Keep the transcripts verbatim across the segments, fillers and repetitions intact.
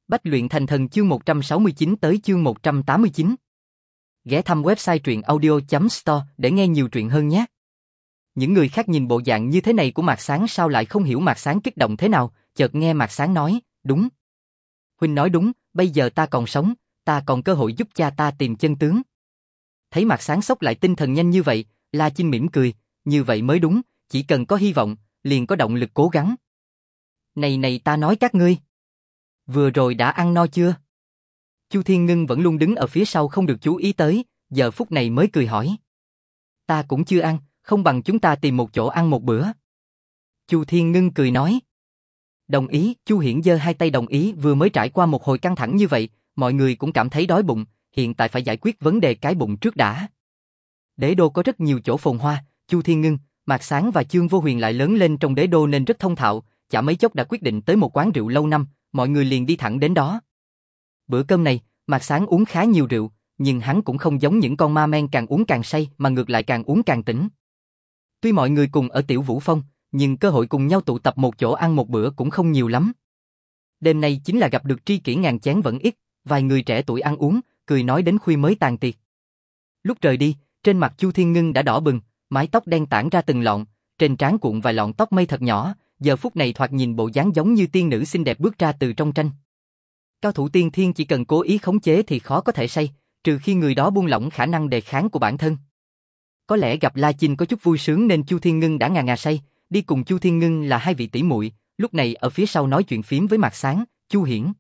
Bách luyện thành thần chương một trăm sáu mươi chín tới chương một trăm tám mươi chín. Ghé thăm website truyện audio chấm store để nghe nhiều truyện hơn nhé. Những người khác nhìn bộ dạng như thế này của Mạc Sán sao lại không hiểu Mạc Sán kích động thế nào, chợt nghe Mạc Sán nói, đúng. Huynh nói đúng, bây giờ ta còn sống, ta còn cơ hội giúp cha ta tìm chân tướng. Thấy Mạc Sán xốc lại tinh thần nhanh như vậy, La Chinh mỉm cười, như vậy mới đúng, chỉ cần có hy vọng, liền có động lực cố gắng. Này này ta nói các ngươi. Vừa rồi đã ăn no chưa? Chu Thiên Ngân vẫn luôn đứng ở phía sau không được chú ý tới, giờ phút này mới cười hỏi. Ta cũng chưa ăn, không bằng chúng ta tìm một chỗ ăn một bữa. Chu Thiên Ngân cười nói. Đồng ý, Chu Hiển giơ hai tay đồng ý, vừa mới trải qua một hồi căng thẳng như vậy, mọi người cũng cảm thấy đói bụng, hiện tại phải giải quyết vấn đề cái bụng trước đã. Đế đô có rất nhiều chỗ phồn hoa, Chu Thiên Ngân, Mạc Sán và Chương Vô Huyền lại lớn lên trong đế đô nên rất thông thạo, chả mấy chốc đã quyết định tới một quán rượu lâu năm, mọi người liền đi thẳng đến đó. Bữa cơm này, Mạc Sán uống khá nhiều rượu, nhưng hắn cũng không giống những con ma men càng uống càng say mà ngược lại càng uống càng tỉnh. Tuy mọi người cùng ở Tiểu Vũ Phong, nhưng cơ hội cùng nhau tụ tập một chỗ ăn một bữa cũng không nhiều lắm. Đêm nay chính là gặp được tri kỷ ngàn chén vẫn ít, vài người trẻ tuổi ăn uống, cười nói đến khuya mới tàn tiệc. Lúc rời đi, trên mặt Chu Thiên Ngân đã đỏ bừng, mái tóc đen tản ra từng lọn, trên trán cuộn vài lọn tóc mây thật nhỏ, giờ phút này thoạt nhìn bộ dáng giống như tiên nữ xinh đẹp bước ra từ trong tranh. Cao thủ tiên thiên chỉ cần cố ý khống chế thì khó có thể say, trừ khi người đó buông lỏng khả năng đề kháng của bản thân. Có lẽ gặp La Chinh có chút vui sướng nên Chu Thiên Ngân đã ngà ngà say, đi cùng Chu Thiên Ngân là hai vị tỷ muội, lúc này ở phía sau nói chuyện phím với Mạc Sán, Chu Hiển.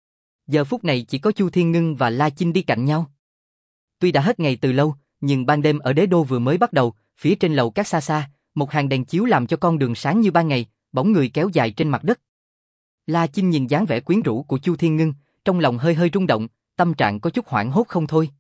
Giờ phút này chỉ có Chu Thiên Ngân và La Chinh đi cạnh nhau. Tuy đã hết ngày từ lâu, nhưng ban đêm ở đế đô vừa mới bắt đầu, phía trên lầu các xa xa, một hàng đèn chiếu làm cho con đường sáng như ban ngày, bóng người kéo dài trên mặt đất. La Chinh nhìn dáng vẻ quyến rũ của Chu Thiên Ngân, trong lòng hơi hơi rung động, tâm trạng có chút hoảng hốt không thôi.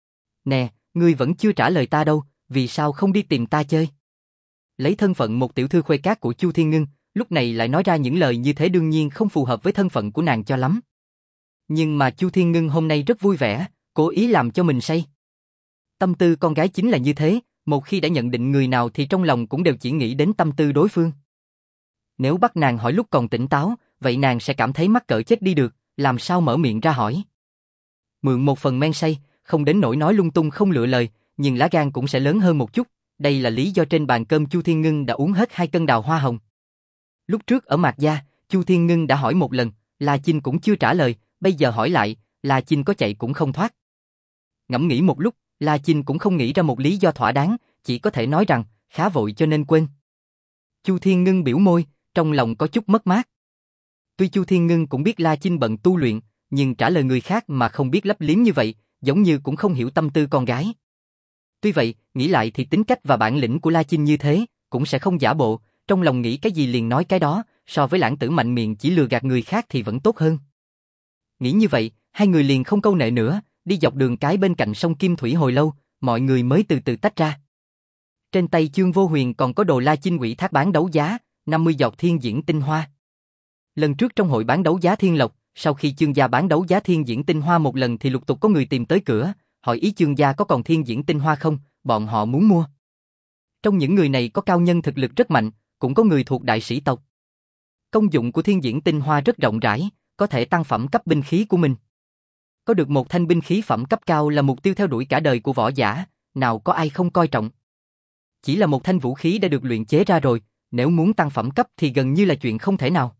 Nè, ngươi vẫn chưa trả lời ta đâu, vì sao không đi tìm ta chơi? Lấy thân phận một tiểu thư khuê các của Chu Thiên Ngân, lúc này lại nói ra những lời như thế đương nhiên không phù hợp với thân phận của nàng cho lắm. Nhưng mà Chu Thiên Ngân hôm nay rất vui vẻ, cố ý làm cho mình say. Tâm tư con gái chính là như thế, một khi đã nhận định người nào thì trong lòng cũng đều chỉ nghĩ đến tâm tư đối phương. Nếu bắt nàng hỏi lúc còn tỉnh táo, vậy nàng sẽ cảm thấy mắc cỡ chết đi được, làm sao mở miệng ra hỏi. Mượn một phần men say, không đến nỗi nói lung tung không lựa lời, nhưng lá gan cũng sẽ lớn hơn một chút, đây là lý do trên bàn cơm Chu Thiên Ngân đã uống hết hai cân đào hoa hồng. Lúc trước ở Mạc Gia, Chu Thiên Ngân đã hỏi một lần, La Chinh cũng chưa trả lời, bây giờ hỏi lại, La Chinh có chạy cũng không thoát. Ngẫm nghĩ một lúc, La Chinh cũng không nghĩ ra một lý do thỏa đáng, chỉ có thể nói rằng, khá vội cho nên quên. Chu Thiên Ngân biểu môi, trong lòng có chút mất mát. Tuy Chu Thiên Ngân cũng biết La Chinh bận tu luyện, nhưng trả lời người khác mà không biết lấp liếm như vậy, giống như cũng không hiểu tâm tư con gái. Tuy vậy, nghĩ lại thì tính cách và bản lĩnh của La Chinh như thế, cũng sẽ không giả bộ, trong lòng nghĩ cái gì liền nói cái đó, so với lãng tử mạnh miệng chỉ lừa gạt người khác thì vẫn tốt hơn. Nghĩ như vậy, hai người liền không câu nệ nữa, đi dọc đường cái bên cạnh sông Kim Thủy hồi lâu, mọi người mới từ từ tách ra. Trên tay Chương Vô Huyền còn có đồ La Chinh ủy thác bán đấu giá, năm mươi giọt thiên diễn tinh hoa. Lần trước trong hội bán đấu giá Thiên Lộc, sau khi Chương gia bán đấu giá thiên diễn tinh hoa một lần thì lục tục có người tìm tới cửa, hỏi ý Chương gia có còn thiên diễn tinh hoa không, bọn họ muốn mua. Trong những người này có cao nhân thực lực rất mạnh, cũng có người thuộc đại sĩ tộc. Công dụng của thiên diễn tinh hoa rất rộng rãi, có thể tăng phẩm cấp binh khí của mình. Có được một thanh binh khí phẩm cấp cao là mục tiêu theo đuổi cả đời của võ giả, nào có ai không coi trọng. Chỉ là một thanh vũ khí đã được luyện chế ra rồi, nếu muốn tăng phẩm cấp thì gần như là chuyện không thể nào.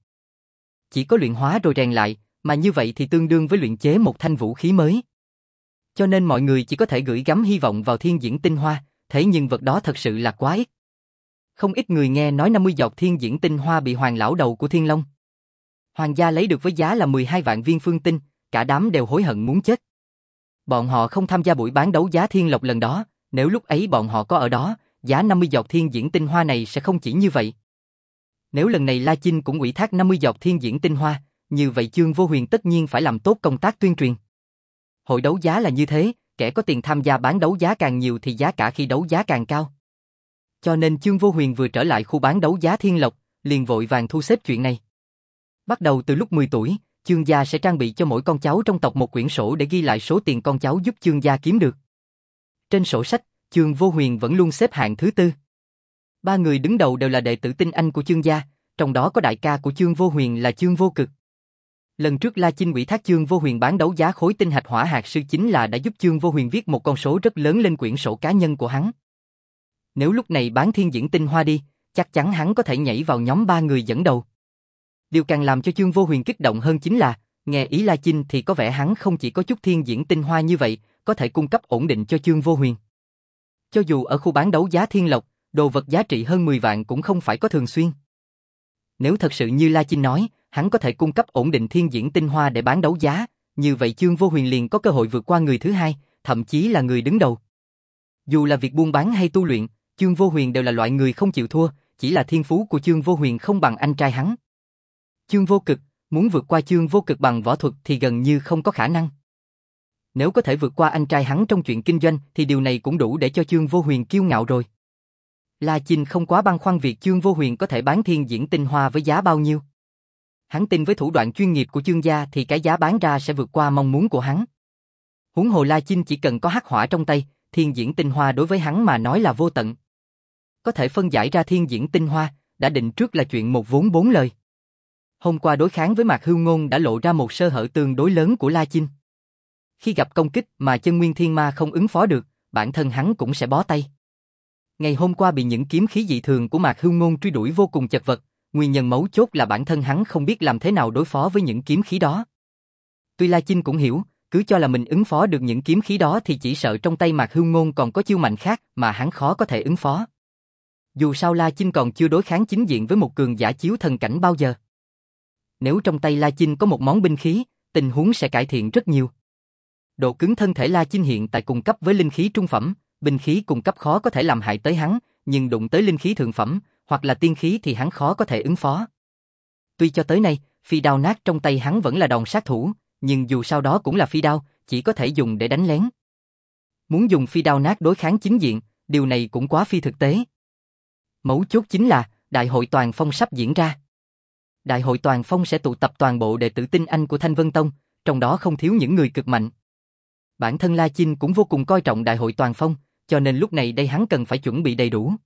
Chỉ có luyện hóa rồi rèn lại, mà như vậy thì tương đương với luyện chế một thanh vũ khí mới. Cho nên mọi người chỉ có thể gửi gắm hy vọng vào thiên diễn tinh hoa, thế nhưng vật đó thật sự là quá ít. Không ít người nghe nói năm mươi giọt thiên diễn tinh hoa bị Hoàng lão đầu của Thiên Long Hoàng gia lấy được với giá là mười hai vạn viên phương tinh, cả đám đều hối hận muốn chết. Bọn họ không tham gia buổi bán đấu giá Thiên Lộc lần đó, nếu lúc ấy bọn họ có ở đó, giá năm mươi giọt thiên diễn tinh hoa này sẽ không chỉ như vậy. Nếu lần này La Chinh cũng ủy thác năm mươi giọt thiên diễn tinh hoa, như vậy Chương Vô Huyền tất nhiên phải làm tốt công tác tuyên truyền. Hội đấu giá là như thế, kẻ có tiền tham gia bán đấu giá càng nhiều thì giá cả khi đấu giá càng cao. Cho nên Chương Vô Huyền vừa trở lại khu bán đấu giá Thiên Lộc, liền vội vàng thu xếp chuyện này. Bắt đầu từ lúc mười tuổi, Chương gia sẽ trang bị cho mỗi con cháu trong tộc một quyển sổ để ghi lại số tiền con cháu giúp Chương gia kiếm được. Trên sổ sách, Chương Vô Huyền vẫn luôn xếp hạng thứ tư. Ba người đứng đầu đều là đệ tử tinh anh của Chương gia, trong đó có đại ca của Chương Vô Huyền là Chương Vô Cực. Lần trước La Chinh ủy thác Chương Vô Huyền bán đấu giá khối tinh hạch hỏa hạt sư chính là đã giúp Chương Vô Huyền viết một con số rất lớn lên quyển sổ cá nhân của hắn. Nếu lúc này bán thiên diễn tinh hoa đi, chắc chắn hắn có thể nhảy vào nhóm ba người dẫn đầu. Điều càng làm cho Chương Vô Huyền kích động hơn chính là, nghe ý La Chinh thì có vẻ hắn không chỉ có chút thiên diễn tinh hoa như vậy, có thể cung cấp ổn định cho Chương Vô Huyền. Cho dù ở khu bán đấu giá Thiên Lộc, đồ vật giá trị hơn mười vạn cũng không phải có thường xuyên. Nếu thật sự như La Chinh nói, hắn có thể cung cấp ổn định thiên diễn tinh hoa để bán đấu giá, như vậy Chương Vô Huyền liền có cơ hội vượt qua người thứ hai, thậm chí là người đứng đầu. Dù là việc buôn bán hay tu luyện, Chương Vô Huyền đều là loại người không chịu thua, chỉ là thiên phú của Chương Vô Huyền không bằng anh trai hắn. Chương Vô Cực, muốn vượt qua Chương Vô Cực bằng võ thuật thì gần như không có khả năng. Nếu có thể vượt qua anh trai hắn trong chuyện kinh doanh thì điều này cũng đủ để cho Chương Vô Huyền kiêu ngạo rồi. La Chinh không quá băn khoăn việc Chương Vô Huyền có thể bán thiên diễn tinh hoa với giá bao nhiêu. Hắn tin với thủ đoạn chuyên nghiệp của Chương gia thì cái giá bán ra sẽ vượt qua mong muốn của hắn. Huống hồ La Chinh chỉ cần có hắc hỏa trong tay, thiên diễn tinh hoa đối với hắn mà nói là vô tận. Có thể phân giải ra thiên diễn tinh hoa, đã định trước là chuyện một vốn bốn lời. Hôm qua đối kháng với Mạc Hưu Ngôn đã lộ ra một sơ hở tương đối lớn của La Chinh. Khi gặp công kích mà chân nguyên thiên ma không ứng phó được, bản thân hắn cũng sẽ bó tay. Ngày hôm qua bị những kiếm khí dị thường của Mạc Hưu Ngôn truy đuổi vô cùng chật vật, nguyên nhân mấu chốt là bản thân hắn không biết làm thế nào đối phó với những kiếm khí đó. Tuy La Chinh cũng hiểu, cứ cho là mình ứng phó được những kiếm khí đó thì chỉ sợ trong tay Mạc Hưu Ngôn còn có chiêu mạnh khác mà hắn khó có thể ứng phó. Dù sao La Chinh còn chưa đối kháng chính diện với một cường giả chiếu thần cảnh bao giờ. Nếu trong tay La Chinh có một món binh khí, tình huống sẽ cải thiện rất nhiều. Độ cứng thân thể La Chinh hiện tại cùng cấp với linh khí trung phẩm, binh khí cùng cấp khó có thể làm hại tới hắn, nhưng đụng tới linh khí thượng phẩm, hoặc là tiên khí thì hắn khó có thể ứng phó. Tuy cho tới nay, phi đao nát trong tay hắn vẫn là đòn sát thủ, nhưng dù sao đó cũng là phi đao, chỉ có thể dùng để đánh lén. Muốn dùng phi đao nát đối kháng chính diện, điều này cũng quá phi thực tế. Mấu chốt chính là, Đại hội Toàn Phong sắp diễn ra. Đại hội Toàn Phong sẽ tụ tập toàn bộ đệ tử tinh anh của Thanh Vân Tông, trong đó không thiếu những người cực mạnh. Bản thân La Chinh cũng vô cùng coi trọng Đại hội Toàn Phong, cho nên lúc này đây hắn cần phải chuẩn bị đầy đủ.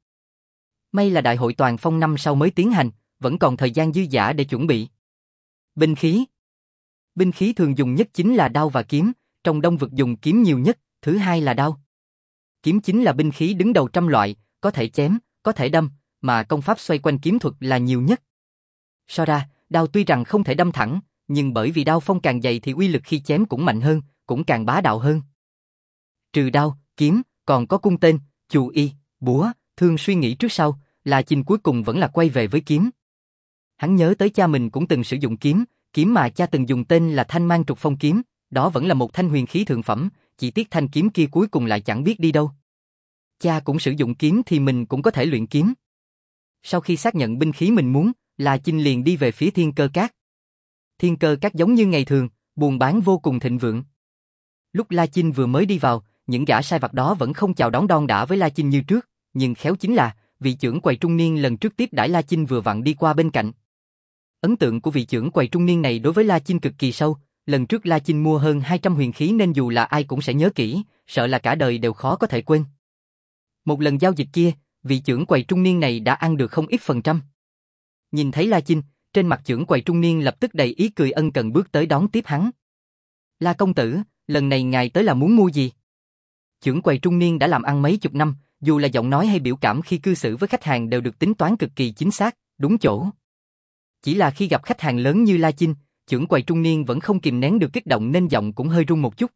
May là Đại hội Toàn Phong năm sau mới tiến hành, vẫn còn thời gian dư dả để chuẩn bị. Binh khí. Binh khí thường dùng nhất chính là đao và kiếm, trong Đông vực dùng kiếm nhiều nhất, thứ hai là đao. Kiếm chính là binh khí đứng đầu trăm loại, có thể chém, có thể đâm, mà công pháp xoay quanh kiếm thuật là nhiều nhất. So ra, đao tuy rằng không thể đâm thẳng, nhưng bởi vì đao phong càng dày thì uy lực khi chém cũng mạnh hơn, cũng càng bá đạo hơn. Trừ đao, kiếm, còn có cung tên, chù y, búa, thương suy nghĩ trước sau, La Chinh cuối cùng vẫn là quay về với kiếm. Hắn nhớ tới cha mình cũng từng sử dụng kiếm, kiếm mà cha từng dùng tên là Thanh Mang Trục Phong kiếm, đó vẫn là một thanh huyền khí thượng phẩm, chỉ tiếc thanh kiếm kia cuối cùng lại chẳng biết đi đâu. Cha cũng sử dụng kiếm thì mình cũng có thể luyện kiếm. Sau khi xác nhận binh khí mình muốn, La Chinh liền đi về phía Thiên Cơ Các. Thiên Cơ Các giống như ngày thường, buôn bán vô cùng thịnh vượng. Lúc La Chinh vừa mới đi vào, những gã sai vặt đó vẫn không chào đón đon đả với La Chinh như trước, nhưng khéo chính là, vị trưởng quầy trung niên lần trước tiếp đãi La Chinh vừa vặn đi qua bên cạnh. Ấn tượng của vị trưởng quầy trung niên này đối với La Chinh cực kỳ sâu, lần trước La Chinh mua hơn hai trăm huyền khí nên dù là ai cũng sẽ nhớ kỹ, sợ là cả đời đều khó có thể quên. Một lần giao dịch kia, vị trưởng quầy trung niên này đã ăn được không ít phần trăm. Nhìn thấy La Chinh, trên mặt trưởng quầy trung niên lập tức đầy ý cười ân cần bước tới đón tiếp hắn. La công tử, lần này ngài tới là muốn mua gì? Trưởng quầy trung niên đã làm ăn mấy chục năm, dù là giọng nói hay biểu cảm khi cư xử với khách hàng đều được tính toán cực kỳ chính xác, đúng chỗ. Chỉ là khi gặp khách hàng lớn như La Chinh, trưởng quầy trung niên vẫn không kìm nén được kích động nên giọng cũng hơi run một chút.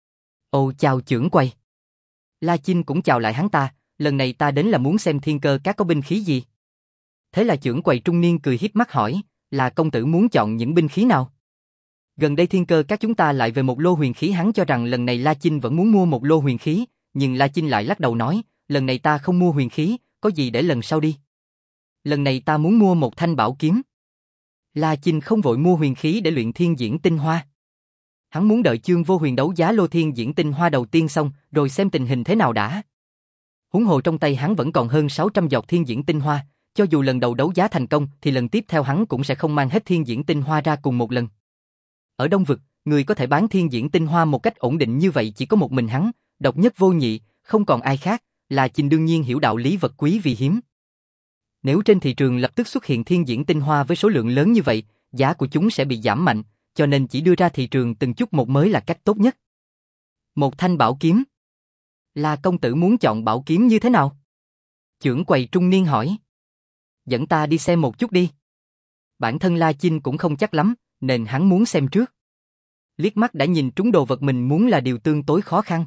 Ồ chào trưởng quầy. La Chinh cũng chào lại hắn ta, lần này ta đến là muốn xem Thiên Cơ Các có binh khí gì. Thế là trưởng quầy trung niên cười híp mắt hỏi, là công tử muốn chọn những binh khí nào? Gần đây Thiên Cơ Các chúng ta lại về một lô huyền khí, hắn cho rằng lần này La Chinh vẫn muốn mua một lô huyền khí, nhưng La Chinh lại lắc đầu nói, lần này ta không mua huyền khí, có gì để lần sau đi. Lần này ta muốn mua một thanh bảo kiếm. La Chinh không vội mua huyền khí để luyện thiên diễn tinh hoa. Hắn muốn đợi Chương Vô Huyền đấu giá lô thiên diễn tinh hoa đầu tiên xong, rồi xem tình hình thế nào đã. Huống hồ trong tay hắn vẫn còn hơn sáu trăm giọt thiên diễn tinh hoa, cho dù lần đầu đấu giá thành công thì lần tiếp theo hắn cũng sẽ không mang hết thiên diễn tinh hoa ra cùng một lần. Ở Đông vực, người có thể bán thiên diễn tinh hoa một cách ổn định như vậy chỉ có một mình hắn, độc nhất vô nhị, không còn ai khác. La Chinh đương nhiên hiểu đạo lý vật quý vì hiếm. Nếu trên thị trường lập tức xuất hiện thiên diễn tinh hoa với số lượng lớn như vậy, giá của chúng sẽ bị giảm mạnh, cho nên chỉ đưa ra thị trường từng chút một mới là cách tốt nhất. Một thanh bảo kiếm. La công tử muốn chọn bảo kiếm như thế nào? Chưởng quầy trung niên hỏi. Dẫn ta đi xem một chút đi. Bản thân La Chinh cũng không chắc lắm, nên hắn muốn xem trước. Liếc mắt đã nhìn trúng đồ vật mình muốn là điều tương tối khó khăn.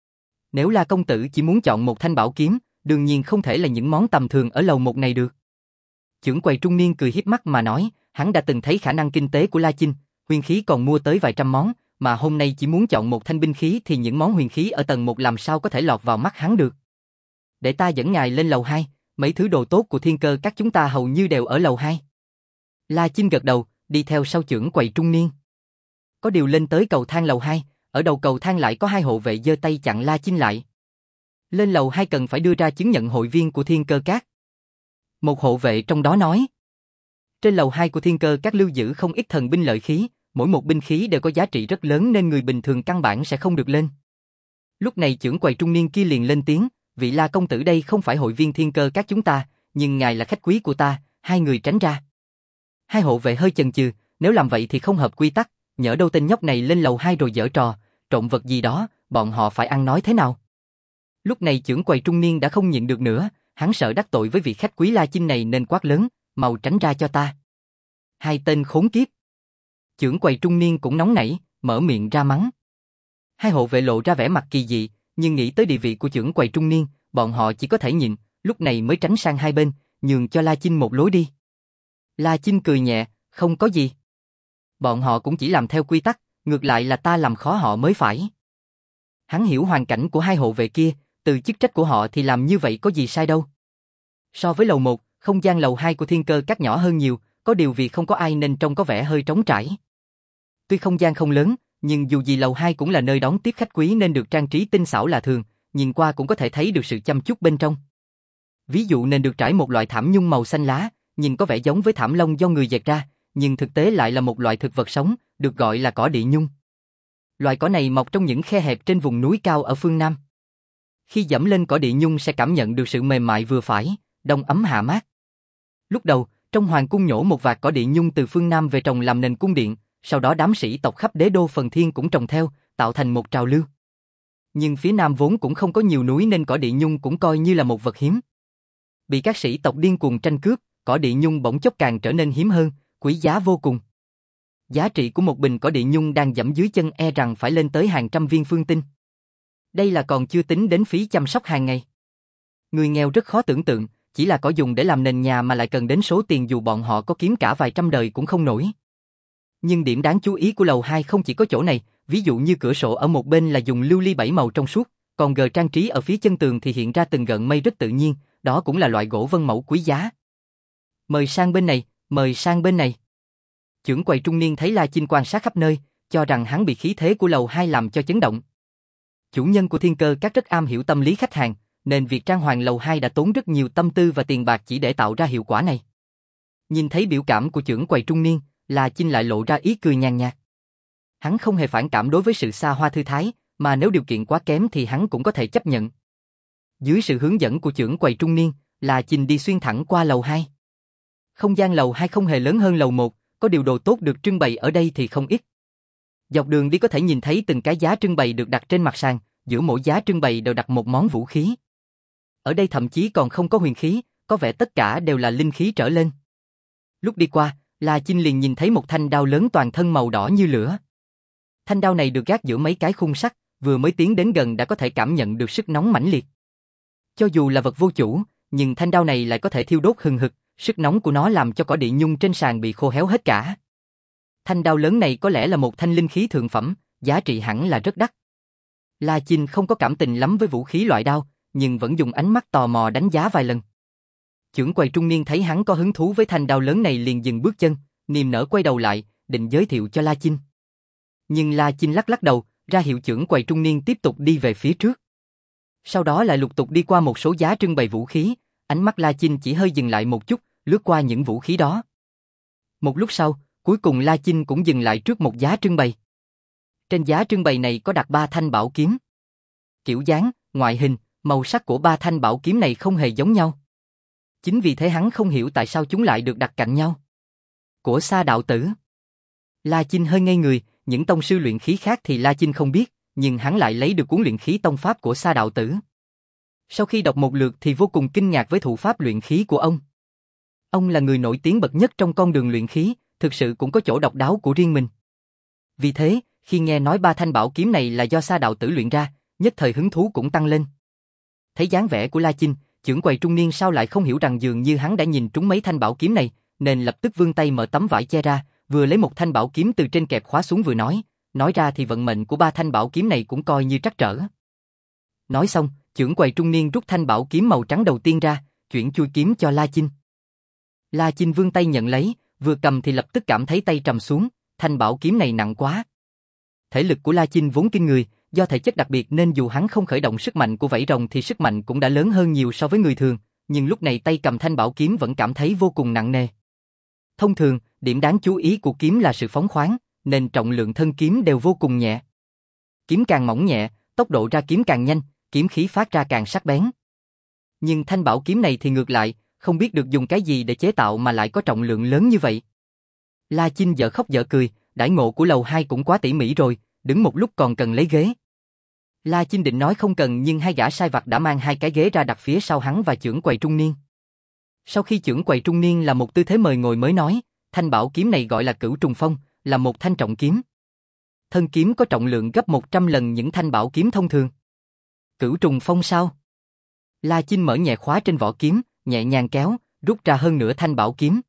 Nếu La công tử chỉ muốn chọn một thanh bảo kiếm, đương nhiên không thể là những món tầm thường ở lầu một này được. Chưởng quầy trung niên cười hiếp mắt mà nói, hắn đã từng thấy khả năng kinh tế của La Chinh, huyền khí còn mua tới vài trăm món, mà hôm nay chỉ muốn chọn một thanh binh khí thì những món huyền khí ở tầng một làm sao có thể lọt vào mắt hắn được. Để ta dẫn ngài lên lầu hai, mấy thứ đồ tốt của Thiên Cơ các chúng ta hầu như đều ở lầu hai. La Chinh gật đầu, đi theo sau chưởng quầy trung niên. Có điều lên tới cầu thang lầu hai, ở đầu cầu thang lại có hai hộ vệ giơ tay chặn La Chinh lại. Lên lầu hai cần phải đưa ra chứng nhận hội viên của Thiên Cơ các. Một hộ vệ trong đó nói. Trên lầu hai của Thiên Cơ các lưu giữ không ít thần binh lợi khí, mỗi một binh khí đều có giá trị rất lớn nên người bình thường căn bản sẽ không được lên. Lúc này chưởng quầy trung niên kia liền lên tiếng, vị La công tử đây không phải hội viên Thiên Cơ các chúng ta, nhưng ngài là khách quý của ta, hai người tránh ra. Hai hộ vệ hơi chần chừ, nếu làm vậy thì không hợp quy tắc, nhỡ đâu tên nhóc này lên lầu hai rồi giở trò, trộm vật gì đó, bọn họ phải ăn nói thế nào? Lúc này chưởng quầy trung niên đã không nhịn được nữa, hắn sợ đắc tội với vị khách quý La Chinh này nên quát lớn, mau tránh ra cho ta. Hai tên khốn kiếp. Chưởng quầy trung niên cũng nóng nảy, mở miệng ra mắng. Hai hộ vệ lộ ra vẻ mặt kỳ dị, nhưng nghĩ tới địa vị của chưởng quầy trung niên, bọn họ chỉ có thể nhịn, lúc này mới tránh sang hai bên, nhường cho La Chinh một lối đi. La Chinh cười nhẹ, không có gì. Bọn họ cũng chỉ làm theo quy tắc, ngược lại là ta làm khó họ mới phải. Hắn hiểu hoàn cảnh của hai hộ vệ kia, từ chức trách của họ thì làm như vậy có gì sai đâu. So với lầu một, không gian lầu hai của Thiên Cơ các nhỏ hơn nhiều, có điều vì không có ai nên trông có vẻ hơi trống trải. Tuy không gian không lớn, nhưng dù gì lầu hai cũng là nơi đón tiếp khách quý nên được trang trí tinh xảo là thường, nhìn qua cũng có thể thấy được sự chăm chút bên trong. Ví dụ nên được trải một loại thảm nhung màu xanh lá, nhìn có vẻ giống với thảm lông do người dệt ra, nhưng thực tế lại là một loại thực vật sống, được gọi là cỏ địa nhung. Loại cỏ này mọc trong những khe hẹp trên vùng núi cao ở phương Nam. Khi dẫm lên cỏ địa nhung sẽ cảm nhận được sự mềm mại vừa phải, đông ấm hạ mát. Lúc đầu, trong hoàng cung nhổ một vạt cỏ địa nhung từ phương Nam về trồng làm nền cung điện, sau đó đám sĩ tộc khắp đế đô Phần Thiên cũng trồng theo, tạo thành một trào lưu. Nhưng phía Nam vốn cũng không có nhiều núi nên cỏ địa nhung cũng coi như là một vật hiếm. Bị các sĩ tộc điên cuồng tranh cướp, cỏ địa nhung bỗng chốc càng trở nên hiếm hơn, quý giá vô cùng. Giá trị của một bình cỏ địa nhung đang dẫm dưới chân e rằng phải lên tới hàng trăm viên phương tinh. Đây là còn chưa tính đến phí chăm sóc hàng ngày. Người nghèo rất khó tưởng tượng, chỉ là cỏ dùng để làm nền nhà mà lại cần đến số tiền dù bọn họ có kiếm cả vài trăm đời cũng không nổi. Nhưng điểm đáng chú ý của lầu hai không chỉ có chỗ này, ví dụ như cửa sổ ở một bên là dùng lưu ly bảy màu trong suốt, còn gờ trang trí ở phía chân tường thì hiện ra từng gợn mây rất tự nhiên, đó cũng là loại gỗ vân mẫu quý giá. Mời sang bên này, mời sang bên này. Chưởng quầy trung niên thấy La Chinh quan sát khắp nơi, cho rằng hắn bị khí thế của lầu hai làm cho chấn động. Chủ nhân của Thiên Cơ các rất am hiểu tâm lý khách hàng, nên việc trang hoàng lầu hai đã tốn rất nhiều tâm tư và tiền bạc chỉ để tạo ra hiệu quả này. Nhìn thấy biểu cảm của chưởng quầy trung niên, La Chinh lại lộ ra ý cười nhàn nhạt. Hắn không hề phản cảm đối với sự xa hoa thư thái, mà nếu điều kiện quá kém thì hắn cũng có thể chấp nhận. Dưới sự hướng dẫn của chưởng quầy trung niên, La Chinh đi xuyên thẳng qua lầu hai. Không gian lầu hai không hề lớn hơn lầu một, có điều đồ tốt được trưng bày ở đây thì không ít. Dọc đường đi có thể nhìn thấy từng cái giá trưng bày được đặt trên mặt sàn, giữa mỗi giá trưng bày đều đặt một món vũ khí. Ở đây thậm chí còn không có huyền khí, có vẻ tất cả đều là linh khí trở lên. Lúc đi qua, La Chinh liền nhìn thấy một thanh đao lớn toàn thân màu đỏ như lửa. Thanh đao này được gác giữa mấy cái khung sắt, vừa mới tiến đến gần đã có thể cảm nhận được sức nóng mãnh liệt. Cho dù là vật vô chủ, nhưng thanh đao này lại có thể thiêu đốt hừng hực, sức nóng của nó làm cho cỏ địa nhung trên sàn bị khô héo hết cả. Thanh đao lớn này có lẽ là một thanh linh khí thượng phẩm, giá trị hẳn là rất đắt. La Chinh không có cảm tình lắm với vũ khí loại đao, nhưng vẫn dùng ánh mắt tò mò đánh giá vài lần. Chưởng quầy trung niên thấy hắn có hứng thú với thanh đao lớn này liền dừng bước chân, niềm nở quay đầu lại, định giới thiệu cho La Chinh. Nhưng La Chinh lắc lắc đầu, ra hiệu chưởng quầy trung niên tiếp tục đi về phía trước. Sau đó lại lục tục đi qua một số giá trưng bày vũ khí, ánh mắt La Chinh chỉ hơi dừng lại một chút, lướt qua những vũ khí đó. Một lúc sau, cuối cùng La Chinh cũng dừng lại trước một giá trưng bày. Trên giá trưng bày này có đặt ba thanh bảo kiếm. Kiểu dáng, ngoại hình, màu sắc của ba thanh bảo kiếm này không hề giống nhau. Chính vì thế hắn không hiểu tại sao chúng lại được đặt cạnh nhau. Của Sa đạo tử. La Chinh hơi ngây người, những tông sư luyện khí khác thì La Chinh không biết, nhưng hắn lại lấy được cuốn luyện khí tông pháp của Sa đạo tử. Sau khi đọc một lượt thì vô cùng kinh ngạc với thủ pháp luyện khí của ông. Ông là người nổi tiếng bậc nhất trong con đường luyện khí, thực sự cũng có chỗ độc đáo của riêng mình. Vì thế, khi nghe nói ba thanh bảo kiếm này là do Sa đạo tử luyện ra, nhất thời hứng thú cũng tăng lên. Thấy dáng vẻ của La Chinh, chưởng quầy trung niên sao lại không hiểu rằng dường như hắn đã nhìn trúng mấy thanh bảo kiếm này, nên lập tức vươn tay mở tấm vải che ra, vừa lấy một thanh bảo kiếm từ trên kẹp khóa xuống vừa nói, nói ra thì vận mệnh của ba thanh bảo kiếm này cũng coi như trắc trở. Nói xong, chưởng quầy trung niên rút thanh bảo kiếm màu trắng đầu tiên ra, chuyển chui kiếm cho La Chinh. La Chinh vươn tay nhận lấy, vừa cầm thì lập tức cảm thấy tay trầm xuống, thanh bảo kiếm này nặng quá. Thể lực của La Chinh vốn kinh người, do thể chất đặc biệt nên dù hắn không khởi động sức mạnh của vảy rồng thì sức mạnh cũng đã lớn hơn nhiều so với người thường, nhưng lúc này tay cầm thanh bảo kiếm vẫn cảm thấy vô cùng nặng nề. Thông thường, điểm đáng chú ý của kiếm là sự phóng khoáng, nên trọng lượng thân kiếm đều vô cùng nhẹ. Kiếm càng mỏng nhẹ, tốc độ ra kiếm càng nhanh, kiếm khí phát ra càng sắc bén. Nhưng thanh bảo kiếm này thì ngược lại, không biết được dùng cái gì để chế tạo mà lại có trọng lượng lớn như vậy. La Chinh dở khóc dở cười, đãi ngộ của lầu hai cũng quá tỉ mỉ rồi, đứng một lúc còn cần lấy ghế. La Chinh định nói không cần nhưng hai gã sai vặt đã mang hai cái ghế ra đặt phía sau hắn và chưởng quầy trung niên. Sau khi chưởng quầy trung niên là một tư thế mời ngồi mới nói, thanh bảo kiếm này gọi là Cửu Trùng Phong, là một thanh trọng kiếm. Thân kiếm có trọng lượng gấp một trăm lần những thanh bảo kiếm thông thường. Cửu Trùng Phong sao? La Chinh mở nhẹ khóa trên vỏ kiếm, nhẹ nhàng kéo, rút ra hơn nửa thanh bảo kiếm.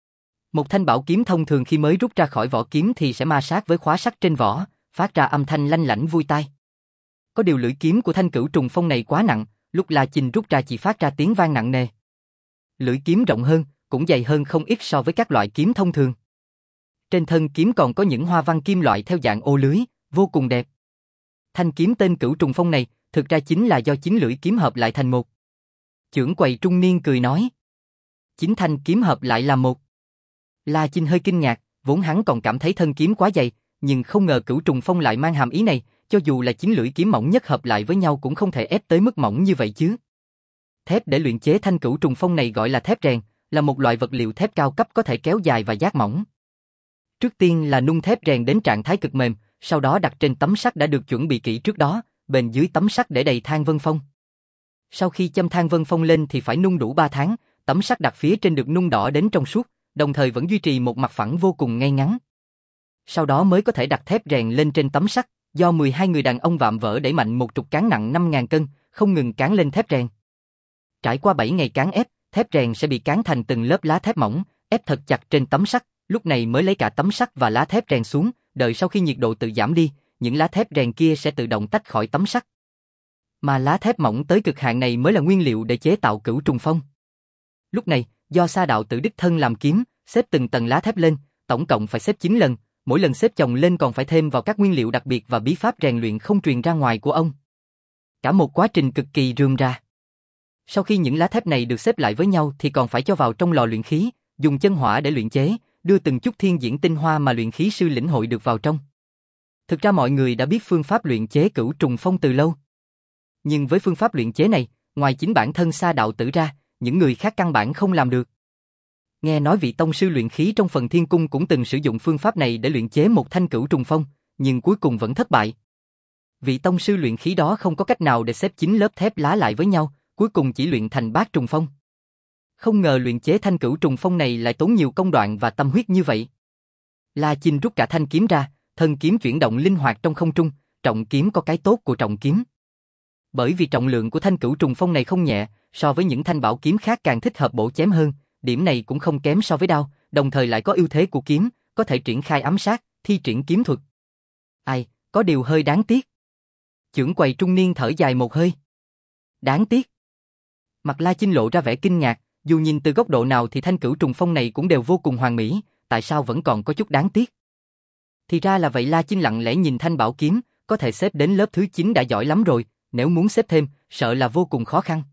Một thanh bảo kiếm thông thường khi mới rút ra khỏi vỏ kiếm thì sẽ ma sát với khóa sắt trên vỏ, phát ra âm thanh lanh lảnh vui tai. Có điều lưỡi kiếm của thanh Cửu Trùng Phong này quá nặng, lúc La Chinh rút ra chỉ phát ra tiếng vang nặng nề. Lưỡi kiếm rộng hơn, cũng dày hơn không ít so với các loại kiếm thông thường. Trên thân kiếm còn có những hoa văn kim loại theo dạng ô lưới, vô cùng đẹp. Thanh kiếm tên Cửu Trùng Phong này, thực ra chính là do chính lưỡi kiếm hợp lại thành một. Chưởng quầy trung niên cười nói. Chính thanh kiếm hợp lại là một. La Chinh hơi kinh ngạc, vốn hắn còn cảm thấy thân kiếm quá dày, nhưng không ngờ Cửu Trùng Phong lại mang hàm ý này, cho dù là chính lưỡi kiếm mỏng nhất hợp lại với nhau cũng không thể ép tới mức mỏng như vậy chứ. Thép để luyện chế thanh Cửu Trùng Phong này gọi là thép rèn, là một loại vật liệu thép cao cấp có thể kéo dài và giác mỏng. Trước tiên là nung thép rèn đến trạng thái cực mềm, sau đó đặt trên tấm sắt đã được chuẩn bị kỹ trước đó, bên dưới tấm sắt để đầy than vân phong. Sau khi châm than vân phong lên thì phải nung đủ ba tháng, tấm sắt đặt phía trên được nung đỏ đến trong suốt, đồng thời vẫn duy trì một mặt phẳng vô cùng ngay ngắn. Sau đó mới có thể đặt thép rèn lên trên tấm sắt, do mười hai người đàn ông vạm vỡ đẩy mạnh một trục cán nặng năm nghìn cân, không ngừng cán lên thép rèn. Trải qua bảy ngày cán ép, thép rèn sẽ bị cán thành từng lớp lá thép mỏng, ép thật chặt trên tấm sắt, lúc này mới lấy cả tấm sắt và lá thép rèn xuống, đợi sau khi nhiệt độ tự giảm đi, những lá thép rèn kia sẽ tự động tách khỏi tấm sắt. Mà lá thép mỏng tới cực hạn này mới là nguyên liệu để chế tạo Cửu Trùng Phong. Lúc này, do Sa đạo tử đích thân làm kiếm, xếp từng tầng lá thép lên, tổng cộng phải xếp chín lần, mỗi lần xếp chồng lên còn phải thêm vào các nguyên liệu đặc biệt và bí pháp rèn luyện không truyền ra ngoài của ông. Cả một quá trình cực kỳ rườm rà. Sau khi những lá thép này được xếp lại với nhau thì còn phải cho vào trong lò luyện khí, dùng chân hỏa để luyện chế, đưa từng chút thiên diễn tinh hoa mà luyện khí sư lĩnh hội được vào trong. Thực ra mọi người đã biết phương pháp luyện chế Cửu Trùng Phong từ lâu. Nhưng với phương pháp luyện chế này, ngoài chính bản thân Sa đạo tử ra, những người khác căn bản không làm được. Nghe nói vị tông sư luyện khí trong Phần Thiên Cung cũng từng sử dụng phương pháp này để luyện chế một thanh Cửu Trùng Phong, nhưng cuối cùng vẫn thất bại. Vị tông sư luyện khí đó không có cách nào để xếp chín lớp thép lá lại với nhau, cuối cùng chỉ luyện thành Bát Trùng Phong. Không ngờ luyện chế thanh Cửu Trùng Phong này lại tốn nhiều công đoạn và tâm huyết như vậy. La Chinh rút cả thanh kiếm ra, thân kiếm chuyển động linh hoạt trong không trung, trọng kiếm có cái tốt của trọng kiếm. Bởi vì trọng lượng của thanh Cửu Trùng Phong này không nhẹ, so với những thanh bảo kiếm khác càng thích hợp bổ chém hơn, điểm này cũng không kém so với đao, đồng thời lại có ưu thế của kiếm, có thể triển khai ám sát, thi triển kiếm thuật. Ai, có điều hơi đáng tiếc. Chưởng quầy trung niên thở dài một hơi. Đáng tiếc. Mặt La Chinh lộ ra vẻ kinh ngạc, dù nhìn từ góc độ nào thì thanh Cửu Trùng Phong này cũng đều vô cùng hoàn mỹ, tại sao vẫn còn có chút đáng tiếc? Thì ra là vậy. La Chinh lặng lẽ nhìn thanh bảo kiếm, có thể xếp đến lớp thứ chín đã giỏi lắm rồi, nếu muốn xếp thêm, sợ là vô cùng khó khăn.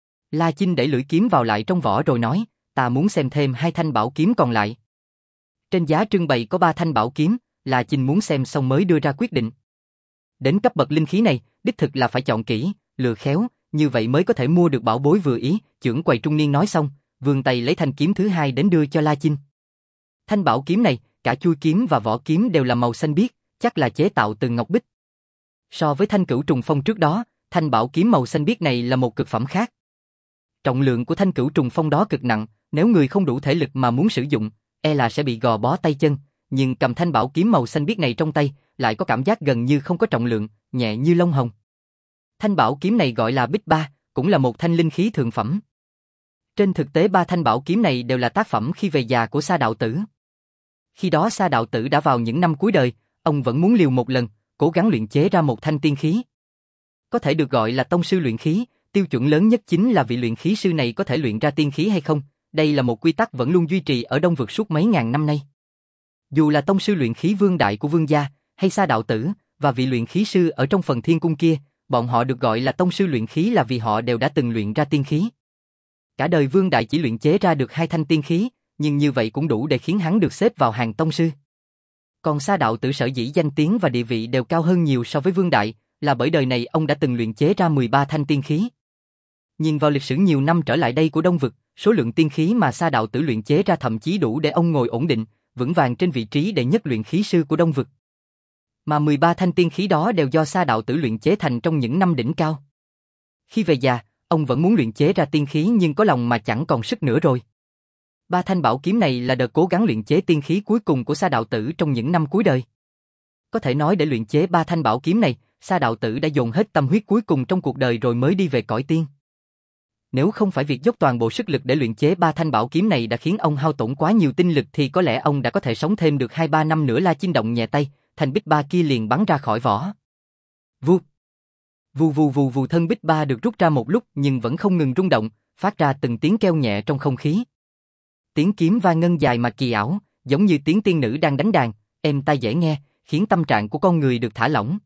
La Chinh để lưỡi kiếm vào lại trong vỏ rồi nói, ta muốn xem thêm hai thanh bảo kiếm còn lại. Trên giá trưng bày có ba thanh bảo kiếm, La Chinh muốn xem xong mới đưa ra quyết định. Đến cấp bậc linh khí này, đích thực là phải chọn kỹ, lựa khéo, như vậy mới có thể mua được bảo bối vừa ý. Chưởng quầy trung niên nói xong, vươn tay lấy thanh kiếm thứ hai đến đưa cho La Chinh. Thanh bảo kiếm này, cả chuôi kiếm và vỏ kiếm đều là màu xanh biếc, chắc là chế tạo từ ngọc bích. So với thanh Cửu Trùng Phong trước đó, thanh bảo kiếm màu xanh biếc này là một cực phẩm khác. Trọng lượng của thanh Cửu Trùng Phong đó cực nặng, nếu người không đủ thể lực mà muốn sử dụng, e là sẽ bị gò bó tay chân, nhưng cầm thanh bảo kiếm màu xanh biếc này trong tay, lại có cảm giác gần như không có trọng lượng, nhẹ như lông hồng. Thanh bảo kiếm này gọi là Bích Ba, cũng là một thanh linh khí thượng phẩm. Trên thực tế ba thanh bảo kiếm này đều là tác phẩm khi về già của Sa đạo tử. Khi đó Sa đạo tử đã vào những năm cuối đời, ông vẫn muốn liều một lần, cố gắng luyện chế ra một thanh tiên khí. Có thể được gọi là tông sư luyện khí, tiêu chuẩn lớn nhất chính là vị luyện khí sư này có thể luyện ra tiên khí hay không. Đây là một quy tắc vẫn luôn duy trì ở Đông Vực suốt mấy ngàn năm nay. Dù là tông sư luyện khí vương đại của vương gia, hay Sa đạo tử, và vị luyện khí sư ở trong phần thiên cung kia, bọn họ được gọi là tông sư luyện khí là vì họ đều đã từng luyện ra tiên khí. Cả đời vương đại chỉ luyện chế ra được hai thanh tiên khí, nhưng như vậy cũng đủ để khiến hắn được xếp vào hàng tông sư. Còn Sa đạo tử sở dĩ danh tiếng và địa vị đều cao hơn nhiều so với vương đại, là bởi đời này ông đã từng luyện chế ra mười ba thanh tiên khí. Nhìn vào lịch sử nhiều năm trở lại đây của Đông Vực, số lượng tiên khí mà Sa đạo tử luyện chế ra thậm chí đủ để ông ngồi ổn định, vững vàng trên vị trí đệ nhất luyện khí sư của Đông Vực. Mà mười ba thanh tiên khí đó đều do Sa đạo tử luyện chế thành trong những năm đỉnh cao. Khi về già, ông vẫn muốn luyện chế ra tiên khí nhưng có lòng mà chẳng còn sức nữa rồi. Ba thanh bảo kiếm này là đợt cố gắng luyện chế tiên khí cuối cùng của Sa đạo tử trong những năm cuối đời. Có thể nói để luyện chế ba thanh bảo kiếm này, Sa đạo tử đã dồn hết tâm huyết cuối cùng trong cuộc đời rồi mới đi về cõi tiên. Nếu không phải việc dốc toàn bộ sức lực để luyện chế ba thanh bảo kiếm này đã khiến ông hao tổn quá nhiều tinh lực thì có lẽ ông đã có thể sống thêm được hai ba năm nữa. La Chinh động nhẹ tay, thanh Bích Ba kia liền bắn ra khỏi vỏ. Vù, vù vù vù vù thân Bích Ba được rút ra một lúc nhưng vẫn không ngừng rung động, phát ra từng tiếng kêu nhẹ trong không khí. Tiếng kiếm va ngân dài mà kỳ ảo, giống như tiếng tiên nữ đang đánh đàn, êm tai dễ nghe, khiến tâm trạng của con người được thả lỏng.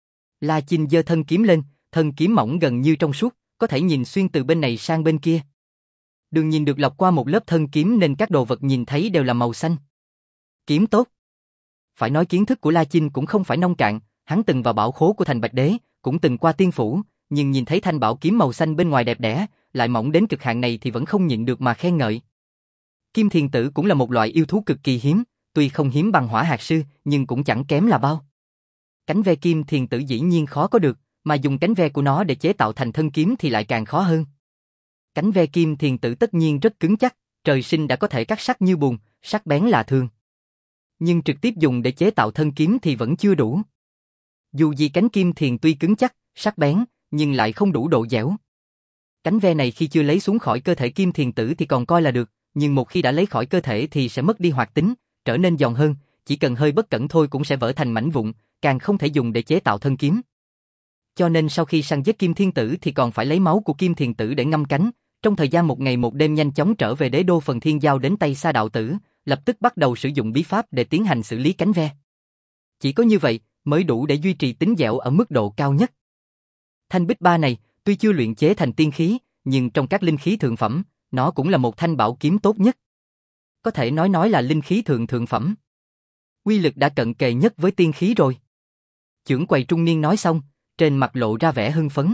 La Chinh giơ thân kiếm lên, thân kiếm mỏng gần như trong suốt, có thể nhìn xuyên từ bên này sang bên kia. Đường nhìn được lọc qua một lớp thân kiếm nên các đồ vật nhìn thấy đều là màu xanh. Kiếm tốt. Phải nói kiến thức của La Chinh cũng không phải nông cạn, hắn từng vào bảo khố của thành Bạch Đế, cũng từng qua tiên phủ, nhưng nhìn thấy thanh bảo kiếm màu xanh bên ngoài đẹp đẽ, lại mỏng đến cực hạn này thì vẫn không nhịn được mà khen ngợi. Kim thiền tử cũng là một loại yêu thú cực kỳ hiếm, tuy không hiếm bằng hỏa hạt sư, nhưng cũng chẳng kém là bao. Cánh ve kim thiền tử dĩ nhiên khó có được, mà dùng cánh ve của nó để chế tạo thành thân kiếm thì lại càng khó hơn. Cánh ve kim thiền tử tất nhiên rất cứng chắc, trời sinh đã có thể cắt sắc như bùn, sắc bén lạ thường. Nhưng trực tiếp dùng để chế tạo thân kiếm thì vẫn chưa đủ. Dù gì cánh kim thiền tuy cứng chắc, sắc bén, nhưng lại không đủ độ dẻo. Cánh ve này khi chưa lấy xuống khỏi cơ thể kim thiền tử thì còn coi là được, nhưng một khi đã lấy khỏi cơ thể thì sẽ mất đi hoạt tính, trở nên giòn hơn, chỉ cần hơi bất cẩn thôi cũng sẽ vỡ thành mảnh vụn, càng không thể dùng để chế tạo thân kiếm. Cho nên sau khi săn giết kim thiên tử thì còn phải lấy máu của kim thiền tử để ngâm cánh, trong thời gian một ngày một đêm nhanh chóng trở về đế đô phần thiên giao đến tay Sa đạo tử, lập tức bắt đầu sử dụng bí pháp để tiến hành xử lý cánh ve. Chỉ có như vậy mới đủ để duy trì tính dẻo ở mức độ cao nhất. Thanh Bích Ba này, tuy chưa luyện chế thành tiên khí, nhưng trong các linh khí thượng phẩm, nó cũng là một thanh bảo kiếm tốt nhất. Có thể nói nói là linh khí thượng thượng phẩm. Uy lực đã cận kề nhất với tiên khí rồi. Chưởng quầy trung niên nói xong, trên mặt lộ ra vẻ hưng phấn.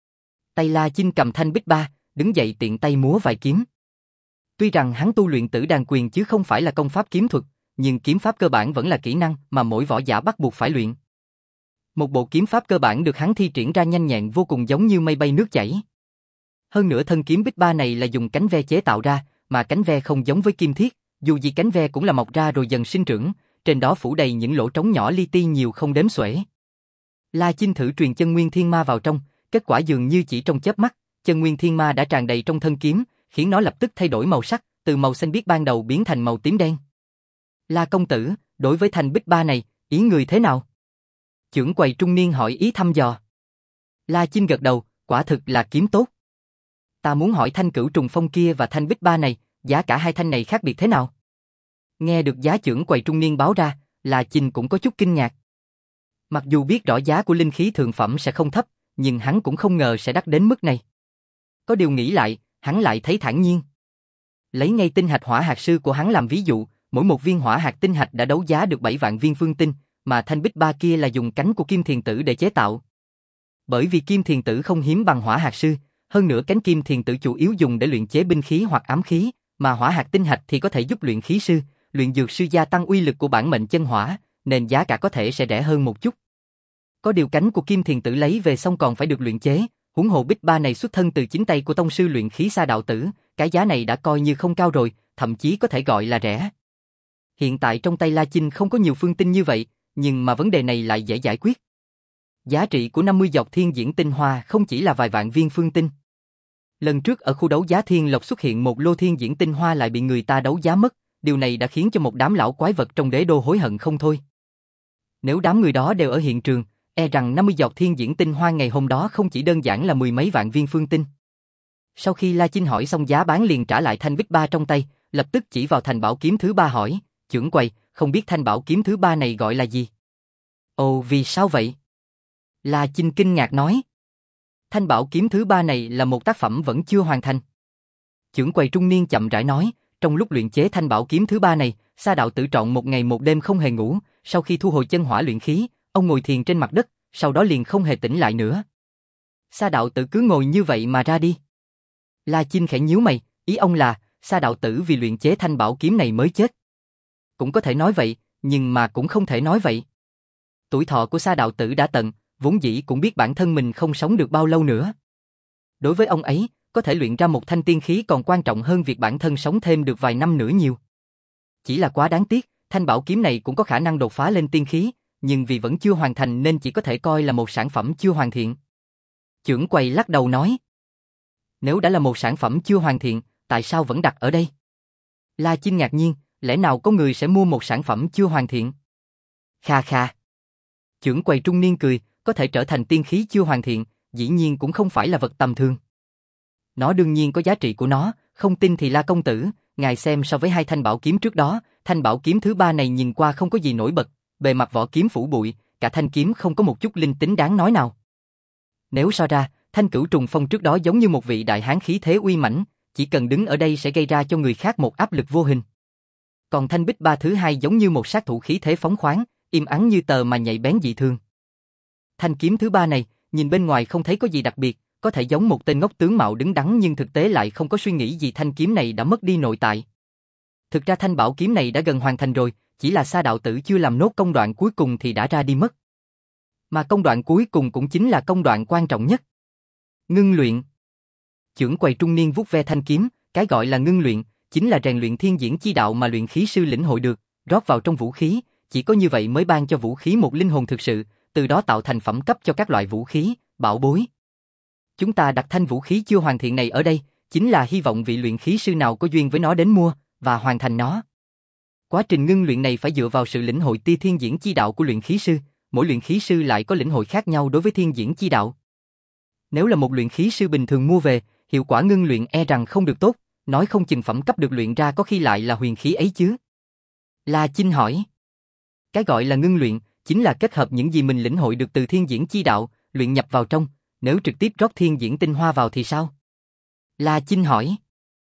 Tay La Chinh cầm thanh Bích Ba, đứng dậy tiện tay múa vài kiếm. Tuy rằng hắn tu luyện Tử Đàn Quyền chứ không phải là công pháp kiếm thuật, nhưng kiếm pháp cơ bản vẫn là kỹ năng mà mỗi võ giả bắt buộc phải luyện. Một bộ kiếm pháp cơ bản được hắn thi triển ra nhanh nhẹn vô cùng giống như mây bay nước chảy. Hơn nữa thân kiếm Bích Ba này là dùng cánh ve chế tạo ra, mà cánh ve không giống với kim thiết, dù gì cánh ve cũng là mọc ra rồi dần sinh trưởng, trên đó phủ đầy những lỗ trống nhỏ li ti nhiều không đếm xuể. La Chinh thử truyền chân nguyên thiên ma vào trong, kết quả dường như chỉ trong chớp mắt, chân nguyên thiên ma đã tràn đầy trong thân kiếm, khiến nó lập tức thay đổi màu sắc, từ màu xanh biếc ban đầu biến thành màu tím đen. La công tử, đối với thanh Bích Ba này, ý người thế nào? Chưởng quầy trung niên hỏi ý thăm dò. La Chinh gật đầu, quả thực là kiếm tốt. Ta muốn hỏi thanh Cửu Trùng Phong kia và thanh Bích Ba này, giá cả hai thanh này khác biệt thế nào? Nghe được giá chưởng quầy trung niên báo ra, La Chinh cũng có chút kinh ngạc. Mặc dù biết rõ giá của linh khí thượng phẩm sẽ không thấp, nhưng hắn cũng không ngờ sẽ đắt đến mức này. Có điều nghĩ lại, hắn lại thấy thản nhiên. Lấy ngay tinh hạch hỏa hạt sư của hắn làm ví dụ, mỗi một viên hỏa hạt tinh hạch đã đấu giá được bảy vạn viên phương tinh, mà thanh Bích Ba kia là dùng cánh của kim thiền tử để chế tạo. Bởi vì kim thiền tử không hiếm bằng hỏa hạt sư, hơn nữa cánh kim thiền tử chủ yếu dùng để luyện chế binh khí hoặc ám khí, mà hỏa hạt tinh hạch thì có thể giúp luyện khí sư, luyện dược sư gia tăng uy lực của bản mệnh chân hỏa, nên giá cả có thể sẽ rẻ hơn một chút. Có điều cánh của Kim Thiền Tử lấy về xong còn phải được luyện chế, huống hồ bích ba này xuất thân từ chính tay của tông sư luyện khí Sa đạo tử, cái giá này đã coi như không cao rồi, thậm chí có thể gọi là rẻ. Hiện tại trong tay La Chinh không có nhiều phương tinh như vậy, nhưng mà vấn đề này lại dễ giải quyết. Giá trị của năm mươi giọt thiên diễn tinh hoa không chỉ là vài vạn viên phương tinh. Lần trước ở khu đấu giá Thiên Lộc xuất hiện một lô thiên diễn tinh hoa lại bị người ta đấu giá mất, điều này đã khiến cho một đám lão quái vật trong đế đô hối hận không thôi. Nếu đám người đó đều ở hiện trường, e rằng năm mươi giọt thiên diễn tinh hoa ngày hôm đó không chỉ đơn giản là mười mấy vạn viên phương tinh. Sau khi La Chinh hỏi xong giá bán liền trả lại thanh bích ba trong tay, lập tức chỉ vào thành bảo kiếm thứ ba hỏi, trưởng quầy, không biết thanh bảo kiếm thứ ba này gọi là gì? Ồ, vì sao vậy? La Chinh kinh ngạc nói. Thanh bảo kiếm thứ ba này là một tác phẩm vẫn chưa hoàn thành. Trưởng quầy trung niên chậm rãi nói, trong lúc luyện chế thanh bảo kiếm thứ ba này, Sa đạo tử trọn một ngày một đêm không hề ngủ, sau khi thu hồi chân hỏa luyện khí, ông ngồi thiền trên mặt đất, sau đó liền không hề tỉnh lại nữa. Sa đạo tử cứ ngồi như vậy mà ra đi. La Chinh khẽ nhíu mày, ý ông là, Sa đạo tử vì luyện chế thanh bảo kiếm này mới chết. Cũng có thể nói vậy, nhưng mà cũng không thể nói vậy. Tuổi thọ của Sa đạo tử đã tận, vốn dĩ cũng biết bản thân mình không sống được bao lâu nữa. Đối với ông ấy, có thể luyện ra một thanh tiên khí còn quan trọng hơn việc bản thân sống thêm được vài năm nữa nhiều. Chỉ là quá đáng tiếc, thanh bảo kiếm này cũng có khả năng đột phá lên tiên khí, nhưng vì vẫn chưa hoàn thành nên chỉ có thể coi là một sản phẩm chưa hoàn thiện. Trưởng quầy lắc đầu nói, nếu đã là một sản phẩm chưa hoàn thiện, tại sao vẫn đặt ở đây? La Chinh ngạc nhiên, lẽ nào có người sẽ mua một sản phẩm chưa hoàn thiện? Kha kha. Trưởng quầy trung niên cười, có thể trở thành tiên khí chưa hoàn thiện, dĩ nhiên cũng không phải là vật tầm thường. Nó đương nhiên có giá trị của nó, không tin thì La công tử, ngài xem so với hai thanh bảo kiếm trước đó, thanh bảo kiếm thứ ba này nhìn qua không có gì nổi bật, bề mặt vỏ kiếm phủ bụi, cả thanh kiếm không có một chút linh tính đáng nói nào. Nếu so ra, thanh Cửu Trùng Phong trước đó giống như một vị đại hán khí thế uy mãnh, chỉ cần đứng ở đây sẽ gây ra cho người khác một áp lực vô hình. Còn thanh bích ba thứ hai giống như một sát thủ khí thế phóng khoáng, im ắng như tờ mà nhạy bén dị thường. Thanh kiếm thứ ba này, nhìn bên ngoài không thấy có gì đặc biệt, có thể giống một tên ngốc tướng mạo đứng đắn nhưng thực tế lại không có suy nghĩ gì thanh kiếm này đã mất đi nội tại. Thực ra thanh bảo kiếm này đã gần hoàn thành rồi, chỉ là Sa đạo tử chưa làm nốt công đoạn cuối cùng thì đã ra đi mất. Mà công đoạn cuối cùng cũng chính là công đoạn quan trọng nhất. Ngưng luyện. Trưởng quầy trung niên vuốt ve thanh kiếm, cái gọi là ngưng luyện, chính là rèn luyện thiên diễn chi đạo mà luyện khí sư lĩnh hội được, rót vào trong vũ khí, chỉ có như vậy mới ban cho vũ khí một linh hồn thực sự, từ đó tạo thành phẩm cấp cho các loại vũ khí, bảo bối. Chúng ta đặt thanh vũ khí chưa hoàn thiện này ở đây, chính là hy vọng vị luyện khí sư nào có duyên với nó đến mua, và hoàn thành nó. Quá trình ngưng luyện này phải dựa vào sự lĩnh hội tia thiên diễn chi đạo của luyện khí sư, mỗi luyện khí sư lại có lĩnh hội khác nhau đối với thiên diễn chi đạo. Nếu là một luyện khí sư bình thường mua về, hiệu quả ngưng luyện e rằng không được tốt, nói không chừng phẩm cấp được luyện ra có khi lại là huyền khí ấy chứ. La Chinh hỏi. Cái gọi là ngưng luyện, chính là kết hợp những gì mình lĩnh hội được từ thiên diễn chi đạo, luyện nhập vào trong, nếu trực tiếp rót thiên diễn tinh hoa vào thì sao? La Chinh hỏi.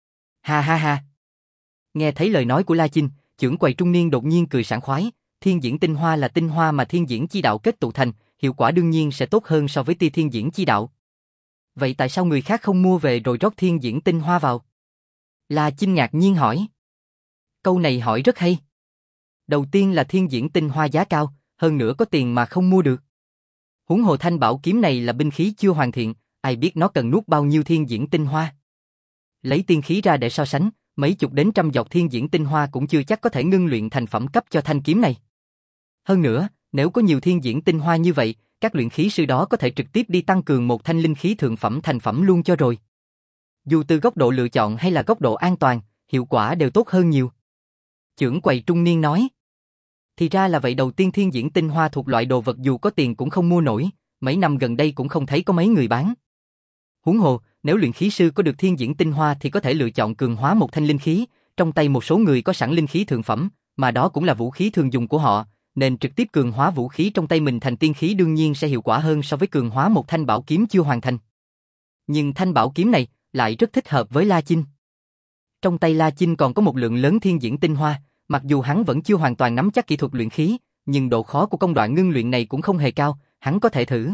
Ha ha ha. Nghe thấy lời nói của La Chinh, trưởng quầy trung niên đột nhiên cười sảng khoái, thiên diễn tinh hoa là tinh hoa mà thiên diễn chi đạo kết tụ thành, hiệu quả đương nhiên sẽ tốt hơn so với tia thiên diễn chi đạo. Vậy tại sao người khác không mua về rồi rót thiên diễn tinh hoa vào? La Chinh ngạc nhiên hỏi. Câu này hỏi rất hay. Đầu tiên là thiên diễn tinh hoa giá cao, hơn nữa có tiền mà không mua được. Huống hồ thanh bảo kiếm này là binh khí chưa hoàn thiện, ai biết nó cần nuốt bao nhiêu thiên diễn tinh hoa. Lấy tiên khí ra để so sánh, mấy chục đến trăm giọt thiên diễn tinh hoa cũng chưa chắc có thể ngưng luyện thành phẩm cấp cho thanh kiếm này. Hơn nữa, nếu có nhiều thiên diễn tinh hoa như vậy, các luyện khí sư đó có thể trực tiếp đi tăng cường một thanh linh khí thượng phẩm thành phẩm luôn cho rồi. Dù từ góc độ lựa chọn hay là góc độ an toàn, hiệu quả đều tốt hơn nhiều. Trưởng quầy trung niên nói. Thì ra là vậy, đầu tiên thiên diễn tinh hoa thuộc loại đồ vật dù có tiền cũng không mua nổi, mấy năm gần đây cũng không thấy có mấy người bán. Huống hồ, nếu luyện khí sư có được thiên diễn tinh hoa thì có thể lựa chọn cường hóa một thanh linh khí, trong tay một số người có sẵn linh khí thượng phẩm, mà đó cũng là vũ khí thường dùng của họ, nên trực tiếp cường hóa vũ khí trong tay mình thành tiên khí đương nhiên sẽ hiệu quả hơn so với cường hóa một thanh bảo kiếm chưa hoàn thành. Nhưng thanh bảo kiếm này lại rất thích hợp với La Chinh. Trong tay La Chinh còn có một lượng lớn thiên diễn tinh hoa, mặc dù hắn vẫn chưa hoàn toàn nắm chắc kỹ thuật luyện khí, nhưng độ khó của công đoạn ngưng luyện này cũng không hề cao, hắn có thể thử.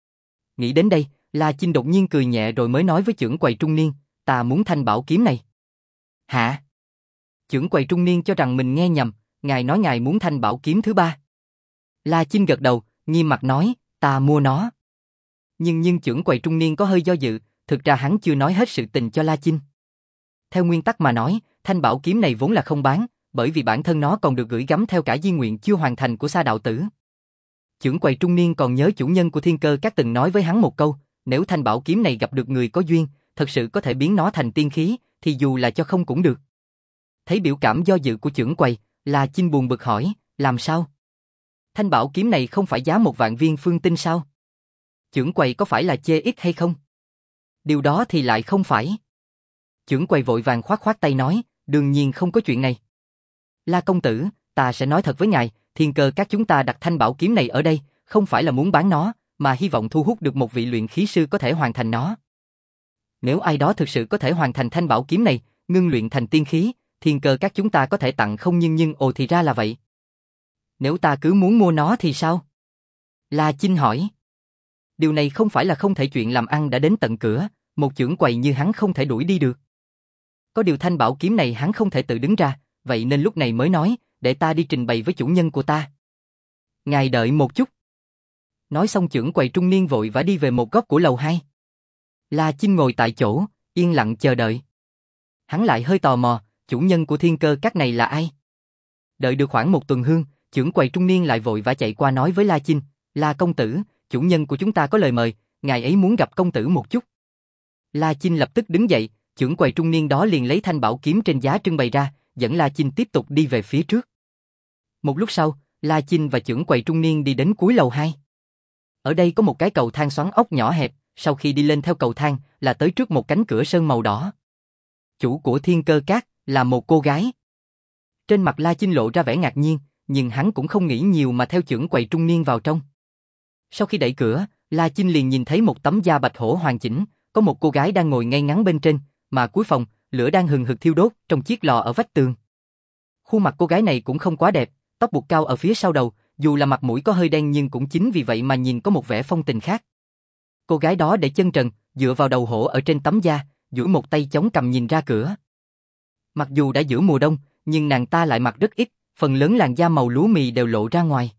Nghĩ đến đây, La Chinh đột nhiên cười nhẹ rồi mới nói với trưởng quầy trung niên, ta muốn thanh bảo kiếm này. Hả? Chưởng quầy trung niên cho rằng mình nghe nhầm, ngài nói ngài muốn thanh bảo kiếm thứ ba. La Chinh gật đầu, nghiêm mặt nói, ta mua nó. Nhưng nhưng chưởng quầy trung niên có hơi do dự, thực ra hắn chưa nói hết sự tình cho La Chinh. Theo nguyên tắc mà nói, thanh bảo kiếm này vốn là không bán, bởi vì bản thân nó còn được gửi gắm theo cả di nguyện chưa hoàn thành của Sa đạo tử. Chưởng quầy trung niên còn nhớ chủ nhân của Thiên Cơ Các từng nói với hắn một câu, nếu thanh bảo kiếm này gặp được người có duyên, thật sự có thể biến nó thành tiên khí, thì dù là cho không cũng được. Thấy biểu cảm do dự của chưởng quầy, La Chinh buồn bực hỏi, làm sao? Thanh bảo kiếm này không phải giá một vạn viên phương tinh sao? Chưởng quầy có phải là chê ít hay không? Điều đó thì lại không phải. Chưởng quầy vội vàng khoát khoát tay nói, đương nhiên không có chuyện này. La công tử, ta sẽ nói thật với ngài, Thiên Cơ Các chúng ta đặt thanh bảo kiếm này ở đây, không phải là muốn bán nó, mà hy vọng thu hút được một vị luyện khí sư có thể hoàn thành nó. Nếu ai đó thực sự có thể hoàn thành thanh bảo kiếm này, ngưng luyện thành tiên khí, Thiên Cơ Các chúng ta có thể tặng không nhưng nhưng ồ thì ra là vậy. Nếu ta cứ muốn mua nó thì sao? La Chinh hỏi. Điều này không phải là không thể, chuyện làm ăn đã đến tận cửa, một chưởng quầy như hắn không thể đuổi đi được. Có điều thanh bảo kiếm này hắn không thể tự đứng ra, vậy nên lúc này mới nói, để ta đi trình bày với chủ nhân của ta. Ngài đợi một chút. Nói xong chưởng quầy trung niên vội vã đi về một góc của lầu hai. La Chinh ngồi tại chỗ, yên lặng chờ đợi. Hắn lại hơi tò mò, chủ nhân của Thiên Cơ Các này là ai? Đợi được khoảng một tuần hương, chưởng quầy trung niên lại vội vã chạy qua nói với La Chinh, La công tử, chủ nhân của chúng ta có lời mời, ngài ấy muốn gặp công tử một chút. La Chinh lập tức đứng dậy, chưởng quầy trung niên đó liền lấy thanh bảo kiếm trên giá trưng bày ra, dẫn La Chinh tiếp tục đi về phía trước. Một lúc sau, La Chinh và chưởng quầy trung niên đi đến cuối lầu hai. Ở đây có một cái cầu thang xoắn ốc nhỏ hẹp, sau khi đi lên theo cầu thang là tới trước một cánh cửa sơn màu đỏ. Chủ của Thiên Cơ Các là một cô gái. Trên mặt La Chinh lộ ra vẻ ngạc nhiên, nhưng hắn cũng không nghĩ nhiều mà theo chưởng quầy trung niên vào trong. Sau khi đẩy cửa, La Chinh liền nhìn thấy một tấm da bạch hổ hoàn chỉnh, có một cô gái đang ngồi ngay ngắn bên trên, mà cuối phòng, lửa đang hừng hực thiêu đốt trong chiếc lò ở vách tường. Khuôn mặt cô gái này cũng không quá đẹp, tóc buộc cao ở phía sau đầu, dù là mặt mũi có hơi đen nhưng cũng chính vì vậy mà nhìn có một vẻ phong tình khác. Cô gái đó để chân trần, dựa vào đầu hổ ở trên tấm da, duỗi một tay chống cằm nhìn ra cửa. Mặc dù đã giữa mùa đông, nhưng nàng ta lại mặc rất ít, phần lớn làn da màu lúa mì đều lộ ra ngoài.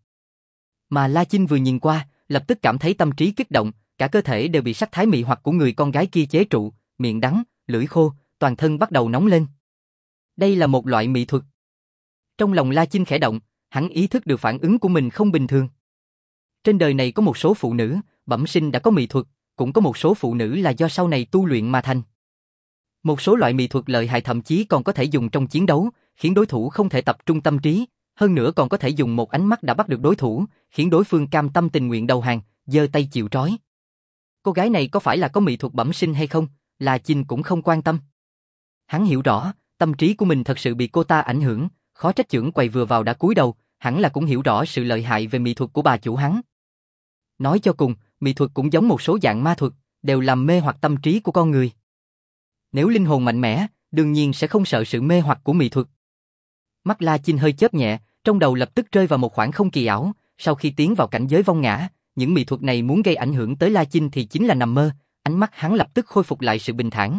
Mà La Chinh vừa nhìn qua, lập tức cảm thấy tâm trí kích động, cả cơ thể đều bị sắc thái mị hoặc của người con gái kia chế trụ, miệng đắng, lưỡi khô, toàn thân bắt đầu nóng lên. Đây là một loại mỹ thuật. Trong lòng La Chinh khẽ động, hắn ý thức được phản ứng của mình không bình thường. Trên đời này có một số phụ nữ, bẩm sinh đã có mỹ thuật, cũng có một số phụ nữ là do sau này tu luyện mà thành. Một số loại mỹ thuật lợi hại thậm chí còn có thể dùng trong chiến đấu, khiến đối thủ không thể tập trung tâm trí, hơn nữa còn có thể dùng một ánh mắt đã bắt được đối thủ, khiến đối phương cam tâm tình nguyện đầu hàng, giơ tay chịu trói. Cô gái này có phải là có mỹ thuật bẩm sinh hay không, La Chinh cũng không quan tâm. Hắn hiểu rõ, tâm trí của mình thật sự bị cô ta ảnh hưởng, khó trách chưởng quầy vừa vào đã cúi đầu, hẳn là cũng hiểu rõ sự lợi hại về mỹ thuật của bà chủ hắn. Nói cho cùng, mỹ thuật cũng giống một số dạng ma thuật, đều làm mê hoặc tâm trí của con người. Nếu linh hồn mạnh mẽ, đương nhiên sẽ không sợ sự mê hoặc của mỹ thuật. Mắt La Chinh hơi chớp nhẹ, trong đầu lập tức rơi vào một khoảng không kỳ ảo, sau khi tiến vào cảnh giới vong ngã, những mỹ thuật này muốn gây ảnh hưởng tới La Chinh thì chính là nằm mơ, ánh mắt hắn lập tức khôi phục lại sự bình thản.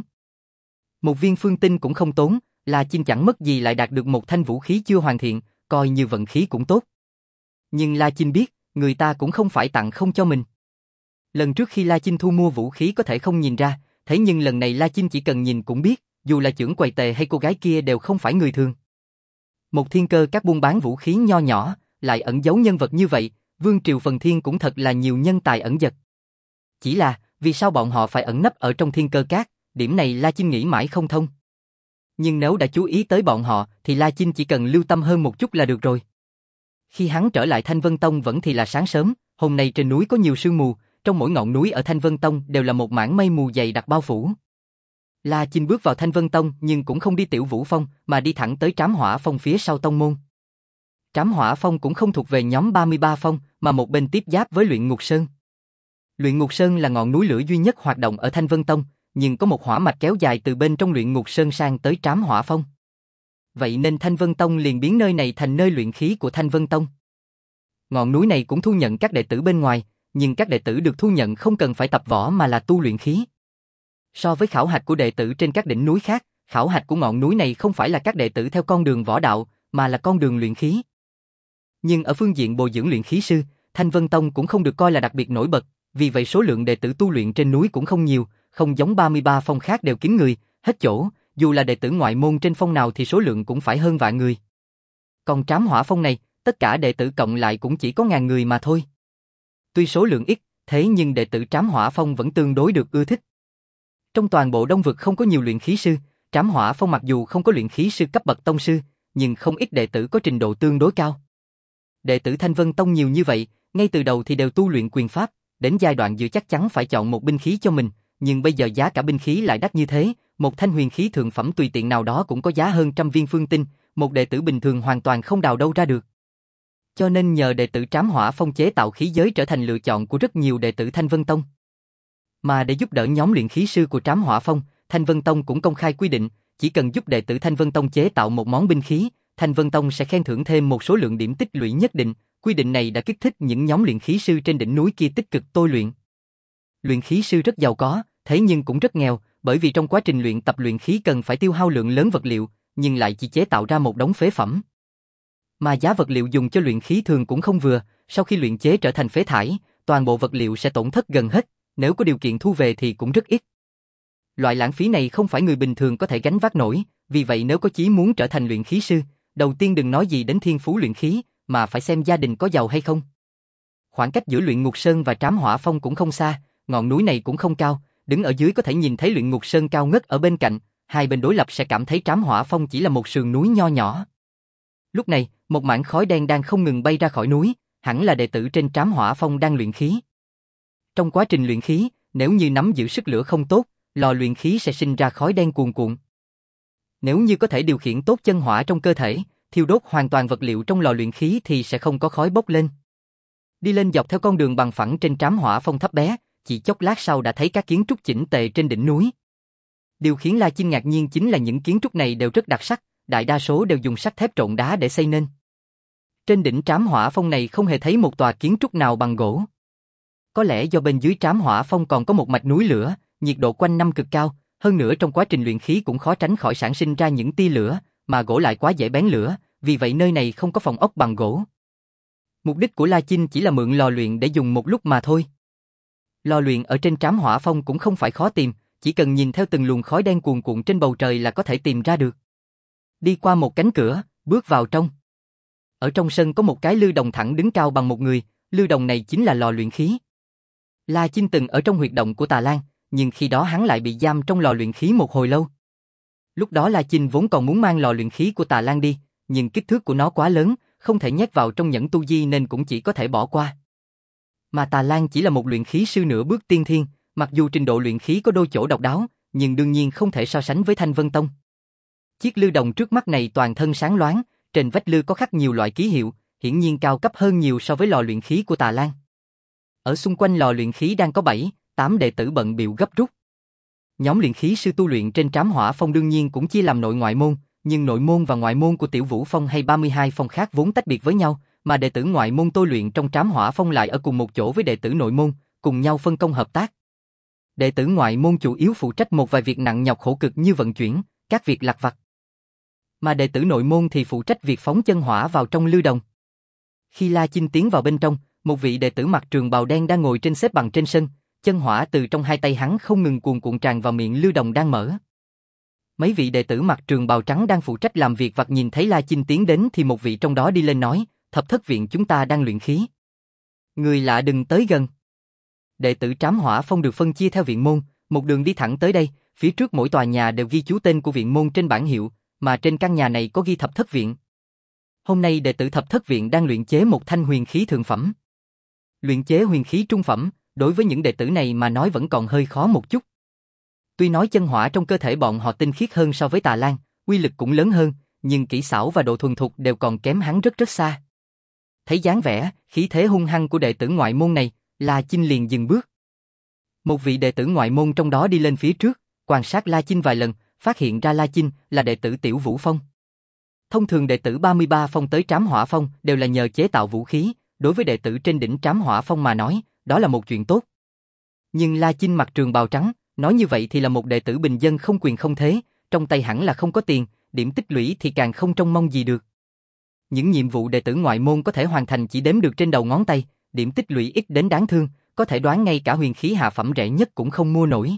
Một viên phương tinh cũng không tốn, La Chinh chẳng mất gì lại đạt được một thanh vũ khí chưa hoàn thiện, coi như vận khí cũng tốt. Nhưng La Chinh biết, người ta cũng không phải tặng không cho mình. Lần trước khi La Chinh thu mua vũ khí có thể không nhìn ra, thế nhưng lần này La Chinh chỉ cần nhìn cũng biết, dù là chưởng quầy tề hay cô gái kia đều không phải người thường. Một Thiên Cơ Các buôn bán vũ khí nho nhỏ, lại ẩn giấu nhân vật như vậy, Vương Triều Phần Thiên cũng thật là nhiều nhân tài ẩn dật. Chỉ là, vì sao bọn họ phải ẩn nấp ở trong Thiên Cơ Các, điểm này La Chinh nghĩ mãi không thông. Nhưng nếu đã chú ý tới bọn họ, thì La Chinh chỉ cần lưu tâm hơn một chút là được rồi. Khi hắn trở lại Thanh Vân Tông vẫn thì là sáng sớm, hôm nay trên núi có nhiều sương mù, trong mỗi ngọn núi ở Thanh Vân Tông đều là một mảng mây mù dày đặc bao phủ. La Chinh bước vào Thanh Vân Tông nhưng cũng không đi Tiểu Vũ Phong mà đi thẳng tới Trám Hỏa Phong phía sau tông môn. Trám Hỏa Phong cũng không thuộc về nhóm ba mươi ba phong mà một bên tiếp giáp với Luyện Ngục Sơn. Luyện Ngục Sơn là ngọn núi lửa duy nhất hoạt động ở Thanh Vân Tông, nhưng có một hỏa mạch kéo dài từ bên trong Luyện Ngục Sơn sang tới Trám Hỏa Phong. Vậy nên Thanh Vân Tông liền biến nơi này thành nơi luyện khí của Thanh Vân Tông. Ngọn núi này cũng thu nhận các đệ tử bên ngoài, nhưng các đệ tử được thu nhận không cần phải tập võ mà là tu luyện khí. So với khảo hạch của đệ tử trên các đỉnh núi khác, Khảo hạch của ngọn núi này không phải là các đệ tử theo con đường võ đạo, mà là con đường luyện khí. Nhưng ở phương diện bồi dưỡng luyện khí sư, Thanh Vân Tông cũng không được coi là đặc biệt nổi bật, vì vậy số lượng đệ tử tu luyện trên núi cũng không nhiều, không giống ba mươi ba phong khác đều kín người, hết chỗ, dù là đệ tử ngoại môn trên phong nào thì số lượng cũng phải hơn vạn người. Còn Trám Hỏa Phong này, tất cả đệ tử cộng lại cũng chỉ có ngàn người mà thôi. Tuy số lượng ít, thế nhưng đệ tử Trám Hỏa Phong vẫn tương đối được ưa thích. Trong toàn bộ Đông Vực không có nhiều luyện khí sư, Trám Hỏa Phong mặc dù không có luyện khí sư cấp bậc tông sư, nhưng không ít đệ tử có trình độ tương đối cao. Đệ tử Thanh Vân Tông nhiều như vậy, ngay từ đầu thì đều tu luyện quyền pháp, đến giai đoạn giữa chắc chắn phải chọn một binh khí cho mình, nhưng bây giờ giá cả binh khí lại đắt như thế, một thanh huyền khí thượng phẩm tùy tiện nào đó cũng có giá hơn trăm viên phương tinh, một đệ tử bình thường hoàn toàn không đào đâu ra được. Cho nên nhờ đệ tử Trám Hỏa Phong chế tạo khí giới trở thành lựa chọn của rất nhiều đệ tử Thanh Vân Tông. Mà để giúp đỡ nhóm luyện khí sư của Trám Hỏa Phong, Thanh Vân Tông cũng công khai quy định, chỉ cần giúp đệ tử Thanh Vân Tông chế tạo một món binh khí, Thanh Vân Tông sẽ khen thưởng thêm một số lượng điểm tích lũy nhất định. Quy định này đã kích thích những nhóm luyện khí sư trên đỉnh núi kia tích cực tôi luyện. Luyện khí sư rất giàu có, thế nhưng cũng rất nghèo, bởi vì trong quá trình luyện tập luyện khí cần phải tiêu hao lượng lớn vật liệu, nhưng lại chỉ chế tạo ra một đống phế phẩm. Mà giá vật liệu dùng cho luyện khí thường cũng không vừa, sau khi luyện chế trở thành phế thải, toàn bộ vật liệu sẽ tổn thất gần hết, nếu có điều kiện thu về thì cũng rất ít. Loại lãng phí này không phải người bình thường có thể gánh vác nổi, vì vậy nếu có chí muốn trở thành luyện khí sư, đầu tiên đừng nói gì đến thiên phú luyện khí, mà phải xem gia đình có giàu hay không. Khoảng cách giữa Luyện Ngục Sơn và Trám Hỏa Phong cũng không xa, ngọn núi này cũng không cao, đứng ở dưới có thể nhìn thấy Luyện Ngục Sơn cao ngất ở bên cạnh, hai bên đối lập sẽ cảm thấy Trám Hỏa Phong chỉ là một sườn núi nho nhỏ. Lúc này, một mảng khói đen đang không ngừng bay ra khỏi núi, hẳn là đệ tử trên Trám Hỏa Phong đang luyện khí. Trong quá trình luyện khí, nếu như nắm giữ sức lửa không tốt, lò luyện khí sẽ sinh ra khói đen cuồn cuộn. Nếu như có thể điều khiển tốt chân hỏa trong cơ thể, thiêu đốt hoàn toàn vật liệu trong lò luyện khí thì sẽ không có khói bốc lên. Đi lên dọc theo con đường bằng phẳng trên Trám Hỏa Phong thấp bé, chỉ chốc lát sau đã thấy các kiến trúc chỉnh tề trên đỉnh núi. Điều khiến La Chinh ngạc nhiên chính là những kiến trúc này đều rất đặc sắc, đại đa số đều dùng sắt thép trộn đá để xây nên. Trên đỉnh Trám Hỏa Phong này không hề thấy một tòa kiến trúc nào bằng gỗ. Có lẽ do bên dưới Trám Hỏa Phong còn có một mạch núi lửa, nhiệt độ quanh năm cực cao, hơn nữa trong quá trình luyện khí cũng khó tránh khỏi sản sinh ra những tia lửa, mà gỗ lại quá dễ bén lửa, vì vậy nơi này không có phòng ốc bằng gỗ. Mục đích của La Chinh chỉ là mượn lò luyện để dùng một lúc mà thôi. Lò luyện ở trên Trám Hỏa Phong cũng không phải khó tìm, chỉ cần nhìn theo từng luồng khói đen cuồn cuộn trên bầu trời là có thể tìm ra được. Đi qua một cánh cửa, bước vào trong. Ở trong sân có một cái lư đồng thẳng đứng cao bằng một người, lư đồng này chính là lò luyện khí. La Chinh từng ở trong huyệt động của Tà Lan, nhưng khi đó hắn lại bị giam trong lò luyện khí một hồi lâu. Lúc đó La Chinh vốn còn muốn mang lò luyện khí của Tà Lan đi, nhưng kích thước của nó quá lớn, không thể nhét vào trong nhẫn tu di nên cũng chỉ có thể bỏ qua. Mà Tà Lan chỉ là một luyện khí sư nửa bước tiên thiên, mặc dù trình độ luyện khí có đôi chỗ độc đáo, nhưng đương nhiên không thể so sánh với Thanh Vân Tông. Chiếc lư đồng trước mắt này toàn thân sáng loáng, trên vách lư có khắc nhiều loại ký hiệu, hiển nhiên cao cấp hơn nhiều so với lò luyện khí của Tà Lan. Ở xung quanh lò luyện khí đang có bảy, tám đệ tử bận bịu gấp rút. Nhóm luyện khí sư tu luyện trên Trám Hỏa Phong đương nhiên cũng chia làm nội ngoại môn, nhưng nội môn và ngoại môn của Tiểu Vũ Phong hay ba mươi hai phong khác vốn tách biệt với nhau, mà đệ tử ngoại môn tu luyện trong Trám Hỏa Phong lại ở cùng một chỗ với đệ tử nội môn, cùng nhau phân công hợp tác. Đệ tử ngoại môn chủ yếu phụ trách một vài việc nặng nhọc khổ cực như vận chuyển, các việc lặt vặt. Mà đệ tử nội môn thì phụ trách việc phóng chân hỏa vào trong lư đồng. Khi La Chinh tiến vào bên trong, một vị đệ tử mặc trường bào đen đang ngồi trên xếp bằng trên sân, chân hỏa từ trong hai tay hắn không ngừng cuồn cuộn tràn vào miệng lư đồng đang mở. Mấy vị đệ tử mặc trường bào trắng đang phụ trách làm việc vặt nhìn thấy La Chinh tiến đến thì một vị trong đó đi lên nói, Thập Thất Viện chúng ta đang luyện khí. Người lạ đừng tới gần. Đệ tử Trám Hỏa Phong được phân chia theo viện môn, một đường đi thẳng tới đây, phía trước mỗi tòa nhà đều ghi chú tên của viện môn trên bảng hiệu, mà trên căn nhà này có ghi Thập Thất Viện. Hôm nay đệ tử Thập Thất Viện đang luyện chế một thanh huyền khí thượng phẩm. Luyện chế huyền khí trung phẩm, đối với những đệ tử này mà nói vẫn còn hơi khó một chút. Tuy nói chân hỏa trong cơ thể bọn họ tinh khiết hơn so với Tà Lan, uy lực cũng lớn hơn, nhưng kỹ xảo và độ thuần thục đều còn kém hắn rất rất xa. Thấy dáng vẻ, khí thế hung hăng của đệ tử ngoại môn này, La Chinh liền dừng bước. Một vị đệ tử ngoại môn trong đó đi lên phía trước, quan sát La Chinh vài lần, phát hiện ra La Chinh là đệ tử Tiểu Vũ Phong. Thông thường đệ tử ba mươi ba phong tới Trám Hỏa Phong đều là nhờ chế tạo vũ khí, đối với đệ tử trên đỉnh Trám Hỏa Phong mà nói, đó là một chuyện tốt. Nhưng La Chinh mặc trường bào trắng, nói như vậy thì là một đệ tử bình dân không quyền không thế, trong tay hẳn là không có tiền, điểm tích lũy thì càng không trông mong gì được. Những nhiệm vụ đệ tử ngoại môn có thể hoàn thành chỉ đếm được trên đầu ngón tay, điểm tích lũy ít đến đáng thương, có thể đoán ngay cả huyền khí hạ phẩm rẻ nhất cũng không mua nổi.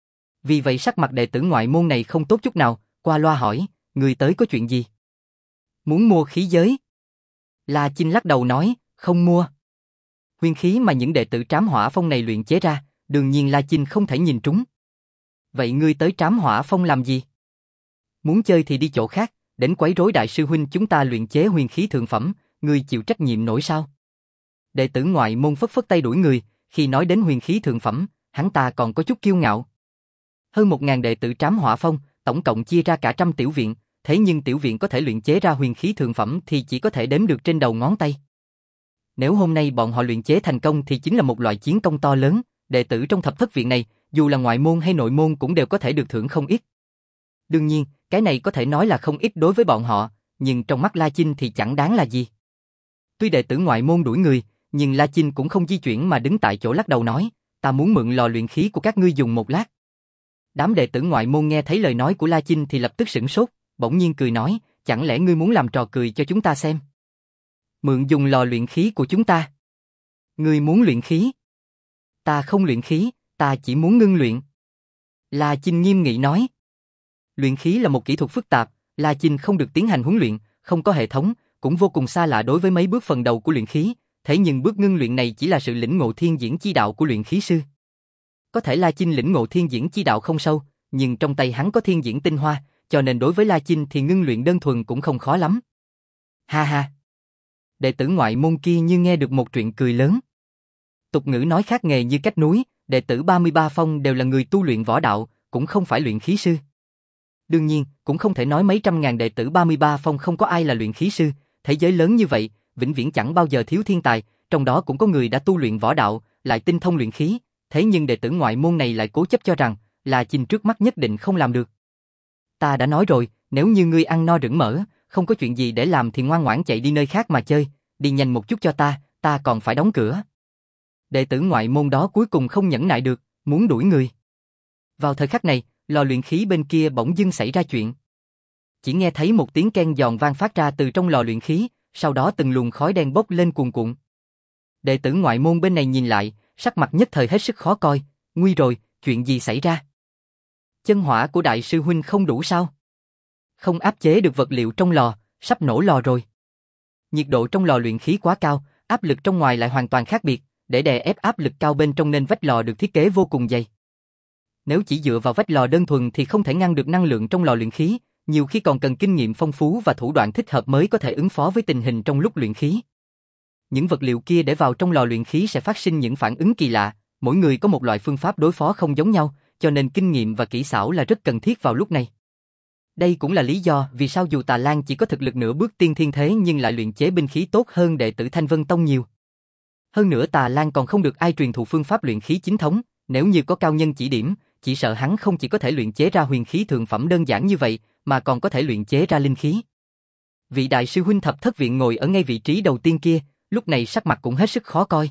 Vì vậy sắc mặt đệ tử ngoại môn này không tốt chút nào, qua loa hỏi, người tới có chuyện gì? Muốn mua khí giới? La Chinh lắc đầu nói, không mua. Huyền khí mà những đệ tử Trám Hỏa Phong này luyện chế ra, đương nhiên La Chinh không thể nhìn trúng. Vậy ngươi tới Trám Hỏa Phong làm gì? Muốn chơi thì đi chỗ khác, đến quấy rối đại sư huynh chúng ta luyện chế huyền khí thượng phẩm, ngươi chịu trách nhiệm nổi sao? Đệ tử ngoại môn phất phất tay đuổi người, khi nói đến huyền khí thượng phẩm, hắn ta còn có chút kiêu ngạo. Hơn một ngàn đệ tử Trám Hỏa Phong, tổng cộng chia ra cả trăm tiểu viện, thế nhưng tiểu viện có thể luyện chế ra huyền khí thượng phẩm thì chỉ có thể đếm được trên đầu ngón tay. Nếu hôm nay bọn họ luyện chế thành công thì chính là một loại chiến công to lớn, đệ tử trong thập thất viện này, dù là ngoại môn hay nội môn cũng đều có thể được thưởng không ít. Đương nhiên, cái này có thể nói là không ít đối với bọn họ, nhưng trong mắt La Chinh thì chẳng đáng là gì. Tuy đệ tử ngoại môn đuổi người, nhưng La Chinh cũng không di chuyển mà đứng tại chỗ lắc đầu nói, ta muốn mượn lò luyện khí của các ngươi dùng một lát. Đám đệ tử ngoại môn nghe thấy lời nói của La Chinh thì lập tức sửng sốt, bỗng nhiên cười nói, chẳng lẽ ngươi muốn làm trò cười cho chúng ta xem? Mượn dùng lò luyện khí của chúng ta. Ngươi muốn luyện khí? Ta không luyện khí, ta chỉ muốn ngưng luyện. La Chinh nghiêm nghị nói. Luyện khí là một kỹ thuật phức tạp, La Chinh không được tiến hành huấn luyện, không có hệ thống, cũng vô cùng xa lạ đối với mấy bước phần đầu của luyện khí, thế nhưng bước ngưng luyện này chỉ là sự lĩnh ngộ thiên diễn chi đạo của luyện khí sư. Có thể La Chinh lĩnh ngộ thiên diễn chi đạo không sâu, nhưng trong tay hắn có thiên diễn tinh hoa, cho nên đối với La Chinh thì ngưng luyện đơn thuần cũng không khó lắm. Ha ha. Đệ tử ngoại môn kia như nghe được một chuyện cười lớn. Tục ngữ nói khác nghề như cách núi, đệ tử ba mươi ba phong đều là người tu luyện võ đạo, cũng không phải luyện khí sư. Đương nhiên, cũng không thể nói mấy trăm ngàn đệ tử ba mươi ba phong không có ai là luyện khí sư, thế giới lớn như vậy, vĩnh viễn chẳng bao giờ thiếu thiên tài, trong đó cũng có người đã tu luyện võ đạo, lại tinh thông luyện khí, thế nhưng đệ tử ngoại môn này lại cố chấp cho rằng, La Chinh trước mắt nhất định không làm được. Ta đã nói rồi, nếu như ngươi ăn no rửng mỡ, không có chuyện gì để làm thì ngoan ngoãn chạy đi nơi khác mà chơi, đi nhanh một chút cho ta, ta còn phải đóng cửa. Đệ tử ngoại môn đó cuối cùng không nhẫn nại được, muốn đuổi người. Vào thời khắc này, lò luyện khí bên kia bỗng dưng xảy ra chuyện. Chỉ nghe thấy một tiếng keng giòn vang phát ra từ trong lò luyện khí, sau đó từng luồng khói đen bốc lên cuồn cuộn. Đệ tử ngoại môn bên này nhìn lại, sắc mặt nhất thời hết sức khó coi, nguy rồi, chuyện gì xảy ra? Chân hỏa của đại sư huynh không đủ sao? Không áp chế được vật liệu trong lò, sắp nổ lò rồi. Nhiệt độ trong lò luyện khí quá cao, áp lực trong ngoài lại hoàn toàn khác biệt, để đè ép áp lực cao bên trong nên vách lò được thiết kế vô cùng dày. Nếu chỉ dựa vào vách lò đơn thuần thì không thể ngăn được năng lượng trong lò luyện khí, nhiều khi còn cần kinh nghiệm phong phú và thủ đoạn thích hợp mới có thể ứng phó với tình hình trong lúc luyện khí. Những vật liệu kia để vào trong lò luyện khí sẽ phát sinh những phản ứng kỳ lạ, mỗi người có một loại phương pháp đối phó không giống nhau, cho nên kinh nghiệm và kỹ xảo là rất cần thiết vào lúc này. Đây cũng là lý do vì sao dù Tà Lan chỉ có thực lực nửa bước tiên thiên thế nhưng lại luyện chế binh khí tốt hơn đệ tử Thanh Vân Tông nhiều. Hơn nữa Tà Lan còn không được ai truyền thụ phương pháp luyện khí chính thống, nếu như có cao nhân chỉ điểm, chỉ sợ hắn không chỉ có thể luyện chế ra huyền khí thượng phẩm đơn giản như vậy, mà còn có thể luyện chế ra linh khí. Vị đại sư huynh thập thất viện ngồi ở ngay vị trí đầu tiên kia, lúc này sắc mặt cũng hết sức khó coi.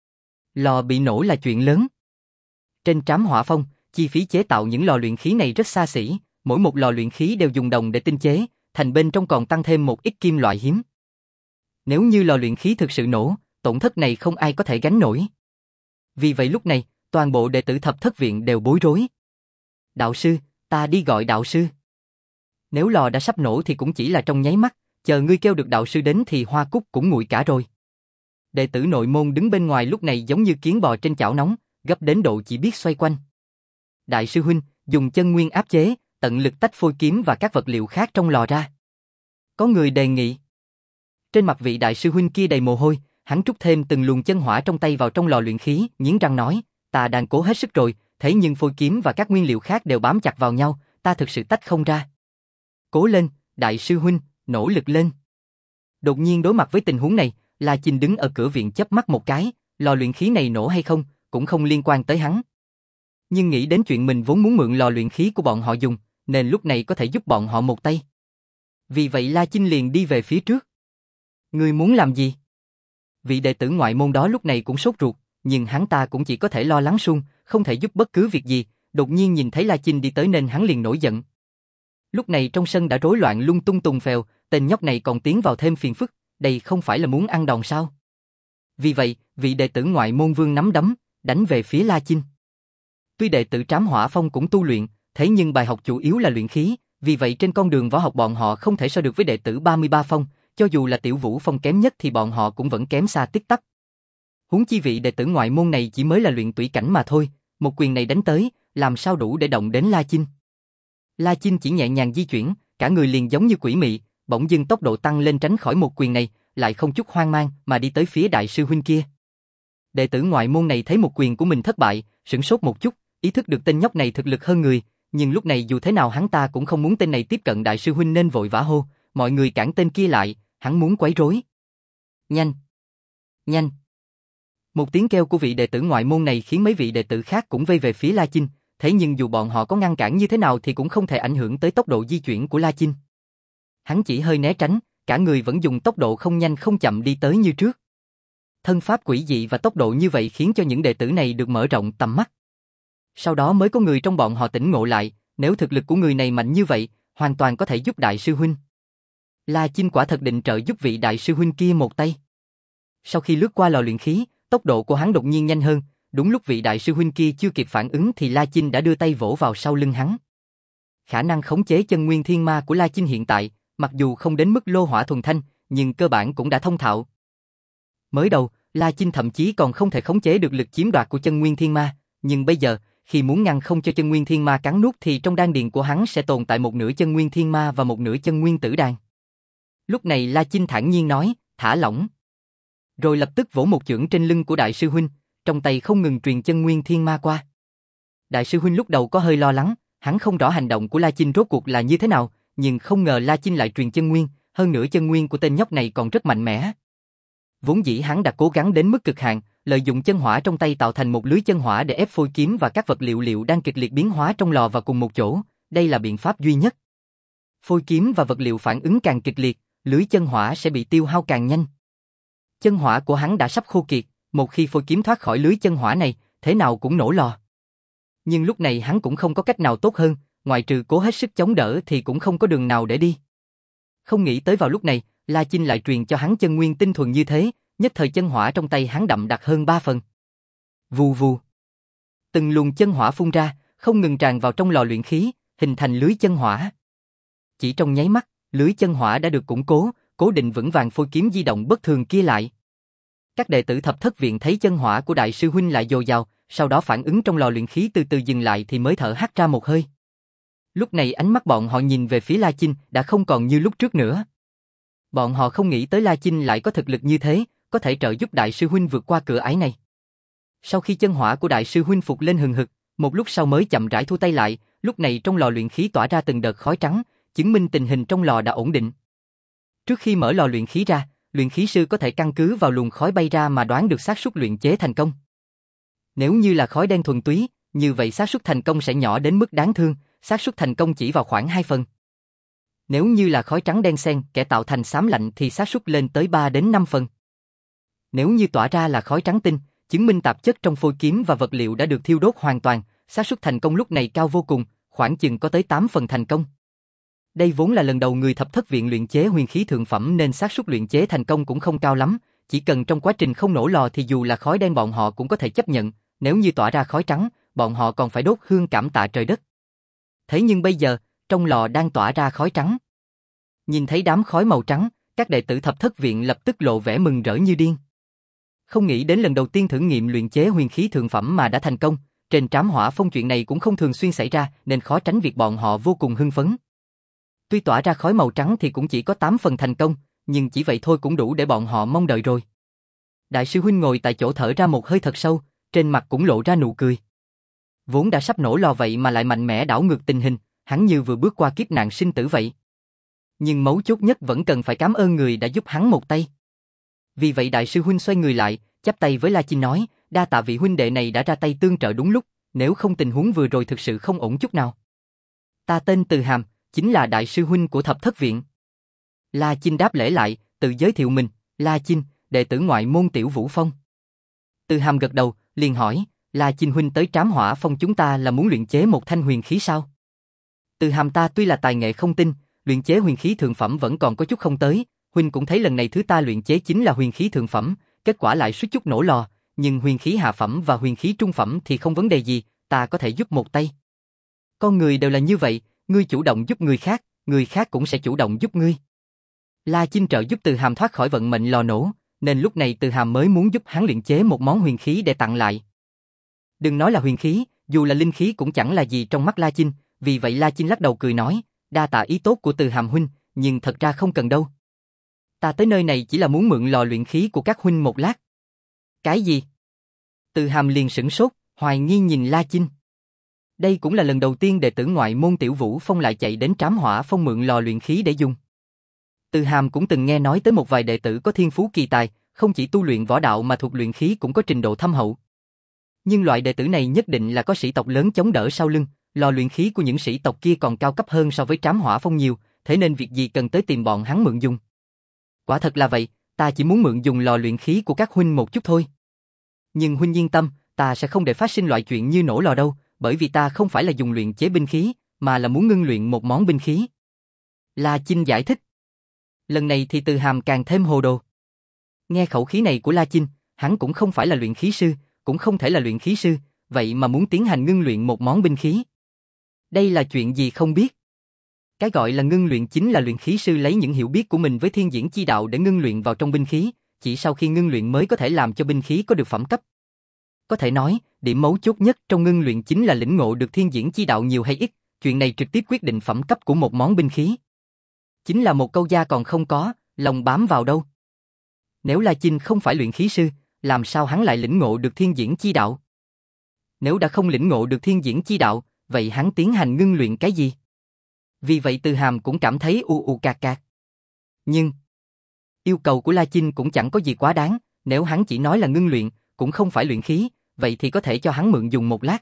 Lò bị nổ là chuyện lớn. Trên Trám Hỏa Phong, chi phí chế tạo những lò luyện khí này rất xa xỉ, mỗi một lò luyện khí đều dùng đồng để tinh chế, thành bên trong còn tăng thêm một ít kim loại hiếm. Nếu như lò luyện khí thực sự nổ, tổn thất này không ai có thể gánh nổi. Vì vậy lúc này, toàn bộ đệ tử thập thất viện đều bối rối. Đạo sư, ta đi gọi đạo sư. Nếu lò đã sắp nổ thì cũng chỉ là trong nháy mắt, chờ ngươi kêu được đạo sư đến thì hoa cúc cũng nguội cả rồi. Đệ tử nội môn đứng bên ngoài lúc này giống như kiến bò trên chảo nóng, gấp đến độ chỉ biết xoay quanh. Đại sư huynh, dùng chân nguyên áp chế, tận lực tách phôi kiếm và các vật liệu khác trong lò ra. Có người đề nghị. Trên mặt vị đại sư huynh kia đầy mồ hôi, hắn trút thêm từng luồng chân hỏa trong tay vào trong lò luyện khí, nghiến răng nói, ta đang cố hết sức rồi, thế nhưng phôi kiếm và các nguyên liệu khác đều bám chặt vào nhau, ta thực sự tách không ra. Cố lên, đại sư huynh, nỗ lực lên. Đột nhiên đối mặt với tình huống này, La Chinh đứng ở cửa viện chớp mắt một cái, lò luyện khí này nổ hay không, cũng không liên quan tới hắn. Nhưng nghĩ đến chuyện mình vốn muốn mượn lò luyện khí của bọn họ dùng, nên lúc này có thể giúp bọn họ một tay. Vì vậy La Chinh liền đi về phía trước. Ngươi muốn làm gì? Vị đệ tử ngoại môn đó lúc này cũng sốt ruột, nhưng hắn ta cũng chỉ có thể lo lắng suông, không thể giúp bất cứ việc gì, đột nhiên nhìn thấy La Chinh đi tới nên hắn liền nổi giận. Lúc này trong sân đã rối loạn lung tung tùng phèo, tên nhóc này còn tiến vào thêm phiền phức, đây không phải là muốn ăn đòn sao? Vì vậy, vị đệ tử ngoại môn Vương nắm đấm, đánh về phía La Chinh. Tuy đệ tử Trám Hỏa Phong cũng tu luyện, thế nhưng bài học chủ yếu là luyện khí, vì vậy trên con đường võ học bọn họ không thể so được với đệ tử ba mươi ba Phong, cho dù là Tiểu Vũ Phong kém nhất thì bọn họ cũng vẫn kém xa tít tắp. Huống chi vị đệ tử ngoại môn này chỉ mới là luyện tủy cảnh mà thôi, một quyền này đánh tới, làm sao đủ để động đến La Chinh. La Chinh chỉ nhẹ nhàng di chuyển, cả người liền giống như quỷ mị, bỗng dưng tốc độ tăng lên tránh khỏi một quyền này, lại không chút hoang mang mà đi tới phía đại sư huynh kia. Đệ tử ngoại môn này thấy một quyền của mình thất bại, sửng sốt một chút, ý thức được tên nhóc này thực lực hơn người, nhưng lúc này dù thế nào hắn ta cũng không muốn tên này tiếp cận đại sư huynh nên vội vã hô, mọi người cản tên kia lại, hắn muốn quấy rối. Nhanh! Nhanh! Một tiếng kêu của vị đệ tử ngoại môn này khiến mấy vị đệ tử khác cũng vây về phía La Chinh, thế nhưng dù bọn họ có ngăn cản như thế nào thì cũng không thể ảnh hưởng tới tốc độ di chuyển của La Chinh. Hắn chỉ hơi né tránh, cả người vẫn dùng tốc độ không nhanh không chậm đi tới như trước. Thân pháp quỷ dị và tốc độ như vậy khiến cho những đệ tử này được mở rộng tầm mắt. Sau đó mới có người trong bọn họ tỉnh ngộ lại, nếu thực lực của người này mạnh như vậy, hoàn toàn có thể giúp đại sư huynh. La Chinh quả thật định trợ giúp vị đại sư huynh kia một tay. Sau khi lướt qua lò luyện khí, tốc độ của hắn đột nhiên nhanh hơn, đúng lúc vị đại sư huynh kia chưa kịp phản ứng thì La Chinh đã đưa tay vỗ vào sau lưng hắn. Khả năng khống chế chân nguyên thiên ma của La Chinh hiện tại, mặc dù không đến mức lô hỏa thuần thanh, nhưng cơ bản cũng đã thông thạo. Mới đầu, La Chinh thậm chí còn không thể khống chế được lực chiếm đoạt của chân nguyên thiên ma, nhưng bây giờ, khi muốn ngăn không cho chân nguyên thiên ma cắn nuốt thì trong đan điền của hắn sẽ tồn tại một nửa chân nguyên thiên ma và một nửa chân nguyên tử đan. Lúc này La Chinh thản nhiên nói, thả lỏng. Rồi lập tức vỗ một chưởng trên lưng của đại sư huynh, trong tay không ngừng truyền chân nguyên thiên ma qua. Đại sư huynh lúc đầu có hơi lo lắng, hắn không rõ hành động của La Chinh rốt cuộc là như thế nào, nhưng không ngờ La Chinh lại truyền chân nguyên, hơn nữa chân nguyên của tên nhóc này còn rất mạnh mẽ. Vốn dĩ hắn đã cố gắng đến mức cực hạn, lợi dụng chân hỏa trong tay tạo thành một lưới chân hỏa để ép phôi kiếm và các vật liệu liệu đang kịch liệt biến hóa trong lò vào cùng một chỗ, đây là biện pháp duy nhất. Phôi kiếm và vật liệu phản ứng càng kịch liệt, lưới chân hỏa sẽ bị tiêu hao càng nhanh. Chân hỏa của hắn đã sắp khô kiệt, một khi phôi kiếm thoát khỏi lưới chân hỏa này, thế nào cũng nổ lò. Nhưng lúc này hắn cũng không có cách nào tốt hơn, ngoài trừ cố hết sức chống đỡ thì cũng không có đường nào để đi. Không nghĩ tới vào lúc này, La Chinh lại truyền cho hắn chân nguyên tinh thuần như thế, nhất thời chân hỏa trong tay hắn đậm đặc hơn ba phần. Vù vù. Từng luồng chân hỏa phun ra, không ngừng tràn vào trong lò luyện khí, hình thành lưới chân hỏa. Chỉ trong nháy mắt, lưới chân hỏa đã được củng cố, cố định vững vàng phôi kiếm di động bất thường kia lại. Các đệ tử thập thất viện thấy chân hỏa của đại sư huynh lại dồi dào, sau đó phản ứng trong lò luyện khí từ từ dừng lại thì mới thở hắt ra một hơi. Lúc này ánh mắt bọn họ nhìn về phía La Chinh đã không còn như lúc trước nữa. Bọn họ không nghĩ tới La Chinh lại có thực lực như thế, có thể trợ giúp đại sư huynh vượt qua cửa ải này. Sau khi chân hỏa của đại sư huynh phục lên hừng hực, một lúc sau mới chậm rãi thu tay lại, lúc này trong lò luyện khí tỏa ra từng đợt khói trắng, chứng minh tình hình trong lò đã ổn định. Trước khi mở lò luyện khí ra, luyện khí sư có thể căn cứ vào luồng khói bay ra mà đoán được xác suất luyện chế thành công. Nếu như là khói đen thuần túy, như vậy xác suất thành công sẽ nhỏ đến mức đáng thương, xác suất thành công chỉ vào khoảng hai phần. Nếu như là khói trắng đen xen kẻ tạo thành xám lạnh thì xác suất lên tới ba đến năm phần. Nếu như tỏa ra là khói trắng tinh, chứng minh tạp chất trong phôi kiếm và vật liệu đã được thiêu đốt hoàn toàn, xác suất thành công lúc này cao vô cùng, khoảng chừng có tới tám phần thành công. Đây vốn là lần đầu người thập thất viện luyện chế huyền khí thượng phẩm nên xác suất luyện chế thành công cũng không cao lắm, chỉ cần trong quá trình không nổ lò thì dù là khói đen bọn họ cũng có thể chấp nhận, nếu như tỏa ra khói trắng, bọn họ còn phải đốt hương cảm tạ trời đất. Thế nhưng bây giờ, trong lò đang tỏa ra khói trắng. Nhìn thấy đám khói màu trắng, các đệ tử thập thất viện lập tức lộ vẻ mừng rỡ như điên. Không nghĩ đến lần đầu tiên thử nghiệm luyện chế huyền khí thượng phẩm mà đã thành công, trên Trám Hỏa Phong chuyện này cũng không thường xuyên xảy ra nên khó tránh việc bọn họ vô cùng hưng phấn. Tuy tỏa ra khói màu trắng thì cũng chỉ có tám phần thành công, nhưng chỉ vậy thôi cũng đủ để bọn họ mong đợi rồi. Đại sư huynh ngồi tại chỗ thở ra một hơi thật sâu, trên mặt cũng lộ ra nụ cười. Vốn đã sắp nổ lò vậy mà lại mạnh mẽ đảo ngược tình hình, hắn như vừa bước qua kiếp nạn sinh tử vậy. Nhưng mấu chốt nhất vẫn cần phải cảm ơn người đã giúp hắn một tay. Vì vậy đại sư huynh xoay người lại, chắp tay với La Chinh nói, đa tạ vị huynh đệ này đã ra tay tương trợ đúng lúc, nếu không tình huống vừa rồi thực sự không ổn chút nào. Ta tên Từ Hàm, chính là đại sư huynh của thập thất viện. La Chinh đáp lễ lại, tự giới thiệu mình, La Chinh, đệ tử ngoại môn Tiểu Vũ Phong. Từ Hàm gật đầu, liền hỏi, La Chinh huynh tới Trám Hỏa Phong chúng ta là muốn luyện chế một thanh huyền khí sao? Từ Hàm ta tuy là tài nghệ không tinh, luyện chế huyền khí thượng phẩm vẫn còn có chút không tới, huynh cũng thấy lần này thứ ta luyện chế chính là huyền khí thượng phẩm, kết quả lại suýt chút nổ lò, nhưng huyền khí hạ phẩm và huyền khí trung phẩm thì không vấn đề gì, ta có thể giúp một tay. Con người đều là như vậy, ngươi chủ động giúp người khác, người khác cũng sẽ chủ động giúp ngươi. La Chinh trợ giúp Từ Hàm thoát khỏi vận mệnh lò nổ, nên lúc này Từ Hàm mới muốn giúp hắn luyện chế một món huyền khí để tặng lại. Đừng nói là huyền khí, dù là linh khí cũng chẳng là gì trong mắt La Chinh, vì vậy La Chinh lắc đầu cười nói, đa tạ ý tốt của Từ Hàm huynh, nhưng thật ra không cần đâu. Ta tới nơi này chỉ là muốn mượn lò luyện khí của các huynh một lát. Cái gì? Từ Hàm liền sửng sốt, hoài nghi nhìn La Chinh. Đây cũng là lần đầu tiên đệ tử ngoại môn Tiểu Vũ Phong lại chạy đến Trám Hỏa Phong mượn lò luyện khí để dùng. Từ Hàm cũng từng nghe nói tới một vài đệ tử có thiên phú kỳ tài, không chỉ tu luyện võ đạo mà thuộc luyện khí cũng có trình độ thâm hậu. Nhưng loại đệ tử này nhất định là có sĩ tộc lớn chống đỡ sau lưng, lò luyện khí của những sĩ tộc kia còn cao cấp hơn so với Trám Hỏa Phong nhiều, thế nên việc gì cần tới tìm bọn hắn mượn dùng. Quả thật là vậy, ta chỉ muốn mượn dùng lò luyện khí của các huynh một chút thôi. Nhưng huynh yên tâm, ta sẽ không để phát sinh loại chuyện như nổ lò đâu, bởi vì ta không phải là dùng luyện chế binh khí, mà là muốn ngưng luyện một món binh khí. La Chinh giải thích. Lần này thì Từ Hàm càng thêm hồ đồ. Nghe khẩu khí này của La Chinh, hắn cũng không phải là luyện khí sư, cũng không thể là luyện khí sư, vậy mà muốn tiến hành ngưng luyện một món binh khí. Đây là chuyện gì không biết. Cái gọi là ngưng luyện chính là luyện khí sư lấy những hiểu biết của mình với thiên diễn chi đạo để ngưng luyện vào trong binh khí, chỉ sau khi ngưng luyện mới có thể làm cho binh khí có được phẩm cấp. Có thể nói, điểm mấu chốt nhất trong ngưng luyện chính là lĩnh ngộ được thiên diễn chi đạo nhiều hay ít, chuyện này trực tiếp quyết định phẩm cấp của một món binh khí. Chính là một câu gia còn không có, lòng bám vào đâu. Nếu La Chinh không phải luyện khí sư, làm sao hắn lại lĩnh ngộ được thiên diễn chi đạo? Nếu đã không lĩnh ngộ được thiên diễn chi đạo, vậy hắn tiến hành ngưng luyện cái gì? Vì vậy Từ Hàm cũng cảm thấy u u cạc cạc. Nhưng, yêu cầu của La Chinh cũng chẳng có gì quá đáng, nếu hắn chỉ nói là ngưng luyện, cũng không phải luyện khí, vậy thì có thể cho hắn mượn dùng một lát.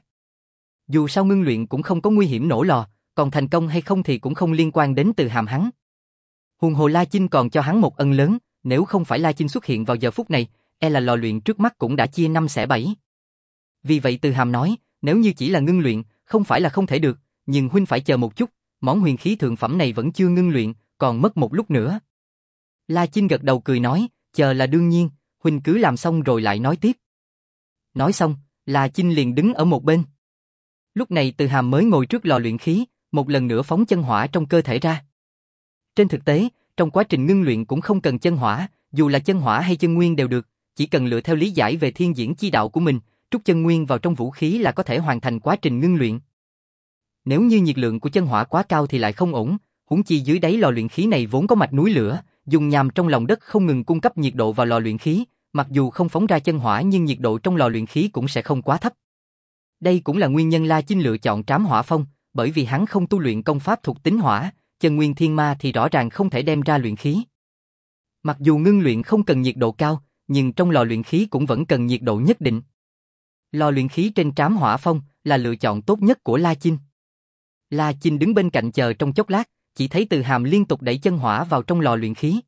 Dù sao ngưng luyện cũng không có nguy hiểm nổ lò, còn thành công hay không thì cũng không liên quan đến Từ Hàm hắn. Huống hồ La Chinh còn cho hắn một ân lớn, nếu không phải La Chinh xuất hiện vào giờ phút này, e là lò luyện trước mắt cũng đã chia năm xẻ bảy. Vì vậy Từ Hàm nói, nếu như chỉ là ngưng luyện, không phải là không thể được, nhưng huynh phải chờ một chút, món huyền khí thượng phẩm này vẫn chưa ngưng luyện, còn mất một lúc nữa. La Chinh gật đầu cười nói, chờ là đương nhiên, huynh cứ làm xong rồi lại nói tiếp. Nói xong, La Chinh liền đứng ở một bên. Lúc này Từ Hàm mới ngồi trước lò luyện khí, một lần nữa phóng chân hỏa trong cơ thể ra. Trên thực tế, trong quá trình ngưng luyện cũng không cần chân hỏa, dù là chân hỏa hay chân nguyên đều được, chỉ cần lựa theo lý giải về thiên diễn chi đạo của mình, trút chân nguyên vào trong vũ khí là có thể hoàn thành quá trình ngưng luyện. Nếu như nhiệt lượng của chân hỏa quá cao thì lại không ổn, huống chi dưới đáy lò luyện khí này vốn có mạch núi lửa, dùng nham trong lòng đất không ngừng cung cấp nhiệt độ vào lò luyện khí, mặc dù không phóng ra chân hỏa nhưng nhiệt độ trong lò luyện khí cũng sẽ không quá thấp. Đây cũng là nguyên nhân La Chinh lựa chọn Trám Hỏa Phong, bởi vì hắn không tu luyện công pháp thuộc tính hỏa, chân nguyên thiên ma thì rõ ràng không thể đem ra luyện khí. Mặc dù ngưng luyện không cần nhiệt độ cao, nhưng trong lò luyện khí cũng vẫn cần nhiệt độ nhất định. Lò luyện khí trên Trám Hỏa Phong là lựa chọn tốt nhất của La Chinh. La Chinh đứng bên cạnh chờ trong chốc lát, chỉ thấy Từ Hàm liên tục đẩy chân hỏa vào trong lò luyện khí.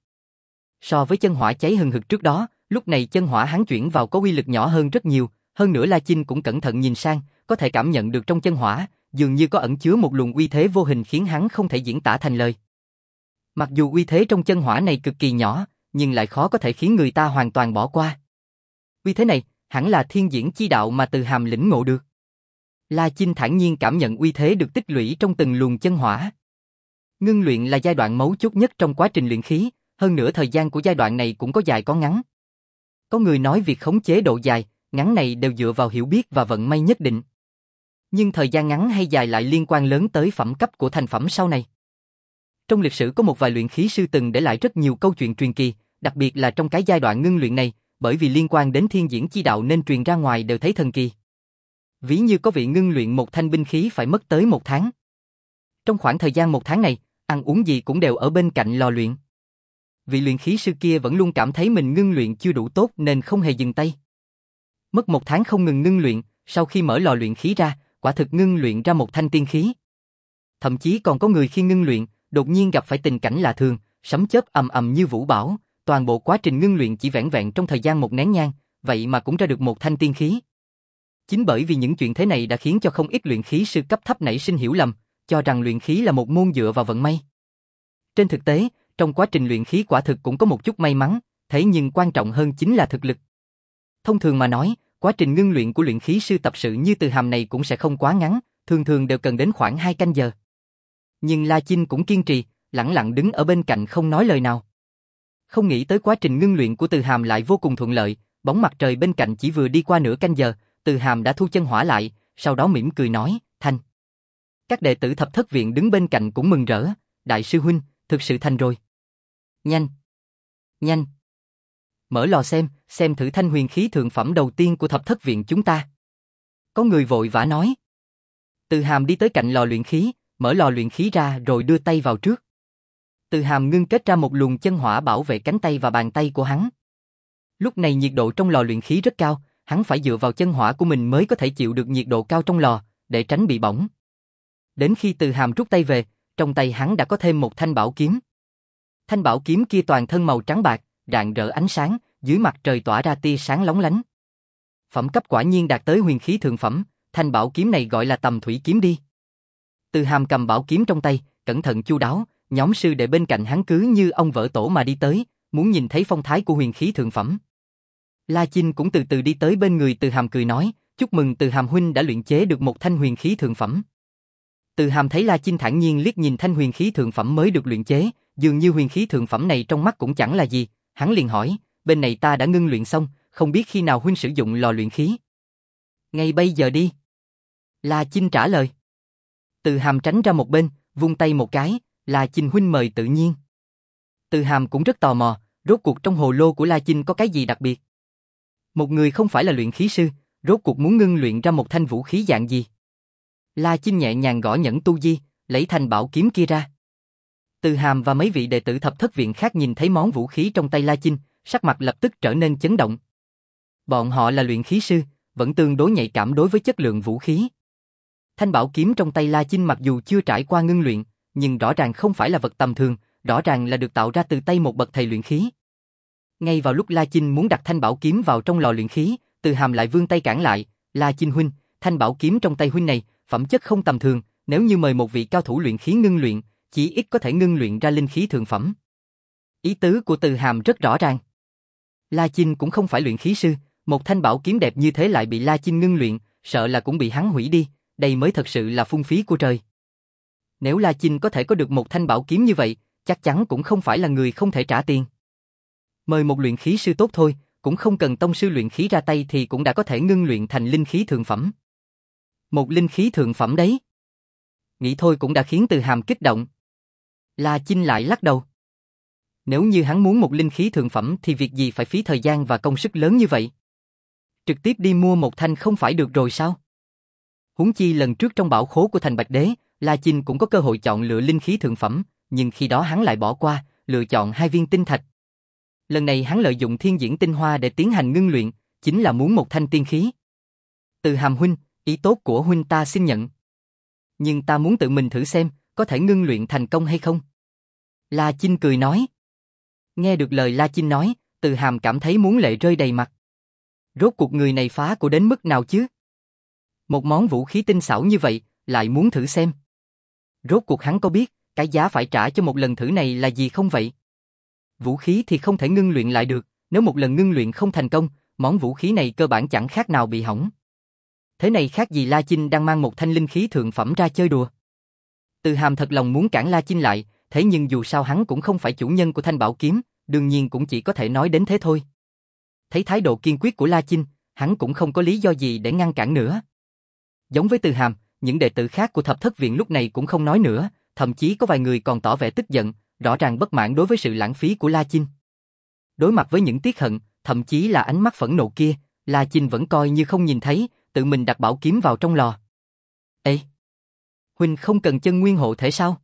So với chân hỏa cháy hừng hực trước đó, lúc này chân hỏa hắn chuyển vào có uy lực nhỏ hơn rất nhiều, hơn nữa La Chinh cũng cẩn thận nhìn sang, có thể cảm nhận được trong chân hỏa, dường như có ẩn chứa một luồng uy thế vô hình khiến hắn không thể diễn tả thành lời. Mặc dù uy thế trong chân hỏa này cực kỳ nhỏ, nhưng lại khó có thể khiến người ta hoàn toàn bỏ qua. Uy thế này, hẳn là thiên diễn chi đạo mà Từ Hàm lĩnh ngộ được. La Chinh thản nhiên cảm nhận uy thế được tích lũy trong từng luồng chân hỏa. Ngưng luyện là giai đoạn mấu chốt nhất trong quá trình luyện khí, hơn nữa thời gian của giai đoạn này cũng có dài có ngắn. Có người nói việc khống chế độ dài, ngắn này đều dựa vào hiểu biết và vận may nhất định. Nhưng thời gian ngắn hay dài lại liên quan lớn tới phẩm cấp của thành phẩm sau này. Trong lịch sử có một vài luyện khí sư từng để lại rất nhiều câu chuyện truyền kỳ, đặc biệt là trong cái giai đoạn ngưng luyện này, bởi vì liên quan đến thiên diễn chi đạo nên truyền ra ngoài đều thấy thần kỳ. Ví như có vị ngưng luyện một thanh binh khí phải mất tới một tháng. Trong khoảng thời gian một tháng này, ăn uống gì cũng đều ở bên cạnh lò luyện. Vị luyện khí sư kia vẫn luôn cảm thấy mình ngưng luyện chưa đủ tốt nên không hề dừng tay. Mất một tháng không ngừng ngưng luyện, sau khi mở lò luyện khí ra, quả thực ngưng luyện ra một thanh tiên khí. Thậm chí còn có người khi ngưng luyện, đột nhiên gặp phải tình cảnh lạ thường, sấm chớp ầm ầm như vũ bão, toàn bộ quá trình ngưng luyện chỉ vẻn vẹn trong thời gian một nén nhang, vậy mà cũng ra được một thanh tiên khí. Chính bởi vì những chuyện thế này đã khiến cho không ít luyện khí sư cấp thấp nảy sinh hiểu lầm, cho rằng luyện khí là một môn dựa vào vận may. Trên thực tế, trong quá trình luyện khí quả thực cũng có một chút may mắn, thế nhưng quan trọng hơn chính là thực lực. Thông thường mà nói, quá trình ngưng luyện của luyện khí sư tập sự như Từ Hàm này cũng sẽ không quá ngắn, thường thường đều cần đến khoảng hai canh giờ. Nhưng La Chinh cũng kiên trì, lẳng lặng đứng ở bên cạnh không nói lời nào. Không nghĩ tới quá trình ngưng luyện của Từ Hàm lại vô cùng thuận lợi, bóng mặt trời bên cạnh chỉ vừa đi qua nửa canh giờ, Từ Hàm đã thu chân hỏa lại, sau đó mỉm cười nói, thành. Các đệ tử Thập Thất Viện đứng bên cạnh cũng mừng rỡ, đại sư huynh, thực sự thành rồi. Nhanh, nhanh. Mở lò xem, xem thử thanh huyền khí thượng phẩm đầu tiên của Thập Thất Viện chúng ta. Có người vội vã nói. Từ Hàm đi tới cạnh lò luyện khí, mở lò luyện khí ra rồi đưa tay vào trước. Từ Hàm ngưng kết ra một luồng chân hỏa bảo vệ cánh tay và bàn tay của hắn. Lúc này nhiệt độ trong lò luyện khí rất cao, hắn phải dựa vào chân hỏa của mình mới có thể chịu được nhiệt độ cao trong lò, để tránh bị bỏng. Đến khi Từ Hàm rút tay về, trong tay hắn đã có thêm một thanh bảo kiếm. Thanh bảo kiếm kia toàn thân màu trắng bạc, rạng rỡ ánh sáng, dưới mặt trời tỏa ra tia sáng lóng lánh. Phẩm cấp quả nhiên đạt tới huyền khí thượng phẩm, thanh bảo kiếm này gọi là Tầm Thủy kiếm đi. Từ Hàm cầm bảo kiếm trong tay, cẩn thận chu đáo, nhóm sư đệ bên cạnh hắn cứ như ông vỡ tổ mà đi tới, muốn nhìn thấy phong thái của huyền khí thượng phẩm. La Chinh cũng từ từ đi tới bên người Từ Hàm cười nói, chúc mừng Từ Hàm huynh đã luyện chế được một thanh huyền khí thượng phẩm. Từ Hàm thấy La Chinh thản nhiên liếc nhìn thanh huyền khí thượng phẩm mới được luyện chế, dường như huyền khí thượng phẩm này trong mắt cũng chẳng là gì, hắn liền hỏi, bên này ta đã ngưng luyện xong, không biết khi nào huynh sử dụng lò luyện khí. Ngay bây giờ đi. La Chinh trả lời. Từ Hàm tránh ra một bên, vung tay một cái, La Chinh huynh mời tự nhiên. Từ Hàm cũng rất tò mò, rốt cuộc trong hồ lô của La Chinh có cái gì đặc biệt. Một người không phải là luyện khí sư, rốt cuộc muốn ngưng luyện ra một thanh vũ khí dạng gì. La Chinh nhẹ nhàng gõ nhẫn tu di, lấy thanh bảo kiếm kia ra. Từ Hàm và mấy vị đệ tử Thập Thất Viện khác nhìn thấy món vũ khí trong tay La Chinh, sắc mặt lập tức trở nên chấn động. Bọn họ là luyện khí sư, vẫn tương đối nhạy cảm đối với chất lượng vũ khí. Thanh bảo kiếm trong tay La Chinh mặc dù chưa trải qua ngưng luyện, nhưng rõ ràng không phải là vật tầm thường, rõ ràng là được tạo ra từ tay một bậc thầy luyện khí. Ngay vào lúc La Chinh muốn đặt thanh bảo kiếm vào trong lò luyện khí, Từ Hàm lại vươn tay cản lại, La Chinh huynh, thanh bảo kiếm trong tay huynh này, phẩm chất không tầm thường, nếu như mời một vị cao thủ luyện khí ngưng luyện, chỉ ít có thể ngưng luyện ra linh khí thượng phẩm. Ý tứ của Từ Hàm rất rõ ràng. La Chinh cũng không phải luyện khí sư, một thanh bảo kiếm đẹp như thế lại bị La Chinh ngưng luyện, sợ là cũng bị hắn hủy đi, đây mới thật sự là phung phí của trời. Nếu La Chinh có thể có được một thanh bảo kiếm như vậy, chắc chắn cũng không phải là người không thể trả tiền. Mời một luyện khí sư tốt thôi, cũng không cần tông sư luyện khí ra tay thì cũng đã có thể ngưng luyện thành linh khí thượng phẩm. Một linh khí thượng phẩm đấy. Nghĩ thôi cũng đã khiến Từ Hàm kích động. La Chinh lại lắc đầu. Nếu như hắn muốn một linh khí thượng phẩm thì việc gì phải phí thời gian và công sức lớn như vậy? Trực tiếp đi mua một thanh không phải được rồi sao? Huống chi lần trước trong bảo khố của thành Bạch Đế, La Chinh cũng có cơ hội chọn lựa linh khí thượng phẩm, nhưng khi đó hắn lại bỏ qua, lựa chọn hai viên tinh thạch. Lần này hắn lợi dụng thiên diễn tinh hoa để tiến hành ngưng luyện, chính là muốn một thanh tiên khí. Từ Hàm huynh, ý tốt của huynh ta xin nhận. Nhưng ta muốn tự mình thử xem, có thể ngưng luyện thành công hay không? La Chinh cười nói. Nghe được lời La Chinh nói, Từ Hàm cảm thấy muốn lệ rơi đầy mặt. Rốt cuộc người này phá của đến mức nào chứ? Một món vũ khí tinh xảo như vậy, lại muốn thử xem. Rốt cuộc hắn có biết, cái giá phải trả cho một lần thử này là gì không vậy? Vũ khí thì không thể ngưng luyện lại được, nếu một lần ngưng luyện không thành công, món vũ khí này cơ bản chẳng khác nào bị hỏng. Thế này khác gì La Chinh đang mang một thanh linh khí thượng phẩm ra chơi đùa. Từ Hàm thật lòng muốn cản La Chinh lại, thế nhưng dù sao hắn cũng không phải chủ nhân của thanh bảo kiếm, đương nhiên cũng chỉ có thể nói đến thế thôi. Thấy thái độ kiên quyết của La Chinh, hắn cũng không có lý do gì để ngăn cản nữa. Giống với Từ Hàm, những đệ tử khác của Thập Thất Viện lúc này cũng không nói nữa, thậm chí có vài người còn tỏ vẻ tức giận, rõ ràng bất mãn đối với sự lãng phí của La Chinh. Đối mặt với những tiếc hận, thậm chí là ánh mắt phẫn nộ kia, La Chinh vẫn coi như không nhìn thấy, tự mình đặt bảo kiếm vào trong lò. Ê! Huynh không cần chân nguyên hộ thể sao?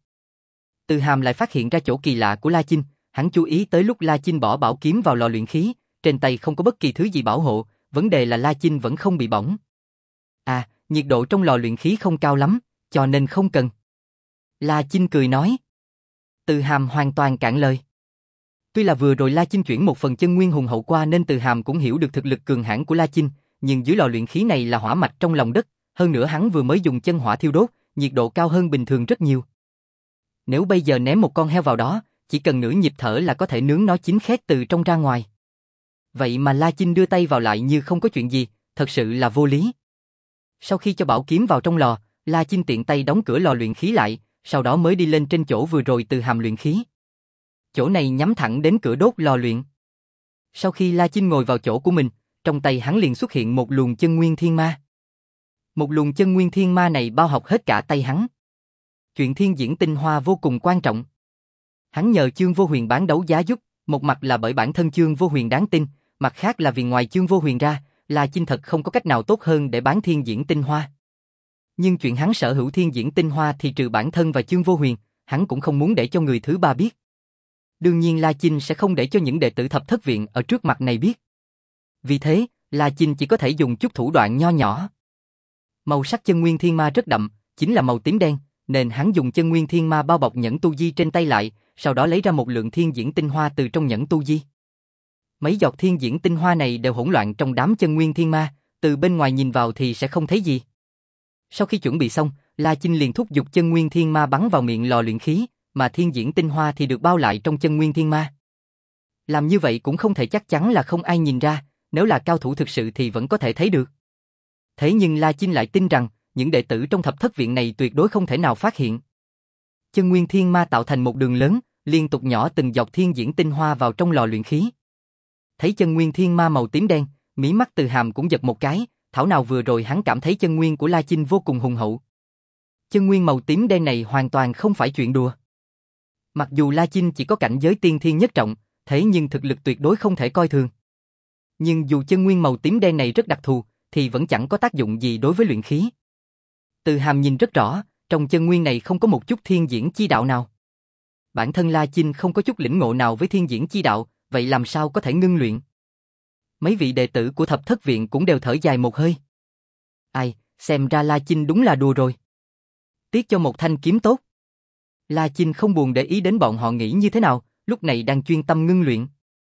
Từ Hàm lại phát hiện ra chỗ kỳ lạ của La Chinh, hắn chú ý tới lúc La Chinh bỏ bảo kiếm vào lò luyện khí, trên tay không có bất kỳ thứ gì bảo hộ, vấn đề là La Chinh vẫn không bị bỏng. À, nhiệt độ trong lò luyện khí không cao lắm, cho nên không cần. La Chinh cười nói. Từ Hàm hoàn toàn cạn lời. Tuy là vừa rồi La Chinh chuyển một phần chân nguyên hùng hậu qua nên Từ Hàm cũng hiểu được thực lực cường hãn của La Chinh, nhưng dưới lò luyện khí này là hỏa mạch trong lòng đất, hơn nữa hắn vừa mới dùng chân hỏa thiêu đốt, nhiệt độ cao hơn bình thường rất nhiều. Nếu bây giờ ném một con heo vào đó, chỉ cần nửa nhịp thở là có thể nướng nó chín khét từ trong ra ngoài. Vậy mà La Chinh đưa tay vào lại như không có chuyện gì, thật sự là vô lý. Sau khi cho bảo kiếm vào trong lò, La Chinh tiện tay đóng cửa lò luyện khí lại, sau đó mới đi lên trên chỗ vừa rồi từ hàm luyện khí. Chỗ này nhắm thẳng đến cửa đốt lò luyện. Sau khi La Chinh ngồi vào chỗ của mình, trong tay hắn liền xuất hiện một luồng chân nguyên thiên ma. Một luồng chân nguyên thiên ma này bao bọc hết cả tay hắn. Chuyện thiên diễn tinh hoa vô cùng quan trọng. Hắn nhờ Chương Vô Huyền bán đấu giá giúp, một mặt là bởi bản thân Chương Vô Huyền đáng tin, mặt khác là vì ngoài Chương Vô Huyền ra, La Chinh thật không có cách nào tốt hơn để bán thiên diễn tinh hoa. Nhưng chuyện hắn sở hữu thiên diễn tinh hoa thì trừ bản thân và Chương Vô Huyền, hắn cũng không muốn để cho người thứ ba biết. Đương nhiên La Chinh sẽ không để cho những đệ tử Thập Thất Viện ở trước mặt này biết. Vì thế, La Chinh chỉ có thể dùng chút thủ đoạn nho nhỏ. Màu sắc chân nguyên thiên ma rất đậm, chính là màu tím đen, nên hắn dùng chân nguyên thiên ma bao bọc nhẫn tu di trên tay lại, sau đó lấy ra một lượng thiên diễn tinh hoa từ trong nhẫn tu di. Mấy giọt thiên diễn tinh hoa này đều hỗn loạn trong đám chân nguyên thiên ma, từ bên ngoài nhìn vào thì sẽ không thấy gì. Sau khi chuẩn bị xong, La Chinh liền thúc giục chân nguyên thiên ma bắn vào miệng lò luyện khí, mà thiên diễn tinh hoa thì được bao lại trong chân nguyên thiên ma. Làm như vậy cũng không thể chắc chắn là không ai nhìn ra, nếu là cao thủ thực sự thì vẫn có thể thấy được. Thế nhưng La Chinh lại tin rằng, những đệ tử trong Thập Thất Viện này tuyệt đối không thể nào phát hiện. Chân nguyên thiên ma tạo thành một đường lớn, liên tục nhỏ từng giọt thiên diễn tinh hoa vào trong lò luyện khí. Thấy chân nguyên thiên ma màu tím đen, mí mắt Từ Hàm cũng giật một cái, thảo nào vừa rồi hắn cảm thấy chân nguyên của La Chinh vô cùng hùng hậu. Chân nguyên màu tím đen này hoàn toàn không phải chuyện đùa. Mặc dù La Chinh chỉ có cảnh giới tiên thiên nhất trọng, thế nhưng thực lực tuyệt đối không thể coi thường. Nhưng dù chân nguyên màu tím đen này rất đặc thù, thì vẫn chẳng có tác dụng gì đối với luyện khí. Từ Hàm nhìn rất rõ, trong chân nguyên này không có một chút thiên diễn chi đạo nào. Bản thân La Chinh không có chút lĩnh ngộ nào với thiên diễn chi đạo, vậy làm sao có thể ngưng luyện? Mấy vị đệ tử của Thập Thất Viện cũng đều thở dài một hơi. Ai, xem ra La Chinh đúng là đùa rồi. Tiếc cho một thanh kiếm tốt. La Chinh không buồn để ý đến bọn họ nghĩ như thế nào, lúc này đang chuyên tâm ngưng luyện.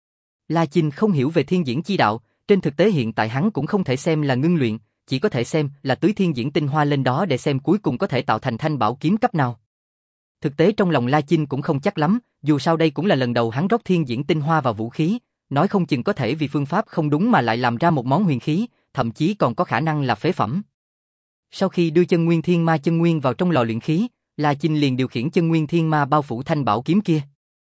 La Chinh không hiểu về thiên diễn chi đạo, trên thực tế hiện tại hắn cũng không thể xem là ngưng luyện, chỉ có thể xem là tưới thiên diễn tinh hoa lên đó để xem cuối cùng có thể tạo thành thanh bảo kiếm cấp nào. Thực tế trong lòng La Chinh cũng không chắc lắm, dù sao đây cũng là lần đầu hắn rót thiên diễn tinh hoa vào vũ khí, nói không chừng có thể vì phương pháp không đúng mà lại làm ra một món huyền khí, thậm chí còn có khả năng là phế phẩm. Sau khi đưa chân nguyên thiên ma chân nguyên vào trong lò luyện khí, La Chinh liền điều khiển chân nguyên thiên ma bao phủ thanh bảo kiếm kia.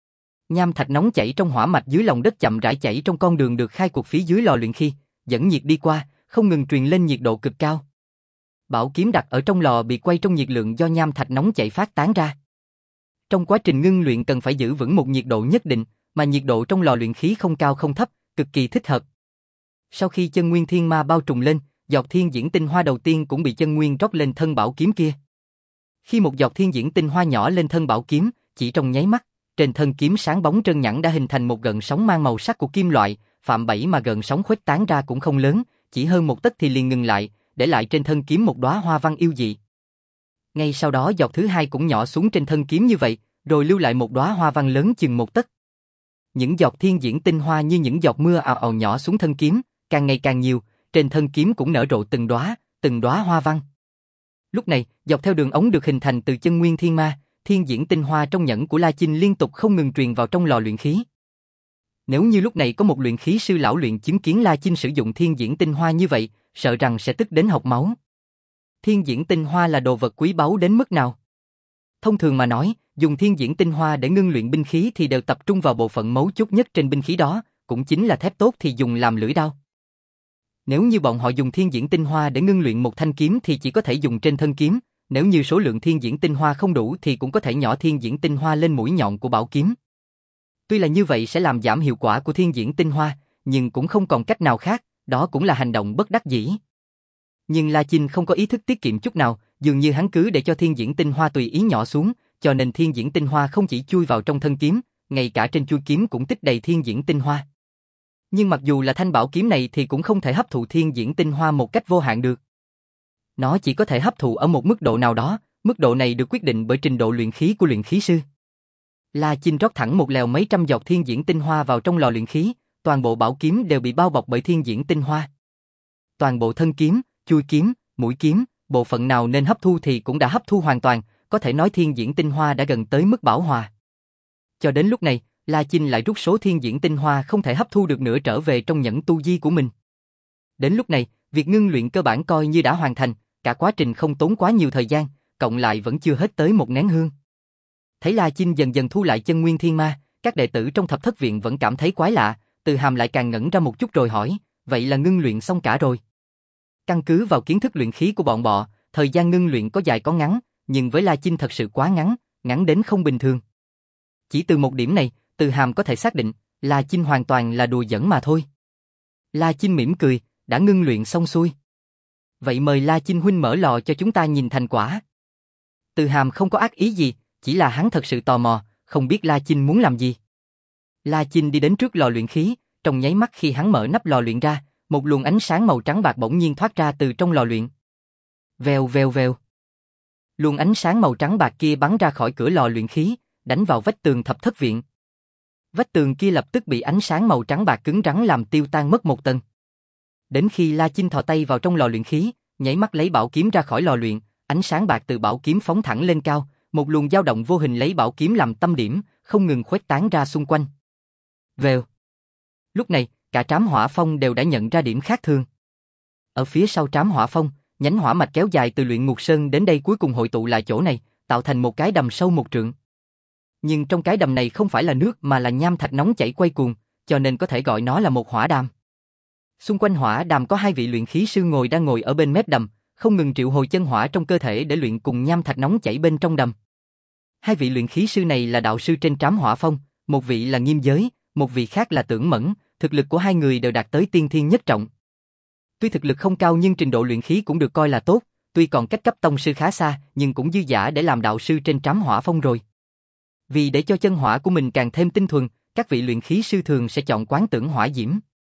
Nham thạch nóng chảy trong hỏa mạch dưới lòng đất chậm rãi chảy trong con đường được khai quật phía dưới lò luyện khí, dẫn nhiệt đi qua, không ngừng truyền lên nhiệt độ cực cao. Bảo kiếm đặt ở trong lò bị quay trong nhiệt lượng do nham thạch nóng chảy phát tán ra. Trong quá trình ngưng luyện cần phải giữ vững một nhiệt độ nhất định, mà nhiệt độ trong lò luyện khí không cao không thấp, cực kỳ thích hợp. Sau khi chân nguyên thiên ma bao trùm lên, giọt thiên diễn tinh hoa đầu tiên cũng bị chân nguyên rót lên thân bảo kiếm kia. Khi một giọt thiên diễn tinh hoa nhỏ lên thân bảo kiếm, chỉ trong nháy mắt, trên thân kiếm sáng bóng trơn nhẵn đã hình thành một gợn sóng mang màu sắc của kim loại, phạm bảy mà gợn sóng khuếch tán ra cũng không lớn, chỉ hơn một tấc thì liền ngừng lại, để lại trên thân kiếm một đóa hoa văn yêu dị. Ngay sau đó giọt thứ hai cũng nhỏ xuống trên thân kiếm như vậy, rồi lưu lại một đóa hoa văn lớn chừng một tấc. Những giọt thiên diễn tinh hoa như những giọt mưa ào ào nhỏ xuống thân kiếm, càng ngày càng nhiều, trên thân kiếm cũng nở rộ từng đóa, từng đóa hoa văn. Lúc này, dọc theo đường ống được hình thành từ chân nguyên thiên ma, thiên diễn tinh hoa trong nhẫn của La Chinh liên tục không ngừng truyền vào trong lò luyện khí. Nếu như lúc này có một luyện khí sư lão luyện chứng kiến La Chinh sử dụng thiên diễn tinh hoa như vậy, sợ rằng sẽ tức đến hộc máu. Thiên diễn tinh hoa là đồ vật quý báu đến mức nào? Thông thường mà nói, dùng thiên diễn tinh hoa để ngưng luyện binh khí thì đều tập trung vào bộ phận mấu chốt nhất trên binh khí đó, cũng chính là thép tốt thì dùng làm lưỡi đao. Nếu như bọn họ dùng thiên diễn tinh hoa để ngưng luyện một thanh kiếm thì chỉ có thể dùng trên thân kiếm, nếu như số lượng thiên diễn tinh hoa không đủ thì cũng có thể nhỏ thiên diễn tinh hoa lên mũi nhọn của bảo kiếm. Tuy là như vậy sẽ làm giảm hiệu quả của thiên diễn tinh hoa, nhưng cũng không còn cách nào khác, đó cũng là hành động bất đắc dĩ. Nhưng La Chinh không có ý thức tiết kiệm chút nào, dường như hắn cứ để cho thiên diễn tinh hoa tùy ý nhỏ xuống, cho nên thiên diễn tinh hoa không chỉ chui vào trong thân kiếm, ngay cả trên chuôi kiếm cũng tích đầy thiên diễn tinh hoa. Nhưng mặc dù là thanh bảo kiếm này thì cũng không thể hấp thụ thiên diễn tinh hoa một cách vô hạn được. Nó chỉ có thể hấp thụ ở một mức độ nào đó, mức độ này được quyết định bởi trình độ luyện khí của luyện khí sư. La Chinh rót thẳng một lèo mấy trăm giọt thiên diễn tinh hoa vào trong lò luyện khí, toàn bộ bảo kiếm đều bị bao bọc bởi thiên diễn tinh hoa. Toàn bộ thân kiếm, chuôi kiếm, mũi kiếm, bộ phận nào nên hấp thu thì cũng đã hấp thu hoàn toàn, có thể nói thiên diễn tinh hoa đã gần tới mức bão hòa. Cho đến lúc này, La Chinh lại rút số thiên diễn tinh hoa không thể hấp thu được nữa trở về trong nhẫn tu di của mình. Đến lúc này, việc ngưng luyện cơ bản coi như đã hoàn thành, cả quá trình không tốn quá nhiều thời gian, cộng lại vẫn chưa hết tới một nén hương. Thấy La Chinh dần dần thu lại chân nguyên thiên ma, các đệ tử trong thập thất viện vẫn cảm thấy quái lạ, Từ Hàm lại càng ngẩn ra một chút rồi hỏi, vậy là ngưng luyện xong cả rồi? Căn cứ vào kiến thức luyện khí của bọn bọ, thời gian ngưng luyện có dài có ngắn, nhưng với La Chinh thật sự quá ngắn, ngắn đến không bình thường. Chỉ từ một điểm này, Từ Hàm có thể xác định, La Chinh hoàn toàn là đùa giỡn mà thôi. La Chinh mỉm cười, đã ngưng luyện xong xuôi. Vậy mời La Chinh huynh mở lò cho chúng ta nhìn thành quả. Từ Hàm không có ác ý gì, chỉ là hắn thật sự tò mò, không biết La Chinh muốn làm gì. La Chinh đi đến trước lò luyện khí, trong nháy mắt khi hắn mở nắp lò luyện ra, một luồng ánh sáng màu trắng bạc bỗng nhiên thoát ra từ trong lò luyện. Vèo vèo vèo. Luồng ánh sáng màu trắng bạc kia bắn ra khỏi cửa lò luyện khí, đánh vào vách tường thập thất viện. Vách tường kia lập tức bị ánh sáng màu trắng bạc cứng rắn làm tiêu tan mất một tầng. Đến khi La Chinh thò tay vào trong lò luyện khí, nháy mắt lấy bảo kiếm ra khỏi lò luyện, ánh sáng bạc từ bảo kiếm phóng thẳng lên cao, một luồng dao động vô hình lấy bảo kiếm làm tâm điểm, không ngừng khuếch tán ra xung quanh. Vèo. Lúc này, cả Trám Hỏa Phong đều đã nhận ra điểm khác thường. Ở phía sau Trám Hỏa Phong, nhánh hỏa mạch kéo dài từ Luyện Ngục Sơn đến đây cuối cùng hội tụ lại chỗ này, tạo thành một cái đầm sâu một trượng. Nhưng trong cái đầm này không phải là nước mà là nham thạch nóng chảy quay cuồng, cho nên có thể gọi nó là một hỏa đàm. Xung quanh hỏa đàm có hai vị luyện khí sư ngồi đang ngồi ở bên mép đầm, không ngừng triệu hồi chân hỏa trong cơ thể để luyện cùng nham thạch nóng chảy bên trong đầm. Hai vị luyện khí sư này là đạo sư trên Trám Hỏa Phong, một vị là Nghiêm Giới, một vị khác là Tưởng Mẫn, thực lực của hai người đều đạt tới tiên thiên nhất trọng. Tuy thực lực không cao nhưng trình độ luyện khí cũng được coi là tốt, tuy còn cách cấp tông sư khá xa, nhưng cũng dư dả để làm đạo sư trên Trám Hỏa Phong rồi. Vì để cho chân hỏa của mình càng thêm tinh thuần, các vị luyện khí sư thường sẽ chọn quán tưởng hỏa diễm.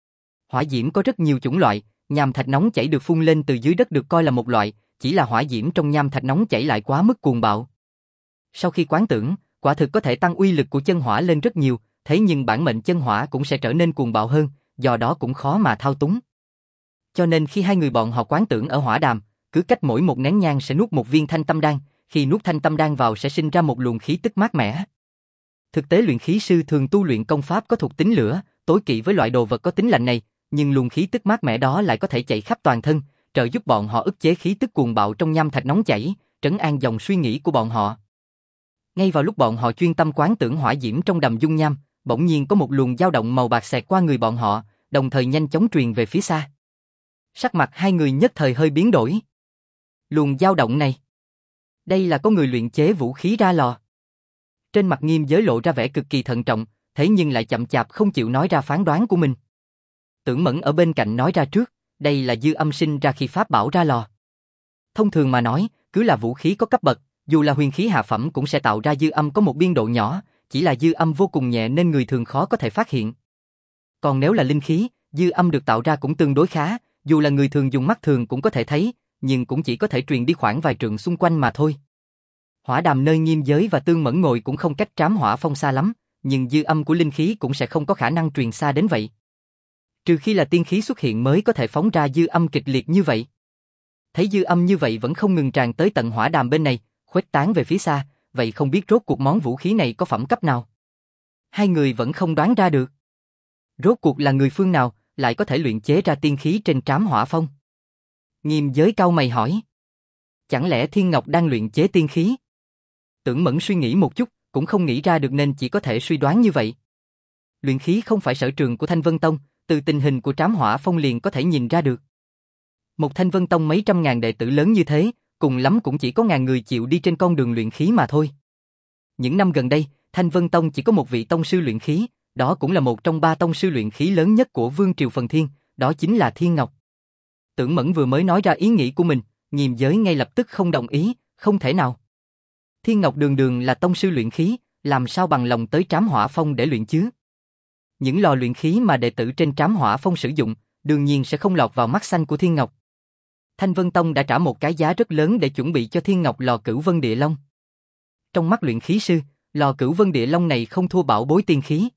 Hỏa diễm có rất nhiều chủng loại, nham thạch nóng chảy được phun lên từ dưới đất được coi là một loại, chỉ là hỏa diễm trong nham thạch nóng chảy lại quá mức cuồng bạo. Sau khi quán tưởng, quả thực có thể tăng uy lực của chân hỏa lên rất nhiều, thế nhưng bản mệnh chân hỏa cũng sẽ trở nên cuồng bạo hơn, do đó cũng khó mà thao túng. Cho nên khi hai người bọn họ quán tưởng ở hỏa đàm, cứ cách mỗi một nén nhang sẽ nuốt một viên thanh tâm đan, khi nuốt thanh tâm đan vào sẽ sinh ra một luồng khí tức mát mẻ. Thực tế luyện khí sư thường tu luyện công pháp có thuộc tính lửa, tối kỵ với loại đồ vật có tính lạnh này, nhưng luồng khí tức mát mẻ đó lại có thể chạy khắp toàn thân, trợ giúp bọn họ ức chế khí tức cuồng bạo trong nham thạch nóng chảy, trấn an dòng suy nghĩ của bọn họ. Ngay vào lúc bọn họ chuyên tâm quán tưởng hỏa diễm trong đầm dung nham, bỗng nhiên có một luồng dao động màu bạc xẹt qua người bọn họ, đồng thời nhanh chóng truyền về phía xa. Sắc mặt hai người nhất thời hơi biến đổi. Luồng dao động này, đây là có người luyện chế vũ khí ra lò. Trên mặt Nghiêm Giới lộ ra vẻ cực kỳ thận trọng, thế nhưng lại chậm chạp không chịu nói ra phán đoán của mình. Tưởng Mẫn ở bên cạnh nói ra trước, đây là dư âm sinh ra khi pháp bảo ra lò. Thông thường mà nói, cứ là vũ khí có cấp bậc, dù là huyền khí hạ phẩm cũng sẽ tạo ra dư âm có một biên độ nhỏ, chỉ là dư âm vô cùng nhẹ nên người thường khó có thể phát hiện. Còn nếu là linh khí, dư âm được tạo ra cũng tương đối khá, dù là người thường dùng mắt thường cũng có thể thấy, nhưng cũng chỉ có thể truyền đi khoảng vài trượng xung quanh mà thôi. Hỏa đàm nơi Nghiêm Giới và Tương Mẫn ngồi cũng không cách Trám Hỏa Phong xa lắm, nhưng dư âm của linh khí cũng sẽ không có khả năng truyền xa đến vậy. Trừ khi là tiên khí xuất hiện mới có thể phóng ra dư âm kịch liệt như vậy. Thấy dư âm như vậy vẫn không ngừng tràn tới tận hỏa đàm bên này, khuếch tán về phía xa, vậy không biết rốt cuộc món vũ khí này có phẩm cấp nào. Hai người vẫn không đoán ra được. Rốt cuộc là người phương nào lại có thể luyện chế ra tiên khí trên Trám Hỏa Phong? Nghiêm Giới cau mày hỏi. Chẳng lẽ Thiên Ngọc đang luyện chế tiên khí? Tưởng Mẫn suy nghĩ một chút, cũng không nghĩ ra được nên chỉ có thể suy đoán như vậy. Luyện khí không phải sở trường của Thanh Vân Tông, từ tình hình của Trám Hỏa Phong liền có thể nhìn ra được. Một Thanh Vân Tông mấy trăm ngàn đệ tử lớn như thế, cùng lắm cũng chỉ có ngàn người chịu đi trên con đường luyện khí mà thôi. Những năm gần đây, Thanh Vân Tông chỉ có một vị tông sư luyện khí, đó cũng là một trong ba tông sư luyện khí lớn nhất của Vương Triều Phần Thiên, đó chính là Thiên Ngọc. Tưởng Mẫn vừa mới nói ra ý nghĩ của mình, Nghiêm Giới ngay lập tức không đồng ý, không thể nào. Thiên Ngọc đường đường là tông sư luyện khí, làm sao bằng lòng tới Trám Hỏa Phong để luyện chứ? Những lò luyện khí mà đệ tử trên Trám Hỏa Phong sử dụng, đương nhiên sẽ không lọt vào mắt xanh của Thiên Ngọc. Thanh Vân Tông đã trả một cái giá rất lớn để chuẩn bị cho Thiên Ngọc lò Cửu Vân Địa Long. Trong mắt luyện khí sư, lò Cửu Vân Địa Long này không thua bảo bối tiên khí.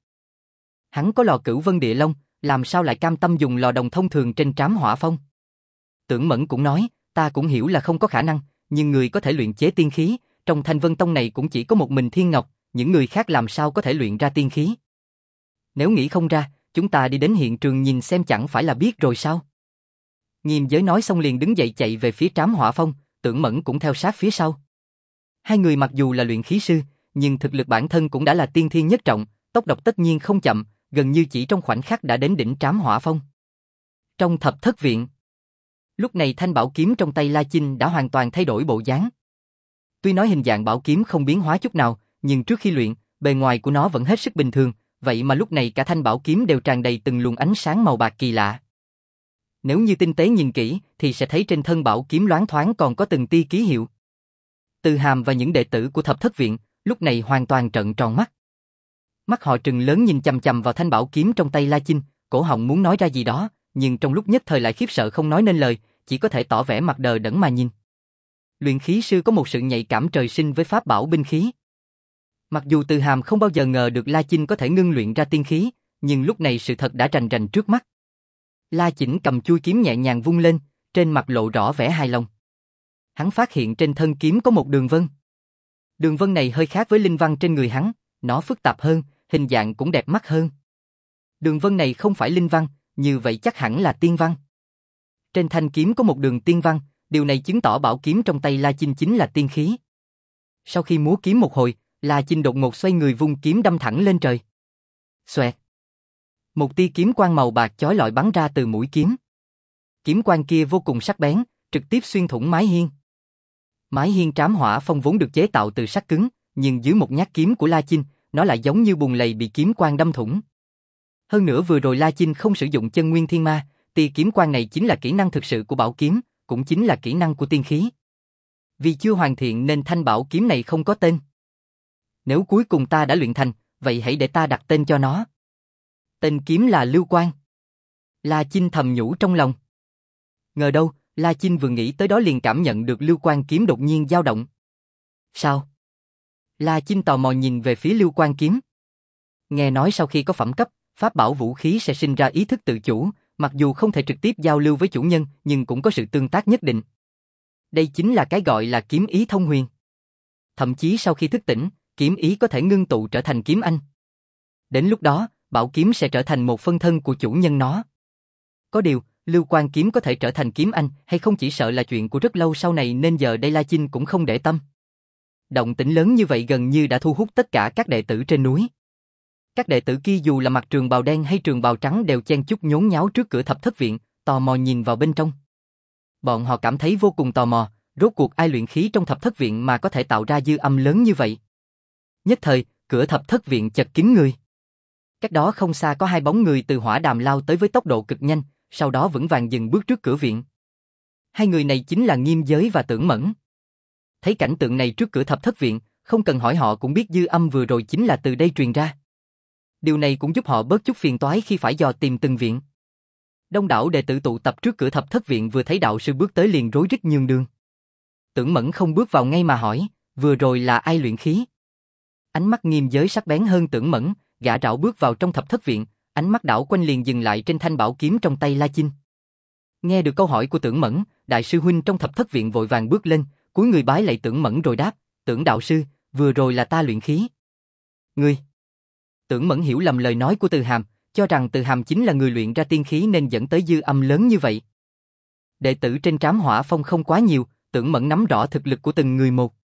Hắn có lò Cửu Vân Địa Long, làm sao lại cam tâm dùng lò đồng thông thường trên Trám Hỏa Phong? Tưởng Mẫn cũng nói, Ta cũng hiểu là không có khả năng, nhưng người có thể luyện chế tiên khí, trong Thanh Vân Tông này cũng chỉ có một mình Thiên Ngọc, những người khác làm sao có thể luyện ra tiên khí. Nếu nghĩ không ra, chúng ta đi đến hiện trường nhìn xem chẳng phải là biết rồi sao? Nghiêm Giới nói xong liền đứng dậy chạy về phía Trám Hỏa Phong, Tưởng Mẫn cũng theo sát phía sau. Hai người mặc dù là luyện khí sư, nhưng thực lực bản thân cũng đã là tiên thiên nhất trọng, tốc độ tất nhiên không chậm, gần như chỉ trong khoảnh khắc đã đến đỉnh Trám Hỏa Phong. Trong thập thất viện, lúc này thanh bảo kiếm trong tay La Chinh đã hoàn toàn thay đổi bộ dáng. Tuy nói hình dạng bảo kiếm không biến hóa chút nào, nhưng trước khi luyện, bề ngoài của nó vẫn hết sức bình thường, vậy mà lúc này cả thanh bảo kiếm đều tràn đầy từng luồng ánh sáng màu bạc kỳ lạ. Nếu như tinh tế nhìn kỹ, thì sẽ thấy trên thân bảo kiếm loáng thoáng còn có từng tia ký hiệu. Từ Hàm và những đệ tử của thập thất viện, lúc này hoàn toàn trợn tròn mắt. Mắt họ trừng lớn nhìn chằm chằm vào thanh bảo kiếm trong tay La Chinh, cổ họng muốn nói ra gì đó, nhưng trong lúc nhất thời lại khiếp sợ không nói nên lời, chỉ có thể tỏ vẻ mặt đờ đẫn mà nhìn. Luyện khí sư có một sự nhạy cảm trời sinh với pháp bảo binh khí. Mặc dù Từ Hàm không bao giờ ngờ được La Chinh có thể ngưng luyện ra tiên khí, nhưng lúc này sự thật đã rành rành trước mắt. La Chinh cầm chuôi kiếm nhẹ nhàng vung lên, trên mặt lộ rõ vẻ hài lòng. Hắn phát hiện trên thân kiếm có một đường vân. Đường vân này hơi khác với linh văn trên người hắn, nó phức tạp hơn, hình dạng cũng đẹp mắt hơn. Đường vân này không phải linh văn, như vậy chắc hẳn là tiên văn. Trên thanh kiếm có một đường tiên văn, điều này chứng tỏ bảo kiếm trong tay La Chinh chính là tiên khí. Sau khi múa kiếm một hồi, La Chinh đột ngột xoay người vung kiếm đâm thẳng lên trời. Xoẹt. Một tia kiếm quang màu bạc chói lọi bắn ra từ mũi kiếm. Kiếm quang kia vô cùng sắc bén, trực tiếp xuyên thủng mái hiên. Mái hiên Trám Hỏa Phong vốn được chế tạo từ sắt cứng, nhưng dưới một nhát kiếm của La Chinh, nó lại giống như bùn lầy bị kiếm quang đâm thủng. Hơn nữa vừa rồi La Chinh không sử dụng chân nguyên thiên ma, tia kiếm quang này chính là kỹ năng thực sự của bảo kiếm, cũng chính là kỹ năng của tiên khí. Vì chưa hoàn thiện nên thanh bảo kiếm này không có tên. Nếu cuối cùng ta đã luyện thành, vậy hãy để ta đặt tên cho nó. Tên kiếm là Lưu Quang. La Chinh thầm nhủ trong lòng. Ngờ đâu, La Chinh vừa nghĩ tới đó liền cảm nhận được Lưu Quang kiếm đột nhiên dao động. Sao? La Chinh tò mò nhìn về phía Lưu Quang kiếm. Nghe nói sau khi có phẩm cấp, pháp bảo vũ khí sẽ sinh ra ý thức tự chủ, mặc dù không thể trực tiếp giao lưu với chủ nhân, nhưng cũng có sự tương tác nhất định. Đây chính là cái gọi là kiếm ý thông huyền. Thậm chí sau khi thức tỉnh, kiếm ý có thể ngưng tụ trở thành kiếm anh. Đến lúc đó, bảo kiếm sẽ trở thành một phân thân của chủ nhân nó. Có điều, Lưu Quang kiếm có thể trở thành kiếm anh hay không chỉ sợ là chuyện của rất lâu sau này nên giờ đây La Chinh cũng không để tâm. Động tĩnh lớn như vậy gần như đã thu hút tất cả các đệ tử trên núi. Các đệ tử kia dù là mặc trường bào đen hay trường bào trắng đều chen chúc nhốn nháo trước cửa thập thất viện, tò mò nhìn vào bên trong. Bọn họ cảm thấy vô cùng tò mò, rốt cuộc ai luyện khí trong thập thất viện mà có thể tạo ra dư âm lớn như vậy. Nhất thời, cửa thập thất viện chật kín người. Cách đó không xa có hai bóng người từ hỏa đàm lao tới với tốc độ cực nhanh, sau đó vững vàng dừng bước trước cửa viện. Hai người này chính là Nghiêm Giới và Tưởng Mẫn. Thấy cảnh tượng này trước cửa thập thất viện, không cần hỏi họ cũng biết dư âm vừa rồi chính là từ đây truyền ra. Điều này cũng giúp họ bớt chút phiền toái khi phải dò tìm từng viện. Đông đảo đệ tử tụ tập trước cửa thập thất viện vừa thấy đạo sư bước tới liền rối rít nhường đường. Tưởng Mẫn không bước vào ngay mà hỏi, vừa rồi là ai luyện khí? Ánh mắt Nghiêm Giới sắc bén hơn Tưởng Mẫn, gã rảo bước vào trong thập thất viện, ánh mắt đảo quanh liền dừng lại trên thanh bảo kiếm trong tay La Chinh. Nghe được câu hỏi của Tưởng Mẫn, đại sư huynh trong thập thất viện vội vàng bước lên, cúi người bái lạy Tưởng Mẫn rồi đáp, Tưởng đạo sư, vừa rồi là ta luyện khí. Ngươi? Tưởng Mẫn hiểu lầm lời nói của Từ Hàm, cho rằng Từ Hàm chính là người luyện ra tiên khí nên dẫn tới dư âm lớn như vậy. Đệ tử trên Trám Hỏa Phong không quá nhiều, Tưởng Mẫn nắm rõ thực lực của từng người một.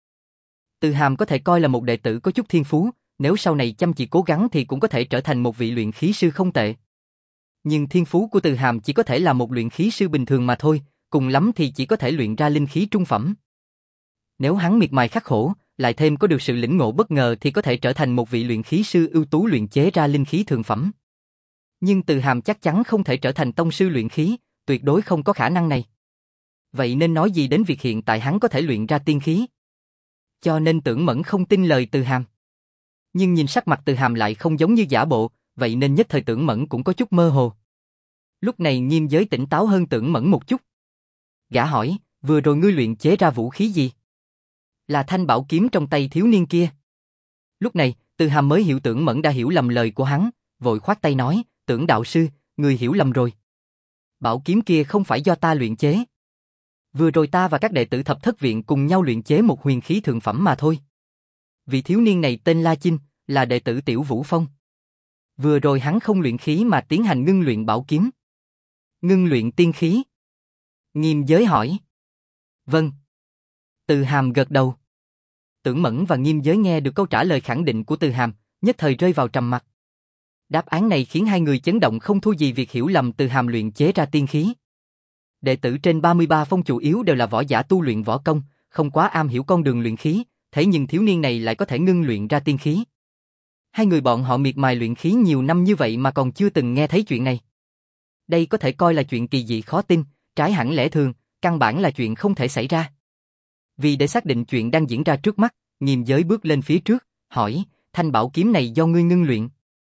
Từ Hàm có thể coi là một đệ tử có chút thiên phú, nếu sau này chăm chỉ cố gắng thì cũng có thể trở thành một vị luyện khí sư không tệ. Nhưng thiên phú của Từ Hàm chỉ có thể là một luyện khí sư bình thường mà thôi, cùng lắm thì chỉ có thể luyện ra linh khí trung phẩm. Nếu hắn miệt mài khắc khổ, lại thêm có được sự lĩnh ngộ bất ngờ thì có thể trở thành một vị luyện khí sư ưu tú luyện chế ra linh khí thượng phẩm. Nhưng Từ Hàm chắc chắn không thể trở thành tông sư luyện khí, tuyệt đối không có khả năng này. Vậy nên nói gì đến việc hiện tại hắn có thể luyện ra tiên khí? Cho nên Tưởng Mẫn không tin lời Từ Hàm. Nhưng nhìn sắc mặt Từ Hàm lại không giống như giả bộ, vậy nên nhất thời Tưởng Mẫn cũng có chút mơ hồ. Lúc này Nghiêm Giới tỉnh táo hơn Tưởng Mẫn một chút. Gã hỏi, vừa rồi ngươi luyện chế ra vũ khí gì? Là thanh bảo kiếm trong tay thiếu niên kia. Lúc này, Từ Hàm mới hiểu Tưởng Mẫn đã hiểu lầm lời của hắn, vội khoát tay nói, Tưởng đạo sư, người hiểu lầm rồi. Bảo kiếm kia không phải do ta luyện chế. Vừa rồi ta và các đệ tử thập thất viện cùng nhau luyện chế một huyền khí thượng phẩm mà thôi. Vị thiếu niên này tên La Chinh, là đệ tử Tiểu Vũ Phong. Vừa rồi hắn không luyện khí mà tiến hành ngưng luyện bảo kiếm. Ngưng luyện tiên khí. Nghiêm Giới hỏi. Vâng. Từ Hàm gật đầu. Tưởng Mẫn và Nghiêm Giới nghe được câu trả lời khẳng định của Từ Hàm, nhất thời rơi vào trầm mặc. Đáp án này khiến hai người chấn động không thua gì việc hiểu lầm Từ Hàm luyện chế ra tiên khí. Đệ tử trên ba mươi ba phong chủ yếu đều là võ giả tu luyện võ công, không quá am hiểu con đường luyện khí, thế nhưng thiếu niên này lại có thể ngưng luyện ra tiên khí. Hai người bọn họ miệt mài luyện khí nhiều năm như vậy mà còn chưa từng nghe thấy chuyện này. Đây có thể coi là chuyện kỳ dị khó tin, trái hẳn lẽ thường, căn bản là chuyện không thể xảy ra. Vì để xác định chuyện đang diễn ra trước mắt, Nghiêm Giới bước lên phía trước, hỏi, thanh bảo kiếm này do ngươi ngưng luyện.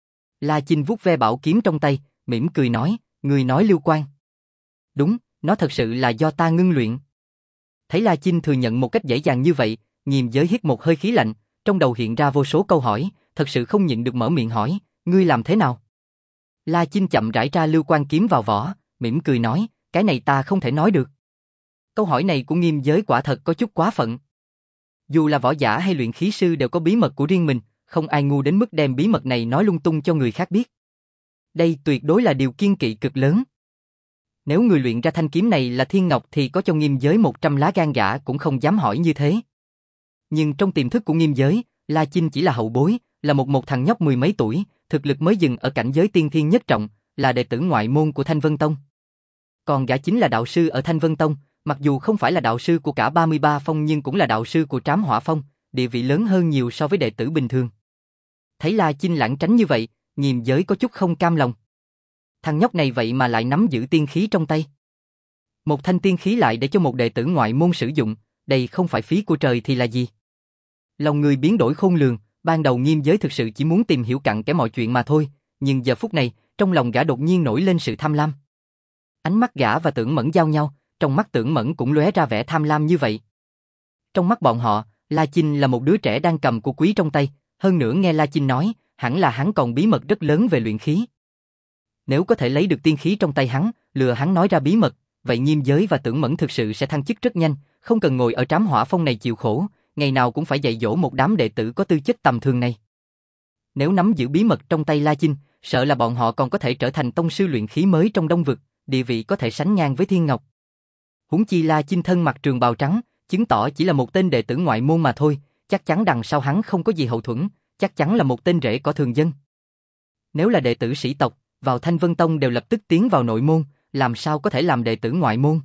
La Chinh vuốt ve bảo kiếm trong tay, mỉm cười nói, ngươi nói Lưu Quan. Đúng, nó thật sự là do ta ngưng luyện. Thấy La Chinh thừa nhận một cách dễ dàng như vậy, Nghiêm Giới hít một hơi khí lạnh, trong đầu hiện ra vô số câu hỏi, thật sự không nhịn được mở miệng hỏi, ngươi làm thế nào? La Chinh chậm rãi ra Lưu Quan kiếm vào vỏ, mỉm cười nói, cái này ta không thể nói được. Câu hỏi này của Nghiêm Giới quả thật có chút quá phận. Dù là võ giả hay luyện khí sư đều có bí mật của riêng mình, không ai ngu đến mức đem bí mật này nói lung tung cho người khác biết. Đây tuyệt đối là điều kiêng kỵ cực lớn. Nếu người luyện ra thanh kiếm này là Thiên Ngọc thì có cho Nghiêm Giới một trăm lá gan gã cũng không dám hỏi như thế. Nhưng trong tiềm thức của Nghiêm Giới, La Chinh chỉ là hậu bối, là một một thằng nhóc mười mấy tuổi, thực lực mới dừng ở cảnh giới tiên thiên nhất trọng, là đệ tử ngoại môn của Thanh Vân Tông. Còn gã chính là đạo sư ở Thanh Vân Tông, mặc dù không phải là đạo sư của cả ba mươi ba phong nhưng cũng là đạo sư của Trám Hỏa Phong, địa vị lớn hơn nhiều so với đệ tử bình thường. Thấy La Chinh lảng tránh như vậy, Nghiêm Giới có chút không cam lòng. Thằng nhóc này vậy mà lại nắm giữ tiên khí trong tay. Một thanh tiên khí lại để cho một đệ tử ngoại môn sử dụng, đây không phải phí của trời thì là gì? Lòng người biến đổi khôn lường, ban đầu Nghiêm Giới thực sự chỉ muốn tìm hiểu cặn kẽ mọi chuyện mà thôi, nhưng giờ phút này, trong lòng gã đột nhiên nổi lên sự tham lam. Ánh mắt gã và Tưởng Mẫn giao nhau, trong mắt Tưởng Mẫn cũng lóe ra vẻ tham lam như vậy. Trong mắt bọn họ, La Chinh là một đứa trẻ đang cầm của quý trong tay, hơn nữa nghe La Chinh nói, hẳn là hắn còn bí mật rất lớn về luyện khí. Nếu có thể lấy được tiên khí trong tay hắn, lừa hắn nói ra bí mật, vậy Nghiêm Giới và Tưởng Mẫn thực sự sẽ thăng chức rất nhanh, không cần ngồi ở Trám Hỏa Phong này chịu khổ, ngày nào cũng phải dạy dỗ một đám đệ tử có tư chất tầm thường này. Nếu nắm giữ bí mật trong tay La Chinh, sợ là bọn họ còn có thể trở thành tông sư luyện khí mới trong Đông Vực, địa vị có thể sánh ngang với Thiên Ngọc. Huống chi La Chinh thân mặc trường bào trắng, chứng tỏ chỉ là một tên đệ tử ngoại môn mà thôi, chắc chắn đằng sau hắn không có gì hậu thuẫn, chắc chắn là một tên rễ cỏ thường dân. Nếu là đệ tử sĩ tộc, vào Thanh Vân Tông đều lập tức tiến vào nội môn, làm sao có thể làm đệ tử ngoại môn.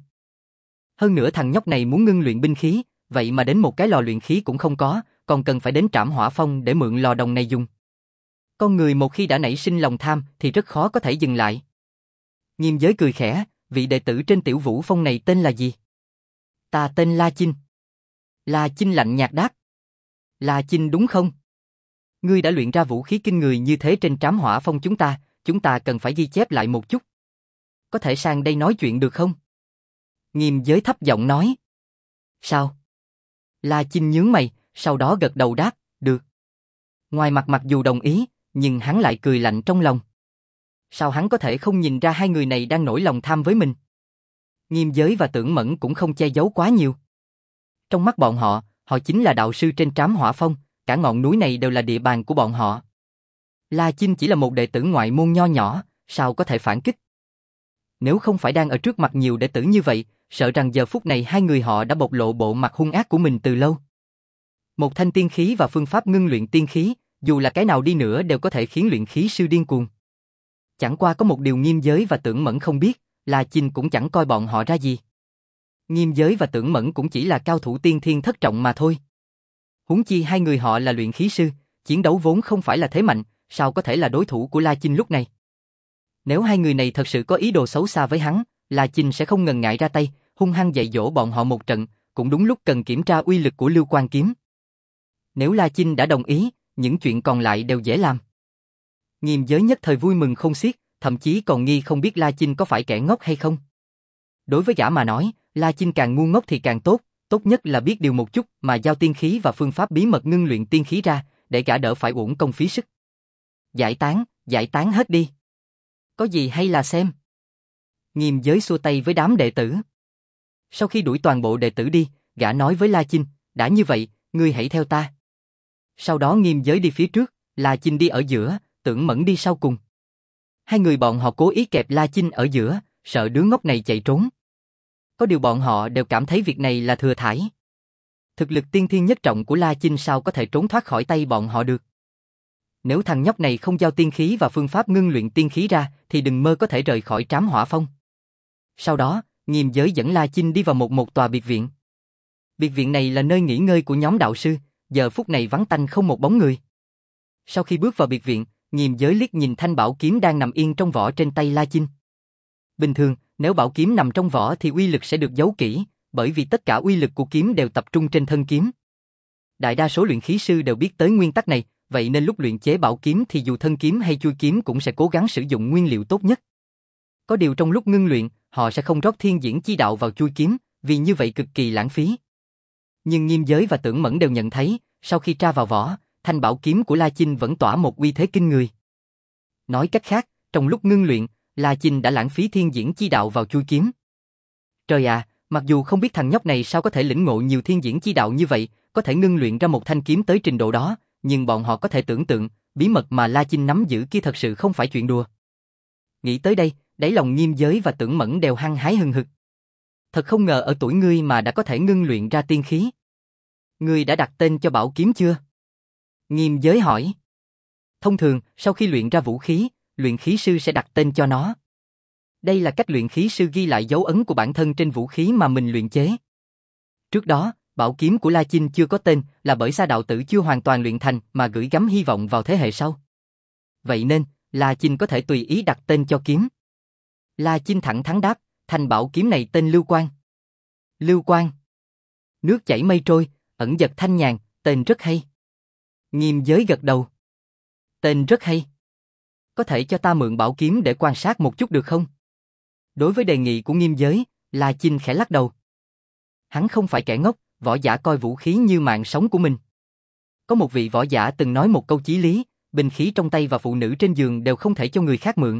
Hơn nữa thằng nhóc này muốn ngưng luyện binh khí, vậy mà đến một cái lò luyện khí cũng không có, còn cần phải đến Trảm Hỏa Phong để mượn lò đồng này dùng. Con người một khi đã nảy sinh lòng tham thì rất khó có thể dừng lại. Nghiêm Giới cười khẽ, vị đệ tử trên Tiểu Vũ Phong này tên là gì? Ta tên La Chinh. La Chinh lạnh nhạt đáp. La Chinh đúng không? Ngươi đã luyện ra vũ khí kinh người như thế trên Trám Hỏa Phong chúng ta, chúng ta cần phải ghi chép lại một chút. Có thể sang đây nói chuyện được không? Nghiêm Giới thấp giọng nói. Sao? La Chinh nhướng mày, sau đó gật đầu đáp, được. Ngoài mặt mặc dù đồng ý, nhưng hắn lại cười lạnh trong lòng. Sao hắn có thể không nhìn ra hai người này đang nổi lòng tham với mình? Nghiêm Giới và Tưởng Mẫn cũng không che giấu quá nhiều. Trong mắt bọn họ, họ chính là đạo sư trên Trám Hỏa Phong, cả ngọn núi này đều là địa bàn của bọn họ. La Chinh chỉ là một đệ tử ngoại môn nho nhỏ, sao có thể phản kích? Nếu không phải đang ở trước mặt nhiều đệ tử như vậy, sợ rằng giờ phút này hai người họ đã bộc lộ bộ mặt hung ác của mình từ lâu. Một thanh tiên khí và phương pháp ngưng luyện tiên khí, dù là cái nào đi nữa đều có thể khiến luyện khí sư điên cuồng. Chẳng qua có một điều Nghiêm Giới và Tưởng Mẫn không biết, La Chinh cũng chẳng coi bọn họ ra gì. Nghiêm Giới và Tưởng Mẫn cũng chỉ là cao thủ tiên thiên thất trọng mà thôi. Huống chi hai người họ là luyện khí sư, chiến đấu vốn không phải là thế mạnh, sao có thể là đối thủ của La Chinh lúc này? Nếu hai người này thật sự có ý đồ xấu xa với hắn, La Chinh sẽ không ngần ngại ra tay, hung hăng dạy dỗ bọn họ một trận, cũng đúng lúc cần kiểm tra uy lực của Lưu Quan kiếm. Nếu La Chinh đã đồng ý, những chuyện còn lại đều dễ làm. Nghiêm Giới nhất thời vui mừng không xiết, thậm chí còn nghi không biết La Chinh có phải kẻ ngốc hay không. Đối với gã mà nói, La Chinh càng ngu ngốc thì càng tốt, tốt nhất là biết điều một chút mà giao tiên khí và phương pháp bí mật ngưng luyện tiên khí ra, để gã đỡ phải uổng công phí sức. Giải tán, giải tán hết đi. Có gì hay là xem. Nghiêm Giới xua tay với đám đệ tử. Sau khi đuổi toàn bộ đệ tử đi, gã nói với La Chinh, đã như vậy, ngươi hãy theo ta. Sau đó Nghiêm Giới đi phía trước, La Chinh đi ở giữa, Tưởng Mẫn đi sau cùng. Hai người bọn họ cố ý kẹp La Chinh ở giữa, sợ đứa ngốc này chạy trốn. Có điều bọn họ đều cảm thấy việc này là thừa thãi. Thực lực tiên thiên nhất trọng của La Chinh sao có thể trốn thoát khỏi tay bọn họ được. Nếu thằng nhóc này không giao tiên khí và phương pháp ngưng luyện tiên khí ra, thì đừng mơ có thể rời khỏi Trám Hỏa Phong. Sau đó, Nghiêm Giới dẫn La Chinh đi vào một một tòa biệt viện. Biệt viện này là nơi nghỉ ngơi của nhóm đạo sư, giờ phút này vắng tanh không một bóng người. Sau khi bước vào biệt viện, Nghiêm Giới liếc nhìn thanh bảo kiếm đang nằm yên trong vỏ trên tay La Chinh. Bình thường, nếu bảo kiếm nằm trong vỏ thì uy lực sẽ được giấu kỹ, bởi vì tất cả uy lực của kiếm đều tập trung trên thân kiếm. Đại đa số luyện khí sư đều biết tới nguyên tắc này, vậy nên lúc luyện chế bảo kiếm thì dù thân kiếm hay chui kiếm cũng sẽ cố gắng sử dụng nguyên liệu tốt nhất. Có điều trong lúc ngưng luyện, họ sẽ không rót thiên diễn chi đạo vào chui kiếm, vì như vậy cực kỳ lãng phí. Nhưng Nghiêm Giới và Tưởng Mẫn đều nhận thấy, sau khi tra vào vỏ, thanh bảo kiếm của La Chinh vẫn tỏa một uy thế kinh người. Nói cách khác, trong lúc ngưng luyện, La Chinh đã lãng phí thiên diễn chi đạo vào chui kiếm. Trời à, mặc dù không biết thằng nhóc này sao có thể lĩnh ngộ nhiều thiên diễn chi đạo như vậy, có thể ngưng luyện ra một thanh kiếm tới trình độ đó, nhưng bọn họ có thể tưởng tượng, bí mật mà La Chinh nắm giữ kia thật sự không phải chuyện đùa. Nghĩ tới đây, đáy lòng Nghiêm Giới và Tưởng Mẫn đều hăng hái hừng hực. Thật không ngờ ở tuổi ngươi mà đã có thể ngưng luyện ra tiên khí. Ngươi đã đặt tên cho bảo kiếm chưa? Nghiêm Giới hỏi. Thông thường, sau khi luyện ra vũ khí, luyện khí sư sẽ đặt tên cho nó. Đây là cách luyện khí sư ghi lại dấu ấn của bản thân trên vũ khí mà mình luyện chế. Trước đó, bảo kiếm của La Chinh chưa có tên là bởi Sa đạo tử chưa hoàn toàn luyện thành mà gửi gắm hy vọng vào thế hệ sau. Vậy nên, La Chinh có thể tùy ý đặt tên cho kiếm. La Chinh thẳng thắn đáp, thanh bảo kiếm này tên Lưu Quang. Lưu Quang. Nước chảy mây trôi, ẩn dật thanh nhàn, tên rất hay. Nghiêm Giới gật đầu. Tên rất hay. Có thể cho ta mượn bảo kiếm để quan sát một chút được không? Đối với đề nghị của Nghiêm Giới, La Chinh khẽ lắc đầu. Hắn không phải kẻ ngốc, võ giả coi vũ khí như mạng sống của mình. Có một vị võ giả từng nói một câu chí lý, binh khí trong tay và phụ nữ trên giường đều không thể cho người khác mượn.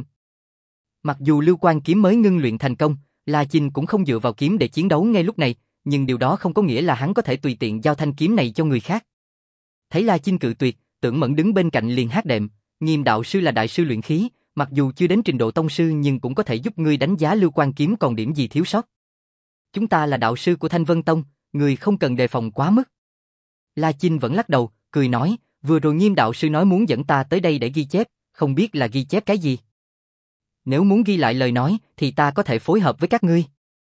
Mặc dù Lưu Quang kiếm mới ngưng luyện thành công, La Chinh cũng không dựa vào kiếm để chiến đấu ngay lúc này, nhưng điều đó không có nghĩa là hắn có thể tùy tiện giao thanh kiếm này cho người khác. Thấy La Chinh cự tuyệt, Tưởng Mẫn đứng bên cạnh liền hát đệm, Nghiêm đạo sư là đại sư luyện khí, mặc dù chưa đến trình độ tông sư nhưng cũng có thể giúp ngươi đánh giá Lưu Quang kiếm còn điểm gì thiếu sót. Chúng ta là đạo sư của Thanh Vân Tông, ngươi không cần đề phòng quá mức. La Chinh vẫn lắc đầu, cười nói, vừa rồi Nghiêm đạo sư nói muốn dẫn ta tới đây để ghi chép, không biết là ghi chép cái gì. Nếu muốn ghi lại lời nói, thì ta có thể phối hợp với các ngươi.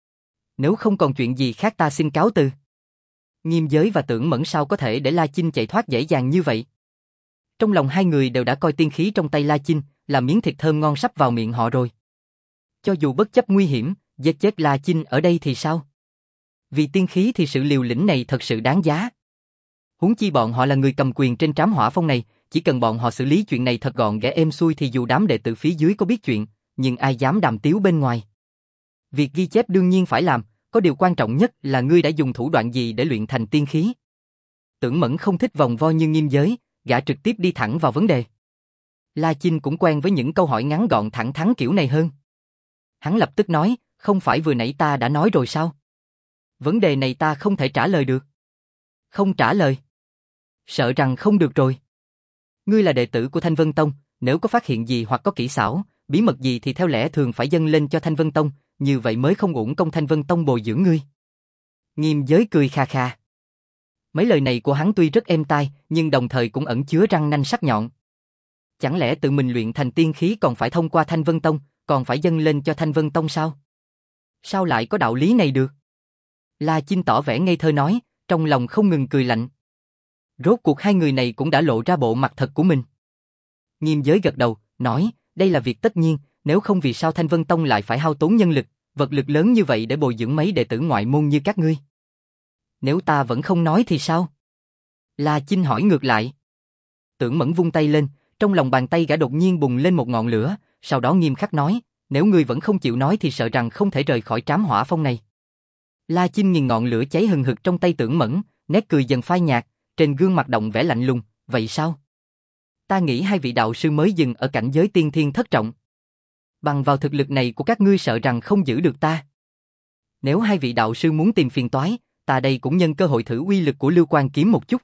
Nếu không còn chuyện gì khác ta xin cáo từ. Nghiêm Giới và Tưởng Mẫn sao có thể để La Chinh chạy thoát dễ dàng như vậy. Trong lòng hai người đều đã coi tiên khí trong tay La Chinh là miếng thịt thơm ngon sắp vào miệng họ rồi. Cho dù bất chấp nguy hiểm, giết chết La Chinh ở đây thì sao? Vì tiên khí thì sự liều lĩnh này thật sự đáng giá. Huống chi bọn họ là người cầm quyền trên Trám Hỏa Phong này, chỉ cần bọn họ xử lý chuyện này thật gọn ghẽ êm xuôi thì dù đám đệ tử phía dưới có biết chuyện, nhưng ai dám đàm tiếu bên ngoài. Việc ghi chép đương nhiên phải làm, có điều quan trọng nhất là ngươi đã dùng thủ đoạn gì để luyện thành tiên khí. Tưởng Mẫn không thích vòng vo như Nghiêm Giới, gã trực tiếp đi thẳng vào vấn đề. La Chinh cũng quen với những câu hỏi ngắn gọn thẳng thắn kiểu này hơn. Hắn lập tức nói, không phải vừa nãy ta đã nói rồi sao? Vấn đề này ta không thể trả lời được. Không trả lời. Sợ rằng không được rồi. Ngươi là đệ tử của Thanh Vân Tông, nếu có phát hiện gì hoặc có kỹ xảo, bí mật gì thì theo lẽ thường phải dâng lên cho Thanh Vân Tông, như vậy mới không uổng công Thanh Vân Tông bồi dưỡng ngươi. Nghiêm Giới cười kha kha. Mấy lời này của hắn tuy rất êm tai, nhưng đồng thời cũng ẩn chứa răng nanh sắc nhọn. Chẳng lẽ tự mình luyện thành tiên khí còn phải thông qua Thanh Vân Tông, còn phải dâng lên cho Thanh Vân Tông sao? Sao lại có đạo lý này được? La Chinh tỏ vẻ ngây thơ nói, trong lòng không ngừng cười lạnh. Rốt cuộc hai người này cũng đã lộ ra bộ mặt thật của mình. Nghiêm Giới gật đầu, nói, đây là việc tất nhiên, nếu không vì sao Thanh Vân Tông lại phải hao tốn nhân lực, vật lực lớn như vậy để bồi dưỡng mấy đệ tử ngoại môn như các ngươi. Nếu ta vẫn không nói thì sao? La Chinh hỏi ngược lại. Tưởng Mẫn vung tay lên, trong lòng bàn tay gã đột nhiên bùng lên một ngọn lửa, sau đó nghiêm khắc nói, nếu ngươi vẫn không chịu nói thì sợ rằng không thể rời khỏi Trám Hỏa Phong này. La Chinh nhìn ngọn lửa cháy hừng hực trong tay Tưởng Mẫn, nét cười dần phai nhạt, trên gương mặt động vẻ lạnh lùng, vậy sao? Ta nghĩ hai vị đạo sư mới dừng ở cảnh giới tiên thiên thất trọng. Bằng vào thực lực này của các ngươi sợ rằng không giữ được ta. Nếu hai vị đạo sư muốn tìm phiền toái, ta đây cũng nhân cơ hội thử uy lực của Lưu Quan kiếm một chút.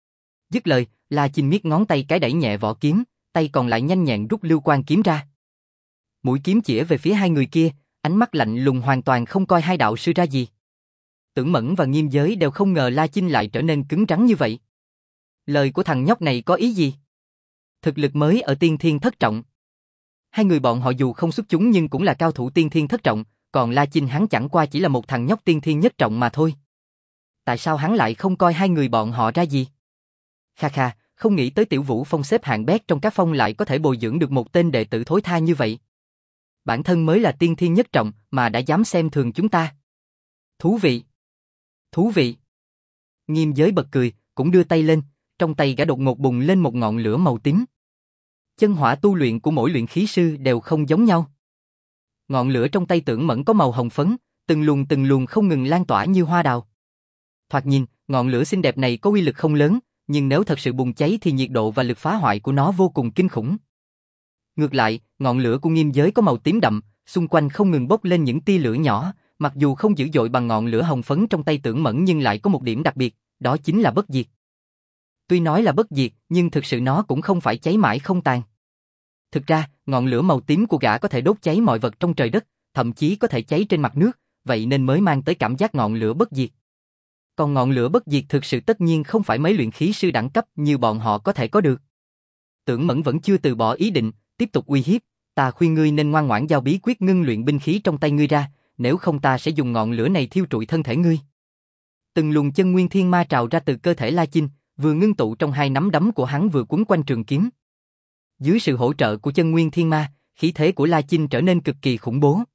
Dứt lời, La Chinh miết ngón tay cái đẩy nhẹ vỏ kiếm, tay còn lại nhanh nhẹn rút Lưu Quan kiếm ra. Mũi kiếm chĩa về phía hai người kia, ánh mắt lạnh lùng hoàn toàn không coi hai đạo sư ra gì. Tưởng Mẫn và Nghiêm Giới đều không ngờ La Chinh lại trở nên cứng rắn như vậy. Lời của thằng nhóc này có ý gì? Thực lực mới ở tiên thiên thất trọng. Hai người bọn họ dù không xuất chúng nhưng cũng là cao thủ tiên thiên thất trọng, còn La Chinh hắn chẳng qua chỉ là một thằng nhóc tiên thiên nhất trọng mà thôi. Tại sao hắn lại không coi hai người bọn họ ra gì? Kha kha, không nghĩ tới Tiểu Vũ Phong xếp hạng bét trong các phong lại có thể bồi dưỡng được một tên đệ tử thối tha như vậy. Bản thân mới là tiên thiên nhất trọng mà đã dám xem thường chúng ta. Thú vị. Thú vị. Nghiêm Giới bật cười, cũng đưa tay lên, trong tay gã đột ngột bùng lên một ngọn lửa màu tím. Chân hỏa tu luyện của mỗi luyện khí sư đều không giống nhau. Ngọn lửa trong tay Tưởng Mẫn có màu hồng phấn, từng luồng từng luồng không ngừng lan tỏa như hoa đào. Thoạt nhìn, ngọn lửa xinh đẹp này có uy lực không lớn, nhưng nếu thật sự bùng cháy thì nhiệt độ và lực phá hoại của nó vô cùng kinh khủng. Ngược lại, ngọn lửa của Nghiêm Giới có màu tím đậm, xung quanh không ngừng bốc lên những tia lửa nhỏ, mặc dù không dữ dội bằng ngọn lửa hồng phấn trong tay Tưởng Mẫn nhưng lại có một điểm đặc biệt, đó chính là bất diệt. Tuy nói là bất diệt, nhưng thực sự nó cũng không phải cháy mãi không tàn. Thực ra, ngọn lửa màu tím của gã có thể đốt cháy mọi vật trong trời đất, thậm chí có thể cháy trên mặt nước, vậy nên mới mang tới cảm giác ngọn lửa bất diệt. Còn ngọn lửa bất diệt thực sự tất nhiên không phải mấy luyện khí sư đẳng cấp như bọn họ có thể có được. Tưởng Mẫn vẫn chưa từ bỏ ý định, tiếp tục uy hiếp, ta khuyên ngươi nên ngoan ngoãn giao bí quyết ngưng luyện binh khí trong tay ngươi ra, nếu không ta sẽ dùng ngọn lửa này thiêu trụi thân thể ngươi. Từng luồng chân nguyên thiên ma trào ra từ cơ thể La Chinh, vừa ngưng tụ trong hai nắm đấm của hắn vừa quấn quanh trường kiếm. Dưới sự hỗ trợ của chân nguyên thiên ma, khí thế của La Chinh trở nên cực kỳ khủng bố.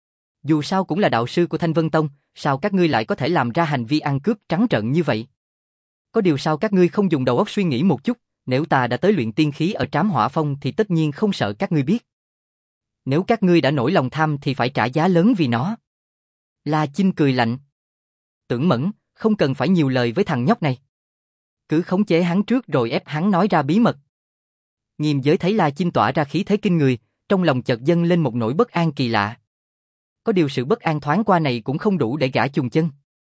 Dù sao cũng là đạo sư của Thanh Vân Tông, sao các ngươi lại có thể làm ra hành vi ăn cướp trắng trợn như vậy? Có điều sao các ngươi không dùng đầu óc suy nghĩ một chút, nếu ta đã tới luyện tiên khí ở Trám Hỏa Phong thì tất nhiên không sợ các ngươi biết. Nếu các ngươi đã nổi lòng tham thì phải trả giá lớn vì nó. La Chinh cười lạnh. Tưởng Mẫn, không cần phải nhiều lời với thằng nhóc này. Cứ khống chế hắn trước rồi ép hắn nói ra bí mật. Nghiêm Giới thấy La Chinh tỏa ra khí thế kinh người, trong lòng chợt dâng lên một nỗi bất an kỳ lạ. Có điều sự bất an thoáng qua này cũng không đủ để gã chùng chân.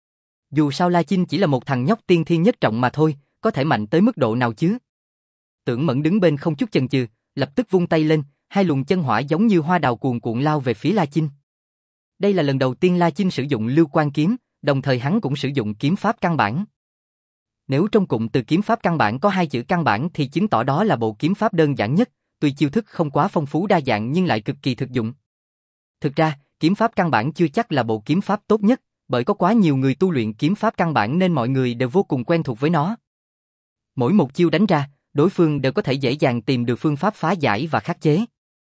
Dù sao La Chinh chỉ là một thằng nhóc tiên thiên nhất trọng mà thôi, có thể mạnh tới mức độ nào chứ? Tưởng Mẫn đứng bên không chút chần chừ, lập tức vung tay lên, hai luồng chân hỏa giống như hoa đào cuồn cuộn lao về phía La Chinh. Đây là lần đầu tiên La Chinh sử dụng Lưu Quan kiếm, đồng thời hắn cũng sử dụng kiếm pháp căn bản. Nếu trong cụm từ kiếm pháp căn bản có hai chữ căn bản thì chứng tỏ đó là bộ kiếm pháp đơn giản nhất, tuy chiêu thức không quá phong phú đa dạng nhưng lại cực kỳ thực dụng. Thực ra, kiếm pháp căn bản chưa chắc là bộ kiếm pháp tốt nhất, bởi có quá nhiều người tu luyện kiếm pháp căn bản nên mọi người đều vô cùng quen thuộc với nó. Mỗi một chiêu đánh ra, đối phương đều có thể dễ dàng tìm được phương pháp phá giải và khắc chế.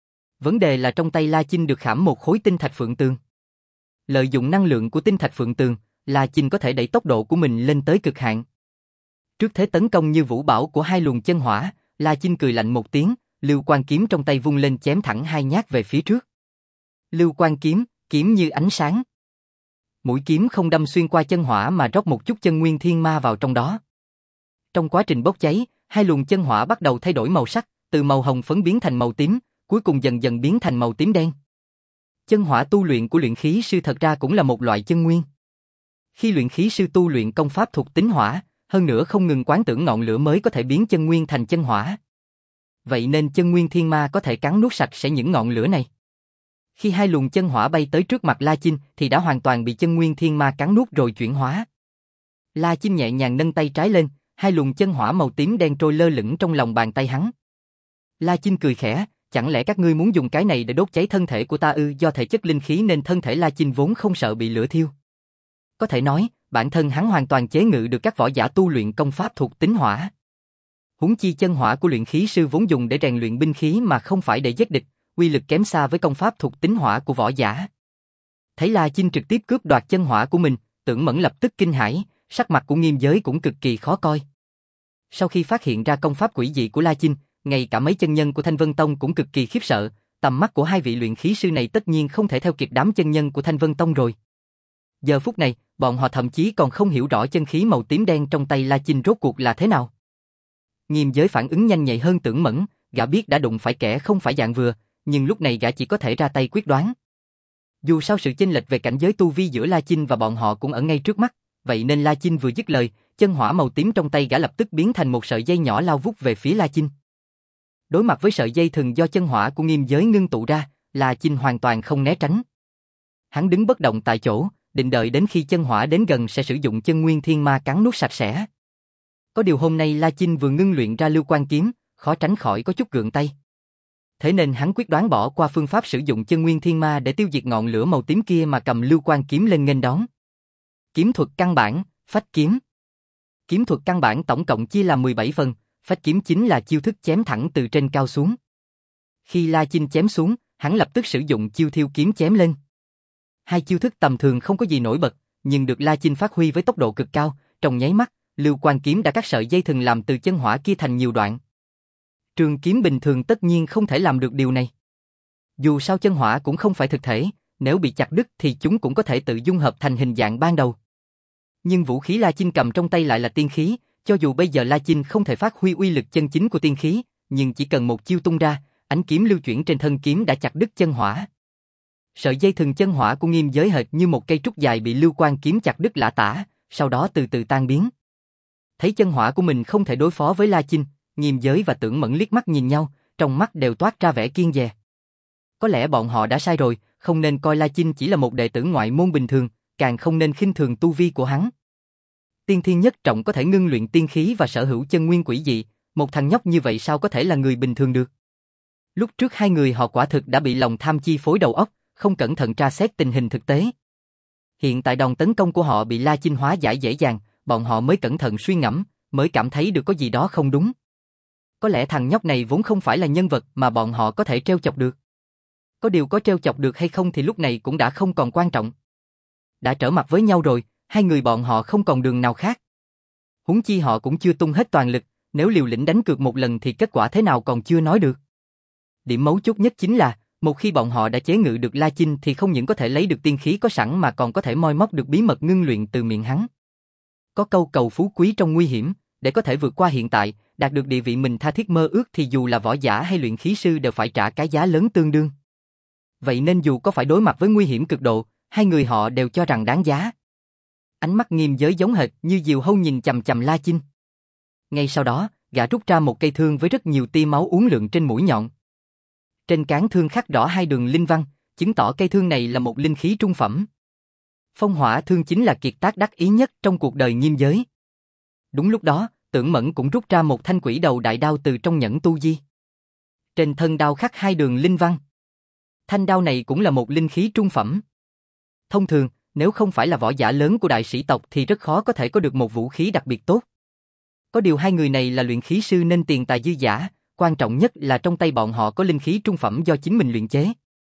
Vấn đề là trong tay La Chinh được khảm một khối tinh thạch phượng tường. Lợi dụng năng lượng của tinh thạch phượng tường, La Chinh có thể đẩy tốc độ của mình lên tới cực hạn. Trước thế tấn công như vũ bão của hai luồng chân hỏa, La Chinh cười lạnh một tiếng, Lưu Quan kiếm trong tay vung lên chém thẳng hai nhát về phía trước. Lưu Quan kiếm, kiếm như ánh sáng. Mũi kiếm không đâm xuyên qua chân hỏa mà rót một chút chân nguyên thiên ma vào trong đó. Trong quá trình bốc cháy, hai luồng chân hỏa bắt đầu thay đổi màu sắc, từ màu hồng phấn biến thành màu tím, cuối cùng dần dần biến thành màu tím đen. Chân hỏa tu luyện của luyện khí sư thật ra cũng là một loại chân nguyên. Khi luyện khí sư tu luyện công pháp thuộc tính hỏa, hơn nữa không ngừng quán tưởng ngọn lửa mới có thể biến chân nguyên thành chân hỏa. Vậy nên chân nguyên thiên ma có thể cắn nuốt sạch sẽ những ngọn lửa này. Khi hai luồng chân hỏa bay tới trước mặt La Chinh thì đã hoàn toàn bị chân nguyên thiên ma cắn nuốt rồi chuyển hóa. La Chinh nhẹ nhàng nâng tay trái lên, hai luồng chân hỏa màu tím đen trôi lơ lửng trong lòng bàn tay hắn. La Chinh cười khẽ, chẳng lẽ các ngươi muốn dùng cái này để đốt cháy thân thể của ta ư? Do thể chất linh khí nên thân thể La Chinh vốn không sợ bị lửa thiêu. Có thể nói, bản thân hắn hoàn toàn chế ngự được các võ giả tu luyện công pháp thuộc tính hỏa. Huống chi chân hỏa của luyện khí sư vốn dùng để rèn luyện binh khí mà không phải để giết địch, uy lực kém xa với công pháp thuộc tính hỏa của võ giả. Thấy La Chinh trực tiếp cướp đoạt chân hỏa của mình, Tưởng Mẫn lập tức kinh hãi, sắc mặt của Nghiêm Giới cũng cực kỳ khó coi. Sau khi phát hiện ra công pháp quỷ dị của La Chinh, ngay cả mấy chân nhân của Thanh Vân Tông cũng cực kỳ khiếp sợ, tầm mắt của hai vị luyện khí sư này tất nhiên không thể theo kịp đám chân nhân của Thanh Vân Tông rồi. Giờ phút này, bọn họ thậm chí còn không hiểu rõ chân khí màu tím đen trong tay La Chinh rốt cuộc là thế nào. Nghiêm Giới phản ứng nhanh nhạy hơn Tưởng Mẫn, gã biết đã đụng phải kẻ không phải dạng vừa, nhưng lúc này gã chỉ có thể ra tay quyết đoán. Dù sao sự chênh lệch về cảnh giới tu vi giữa La Chinh và bọn họ cũng ở ngay trước mắt, vậy nên La Chinh vừa dứt lời, chân hỏa màu tím trong tay gã lập tức biến thành một sợi dây nhỏ lao vút về phía La Chinh. Đối mặt với sợi dây thừng do chân hỏa của Nghiêm Giới ngưng tụ ra, La Chinh hoàn toàn không né tránh. Hắn đứng bất động tại chỗ, định đợi đến khi chân hỏa đến gần sẽ sử dụng chân nguyên thiên ma cắn nuốt sạch sẽ. Có điều hôm nay La Chinh vừa ngưng luyện ra lưu quan kiếm, khó tránh khỏi có chút gượng tay. Thế nên hắn quyết đoán bỏ qua phương pháp sử dụng chân nguyên thiên ma để tiêu diệt ngọn lửa màu tím kia mà cầm lưu quan kiếm lên nghênh đón. Kiếm thuật căn bản, phách kiếm. Kiếm thuật căn bản tổng cộng chia làm mười bảy phần, phách kiếm chính là chiêu thức chém thẳng từ trên cao xuống. Khi La Chinh chém xuống, hắn lập tức sử dụng chiêu thiêu kiếm chém lên. Hai chiêu thức tầm thường không có gì nổi bật, nhưng được La Chinh phát huy với tốc độ cực cao, trong nháy mắt, lưu quan kiếm đã cắt sợi dây thừng làm từ chân hỏa kia thành nhiều đoạn. Trường kiếm bình thường tất nhiên không thể làm được điều này. Dù sao chân hỏa cũng không phải thực thể, nếu bị chặt đứt thì chúng cũng có thể tự dung hợp thành hình dạng ban đầu. Nhưng vũ khí La Chinh cầm trong tay lại là tiên khí, cho dù bây giờ La Chinh không thể phát huy uy lực chân chính của tiên khí, nhưng chỉ cần một chiêu tung ra, ánh kiếm lưu chuyển trên thân kiếm đã chặt đứt chân hỏa. Sợi dây thừng chân hỏa của Nghiêm Giới hệt như một cây trúc dài bị lưu quan kiếm chặt đứt lả tả, sau đó từ từ tan biến. Thấy chân hỏa của mình không thể đối phó với La Chinh, Nghiêm Giới và Tưởng Mẫn liếc mắt nhìn nhau, trong mắt đều toát ra vẻ kiêng dè. Có lẽ bọn họ đã sai rồi, không nên coi La Chinh chỉ là một đệ tử ngoại môn bình thường, càng không nên khinh thường tu vi của hắn. Tiên thiên nhất trọng có thể ngưng luyện tiên khí và sở hữu chân nguyên quỷ dị, một thằng nhóc như vậy sao có thể là người bình thường được. Lúc trước hai người họ quả thực đã bị lòng tham chi phối đầu óc, không cẩn thận tra xét tình hình thực tế. Hiện tại đòn tấn công của họ bị La Chinh hóa giải dễ dàng, bọn họ mới cẩn thận suy ngẫm, mới cảm thấy được có gì đó không đúng. Có lẽ thằng nhóc này vốn không phải là nhân vật mà bọn họ có thể trêu chọc được. Có điều có trêu chọc được hay không thì lúc này cũng đã không còn quan trọng. Đã trở mặt với nhau rồi, hai người bọn họ không còn đường nào khác. Huống chi họ cũng chưa tung hết toàn lực, nếu liều lĩnh đánh cược một lần thì kết quả thế nào còn chưa nói được. Điểm mấu chốt nhất chính là, một khi bọn họ đã chế ngự được La Chinh thì không những có thể lấy được tiên khí có sẵn mà còn có thể moi móc được bí mật ngưng luyện từ miệng hắn. Có câu cầu phú quý trong nguy hiểm, để có thể vượt qua hiện tại, đạt được địa vị mình tha thiết mơ ước thì dù là võ giả hay luyện khí sư đều phải trả cái giá lớn tương đương. Vậy nên dù có phải đối mặt với nguy hiểm cực độ, hai người họ đều cho rằng đáng giá. Ánh mắt Nghiêm Giới giống hệt như diều hâu nhìn chằm chằm La Chinh. Ngay sau đó, gã rút ra một cây thương với rất nhiều tia máu uốn lượn trên mũi nhọn. Trên cán thương khắc rõ hai đường linh văn, chứng tỏ cây thương này là một linh khí trung phẩm. Phong hỏa thương chính là kiệt tác đắc ý nhất trong cuộc đời Nghiêm Giới. Đúng lúc đó, Tưởng Mẫn cũng rút ra một thanh quỷ đầu đại đao từ trong nhẫn tu di. Trên thân đao khắc hai đường linh văn. Thanh đao này cũng là một linh khí trung phẩm. Thông thường, nếu không phải là võ giả lớn của đại sĩ tộc thì rất khó có thể có được một vũ khí đặc biệt tốt. Có điều hai người này là luyện khí sư nên tiền tài dư dả, quan trọng nhất là trong tay bọn họ có linh khí trung phẩm do chính mình luyện chế.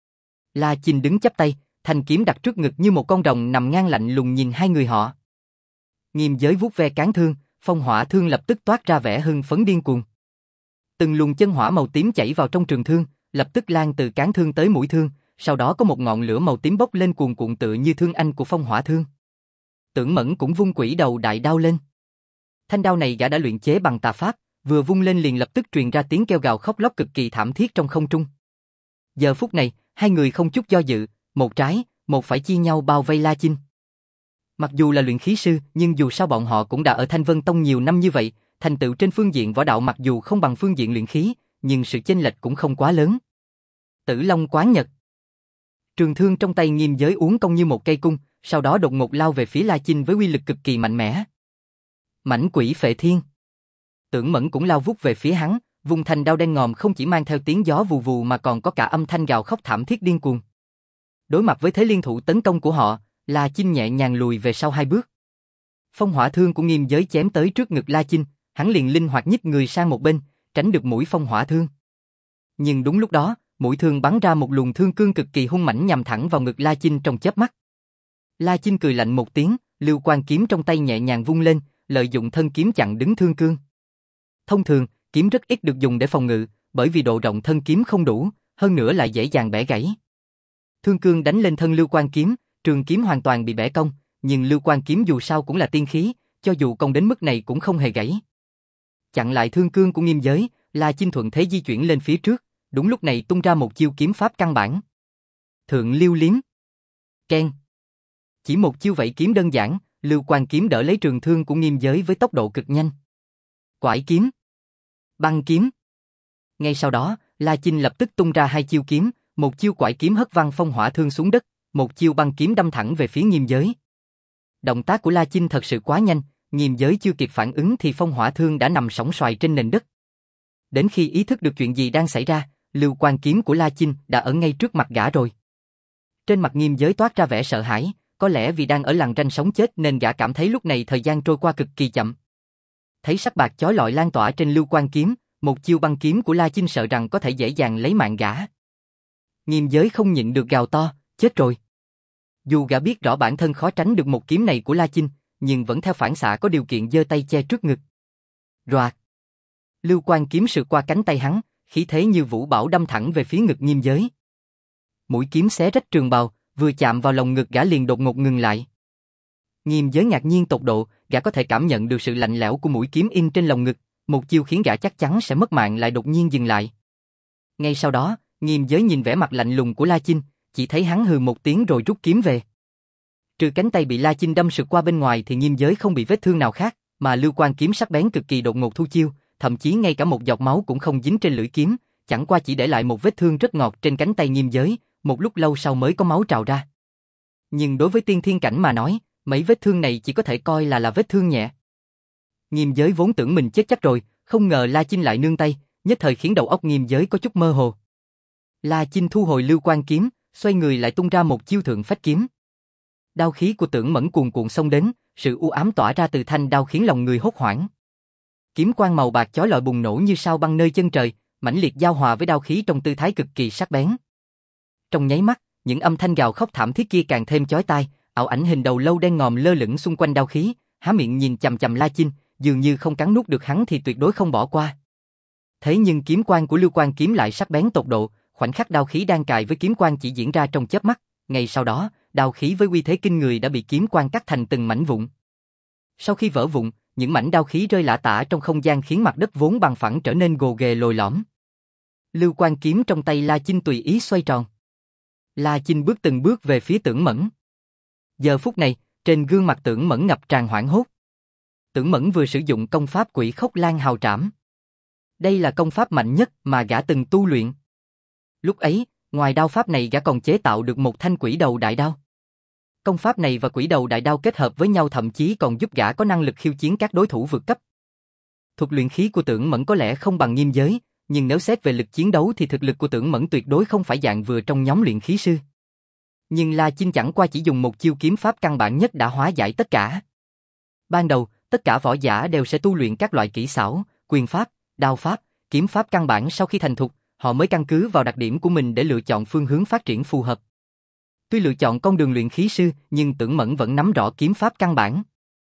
La Chinh đứng chắp tay, thanh kiếm đặt trước ngực như một con rồng nằm ngang lạnh lùng nhìn hai người họ. Nghiêm Giới vuốt ve cán thương, phong hỏa thương lập tức toát ra vẻ hưng phấn điên cuồng. Từng luồng chân hỏa màu tím chảy vào trong trường thương, lập tức lan từ cán thương tới mũi thương, sau đó có một ngọn lửa màu tím bốc lên cuồn cuộn tựa như thương anh của phong hỏa thương. Tưởng Mẫn cũng vung quỷ đầu đại đao lên. Thanh đao này gã đã luyện chế bằng tà pháp, vừa vung lên liền lập tức truyền ra tiếng kêu gào khóc lóc cực kỳ thảm thiết trong không trung. Giờ phút này, hai người không chút do dự, một trái, một phải chia nhau bao vây La Chinh. Mặc dù là luyện khí sư, nhưng dù sao bọn họ cũng đã ở Thanh Vân Tông nhiều năm như vậy, thành tựu trên phương diện võ đạo mặc dù không bằng phương diện luyện khí, nhưng sự chênh lệch cũng không quá lớn. Tử Long Quán Nhật. Trường thương trong tay Nghiêm Giới uốn cong như một cây cung, sau đó đột ngột lao về phía La Chinh với uy lực cực kỳ mạnh mẽ. Mãnh Quỷ Phệ Thiên. Tưởng Mẫn cũng lao vút về phía hắn, vùng thanh đao đen ngòm không chỉ mang theo tiếng gió vù vù mà còn có cả âm thanh gào khóc thảm thiết điên cuồng. Đối mặt với thế liên thủ tấn công của họ, La Chinh nhẹ nhàng lùi về sau hai bước. Phong hỏa thương của Nghiêm Giới chém tới trước ngực La Chinh, hắn liền linh hoạt nhích người sang một bên, tránh được mũi phong hỏa thương. Nhưng đúng lúc đó, mũi thương bắn ra một luồng thương cương cực kỳ hung mãnh nhằm thẳng vào ngực La Chinh trong chớp mắt. La Chinh cười lạnh một tiếng, lưu quan kiếm trong tay nhẹ nhàng vung lên, lợi dụng thân kiếm chặn đứng thương cương. Thông thường, kiếm rất ít được dùng để phòng ngự, bởi vì độ rộng thân kiếm không đủ, hơn nữa lại dễ dàng bẻ gãy. Thương cương đánh lên thân lưu quan kiếm, trường kiếm hoàn toàn bị bẻ cong, nhưng lưu quan kiếm dù sao cũng là tiên khí, cho dù cong đến mức này cũng không hề gãy. Chặn lại thương cương của Nghiêm Giới, La Chinh thuận thế di chuyển lên phía trước, đúng lúc này tung ra một chiêu kiếm pháp căn bản. Thượng Lưu Liếm. Keng. Chỉ một chiêu vậy kiếm đơn giản, Lưu Quan kiếm đỡ lấy trường thương của Nghiêm Giới với tốc độ cực nhanh. Quải kiếm. Băng kiếm. Ngay sau đó, La Chinh lập tức tung ra hai chiêu kiếm, một chiêu quải kiếm hất văng phong hỏa thương xuống đất, một chiêu băng kiếm đâm thẳng về phía Nghiêm Giới. Động tác của La Chinh thật sự quá nhanh, Nghiêm Giới chưa kịp phản ứng thì phong hỏa thương đã nằm sóng xoài trên nền đất. Đến khi ý thức được chuyện gì đang xảy ra, Lưu Quan kiếm của La Chinh đã ở ngay trước mặt gã rồi. Trên mặt Nghiêm Giới toát ra vẻ sợ hãi, có lẽ vì đang ở lằn ranh sống chết nên gã cảm thấy lúc này thời gian trôi qua cực kỳ chậm. Thấy sắc bạc chói lọi lan tỏa trên Lưu Quan kiếm, một chiêu băng kiếm của La Chinh sợ rằng có thể dễ dàng lấy mạng gã. Nghiêm Giới không nhịn được gào to, chết rồi. Dù gã biết rõ bản thân khó tránh được một kiếm này của La Chinh, nhưng vẫn theo phản xạ có điều kiện giơ tay che trước ngực. Roạt. Lưu Quan kiếm sượt qua cánh tay hắn, khí thế như vũ bão đâm thẳng về phía ngực Nghiêm Giới. Mũi kiếm xé rách trường bào, vừa chạm vào lồng ngực gã liền đột ngột ngừng lại. Nghiêm Giới ngạc nhiên tột độ, gã có thể cảm nhận được sự lạnh lẽo của mũi kiếm in trên lồng ngực, một chiêu khiến gã chắc chắn sẽ mất mạng lại đột nhiên dừng lại. Ngay sau đó, Nghiêm Giới nhìn vẻ mặt lạnh lùng của La Chinh, chỉ thấy hắn hừ một tiếng rồi rút kiếm về. Trừ cánh tay bị La Chinh đâm sượt qua bên ngoài thì Nghiêm Giới không bị vết thương nào khác, mà Lưu Quan kiếm sắc bén cực kỳ đột ngột thu chiêu, thậm chí ngay cả một giọt máu cũng không dính trên lưỡi kiếm, chẳng qua chỉ để lại một vết thương rất ngọt trên cánh tay Nghiêm Giới, một lúc lâu sau mới có máu trào ra. Nhưng đối với tiên thiên cảnh mà nói, mấy vết thương này chỉ có thể coi là là vết thương nhẹ. Nghiêm Giới vốn tưởng mình chết chắc rồi, không ngờ La Chinh lại nương tay, nhất thời khiến đầu óc Nghiêm Giới có chút mơ hồ. La Chinh thu hồi Lưu Quan kiếm, xoay người lại tung ra một chiêu thượng phách kiếm. Đao khí của Tưởng Mẫn cuồn cuộn xông đến, sự u ám tỏa ra từ thanh đao khiến lòng người hốt hoảng. Kiếm quang màu bạc chói lọi bùng nổ như sao băng nơi chân trời, mãnh liệt giao hòa với đao khí trong tư thái cực kỳ sắc bén. Trong nháy mắt, những âm thanh gào khóc thảm thiết kia càng thêm chói tai, ảo ảnh hình đầu lâu đen ngòm lơ lửng xung quanh đao khí, há miệng nhìn chằm chằm La Chinh, dường như không cắn nuốt được hắn thì tuyệt đối không bỏ qua. Thế nhưng kiếm quang của Lưu Quan kiếm lại sắc bén tột độ, khoảnh khắc đao khí đang cài với kiếm quang chỉ diễn ra trong chớp mắt, ngay sau đó, đao khí với uy thế kinh người đã bị kiếm quang cắt thành từng mảnh vụn. Sau khi vỡ vụn, những mảnh đao khí rơi lả tả trong không gian khiến mặt đất vốn bằng phẳng trở nên gồ ghề lồi lõm. Lưu Quan kiếm trong tay La Chinh tùy ý xoay tròn. La Chinh bước từng bước về phía Tưởng Mẫn. Giờ phút này, trên gương mặt Tưởng Mẫn ngập tràn hoảng hốt. Tưởng Mẫn vừa sử dụng công pháp Quỷ Khốc Lan Hào Trảm. Đây là công pháp mạnh nhất mà gã từng tu luyện. Lúc ấy, ngoài đao pháp này gã còn chế tạo được một thanh quỷ đầu đại đao. Công pháp này và quỷ đầu đại đao kết hợp với nhau thậm chí còn giúp gã có năng lực khiêu chiến các đối thủ vượt cấp. Thuật luyện khí của Tưởng Mẫn có lẽ không bằng Nghiêm Giới, nhưng nếu xét về lực chiến đấu thì thực lực của Tưởng Mẫn tuyệt đối không phải dạng vừa trong nhóm luyện khí sư. Nhưng La Chinh chẳng qua chỉ dùng một chiêu kiếm pháp căn bản nhất đã hóa giải tất cả. Ban đầu, tất cả võ giả đều sẽ tu luyện các loại kỹ xảo, quyền pháp, đao pháp, kiếm pháp căn bản, sau khi thành thục, họ mới căn cứ vào đặc điểm của mình để lựa chọn phương hướng phát triển phù hợp. Tuy lựa chọn con đường luyện khí sư, nhưng Tưởng Mẫn vẫn nắm rõ kiếm pháp căn bản.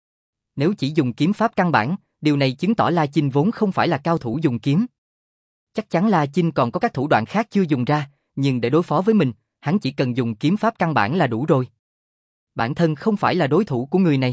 Nếu chỉ dùng kiếm pháp căn bản, điều này chứng tỏ La Chinh vốn không phải là cao thủ dùng kiếm. Chắc chắn La Chinh còn có các thủ đoạn khác chưa dùng ra, nhưng để đối phó với mình, hắn chỉ cần dùng kiếm pháp căn bản là đủ rồi. Bản thân không phải là đối thủ của người này.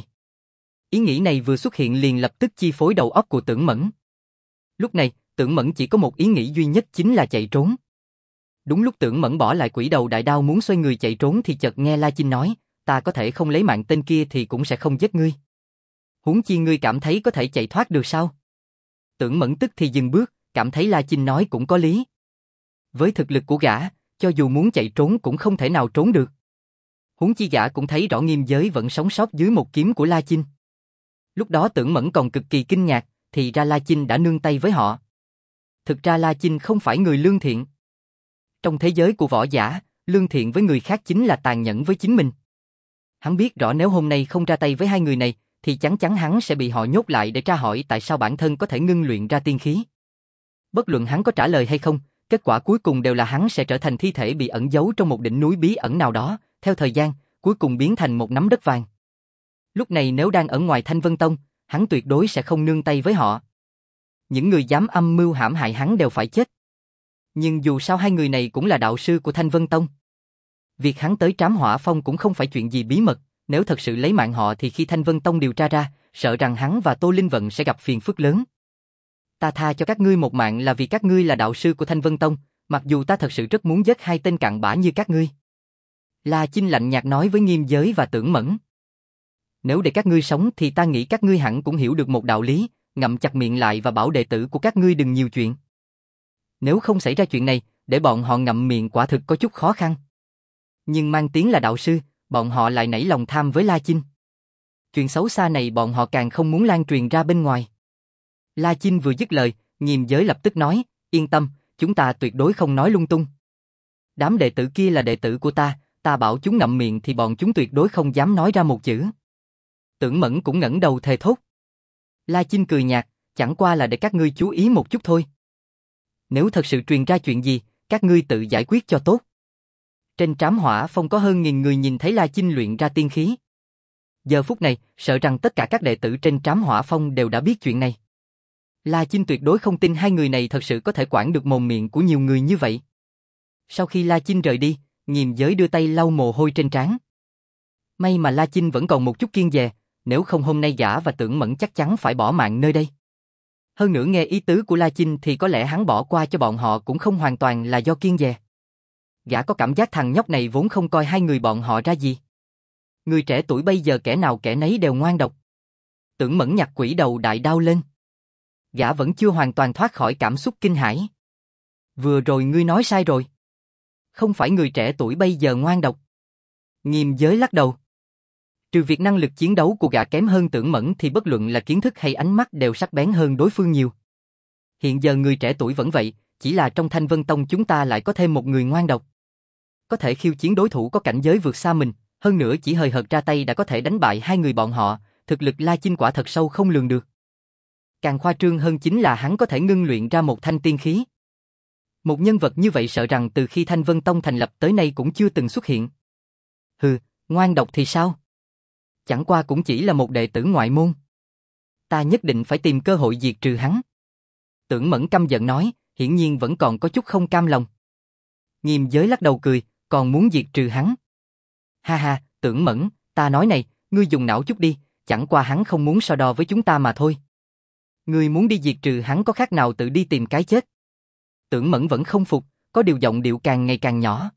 Ý nghĩ này vừa xuất hiện liền lập tức chi phối đầu óc của Tưởng Mẫn. Lúc này, Tưởng Mẫn chỉ có một ý nghĩ duy nhất chính là chạy trốn. Đúng lúc Tưởng Mẫn bỏ lại quỷ đầu đại đao muốn xoay người chạy trốn thì chợt nghe La Chinh nói, ta có thể không lấy mạng tên kia thì cũng sẽ không giết ngươi. Huống chi ngươi cảm thấy có thể chạy thoát được sao? Tưởng Mẫn tức thì dừng bước, cảm thấy La Chinh nói cũng có lý. Với thực lực của gã, cho dù muốn chạy trốn cũng không thể nào trốn được. Huống chi gã cũng thấy rõ Nghiêm Giới vẫn sống sót dưới một kiếm của La Chinh. Lúc đó Tưởng Mẫn còn cực kỳ kinh ngạc, thì ra La Chinh đã nương tay với họ. Thực ra La Chinh không phải người lương thiện. Trong thế giới của võ giả, lương thiện với người khác chính là tàn nhẫn với chính mình. Hắn biết rõ nếu hôm nay không ra tay với hai người này, thì chắc chắn hắn sẽ bị họ nhốt lại để tra hỏi tại sao bản thân có thể ngưng luyện ra tiên khí. Bất luận hắn có trả lời hay không, kết quả cuối cùng đều là hắn sẽ trở thành thi thể bị ẩn giấu trong một đỉnh núi bí ẩn nào đó, theo thời gian, cuối cùng biến thành một nắm đất vàng. Lúc này nếu đang ở ngoài Thanh Vân Tông, hắn tuyệt đối sẽ không nương tay với họ. Những người dám âm mưu hãm hại hắn đều phải chết. Nhưng dù sao hai người này cũng là đạo sư của Thanh Vân Tông. Việc hắn tới Trám Hỏa Phong cũng không phải chuyện gì bí mật, nếu thật sự lấy mạng họ thì khi Thanh Vân Tông điều tra ra, sợ rằng hắn và Tô Linh Vận sẽ gặp phiền phức lớn. Ta tha cho các ngươi một mạng là vì các ngươi là đạo sư của Thanh Vân Tông, mặc dù ta thật sự rất muốn giết hai tên cặn bã như các ngươi. La Chinh lạnh nhạt nói với Nghiêm Giới và Tưởng Mẫn. Nếu để các ngươi sống thì ta nghĩ các ngươi hẳn cũng hiểu được một đạo lý, ngậm chặt miệng lại và bảo đệ tử của các ngươi đừng nhiều chuyện. Nếu không xảy ra chuyện này, để bọn họ ngậm miệng quả thực có chút khó khăn. Nhưng mang tiếng là đạo sư, bọn họ lại nảy lòng tham với La Chinh. Chuyện xấu xa này bọn họ càng không muốn lan truyền ra bên ngoài. La Chinh vừa dứt lời, Nghiêm Giới lập tức nói, yên tâm, chúng ta tuyệt đối không nói lung tung. Đám đệ tử kia là đệ tử của ta, ta bảo chúng ngậm miệng thì bọn chúng tuyệt đối không dám nói ra một chữ. Tưởng Mẫn cũng ngẩng đầu thề thốt. La Chinh cười nhạt, chẳng qua là để các ngươi chú ý một chút thôi. Nếu thật sự truyền ra chuyện gì, các ngươi tự giải quyết cho tốt. Trên Trám Hỏa Phong có hơn nghìn người nhìn thấy La Chinh luyện ra tiên khí. Giờ phút này, sợ rằng tất cả các đệ tử trên Trám Hỏa Phong đều đã biết chuyện này. La Chinh tuyệt đối không tin hai người này thật sự có thể quản được mồm miệng của nhiều người như vậy. Sau khi La Chinh rời đi, Nghiêm Giới đưa tay lau mồ hôi trên trán. May mà La Chinh vẫn còn một chút kiêng dè, nếu không hôm nay gã và Tưởng Mẫn chắc chắn phải bỏ mạng nơi đây. Hơn nữa nghe ý tứ của La Chinh thì có lẽ hắn bỏ qua cho bọn họ cũng không hoàn toàn là do kiêng dè. Gã có cảm giác thằng nhóc này vốn không coi hai người bọn họ ra gì. Người trẻ tuổi bây giờ kẻ nào kẻ nấy đều ngoan độc. Tưởng Mẫn nhặt quỷ đầu đại đau lên. Gã vẫn chưa hoàn toàn thoát khỏi cảm xúc kinh hãi. Vừa rồi ngươi nói sai rồi. Không phải người trẻ tuổi bây giờ ngoan độc. Nghiêm Giới lắc đầu. Trừ việc năng lực chiến đấu của gã kém hơn Tưởng Mẫn thì bất luận là kiến thức hay ánh mắt đều sắc bén hơn đối phương nhiều. Hiện giờ người trẻ tuổi vẫn vậy, chỉ là trong Thanh Vân Tông chúng ta lại có thêm một người ngoan độc. Có thể khiêu chiến đối thủ có cảnh giới vượt xa mình, hơn nữa chỉ hời hợt ra tay đã có thể đánh bại hai người bọn họ, thực lực La Chinh quả thật sâu không lường được. Càng khoa trương hơn chính là hắn có thể ngưng luyện ra một thanh tiên khí. Một nhân vật như vậy sợ rằng từ khi Thanh Vân Tông thành lập tới nay cũng chưa từng xuất hiện. Hừ, ngoan độc thì sao? Chẳng qua cũng chỉ là một đệ tử ngoại môn. Ta nhất định phải tìm cơ hội diệt trừ hắn. Tưởng Mẫn căm giận nói, hiển nhiên vẫn còn có chút không cam lòng. Nghiêm Giới lắc đầu cười, còn muốn diệt trừ hắn. Ha ha, Tưởng Mẫn, ta nói này, ngươi dùng não chút đi, chẳng qua hắn không muốn so đo với chúng ta mà thôi. Ngươi muốn đi diệt trừ hắn có khác nào tự đi tìm cái chết. Tưởng Mẫn vẫn không phục, có điều giọng điệu càng ngày càng nhỏ.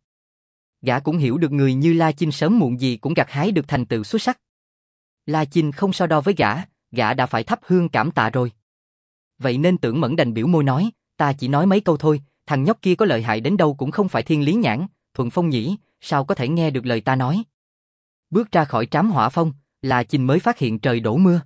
Gã cũng hiểu được người như La Chinh sớm muộn gì cũng gặt hái được thành tựu xuất sắc. La Chinh không so đo với gã, gã đã phải thắp hương cảm tạ rồi. Vậy nên Tưởng Mẫn đành biểu môi nói, ta chỉ nói mấy câu thôi, thằng nhóc kia có lợi hại đến đâu cũng không phải Thiên Lý Nhãn, Thuận Phong Nhĩ, sao có thể nghe được lời ta nói. Bước ra khỏi Trám Hỏa Phong, La Chinh mới phát hiện trời đổ mưa.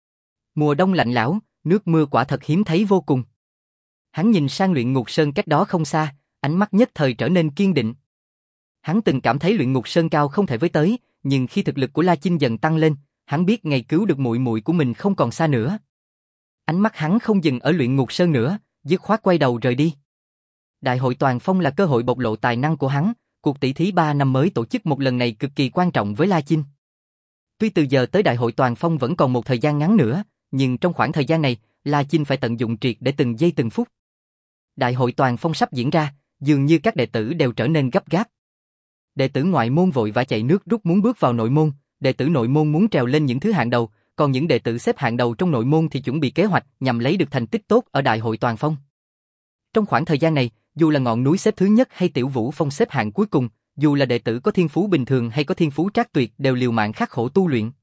Mùa đông lạnh lẽo, nước mưa quả thật hiếm thấy vô cùng. Hắn nhìn sang Luyện Ngục Sơn cách đó không xa, ánh mắt nhất thời trở nên kiên định. Hắn từng cảm thấy Luyện Ngục Sơn cao không thể với tới, nhưng khi thực lực của La Chinh dần tăng lên, hắn biết ngày cứu được muội muội của mình không còn xa nữa. Ánh mắt hắn không dừng ở Luyện Ngục Sơn nữa, dứt khoát quay đầu rời đi. Đại hội Toàn Phong là cơ hội bộc lộ tài năng của hắn, cuộc tỷ thí ba năm mới tổ chức một lần này cực kỳ quan trọng với La Chinh. Tuy từ giờ tới Đại hội Toàn Phong vẫn còn một thời gian ngắn nữa, nhưng trong khoảng thời gian này, La Chinh phải tận dụng triệt để từng giây từng phút. Đại hội Toàn Phong sắp diễn ra, dường như các đệ tử đều trở nên gấp gáp. Đệ tử ngoại môn vội vã chạy nước rút muốn bước vào nội môn, đệ tử nội môn muốn trèo lên những thứ hạng đầu, còn những đệ tử xếp hạng đầu trong nội môn thì chuẩn bị kế hoạch nhằm lấy được thành tích tốt ở Đại hội Toàn Phong. Trong khoảng thời gian này, dù là ngọn núi xếp thứ nhất hay Tiểu Vũ Phong xếp hạng cuối cùng, dù là đệ tử có thiên phú bình thường hay có thiên phú trác tuyệt đều liều mạng khắc khổ tu luyện.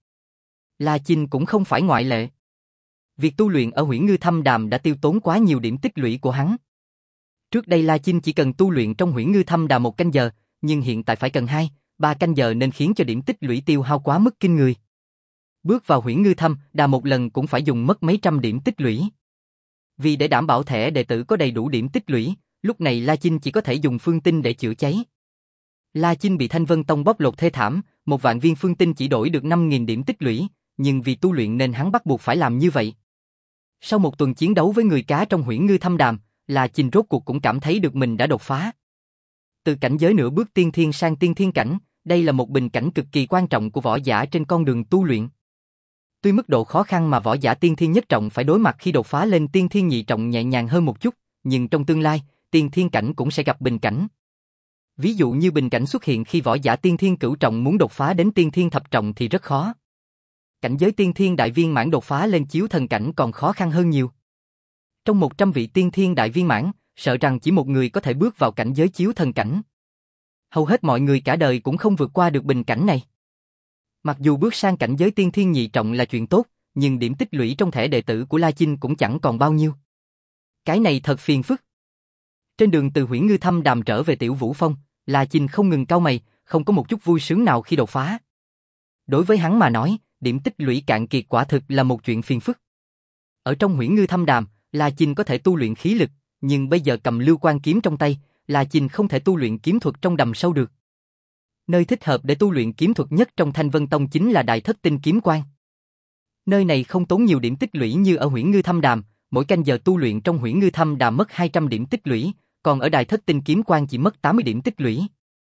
La Chinh cũng không phải ngoại lệ. Việc tu luyện ở Huyễn Ngư Thâm Đàm đã tiêu tốn quá nhiều điểm tích lũy của hắn. Trước đây La Chinh chỉ cần tu luyện trong Huyễn Ngư Thâm Đàm một canh giờ, nhưng hiện tại phải cần hai, ba canh giờ nên khiến cho điểm tích lũy tiêu hao quá mức kinh người. Bước vào Huyễn Ngư Thâm Đàm một lần cũng phải dùng mất mấy trăm điểm tích lũy. Vì để đảm bảo thẻ đệ tử có đầy đủ điểm tích lũy, lúc này La Chinh chỉ có thể dùng phương tinh để chữa cháy. La Chinh bị Thanh Vân Tông bóc lột thê thảm, một vạn viên phương tinh chỉ đổi được năm nghìn điểm tích lũy, nhưng vì tu luyện nên hắn bắt buộc phải làm như vậy. Sau một tuần chiến đấu với người cá trong Huyễn Ngư Thâm Đàm, La Chinh rốt cuộc cũng cảm thấy được mình đã đột phá. Từ cảnh giới nửa bước tiên thiên sang tiên thiên cảnh, đây là một bình cảnh cực kỳ quan trọng của võ giả trên con đường tu luyện. Tuy mức độ khó khăn mà võ giả tiên thiên nhất trọng phải đối mặt khi đột phá lên tiên thiên nhị trọng nhẹ nhàng hơn một chút, nhưng trong tương lai, tiên thiên cảnh cũng sẽ gặp bình cảnh. Ví dụ như bình cảnh xuất hiện khi võ giả tiên thiên cửu trọng muốn đột phá đến tiên thiên thập trọng thì rất khó. Cảnh giới tiên thiên đại viên mãn đột phá lên chiếu thần cảnh còn khó khăn hơn nhiều. Trong một trăm vị tiên thiên đại viên mãn, sợ rằng chỉ một người có thể bước vào cảnh giới chiếu thần cảnh. Hầu hết mọi người cả đời cũng không vượt qua được bình cảnh này. Mặc dù bước sang cảnh giới tiên thiên nhị trọng là chuyện tốt, nhưng điểm tích lũy trong thẻ đệ tử của La Chinh cũng chẳng còn bao nhiêu. Cái này thật phiền phức. Trên đường từ Huyễn Ngư Thâm Đàm trở về Tiểu Vũ Phong, La Chinh không ngừng cau mày, không có một chút vui sướng nào khi đột phá. Đối với hắn mà nói, điểm tích lũy cạn kiệt quả thực là một chuyện phiền phức. Ở trong Huyễn Ngư Thâm Đàm, La Chinh có thể tu luyện khí lực, nhưng bây giờ cầm Lưu Quan kiếm trong tay, La Chinh không thể tu luyện kiếm thuật trong đầm sâu được. Nơi thích hợp để tu luyện kiếm thuật nhất trong Thanh Vân Tông chính là Đại Thất Tinh Kiếm Quan. Nơi này không tốn nhiều điểm tích lũy như ở Huyễn Ngư Thâm Đàm, mỗi canh giờ tu luyện trong Huyễn Ngư Thâm Đàm mất hai trăm điểm tích lũy, còn ở Đại Thất Tinh Kiếm Quan chỉ mất tám mươi điểm tích lũy.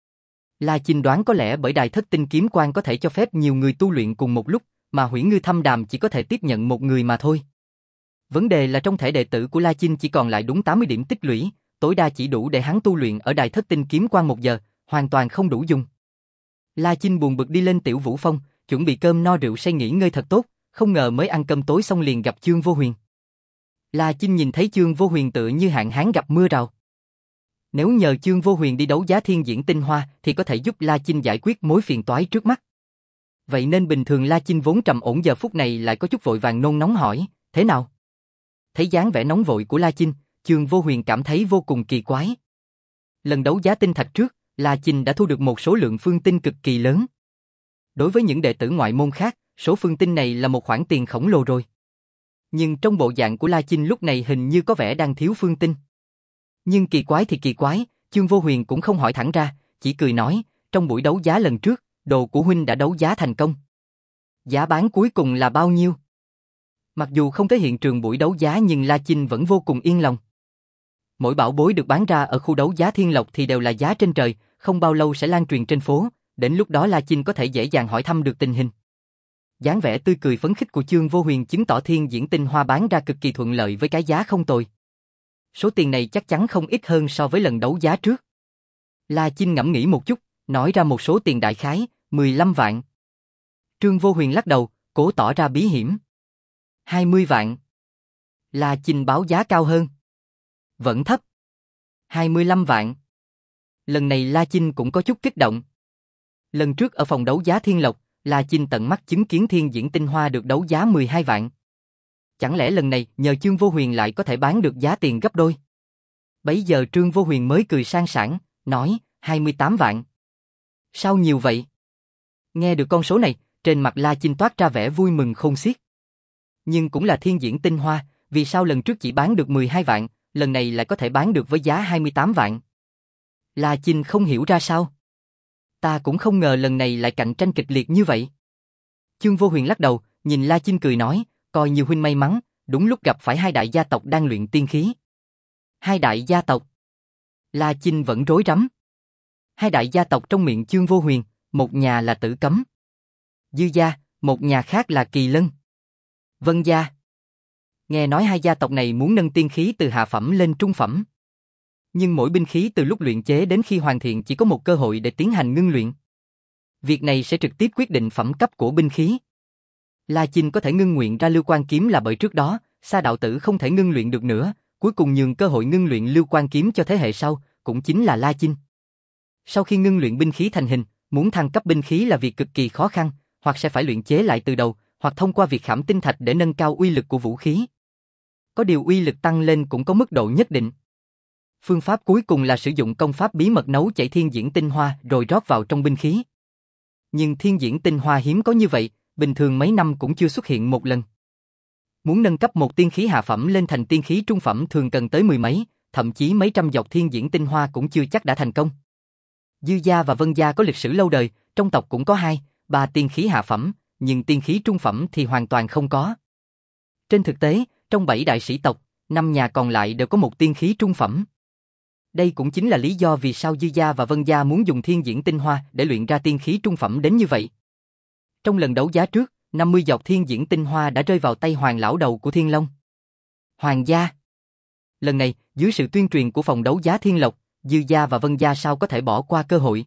La Chinh đoán có lẽ bởi Đại Thất Tinh Kiếm Quan có thể cho phép nhiều người tu luyện cùng một lúc, mà Huyễn Ngư Thâm Đàm chỉ có thể tiếp nhận một người mà thôi. Vấn đề là trong thẻ đệ tử của La Chinh chỉ còn lại đúng tám mươi điểm tích lũy, tối đa chỉ đủ để hắn tu luyện ở Đại Thất Tinh Kiếm Quan một giờ, hoàn toàn không đủ dùng. La Chinh buồn bực đi lên Tiểu Vũ Phong, chuẩn bị cơm no rượu say nghỉ ngơi thật tốt, không ngờ mới ăn cơm tối xong liền gặp Chương Vô Huyền. La Chinh nhìn thấy Chương Vô Huyền tựa như hạn hán gặp mưa rào. Nếu nhờ Chương Vô Huyền đi đấu giá thiên diễn tinh hoa thì có thể giúp La Chinh giải quyết mối phiền toái trước mắt. Vậy nên bình thường La Chinh vốn trầm ổn giờ phút này lại có chút vội vàng nôn nóng hỏi, thế nào? Thấy dáng vẻ nóng vội của La Chinh, Chương Vô Huyền cảm thấy vô cùng kỳ quái. Lần đấu giá tinh thạch trước, La Chinh đã thu được một số lượng phương tinh cực kỳ lớn. Đối với những đệ tử ngoại môn khác, số phương tinh này là một khoản tiền khổng lồ rồi. Nhưng trong bộ dạng của La Chinh lúc này hình như có vẻ đang thiếu phương tinh. Nhưng kỳ quái thì kỳ quái, Chương Vô Huyền cũng không hỏi thẳng ra, chỉ cười nói, trong buổi đấu giá lần trước, đồ của huynh đã đấu giá thành công. Giá bán cuối cùng là bao nhiêu? Mặc dù không tới hiện trường buổi đấu giá nhưng La Chinh vẫn vô cùng yên lòng. Mỗi bảo bối được bán ra ở khu đấu giá Thiên Lộc thì đều là giá trên trời, không bao lâu sẽ lan truyền trên phố, đến lúc đó La Chinh có thể dễ dàng hỏi thăm được tình hình. Dáng vẻ tươi cười phấn khích của Chương Vô Huyền chứng tỏ thiên diễn tinh hoa bán ra cực kỳ thuận lợi với cái giá không tồi. Số tiền này chắc chắn không ít hơn so với lần đấu giá trước. La Chinh ngẫm nghĩ một chút, nói ra một số tiền đại khái, mười lăm vạn. Chương Vô Huyền lắc đầu, cố tỏ ra bí hiểm. hai mươi vạn. La Chinh báo giá cao hơn. Vẫn thấp. hai mươi lăm vạn. Lần này La Chinh cũng có chút kích động. Lần trước ở phòng đấu giá Thiên Lộc, La Chinh tận mắt chứng kiến thiên diễn tinh hoa được đấu giá mười hai vạn. Chẳng lẽ lần này nhờ Chương Vô Huyền lại có thể bán được giá tiền gấp đôi? Bấy giờ Chương Vô Huyền mới cười sang sảng, nói hai mươi tám vạn. Sao nhiều vậy? Nghe được con số này, trên mặt La Chinh toát ra vẻ vui mừng khôn xiết. Nhưng cũng là thiên diễn tinh hoa, vì sao lần trước chỉ bán được mười hai vạn, lần này lại có thể bán được với giá hai mươi tám vạn? La Chinh không hiểu ra sao. Ta cũng không ngờ lần này lại cạnh tranh kịch liệt như vậy. Chương Vô Huyền lắc đầu, nhìn La Chinh cười nói, coi như huynh may mắn, đúng lúc gặp phải hai đại gia tộc đang luyện tiên khí. Hai đại gia tộc? La Chinh vẫn rối rắm. Hai đại gia tộc trong miệng Chương Vô Huyền, một nhà là Tử Cấm, Dư gia, một nhà khác là Kỳ Lân, Vân gia. Nghe nói hai gia tộc này muốn nâng tiên khí từ hạ phẩm lên trung phẩm. Nhưng mỗi binh khí từ lúc luyện chế đến khi hoàn thiện chỉ có một cơ hội để tiến hành ngưng luyện. Việc này sẽ trực tiếp quyết định phẩm cấp của binh khí. La Chinh có thể ngưng nguyện ra Lưu Quan kiếm là bởi trước đó, Sa đạo tử không thể ngưng luyện được nữa, cuối cùng nhường cơ hội ngưng luyện Lưu Quan kiếm cho thế hệ sau, cũng chính là La Chinh. Sau khi ngưng luyện binh khí thành hình, muốn thăng cấp binh khí là việc cực kỳ khó khăn, hoặc sẽ phải luyện chế lại từ đầu, hoặc thông qua việc khảm tinh thạch để nâng cao uy lực của vũ khí. Có điều uy lực tăng lên cũng có mức độ nhất định. Phương pháp cuối cùng là sử dụng công pháp bí mật nấu chảy thiên diễn tinh hoa rồi rót vào trong binh khí. Nhưng thiên diễn tinh hoa hiếm có như vậy, bình thường mấy năm cũng chưa xuất hiện một lần. Muốn nâng cấp một tiên khí hạ phẩm lên thành tiên khí trung phẩm thường cần tới mười mấy, thậm chí mấy trăm giọt thiên diễn tinh hoa cũng chưa chắc đã thành công. Dư gia và Vân gia có lịch sử lâu đời, trong tộc cũng có hai, ba tiên khí hạ phẩm, nhưng tiên khí trung phẩm thì hoàn toàn không có. Trên thực tế, trong bảy đại sĩ tộc, năm nhà còn lại đều có một tiên khí trung phẩm. Đây cũng chính là lý do vì sao Dư gia và Vân gia muốn dùng thiên diễn tinh hoa để luyện ra tiên khí trung phẩm đến như vậy. Trong lần đấu giá trước, năm mươi giọt thiên diễn tinh hoa đã rơi vào tay Hoàng lão đầu của Thiên Long, Hoàng gia. Lần này, dưới sự tuyên truyền của phòng đấu giá Thiên Lộc, Dư gia và Vân gia sao có thể bỏ qua cơ hội.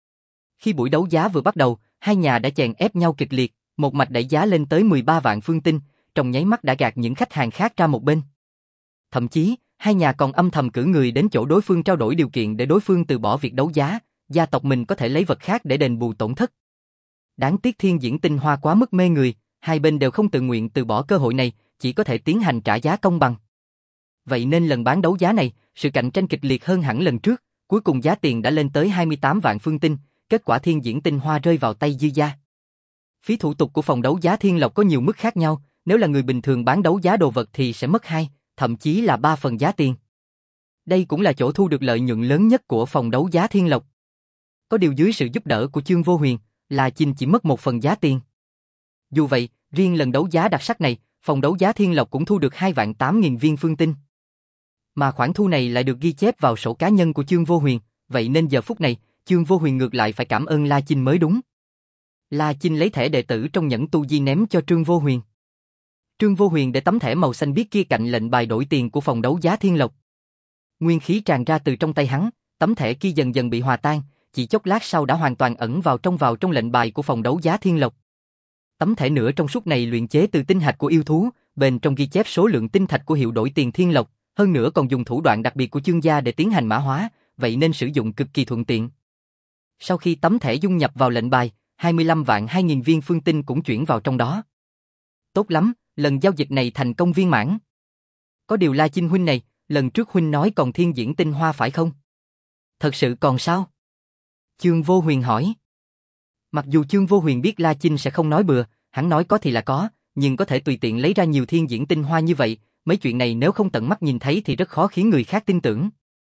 Khi buổi đấu giá vừa bắt đầu, hai nhà đã chèn ép nhau kịch liệt, một mạch đẩy giá lên tới mười ba vạn phương tinh, trong nháy mắt đã gạt những khách hàng khác ra một bên. Thậm chí, hai nhà còn âm thầm cử người đến chỗ đối phương trao đổi điều kiện để đối phương từ bỏ việc đấu giá, gia tộc mình có thể lấy vật khác để đền bù tổn thất. Đáng tiếc thiên diễn tinh hoa quá mức mê người, hai bên đều không tự nguyện từ bỏ cơ hội này, chỉ có thể tiến hành trả giá công bằng. Vậy nên lần bán đấu giá này, sự cạnh tranh kịch liệt hơn hẳn lần trước, cuối cùng giá tiền đã lên tới hai mươi tám vạn phương tinh, kết quả thiên diễn tinh hoa rơi vào tay Dư gia. Phí thủ tục của phòng đấu giá Thiên Lộc có nhiều mức khác nhau, nếu là người bình thường bán đấu giá đồ vật thì sẽ mất hai, thậm chí là ba phần giá tiền. Đây cũng là chỗ thu được lợi nhuận lớn nhất của phòng đấu giá Thiên Lộc. Có điều dưới sự giúp đỡ của Chương Vô Huyền, La Chinh chỉ mất một phần giá tiền. Dù vậy, riêng lần đấu giá đặc sắc này, phòng đấu giá Thiên Lộc cũng thu được hai vạn tám nghìn viên phương tinh. Mà khoản thu này lại được ghi chép vào sổ cá nhân của Chương Vô Huyền, vậy nên giờ phút này, Chương Vô Huyền ngược lại phải cảm ơn La Chinh mới đúng. La Chinh lấy thẻ đệ tử trong nhẫn tu di ném cho Trương Vô Huyền. Trương Vô Huyền để tấm thẻ màu xanh biếc kia cạnh lệnh bài đổi tiền của phòng đấu giá Thiên Lộc. Nguyên khí tràn ra từ trong tay hắn, tấm thẻ kia dần dần bị hòa tan, chỉ chốc lát sau đã hoàn toàn ẩn vào trong vào trong lệnh bài của phòng đấu giá Thiên Lộc. Tấm thẻ nửa trong suốt này luyện chế từ tinh hạch của yêu thú, bên trong ghi chép số lượng tinh thạch của hiệu đổi tiền Thiên Lộc, hơn nữa còn dùng thủ đoạn đặc biệt của Chương gia để tiến hành mã hóa, vậy nên sử dụng cực kỳ thuận tiện. Sau khi tấm thẻ dung nhập vào lệnh bài, hai mươi lăm vạn hai nghìn viên phương tinh cũng chuyển vào trong đó. Tốt lắm, lần giao dịch này thành công viên mãn. Có điều La Chinh huynh này, lần trước huynh nói còn thiên diễn tinh hoa phải không? Thật sự còn sao? Chương Vô Huyền hỏi. Mặc dù Chương Vô Huyền biết La Chinh sẽ không nói bừa, hắn nói có thì là có, nhưng có thể tùy tiện lấy ra nhiều thiên diễn tinh hoa như vậy, mấy chuyện này nếu không tận mắt nhìn thấy thì rất khó khiến người khác tin tưởng.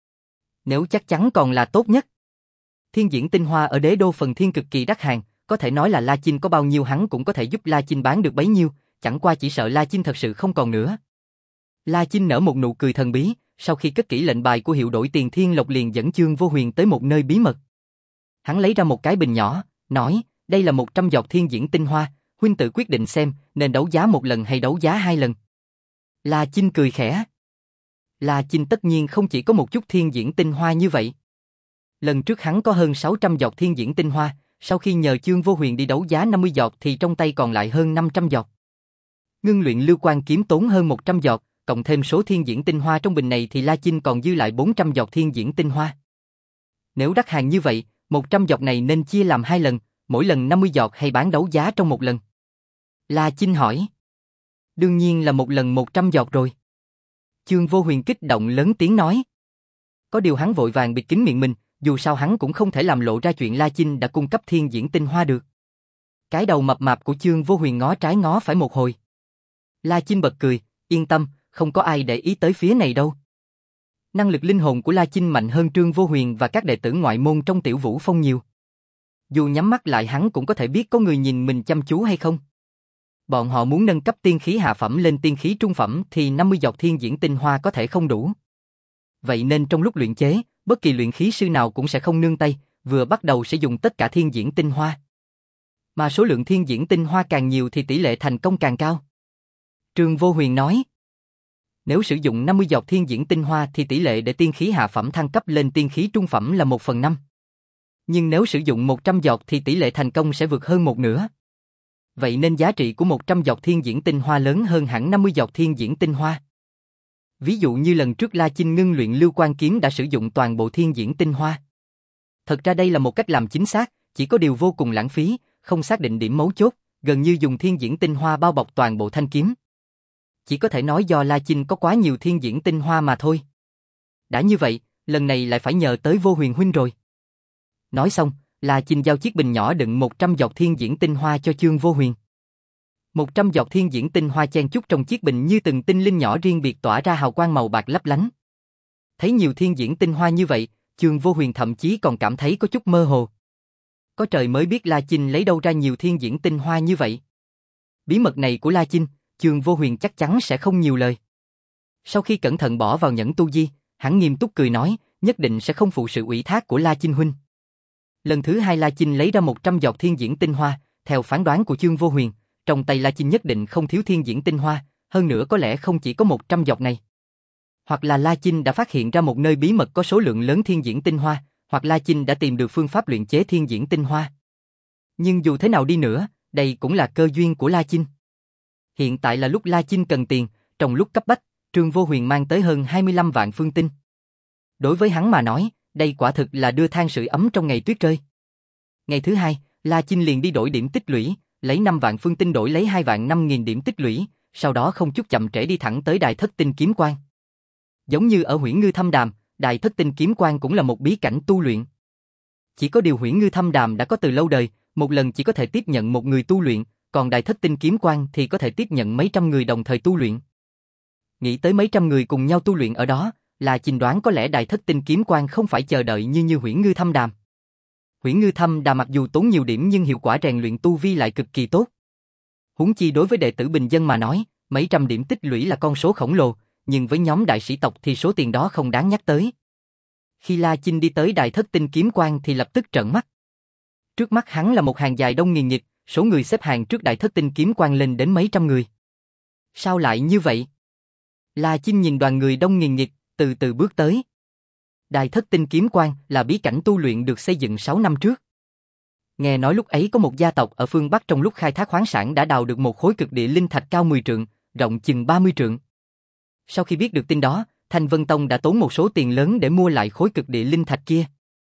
Nếu chắc chắn còn là tốt nhất. Thiên diễn tinh hoa ở đế đô phần thiên cực kỳ đắt hàng, có thể nói là La Chinh có bao nhiêu hắn cũng có thể giúp La Chinh bán được bấy nhiêu, chẳng qua chỉ sợ La Chinh thật sự không còn nữa. La Chinh nở một nụ cười thần bí, sau khi cất kỹ lệnh bài của hiệu đổi tiền Thiên Lộc liền dẫn Chương Vô Huyền tới một nơi bí mật. Hắn lấy ra một cái bình nhỏ, nói, đây là một trăm giọt thiên diễn tinh hoa, huynh tự quyết định xem nên đấu giá một lần hay đấu giá hai lần. La Chinh cười khẽ. La Chinh tất nhiên không chỉ có một chút thiên diễn tinh hoa như vậy. Lần trước hắn có hơn sáu trăm giọt thiên diễn tinh hoa, sau khi nhờ Chương Vô Huyền đi đấu giá năm mươi giọt thì trong tay còn lại hơn năm trăm giọt. Ngưng luyện lưu quan kiếm tốn hơn một trăm giọt, cộng thêm số thiên diễn tinh hoa trong bình này thì La Chinh còn dư lại bốn trăm giọt thiên diễn tinh hoa. Nếu đắt hàng như vậy, một trăm giọt này nên chia làm hai lần, mỗi lần năm mươi giọt hay bán đấu giá trong một lần? La Chinh hỏi. Đương nhiên là một lần một trăm giọt rồi. Chương Vô Huyền kích động lớn tiếng nói. Có điều hắn vội vàng bịt kín miệng mình, dù sao hắn cũng không thể làm lộ ra chuyện La Chinh đã cung cấp thiên diễn tinh hoa được. Cái đầu mập mạp của Chương Vô Huyền ngó trái ngó phải một hồi. La Chinh bật cười, yên tâm, không có ai để ý tới phía này đâu. Năng lực linh hồn của La Chinh mạnh hơn Trương Vô Huyền và các đệ tử ngoại môn trong Tiểu Vũ Phong nhiều. Dù nhắm mắt lại hắn cũng có thể biết có người nhìn mình chăm chú hay không. Bọn họ muốn nâng cấp tiên khí hạ phẩm lên tiên khí trung phẩm thì năm mươi giọt thiên diễn tinh hoa có thể không đủ. Vậy nên trong lúc luyện chế, bất kỳ luyện khí sư nào cũng sẽ không nương tay, vừa bắt đầu sẽ dùng tất cả thiên diễn tinh hoa. Mà số lượng thiên diễn tinh hoa càng nhiều thì tỷ lệ thành công càng cao. Trương Vô Huyền nói. Nếu sử dụng năm mươi giọt thiên diễn tinh hoa thì tỷ lệ để tiên khí hạ phẩm thăng cấp lên tiên khí trung phẩm là một phần năm. Nhưng nếu sử dụng một trăm giọt thì tỷ lệ thành công sẽ vượt hơn một nửa. Vậy nên giá trị của một trăm giọt thiên diễn tinh hoa lớn hơn hẳn năm mươi giọt thiên diễn tinh hoa. Ví dụ như lần trước La Chinh ngưng luyện lưu quan kiếm đã sử dụng toàn bộ thiên diễn tinh hoa. Thật ra đây là một cách làm chính xác, chỉ có điều vô cùng lãng phí, không xác định điểm mấu chốt, gần như dùng thiên diễn tinh hoa bao bọc toàn bộ thanh kiếm. Chỉ có thể nói do La Chinh có quá nhiều thiên diễn tinh hoa mà thôi. Đã như vậy, lần này lại phải nhờ tới Vô Huyền huynh rồi. Nói xong, La Chinh giao chiếc bình nhỏ đựng một trăm giọt thiên diễn tinh hoa cho Chương Vô Huyền. một trăm giọt thiên diễn tinh hoa chen chúc trong chiếc bình như từng tinh linh nhỏ riêng biệt tỏa ra hào quang màu bạc lấp lánh. Thấy nhiều thiên diễn tinh hoa như vậy, Chương Vô Huyền thậm chí còn cảm thấy có chút mơ hồ. Có trời mới biết La Chinh lấy đâu ra nhiều thiên diễn tinh hoa như vậy. Bí mật này của La Chinh, Chương Vô Huyền chắc chắn sẽ không nhiều lời. Sau khi cẩn thận bỏ vào nhẫn tu di, hắn nghiêm túc cười nói, nhất định sẽ không phụ sự ủy thác của La Chinh huynh. Lần thứ hai La Chinh lấy ra một trăm giọt thiên diễn tinh hoa, theo phán đoán của Chương Vô Huyền, trong tay La Chinh nhất định không thiếu thiên diễn tinh hoa, hơn nữa có lẽ không chỉ có một trăm giọt này. Hoặc là La Chinh đã phát hiện ra một nơi bí mật có số lượng lớn thiên diễn tinh hoa, hoặc La Chinh đã tìm được phương pháp luyện chế thiên diễn tinh hoa. Nhưng dù thế nào đi nữa, đây cũng là cơ duyên của La Chinh. Hiện tại là lúc La Chinh cần tiền, trong lúc cấp bách, Trương Vô Huyền mang tới hơn hai mươi lăm vạn phương tinh. Đối với hắn mà nói, Đây quả thực là đưa than sưởi ấm trong ngày tuyết rơi. Ngày thứ hai, La Chinh liền đi đổi điểm tích lũy, lấy năm vạn phương tinh đổi lấy hai vạn năm nghìn điểm tích lũy, sau đó không chút chậm trễ đi thẳng tới Đại Thất Tinh Kiếm Quan. Giống như ở Huyễn Ngư Thâm Đàm, Đại Thất Tinh Kiếm Quan cũng là một bí cảnh tu luyện. Chỉ có điều Huyễn Ngư Thâm Đàm đã có từ lâu đời, một lần chỉ có thể tiếp nhận một người tu luyện, còn Đại Thất Tinh Kiếm Quan thì có thể tiếp nhận mấy trăm người đồng thời tu luyện. Nghĩ tới mấy trăm người cùng nhau tu luyện ở đó, La Chinh đoán có lẽ Đại Thất Tinh Kiếm Quan không phải chờ đợi như như Huyễn Ngư Thâm Đàm. Huyễn Ngư Thâm Đàm mặc dù tốn nhiều điểm nhưng hiệu quả rèn luyện tu vi lại cực kỳ tốt. Huống chi đối với đệ tử bình dân mà nói, mấy trăm điểm tích lũy là con số khổng lồ, nhưng với nhóm đại sĩ tộc thì số tiền đó không đáng nhắc tới. Khi La Chinh đi tới Đại Thất Tinh Kiếm Quan thì lập tức trợn mắt. Trước mắt hắn là một hàng dài đông nghìn nghịt, số người xếp hàng trước Đại Thất Tinh Kiếm Quan lên đến mấy trăm người. Sao lại như vậy? La Chinh nhìn đoàn người đông nghìn nghịt, từ từ bước tới. Đại Thất Tinh Kiếm Quan là bí cảnh tu luyện được xây dựng sáu năm trước. Nghe nói lúc ấy có một gia tộc ở phương Bắc trong lúc khai thác khoáng sản đã đào được một khối cực địa linh thạch cao mười trượng, rộng chừng ba mươi trượng. Sau khi biết được tin đó, Thanh Vân Tông đã tốn một số tiền lớn để mua lại khối cực địa linh thạch kia.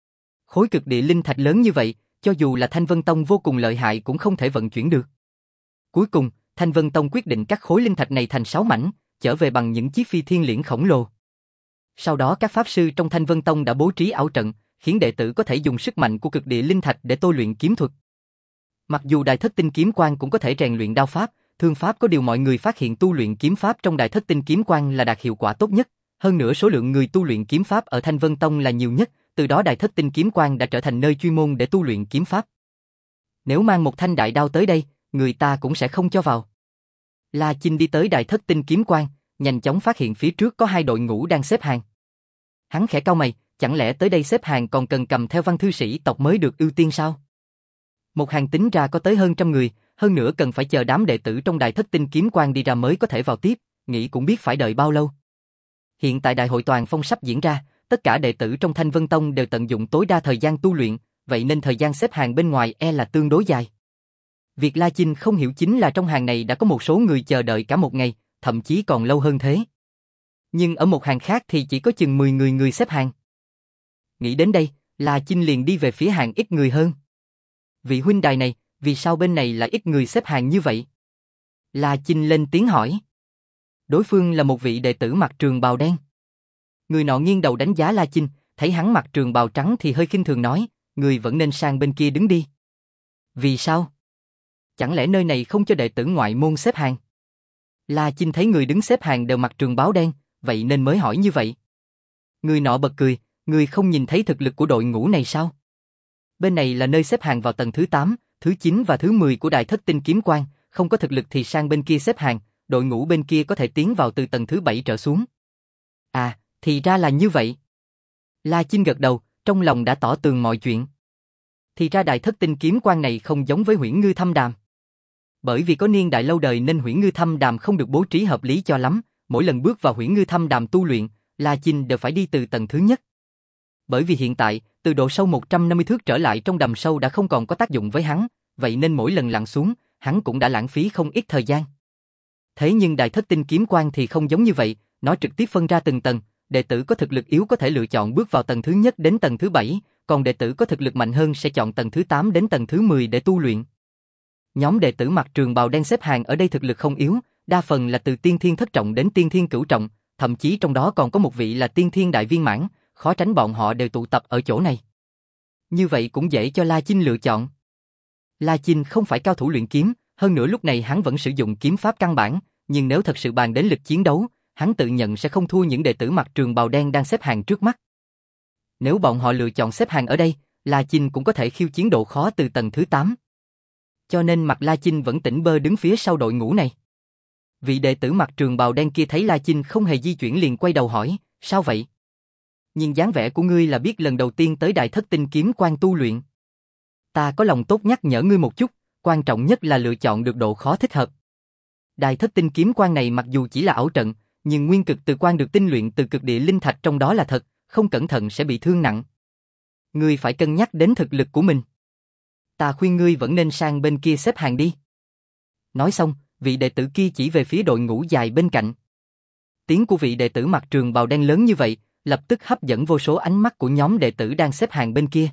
Khối cực địa linh thạch lớn như vậy, cho dù là Thanh Vân Tông vô cùng lợi hại cũng không thể vận chuyển được. Cuối cùng, Thanh Vân Tông quyết định cắt khối linh thạch này thành sáu mảnh, trở về bằng những chiếc phi thiên liễn khổng lồ. Sau đó các pháp sư trong Thanh Vân Tông đã bố trí ảo trận, khiến đệ tử có thể dùng sức mạnh của cực địa linh thạch để tôi luyện kiếm thuật. Mặc dù Đại Thất Tinh Kiếm Quan cũng có thể rèn luyện đao pháp, thương pháp, có điều mọi người phát hiện tu luyện kiếm pháp trong Đại Thất Tinh Kiếm Quan là đạt hiệu quả tốt nhất. Hơn nữa số lượng người tu luyện kiếm pháp ở Thanh Vân Tông là nhiều nhất, từ đó Đại Thất Tinh Kiếm Quan đã trở thành nơi chuyên môn để tu luyện kiếm pháp. Nếu mang một thanh đại đao tới đây, người ta cũng sẽ không cho vào. La Chinh đi tới Đại Thất Tinh Kiếm Quan, nhanh chóng phát hiện phía trước có hai đội ngũ đang xếp hàng. Hắn khẽ cau mày, chẳng lẽ tới đây xếp hàng còn cần cầm theo văn thư sĩ tộc mới được ưu tiên sao? Một hàng tính ra có tới hơn trăm người, hơn nữa cần phải chờ đám đệ tử trong Đại Thất Tinh Kiếm Quan đi ra mới có thể vào tiếp, nghĩ cũng biết phải đợi bao lâu. Hiện tại đại hội toàn phong sắp diễn ra, tất cả đệ tử trong Thanh Vân Tông đều tận dụng tối đa thời gian tu luyện, vậy nên thời gian xếp hàng bên ngoài e là tương đối dài. Việc La Chinh không hiểu chính là trong hàng này đã có một số người chờ đợi cả một ngày, thậm chí còn lâu hơn thế. Nhưng ở một hàng khác thì chỉ có chừng mười người người xếp hàng. Nghĩ đến đây, La Chinh liền đi về phía hàng ít người hơn. Vị huynh đài này, vì sao bên này lại ít người xếp hàng như vậy? La Chinh lên tiếng hỏi. Đối phương là một vị đệ tử mặc trường bào đen. Người nọ nghiêng đầu đánh giá La Chinh, thấy hắn mặc trường bào trắng thì hơi khinh thường nói, người vẫn nên sang bên kia đứng đi. Vì sao? Chẳng lẽ nơi này không cho đệ tử ngoại môn xếp hàng? La Chinh thấy người đứng xếp hàng đều mặc trường bào đen, vậy nên mới hỏi như vậy. Người nọ bật cười, người không nhìn thấy thực lực của đội ngũ này sao? Bên này là nơi xếp hàng vào tầng thứ tám, thứ chín và thứ mười của Đại Thất Tinh Kiếm Quan, không có thực lực thì sang bên kia xếp hàng, đội ngũ bên kia có thể tiến vào từ tầng thứ bảy trở xuống. À, thì ra là như vậy. La Chinh gật đầu, trong lòng đã tỏ tường mọi chuyện. Thì ra Đại Thất Tinh Kiếm Quan này không giống với Huyễn Ngư Thâm Đàm. Bởi vì có niên đại lâu đời nên Huyễn Ngư Thâm Đàm không được bố trí hợp lý cho lắm, mỗi lần bước vào Huyễn Ngư Thâm Đàm tu luyện, La Chinh đều phải đi từ tầng thứ nhất. Bởi vì hiện tại, từ độ sâu một trăm năm mươi thước trở lại trong đầm sâu đã không còn có tác dụng với hắn, vậy nên mỗi lần lặn xuống, hắn cũng đã lãng phí không ít thời gian. Thế nhưng Đại Thất Tinh Kiếm Quan thì không giống như vậy, nó trực tiếp phân ra từng tầng, đệ tử có thực lực yếu có thể lựa chọn bước vào tầng thứ nhất đến tầng thứ bảy, còn đệ tử có thực lực mạnh hơn sẽ chọn tầng thứ tám đến tầng thứ mười để tu luyện. Nhóm đệ tử mặc trường bào đen xếp hàng ở đây thực lực không yếu, đa phần là từ tiên thiên thất trọng đến tiên thiên cửu trọng, thậm chí trong đó còn có một vị là tiên thiên đại viên mãn, khó tránh bọn họ đều tụ tập ở chỗ này. Như vậy cũng dễ cho La Chinh lựa chọn. La Chinh không phải cao thủ luyện kiếm, hơn nữa lúc này hắn vẫn sử dụng kiếm pháp căn bản, nhưng nếu thật sự bàn đến lực chiến đấu, hắn tự nhận sẽ không thua những đệ tử mặc trường bào đen đang xếp hàng trước mắt. Nếu bọn họ lựa chọn xếp hàng ở đây, La Chinh cũng có thể khiêu chiến độ khó từ tầng thứ tám. Cho nên mặt La Chinh vẫn tỉnh bơ đứng phía sau đội ngũ này. Vị đệ tử mặc trường bào đen kia thấy La Chinh không hề di chuyển liền quay đầu hỏi, sao vậy? Nhưng dáng vẻ của ngươi là biết lần đầu tiên tới Đại Thất Tinh Kiếm Quan tu luyện. Ta có lòng tốt nhắc nhở ngươi một chút, quan trọng nhất là lựa chọn được độ khó thích hợp. Đại Thất Tinh Kiếm Quan này mặc dù chỉ là ảo trận, nhưng nguyên cực từ quan được tinh luyện từ cực địa linh thạch trong đó là thật, không cẩn thận sẽ bị thương nặng. Ngươi phải cân nhắc đến thực lực của mình. Ta khuyên ngươi vẫn nên sang bên kia xếp hàng đi. Nói xong, vị đệ tử kia chỉ về phía đội ngũ dài bên cạnh. Tiếng của vị đệ tử mặc trường bào đen lớn như vậy, lập tức hấp dẫn vô số ánh mắt của nhóm đệ tử đang xếp hàng bên kia.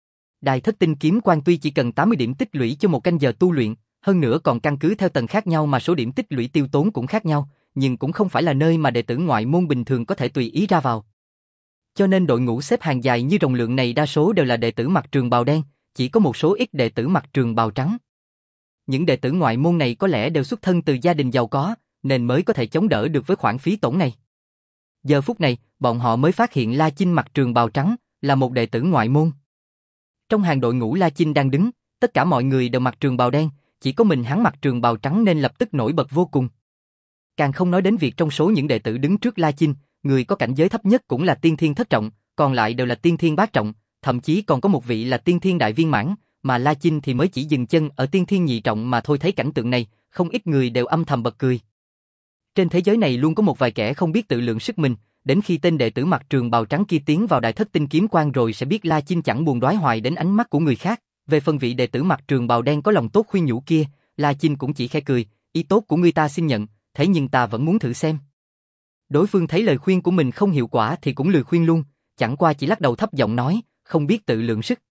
Đài Thất Tinh Kiếm Quan tuy chỉ cần tám mươi điểm tích lũy cho một canh giờ tu luyện, hơn nữa còn căn cứ theo tầng khác nhau mà số điểm tích lũy tiêu tốn cũng khác nhau, nhưng cũng không phải là nơi mà đệ tử ngoại môn bình thường có thể tùy ý ra vào. Cho nên đội ngũ xếp hàng dài như rồng lượng này đa số đều là đệ tử mặc trường bào đen, chỉ có một số ít đệ tử mặc trường bào trắng. Những đệ tử ngoại môn này có lẽ đều xuất thân từ gia đình giàu có, nên mới có thể chống đỡ được với khoản phí tổn này. Giờ phút này, bọn họ mới phát hiện La Chinh mặc trường bào trắng, là một đệ tử ngoại môn. Trong hàng đội ngũ La Chinh đang đứng, tất cả mọi người đều mặc trường bào đen, chỉ có mình hắn mặc trường bào trắng nên lập tức nổi bật vô cùng. Càng không nói đến việc trong số những đệ tử đứng trước La Chinh, người có cảnh giới thấp nhất cũng là tiên thiên thất trọng, còn lại đều là tiên thiên bát trọng, thậm chí còn có một vị là tiên thiên đại viên mãn, mà La Chinh thì mới chỉ dừng chân ở tiên thiên nhị trọng mà thôi. Thấy cảnh tượng này, không ít người đều âm thầm bật cười. Trên thế giới này luôn có một vài kẻ không biết tự lượng sức mình, đến khi tên đệ tử mặc trường bào trắng kia tiến vào Đại Thất Tinh Kiếm Quan rồi sẽ biết La Chinh chẳng buồn đoái hoài đến ánh mắt của người khác. Về phần vị đệ tử mặc trường bào đen có lòng tốt khuyên nhủ kia, La Chinh cũng chỉ khẽ cười, ý tốt của người ta xin nhận, thế nhưng ta vẫn muốn thử xem. Đối phương thấy lời khuyên của mình không hiệu quả thì cũng lười khuyên luôn, chẳng qua chỉ lắc đầu thấp giọng nói, không biết tự lượng sức.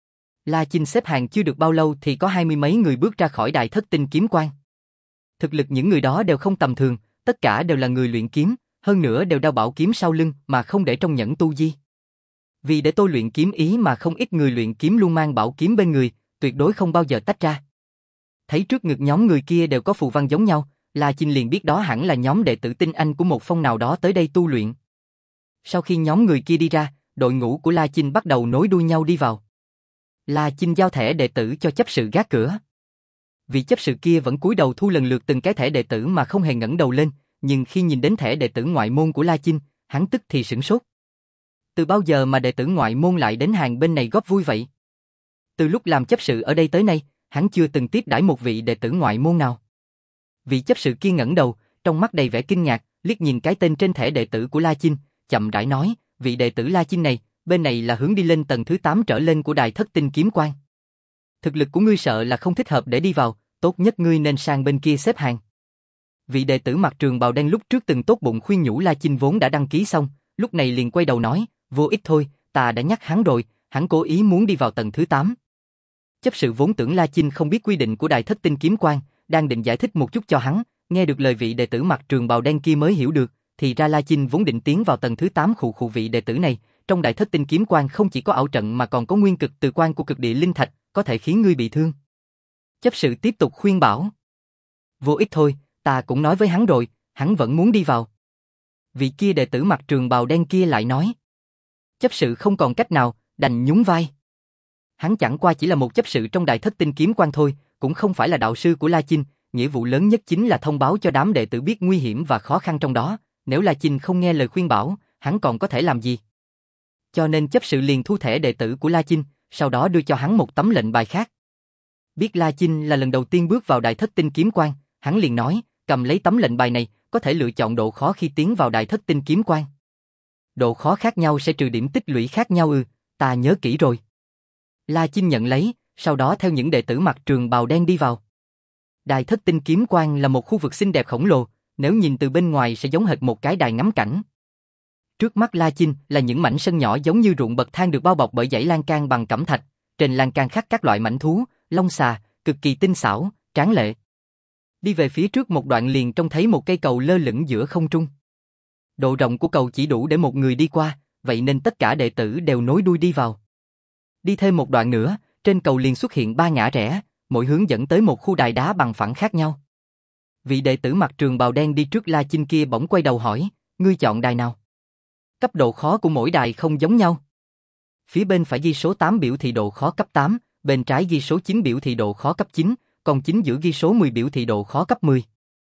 La Chinh xếp hàng chưa được bao lâu thì có hai mươi mấy người bước ra khỏi Đại Thất Tinh Kiếm Quan. Thực lực những người đó đều không tầm thường, tất cả đều là người luyện kiếm, hơn nữa đều đeo bảo kiếm sau lưng mà không để trong nhẫn tu di. Vì để tôi luyện kiếm ý mà không ít người luyện kiếm luôn mang bảo kiếm bên người, tuyệt đối không bao giờ tách ra. Thấy trước ngực nhóm người kia đều có phù văn giống nhau, La Chinh liền biết đó hẳn là nhóm đệ tử tinh anh của một phong nào đó tới đây tu luyện. Sau khi nhóm người kia đi ra, đội ngũ của La Chinh bắt đầu nối đuôi nhau đi vào. La Chinh giao thẻ đệ tử cho chấp sự gác cửa. Vị chấp sự kia vẫn cúi đầu thu lần lượt từng cái thẻ đệ tử mà không hề ngẩng đầu lên, nhưng khi nhìn đến thẻ đệ tử ngoại môn của La Chinh, hắn tức thì sửng sốt. Từ bao giờ mà đệ tử ngoại môn lại đến hàng bên này góp vui vậy? Từ lúc làm chấp sự ở đây tới nay, hắn chưa từng tiếp đãi một vị đệ tử ngoại môn nào. Vị chấp sự kia ngẩng đầu, trong mắt đầy vẻ kinh ngạc, liếc nhìn cái tên trên thẻ đệ tử của La Chinh, chậm rãi nói, vị đệ tử La Chinh này, bên này là hướng đi lên tầng thứ tám trở lên của Đài Thất Tinh Kiếm Quan. Thực lực của ngươi sợ là không thích hợp để đi vào, tốt nhất ngươi nên sang bên kia xếp hàng. Vị đệ tử mặc trường bào đen lúc trước từng tốt bụng khuyên nhủ La Chinh vốn đã đăng ký xong, lúc này liền quay đầu nói, vô ích thôi, ta đã nhắc hắn rồi, hắn cố ý muốn đi vào tầng thứ tám. Chấp sự vốn tưởng La Chinh không biết quy định của Đài Thất Tinh Kiếm Quan, đang định giải thích một chút cho hắn, nghe được lời vị đệ tử mặc trường bào đen kia mới hiểu được, thì ra La Chinh vốn định tiến vào tầng thứ tám khụ khụ vị đệ tử này, trong Đại Thất Tinh Kiếm Quan không chỉ có ảo trận mà còn có nguyên cực từ quan của cực địa linh thạch, có thể khiến ngươi bị thương. Chấp sự tiếp tục khuyên bảo. Vô ích thôi, ta cũng nói với hắn rồi, hắn vẫn muốn đi vào. Vị kia đệ tử mặc trường bào đen kia lại nói. Chấp sự không còn cách nào, đành nhún vai. Hắn chẳng qua chỉ là một chấp sự trong Đại Thất Tinh Kiếm Quan thôi, cũng không phải là đạo sư của La Chinh, nghĩa vụ lớn nhất chính là thông báo cho đám đệ tử biết nguy hiểm và khó khăn trong đó, nếu La Chinh không nghe lời khuyên bảo, hắn còn có thể làm gì? Cho nên chấp sự liền thu thẻ đệ tử của La Chinh, sau đó đưa cho hắn một tấm lệnh bài khác. Biết La Chinh là lần đầu tiên bước vào Đại Thất Tinh Kiếm Quan, hắn liền nói, cầm lấy tấm lệnh bài này, có thể lựa chọn độ khó khi tiến vào Đại Thất Tinh Kiếm Quan. Độ khó khác nhau sẽ trừ điểm tích lũy khác nhau ư, ta nhớ kỹ rồi. La Chinh nhận lấy, sau đó theo những đệ tử mặc trường bào đen đi vào. Đại Thất Tinh Kiếm Quan là một khu vực xinh đẹp khổng lồ, nếu nhìn từ bên ngoài sẽ giống hệt một cái đài ngắm cảnh. Trước mắt La Chinh là những mảnh sân nhỏ giống như ruộng bậc thang được bao bọc bởi dãy lan can bằng cẩm thạch, trên lan can khắc các loại mãnh thú, long xà, cực kỳ tinh xảo, tráng lệ. Đi về phía trước một đoạn liền trông thấy một cây cầu lơ lửng giữa không trung. Độ rộng của cầu chỉ đủ để một người đi qua, vậy nên tất cả đệ tử đều nối đuôi đi vào. Đi thêm một đoạn nữa, trên cầu liền xuất hiện ba ngã rẽ, mỗi hướng dẫn tới một khu đài đá bằng phẳng khác nhau. Vị đệ tử mặc trường bào đen đi trước La Chinh kia bỗng quay đầu hỏi, ngươi chọn đài nào? Cấp độ khó của mỗi đài không giống nhau. Phía bên phải ghi số tám biểu thị độ khó cấp tám, bên trái ghi số chín biểu thị độ khó cấp chín, còn chính giữa ghi số mười biểu thị độ khó cấp mười.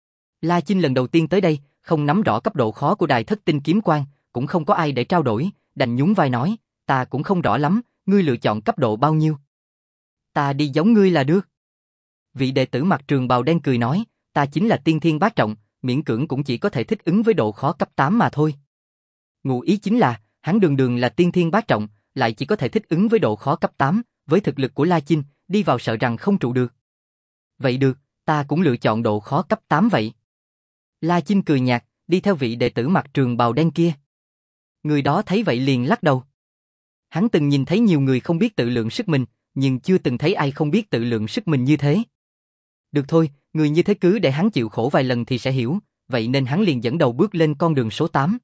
La Chinh lần đầu tiên tới đây, không nắm rõ cấp độ khó của Đài Thất Tinh Kiếm Quan, cũng không có ai để trao đổi, đành nhún vai nói, ta cũng không rõ lắm, ngươi lựa chọn cấp độ bao nhiêu? Ta đi giống ngươi là được. Vị đệ tử mặc trường bào đen cười nói, ta chính là tiên thiên bát trọng, miễn cưỡng cũng chỉ có thể thích ứng với độ khó cấp tám mà thôi. Ngụ ý chính là, hắn đường đường là tiên thiên bát trọng, lại chỉ có thể thích ứng với độ khó cấp tám, với thực lực của La Chinh, đi vào sợ rằng không trụ được. Vậy được, ta cũng lựa chọn độ khó cấp tám vậy. La Chinh cười nhạt, đi theo vị đệ tử mặc trường bào đen kia. Người đó thấy vậy liền lắc đầu. Hắn từng nhìn thấy nhiều người không biết tự lượng sức mình, nhưng chưa từng thấy ai không biết tự lượng sức mình như thế. Được thôi, người như thế cứ để hắn chịu khổ vài lần thì sẽ hiểu, vậy nên hắn liền dẫn đầu bước lên con đường số tám.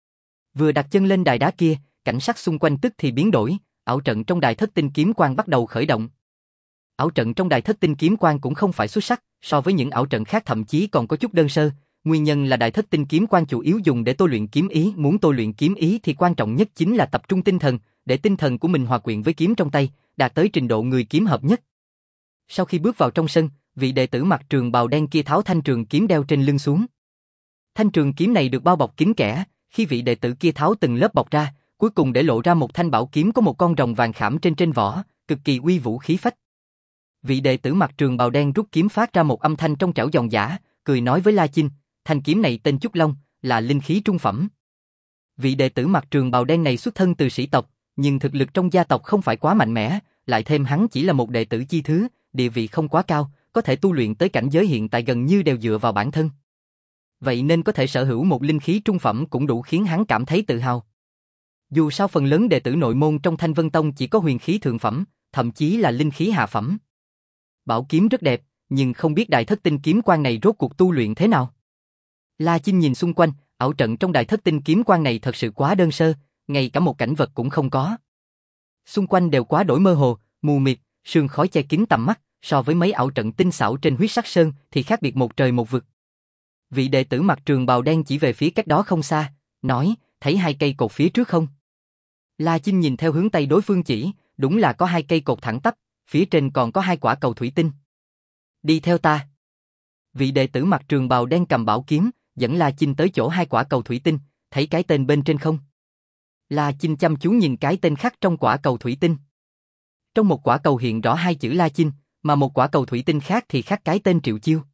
Vừa đặt chân lên đài đá kia, cảnh sắc xung quanh tức thì biến đổi, ảo trận trong đài thất tinh kiếm quang bắt đầu khởi động. Ảo trận trong đài thất tinh kiếm quang cũng không phải xuất sắc, so với những ảo trận khác thậm chí còn có chút đơn sơ, nguyên nhân là đài thất tinh kiếm quang chủ yếu dùng để tôi luyện kiếm ý, muốn tôi luyện kiếm ý thì quan trọng nhất chính là tập trung tinh thần, để tinh thần của mình hòa quyện với kiếm trong tay, đạt tới trình độ người kiếm hợp nhất. Sau khi bước vào trong sân, vị đệ tử mặc trường bào đen kia tháo thanh trường kiếm đeo trên lưng xuống. Thanh trường kiếm này được bao bọc kín kẽ, khi vị đệ tử kia tháo từng lớp bọc ra, cuối cùng để lộ ra một thanh bảo kiếm có một con rồng vàng khảm trên trên vỏ, cực kỳ uy vũ khí phách. Vị đệ tử mặc trường bào đen rút kiếm phát ra một âm thanh trong trẻo giòn giã, cười nói với La Chinh, thanh kiếm này tên Chúc Long, là linh khí trung phẩm. Vị đệ tử mặc trường bào đen này xuất thân từ sĩ tộc, nhưng thực lực trong gia tộc không phải quá mạnh mẽ, lại thêm hắn chỉ là một đệ tử chi thứ, địa vị không quá cao, có thể tu luyện tới cảnh giới hiện tại gần như đều dựa vào bản thân. Vậy nên có thể sở hữu một linh khí trung phẩm cũng đủ khiến hắn cảm thấy tự hào. Dù sao phần lớn đệ tử nội môn trong Thanh Vân Tông chỉ có huyền khí thượng phẩm, thậm chí là linh khí hạ phẩm. Bảo kiếm rất đẹp, nhưng không biết đài thất tinh kiếm quang này rốt cuộc tu luyện thế nào. La Chinh nhìn xung quanh, ảo trận trong đài thất tinh kiếm quang này thật sự quá đơn sơ, ngay cả một cảnh vật cũng không có. Xung quanh đều quá đổi mơ hồ, mù mịt, sương khói che kín tầm mắt, so với mấy ảo trận tinh xảo trên Huyết Sắc Sơn thì khác biệt một trời một vực. Vị đệ tử mặc trường bào đen chỉ về phía cách đó không xa, nói, thấy hai cây cột phía trước không? La Chinh nhìn theo hướng tay đối phương chỉ, đúng là có hai cây cột thẳng tắp, phía trên còn có hai quả cầu thủy tinh. Đi theo ta. Vị đệ tử mặc trường bào đen cầm bảo kiếm, dẫn La Chinh tới chỗ hai quả cầu thủy tinh, thấy cái tên bên trên không? La Chinh chăm chú nhìn cái tên khắc trong quả cầu thủy tinh. Trong một quả cầu hiện rõ hai chữ La Chinh, mà một quả cầu thủy tinh khác thì khắc cái tên Triệu Chiêu.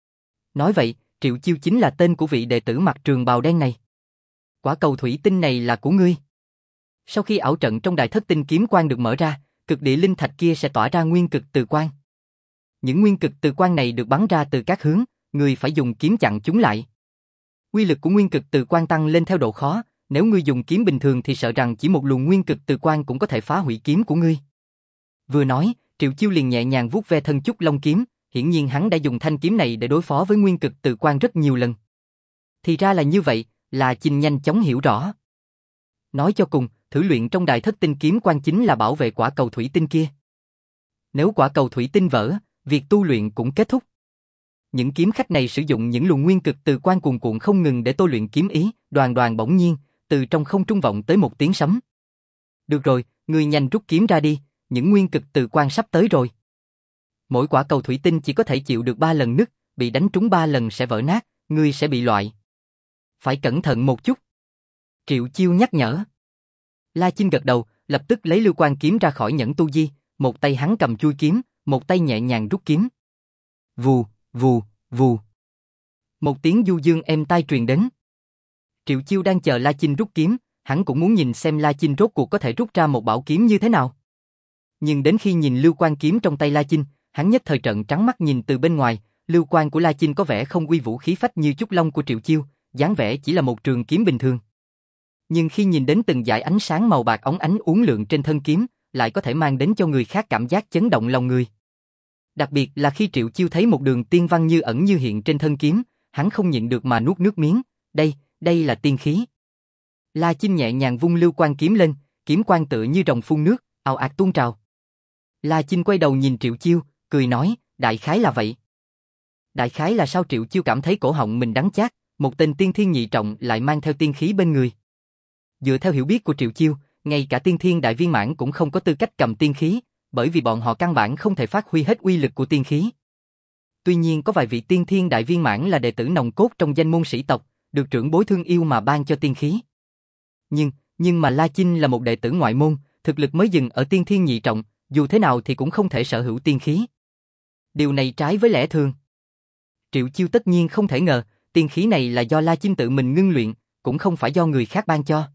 Nói vậy, Triệu Chiêu chính là tên của vị đệ tử mặc trường bào đen này. Quả cầu thủy tinh này là của ngươi. Sau khi ảo trận trong đài thất tinh kiếm quang được mở ra, cực địa linh thạch kia sẽ tỏa ra nguyên cực từ quang. Những nguyên cực từ quang này được bắn ra từ các hướng, ngươi phải dùng kiếm chặn chúng lại. Uy lực của nguyên cực từ quang tăng lên theo độ khó, nếu ngươi dùng kiếm bình thường thì sợ rằng chỉ một luồng nguyên cực từ quang cũng có thể phá hủy kiếm của ngươi. Vừa nói, Triệu Chiêu liền nhẹ nhàng vuốt ve thân Chúc Long kiếm, hiển nhiên hắn đã dùng thanh kiếm này để đối phó với nguyên cực từ quang rất nhiều lần. Thì ra là như vậy, La Chinh nhanh chóng hiểu rõ. Nói cho cùng, thử luyện trong đài thất tinh kiếm quang chính là bảo vệ quả cầu thủy tinh kia. Nếu quả cầu thủy tinh vỡ, việc tu luyện cũng kết thúc. Những kiếm khách này sử dụng những luồng nguyên cực từ quang cuồn cuộn không ngừng để tôi luyện kiếm ý, đoàn đoàn bỗng nhiên, từ trong không trung vọng tới một tiếng sấm. Được rồi, ngươi nhanh rút kiếm ra đi, những nguyên cực từ quang sắp tới rồi. Mỗi quả cầu thủy tinh chỉ có thể chịu được ba lần nứt, bị đánh trúng ba lần sẽ vỡ nát, ngươi sẽ bị loại. Phải cẩn thận một chút. Triệu Chiêu nhắc nhở. La Chinh gật đầu, lập tức lấy lưu quan kiếm ra khỏi nhẫn tu di, một tay hắn cầm chuôi kiếm, một tay nhẹ nhàng rút kiếm. Vù, vù, vù. Một tiếng du dương êm tai truyền đến. Triệu Chiêu đang chờ La Chinh rút kiếm, hắn cũng muốn nhìn xem La Chinh rốt cuộc có thể rút ra một bảo kiếm như thế nào. Nhưng đến khi nhìn lưu quan kiếm trong tay La Chinh, hắn nhất thời trợn trắng mắt nhìn từ bên ngoài, lưu quan của La Chinh có vẻ không uy vũ khí phách như Chúc Long của Triệu Chiêu, dáng vẻ chỉ là một trường kiếm bình thường. Nhưng khi nhìn đến từng dải ánh sáng màu bạc óng ánh uốn lượn trên thân kiếm, lại có thể mang đến cho người khác cảm giác chấn động lòng người. Đặc biệt là khi Triệu Chiêu thấy một đường tiên văn như ẩn như hiện trên thân kiếm, hắn không nhịn được mà nuốt nước miếng, đây, đây là tiên khí. La Chinh nhẹ nhàng vung lưu quan kiếm lên, kiếm quang tựa như rồng phun nước, ào ạt tuôn trào. La Chinh quay đầu nhìn Triệu Chiêu, cười nói, đại khái là vậy. Đại khái là sao? Triệu Chiêu cảm thấy cổ họng mình đắng chát, một tên tiên thiên nhị trọng lại mang theo tiên khí bên người. Dựa theo hiểu biết của Triệu Chiêu, ngay cả tiên thiên đại viên mãn cũng không có tư cách cầm tiên khí, bởi vì bọn họ căn bản không thể phát huy hết uy lực của tiên khí. Tuy nhiên có vài vị tiên thiên đại viên mãn là đệ tử nòng cốt trong danh môn sĩ tộc, được trưởng bối thương yêu mà ban cho tiên khí. Nhưng, nhưng mà La Chinh là một đệ tử ngoại môn, thực lực mới dừng ở tiên thiên nhị trọng, dù thế nào thì cũng không thể sở hữu tiên khí. Điều này trái với lẽ thường. Triệu Chiêu tất nhiên không thể ngờ, tiên khí này là do La Chinh tự mình ngưng luyện, cũng không phải do người khác ban cho.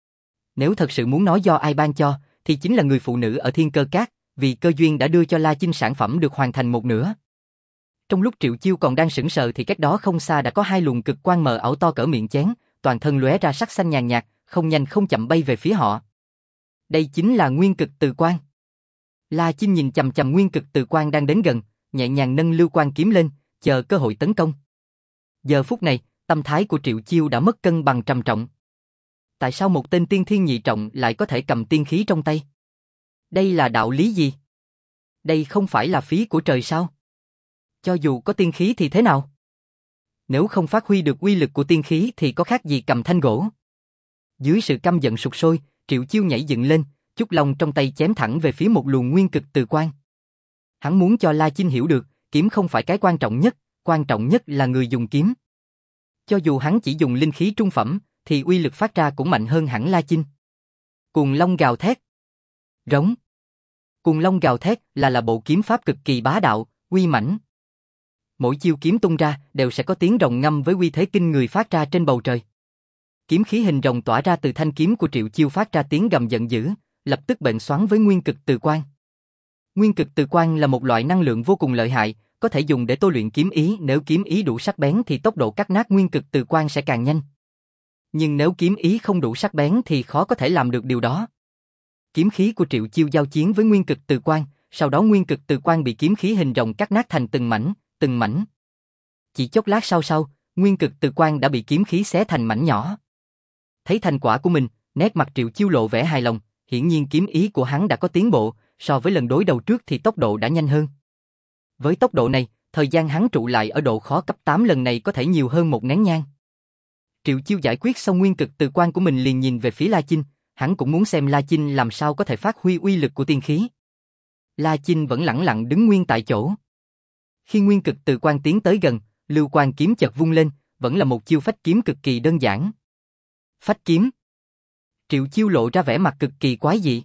Nếu thật sự muốn nói do ai ban cho, thì chính là người phụ nữ ở Thiên Cơ Các, vì cơ duyên đã đưa cho La Chinh sản phẩm được hoàn thành một nửa. Trong lúc Triệu Chiêu còn đang sững sờ thì cách đó không xa đã có hai luồng cực quang mờ ảo to cỡ miệng chén, toàn thân lóe ra sắc xanh nhàn nhạt, không nhanh không chậm bay về phía họ. Đây chính là nguyên cực từ quang. La Chinh nhìn chằm chằm nguyên cực từ quang đang đến gần, nhẹ nhàng nâng lưu quang kiếm lên, chờ cơ hội tấn công. Giờ phút này, tâm thái của Triệu Chiêu đã mất cân bằng trầm trọng. Tại sao một tên tiên thiên nhị trọng lại có thể cầm tiên khí trong tay? Đây là đạo lý gì? Đây không phải là phí của trời sao? Cho dù có tiên khí thì thế nào? Nếu không phát huy được uy lực của tiên khí thì có khác gì cầm thanh gỗ. Dưới sự căm giận sục sôi, Triệu Chiêu nhảy dựng lên, chúc long trong tay chém thẳng về phía một luồng nguyên cực từ quang. Hắn muốn cho La Chinh hiểu được, kiếm không phải cái quan trọng nhất, quan trọng nhất là người dùng kiếm. Cho dù hắn chỉ dùng linh khí trung phẩm, thì uy lực phát ra cũng mạnh hơn hẳn La Chinh. Cuồng long gào thét. Rống. Cuồng long gào thét là là bộ kiếm pháp cực kỳ bá đạo, uy mãnh. Mỗi chiêu kiếm tung ra đều sẽ có tiếng rồng ngâm với uy thế kinh người phát ra trên bầu trời. Kiếm khí hình rồng tỏa ra từ thanh kiếm của Triệu Chiêu phát ra tiếng gầm giận dữ, lập tức bện xoắn với nguyên cực từ quang. Nguyên cực từ quang là một loại năng lượng vô cùng lợi hại, có thể dùng để tôi luyện kiếm ý, nếu kiếm ý đủ sắc bén thì tốc độ cắt nát nguyên cực từ quang sẽ càng nhanh. Nhưng nếu kiếm ý không đủ sắc bén thì khó có thể làm được điều đó. Kiếm khí của Triệu Chiêu giao chiến với nguyên cực từ quang, sau đó nguyên cực từ quang bị kiếm khí hình rồng cắt nát thành từng mảnh, từng mảnh. Chỉ chốc lát sau sau, nguyên cực từ quang đã bị kiếm khí xé thành mảnh nhỏ. Thấy thành quả của mình, nét mặt Triệu Chiêu lộ vẻ hài lòng, hiển nhiên kiếm ý của hắn đã có tiến bộ, so với lần đối đầu trước thì tốc độ đã nhanh hơn. Với tốc độ này, thời gian hắn trụ lại ở độ khó cấp tám lần này có thể nhiều hơn một nén nhang. Triệu Chiêu giải quyết xong nguyên cực từ quang của mình liền nhìn về phía La Chinh, hắn cũng muốn xem La Chinh làm sao có thể phát huy uy lực của tiên khí. La Chinh vẫn lẳng lặng đứng nguyên tại chỗ. Khi nguyên cực từ quang tiến tới gần, lưu quang kiếm chợt vung lên, vẫn là một chiêu phách kiếm cực kỳ đơn giản. Phách kiếm. Triệu Chiêu lộ ra vẻ mặt cực kỳ quái dị.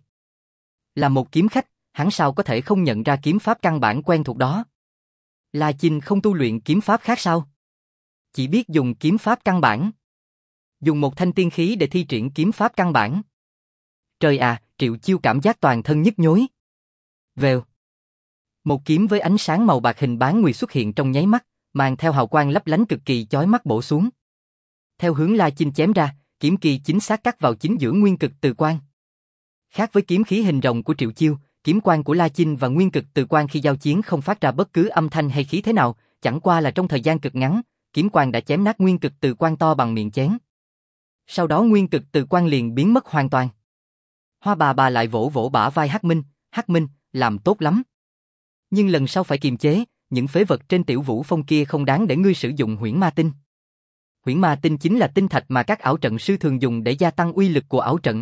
Là một kiếm khách, hắn sao có thể không nhận ra kiếm pháp căn bản quen thuộc đó? La Chinh không tu luyện kiếm pháp khác sao? Chỉ biết dùng kiếm pháp căn bản. Dùng một thanh tiên khí để thi triển kiếm pháp căn bản. Trời à, Triệu Chiêu cảm giác toàn thân nhức nhối. Vèo. Một kiếm với ánh sáng màu bạc hình bán nguyệt xuất hiện trong nháy mắt, mang theo hào quang lấp lánh cực kỳ chói mắt bổ xuống. Theo hướng La Chinh chém ra, kiếm kỳ chính xác cắt vào chính giữa nguyên cực từ quang. Khác với kiếm khí hình rồng của Triệu Chiêu, kiếm quang của La Chinh và nguyên cực từ quang khi giao chiến không phát ra bất cứ âm thanh hay khí thế nào, chẳng qua là trong thời gian cực ngắn, kiếm quang đã chém nát nguyên cực từ quang to bằng miệng chén. Sau đó nguyên cực từ quang liền biến mất hoàn toàn. Hoa Bà Bà lại vỗ vỗ bả vai Hắc Minh, Hắc Minh, làm tốt lắm. Nhưng lần sau phải kiềm chế, những phế vật trên Tiểu Vũ Phong kia không đáng để ngươi sử dụng huyễn ma tinh. Huyễn ma tinh chính là tinh thạch mà các ảo trận sư thường dùng để gia tăng uy lực của ảo trận.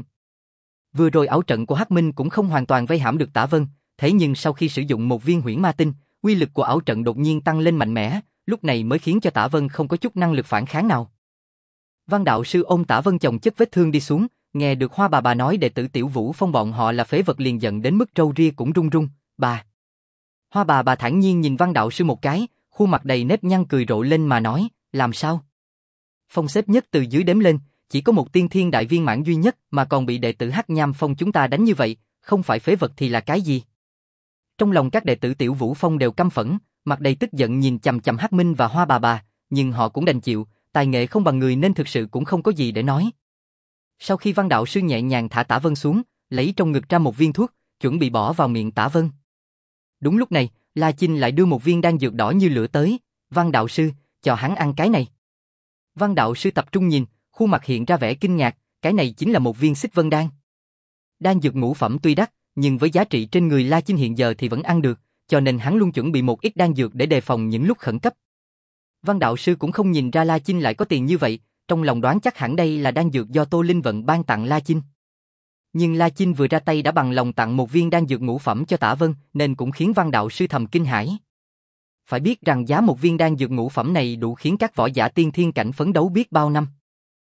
Vừa rồi ảo trận của Hắc Minh cũng không hoàn toàn vây hãm được Tả Vân, thế nhưng sau khi sử dụng một viên huyễn ma tinh, uy lực của ảo trận đột nhiên tăng lên mạnh mẽ, lúc này mới khiến cho Tả Vân không có chút năng lực phản kháng nào. Văn đạo sư ôm Tả Vân chồng chất vết thương đi xuống, nghe được Hoa Bà Bà nói đệ tử Tiểu Vũ Phong bọn họ là phế vật liền giận đến mức râu ria cũng run run. Bà. Hoa Bà Bà thản nhiên nhìn Văn đạo sư một cái, khuôn mặt đầy nếp nhăn cười rộ lên mà nói, làm sao? Phong xếp nhất từ dưới đếm lên, chỉ có một tiên thiên đại viên mãn duy nhất mà còn bị đệ tử Hắc Nham Phong chúng ta đánh như vậy, không phải phế vật thì là cái gì? Trong lòng các đệ tử Tiểu Vũ Phong đều căm phẫn, mặt đầy tức giận nhìn chằm chằm Hắc Minh và Hoa Bà Bà, nhưng họ cũng đành chịu, tài nghệ không bằng người nên thực sự cũng không có gì để nói. Sau khi Văn đạo sư nhẹ nhàng thả Tả Vân xuống, lấy trong ngực ra một viên thuốc, chuẩn bị bỏ vào miệng Tả Vân. Đúng lúc này, La Chinh lại đưa một viên đan dược đỏ như lửa tới, Văn đạo sư, cho hắn ăn cái này. Văn đạo sư tập trung nhìn, khuôn mặt hiện ra vẻ kinh ngạc, cái này chính là một viên Xích Vân đan. Đan dược ngũ phẩm tuy đắt, nhưng với giá trị trên người La Chinh hiện giờ thì vẫn ăn được, cho nên hắn luôn chuẩn bị một ít đan dược để đề phòng những lúc khẩn cấp. Văn đạo sư cũng không nhìn ra La Chinh lại có tiền như vậy, trong lòng đoán chắc hẳn đây là đan dược do Tô Linh Vận ban tặng La Chinh. Nhưng La Chinh vừa ra tay đã bằng lòng tặng một viên đan dược ngũ phẩm cho Tả Vân, nên cũng khiến Văn đạo sư thầm kinh hãi. Phải biết rằng giá một viên đan dược ngũ phẩm này đủ khiến các võ giả tiên thiên cảnh phấn đấu biết bao năm.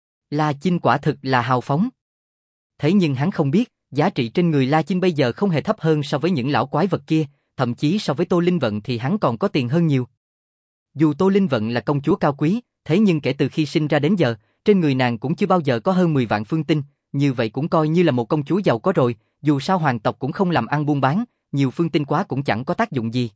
La Chinh quả thực là hào phóng. Thế nhưng hắn không biết, giá trị trên người La Chinh bây giờ không hề thấp hơn so với những lão quái vật kia, thậm chí so với Tô Linh Vận thì hắn còn có tiền hơn nhiều. Dù Tô Linh Vận là công chúa cao quý, thế nhưng kể từ khi sinh ra đến giờ, trên người nàng cũng chưa bao giờ có hơn mười vạn phương tinh, như vậy cũng coi như là một công chúa giàu có rồi, dù sao hoàng tộc cũng không làm ăn buôn bán, nhiều phương tinh quá cũng chẳng có tác dụng gì.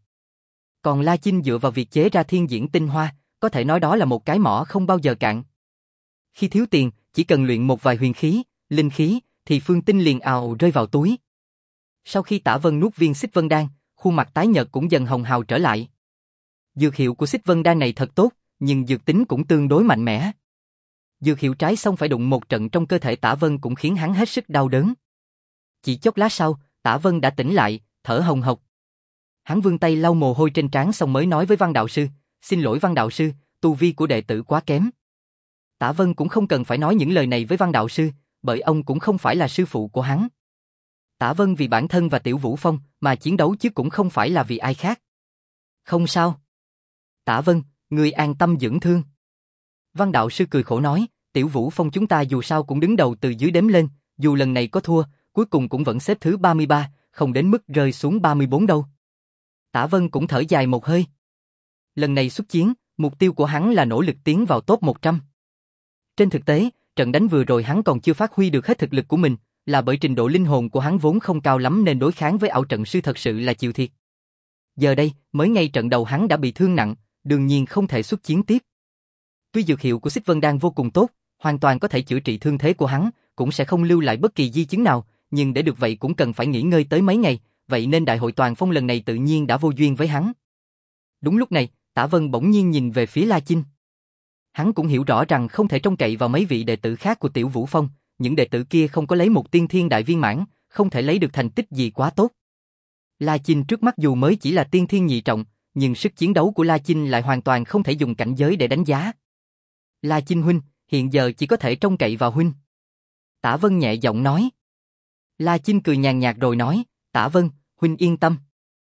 Còn La Chinh dựa vào việc chế ra thiên diễn tinh hoa, có thể nói đó là một cái mỏ không bao giờ cạn. Khi thiếu tiền, chỉ cần luyện một vài huyền khí, linh khí, thì Phương Tinh liền ào rơi vào túi. Sau khi Tả Vân nuốt viên Xích Vân Đan, khuôn mặt tái nhợt cũng dần hồng hào trở lại. Dược hiệu của Xích Vân Đan này thật tốt, nhưng dược tính cũng tương đối mạnh mẽ. Dược hiệu trái xong phải đụng một trận trong cơ thể Tả Vân cũng khiến hắn hết sức đau đớn. Chỉ chốc lát sau, Tả Vân đã tỉnh lại, thở hồng hộc. Hắn vươn tay lau mồ hôi trên trán xong mới nói với Văn đạo sư, xin lỗi Văn đạo sư, tu vi của đệ tử quá kém. Tả Vân cũng không cần phải nói những lời này với Văn đạo sư, bởi ông cũng không phải là sư phụ của hắn. Tả Vân vì bản thân và Tiểu Vũ Phong mà chiến đấu chứ cũng không phải là vì ai khác. Không sao. Tả Vân, ngươi an tâm dưỡng thương. Văn đạo sư cười khổ nói, Tiểu Vũ Phong chúng ta dù sao cũng đứng đầu từ dưới đếm lên, dù lần này có thua, cuối cùng cũng vẫn xếp thứ ba mươi ba, không đến mức rơi xuống ba mươi bốn đâu. Tả Vân cũng thở dài một hơi. Lần này xuất chiến, mục tiêu của hắn là nỗ lực tiến vào top một trăm. Trên thực tế, trận đánh vừa rồi hắn còn chưa phát huy được hết thực lực của mình, là bởi trình độ linh hồn của hắn vốn không cao lắm nên đối kháng với ảo trận sư thật sự là chịu thiệt. Giờ đây, mới ngay trận đầu hắn đã bị thương nặng, đương nhiên không thể xuất chiến tiếp. Tuy dược hiệu của Xích Vân Đan vô cùng tốt, hoàn toàn có thể chữa trị thương thế của hắn, cũng sẽ không lưu lại bất kỳ di chứng nào, nhưng để được vậy cũng cần phải nghỉ ngơi tới mấy ngày, vậy nên đại hội toàn phong lần này tự nhiên đã vô duyên với hắn. Đúng lúc này, Tả Vân bỗng nhiên nhìn về phía La Chinh. Hắn cũng hiểu rõ rằng không thể trông cậy vào mấy vị đệ tử khác của Tiểu Vũ Phong, những đệ tử kia không có lấy một tiên thiên đại viên mãn, không thể lấy được thành tích gì quá tốt. La Chinh trước mắt dù mới chỉ là tiên thiên nhị trọng, nhưng sức chiến đấu của La Chinh lại hoàn toàn không thể dùng cảnh giới để đánh giá. La Chinh huynh, hiện giờ chỉ có thể trông cậy vào huynh. Tả Vân nhẹ giọng nói. La Chinh cười nhàn nhạt rồi nói, Tả Vân, huynh yên tâm.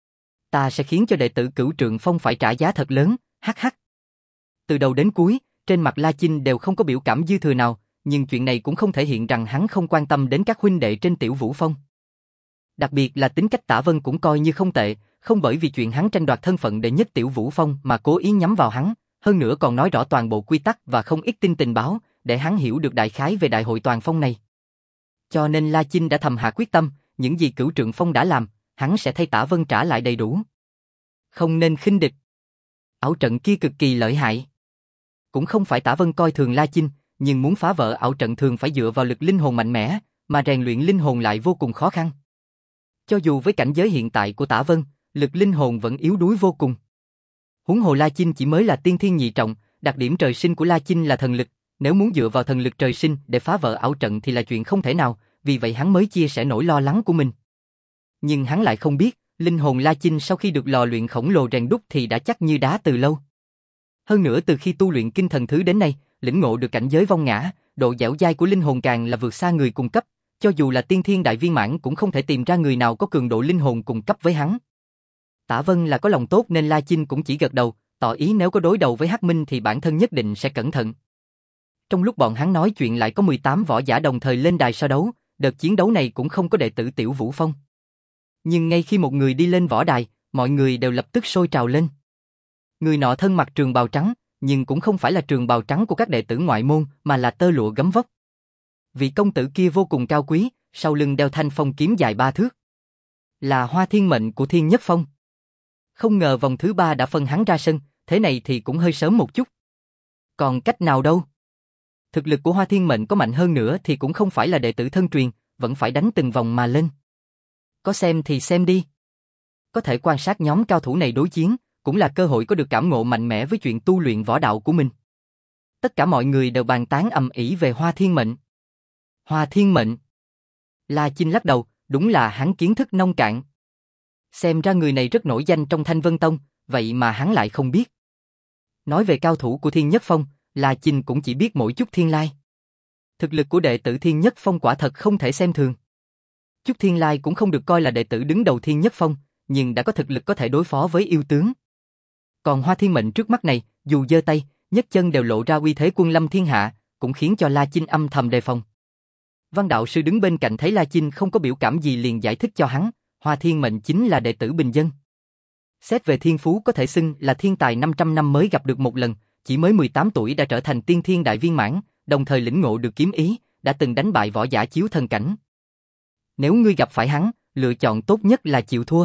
Ta sẽ khiến cho đệ tử Cửu Trượng Phong phải trả giá thật lớn, hắc hắc. Từ đầu đến cuối, trên mặt La Chinh đều không có biểu cảm dư thừa nào, nhưng chuyện này cũng không thể hiện rằng hắn không quan tâm đến các huynh đệ trên Tiểu Vũ Phong. Đặc biệt là tính cách Tả Vân cũng coi như không tệ, không bởi vì chuyện hắn tranh đoạt thân phận đệ nhất Tiểu Vũ Phong mà cố ý nhắm vào hắn, hơn nữa còn nói rõ toàn bộ quy tắc và không ít tin tình báo, để hắn hiểu được đại khái về đại hội toàn phong này. Cho nên La Chinh đã thầm hạ quyết tâm, những gì Cửu Trượng Phong đã làm, hắn sẽ thay Tả Vân trả lại đầy đủ. Không nên khinh địch. Ảo trận kia cực kỳ lợi hại. Cũng không phải Tả Vân coi thường La Chinh, nhưng muốn phá vỡ ảo trận thường phải dựa vào lực linh hồn mạnh mẽ, mà rèn luyện linh hồn lại vô cùng khó khăn. Cho dù với cảnh giới hiện tại của Tả Vân, lực linh hồn vẫn yếu đuối vô cùng. Huống hồ La Chinh chỉ mới là tiên thiên nhị trọng, đặc điểm trời sinh của La Chinh là thần lực, nếu muốn dựa vào thần lực trời sinh để phá vỡ ảo trận thì là chuyện không thể nào, vì vậy hắn mới chia sẻ nỗi lo lắng của mình. Nhưng hắn lại không biết, linh hồn La Chinh sau khi được lò luyện khổng lồ rèn đúc thì đã chắc như đá từ lâu. Hơn nữa từ khi tu luyện kinh thần thứ đến nay, lĩnh ngộ được cảnh giới vong ngã, độ dẻo dai của linh hồn càng là vượt xa người cùng cấp, cho dù là tiên thiên đại viên mãn cũng không thể tìm ra người nào có cường độ linh hồn cùng cấp với hắn. Tả Vân là có lòng tốt nên La Chinh cũng chỉ gật đầu, tỏ ý nếu có đối đầu với Hắc Minh thì bản thân nhất định sẽ cẩn thận. Trong lúc bọn hắn nói chuyện lại có mười tám võ giả đồng thời lên đài so đấu, đợt chiến đấu này cũng không có đệ tử Tiểu Vũ Phong. Nhưng ngay khi một người đi lên võ đài, mọi người đều lập tức sôi trào lên. Người nọ thân mặc trường bào trắng, nhưng cũng không phải là trường bào trắng của các đệ tử ngoại môn, mà là tơ lụa gấm vóc. Vị công tử kia vô cùng cao quý, sau lưng đeo thanh phong kiếm dài ba thước. Là Hoa Thiên Mệnh của Thiên Nhất Phong. Không ngờ vòng thứ ba đã phân hắn ra sân, thế này thì cũng hơi sớm một chút. Còn cách nào đâu? Thực lực của Hoa Thiên Mệnh có mạnh hơn nữa thì cũng không phải là đệ tử thân truyền, vẫn phải đánh từng vòng mà lên. Có xem thì xem đi. Có thể quan sát nhóm cao thủ này đối chiến, cũng là cơ hội có được cảm ngộ mạnh mẽ với chuyện tu luyện võ đạo của mình. Tất cả mọi người đều bàn tán ầm ĩ về Hoa Thiên Mệnh. Hoa Thiên Mệnh. La Chinh lắc đầu, đúng là hắn kiến thức nông cạn. Xem ra người này rất nổi danh trong Thanh Vân Tông, vậy mà hắn lại không biết. Nói về cao thủ của Thiên Nhất Phong, La Chinh cũng chỉ biết mỗi chút Thiên Lai. Thực lực của đệ tử Thiên Nhất Phong quả thật không thể xem thường. Chút Thiên Lai cũng không được coi là đệ tử đứng đầu Thiên Nhất Phong, nhưng đã có thực lực có thể đối phó với yêu tướng. Còn Hoa Thiên Mệnh trước mắt này, dù giơ tay, nhấc chân đều lộ ra uy thế quân lâm thiên hạ, cũng khiến cho La Chinh âm thầm đề phòng. Văn đạo sư đứng bên cạnh thấy La Chinh không có biểu cảm gì liền giải thích cho hắn, Hoa Thiên Mệnh chính là đệ tử bình dân. Xét về thiên phú có thể xưng là thiên tài năm trăm năm mới gặp được một lần, chỉ mới mười tám tuổi đã trở thành tiên thiên đại viên mãn, đồng thời lĩnh ngộ được kiếm ý, đã từng đánh bại võ giả chiếu thần cảnh. Nếu ngươi gặp phải hắn, lựa chọn tốt nhất là chịu thua.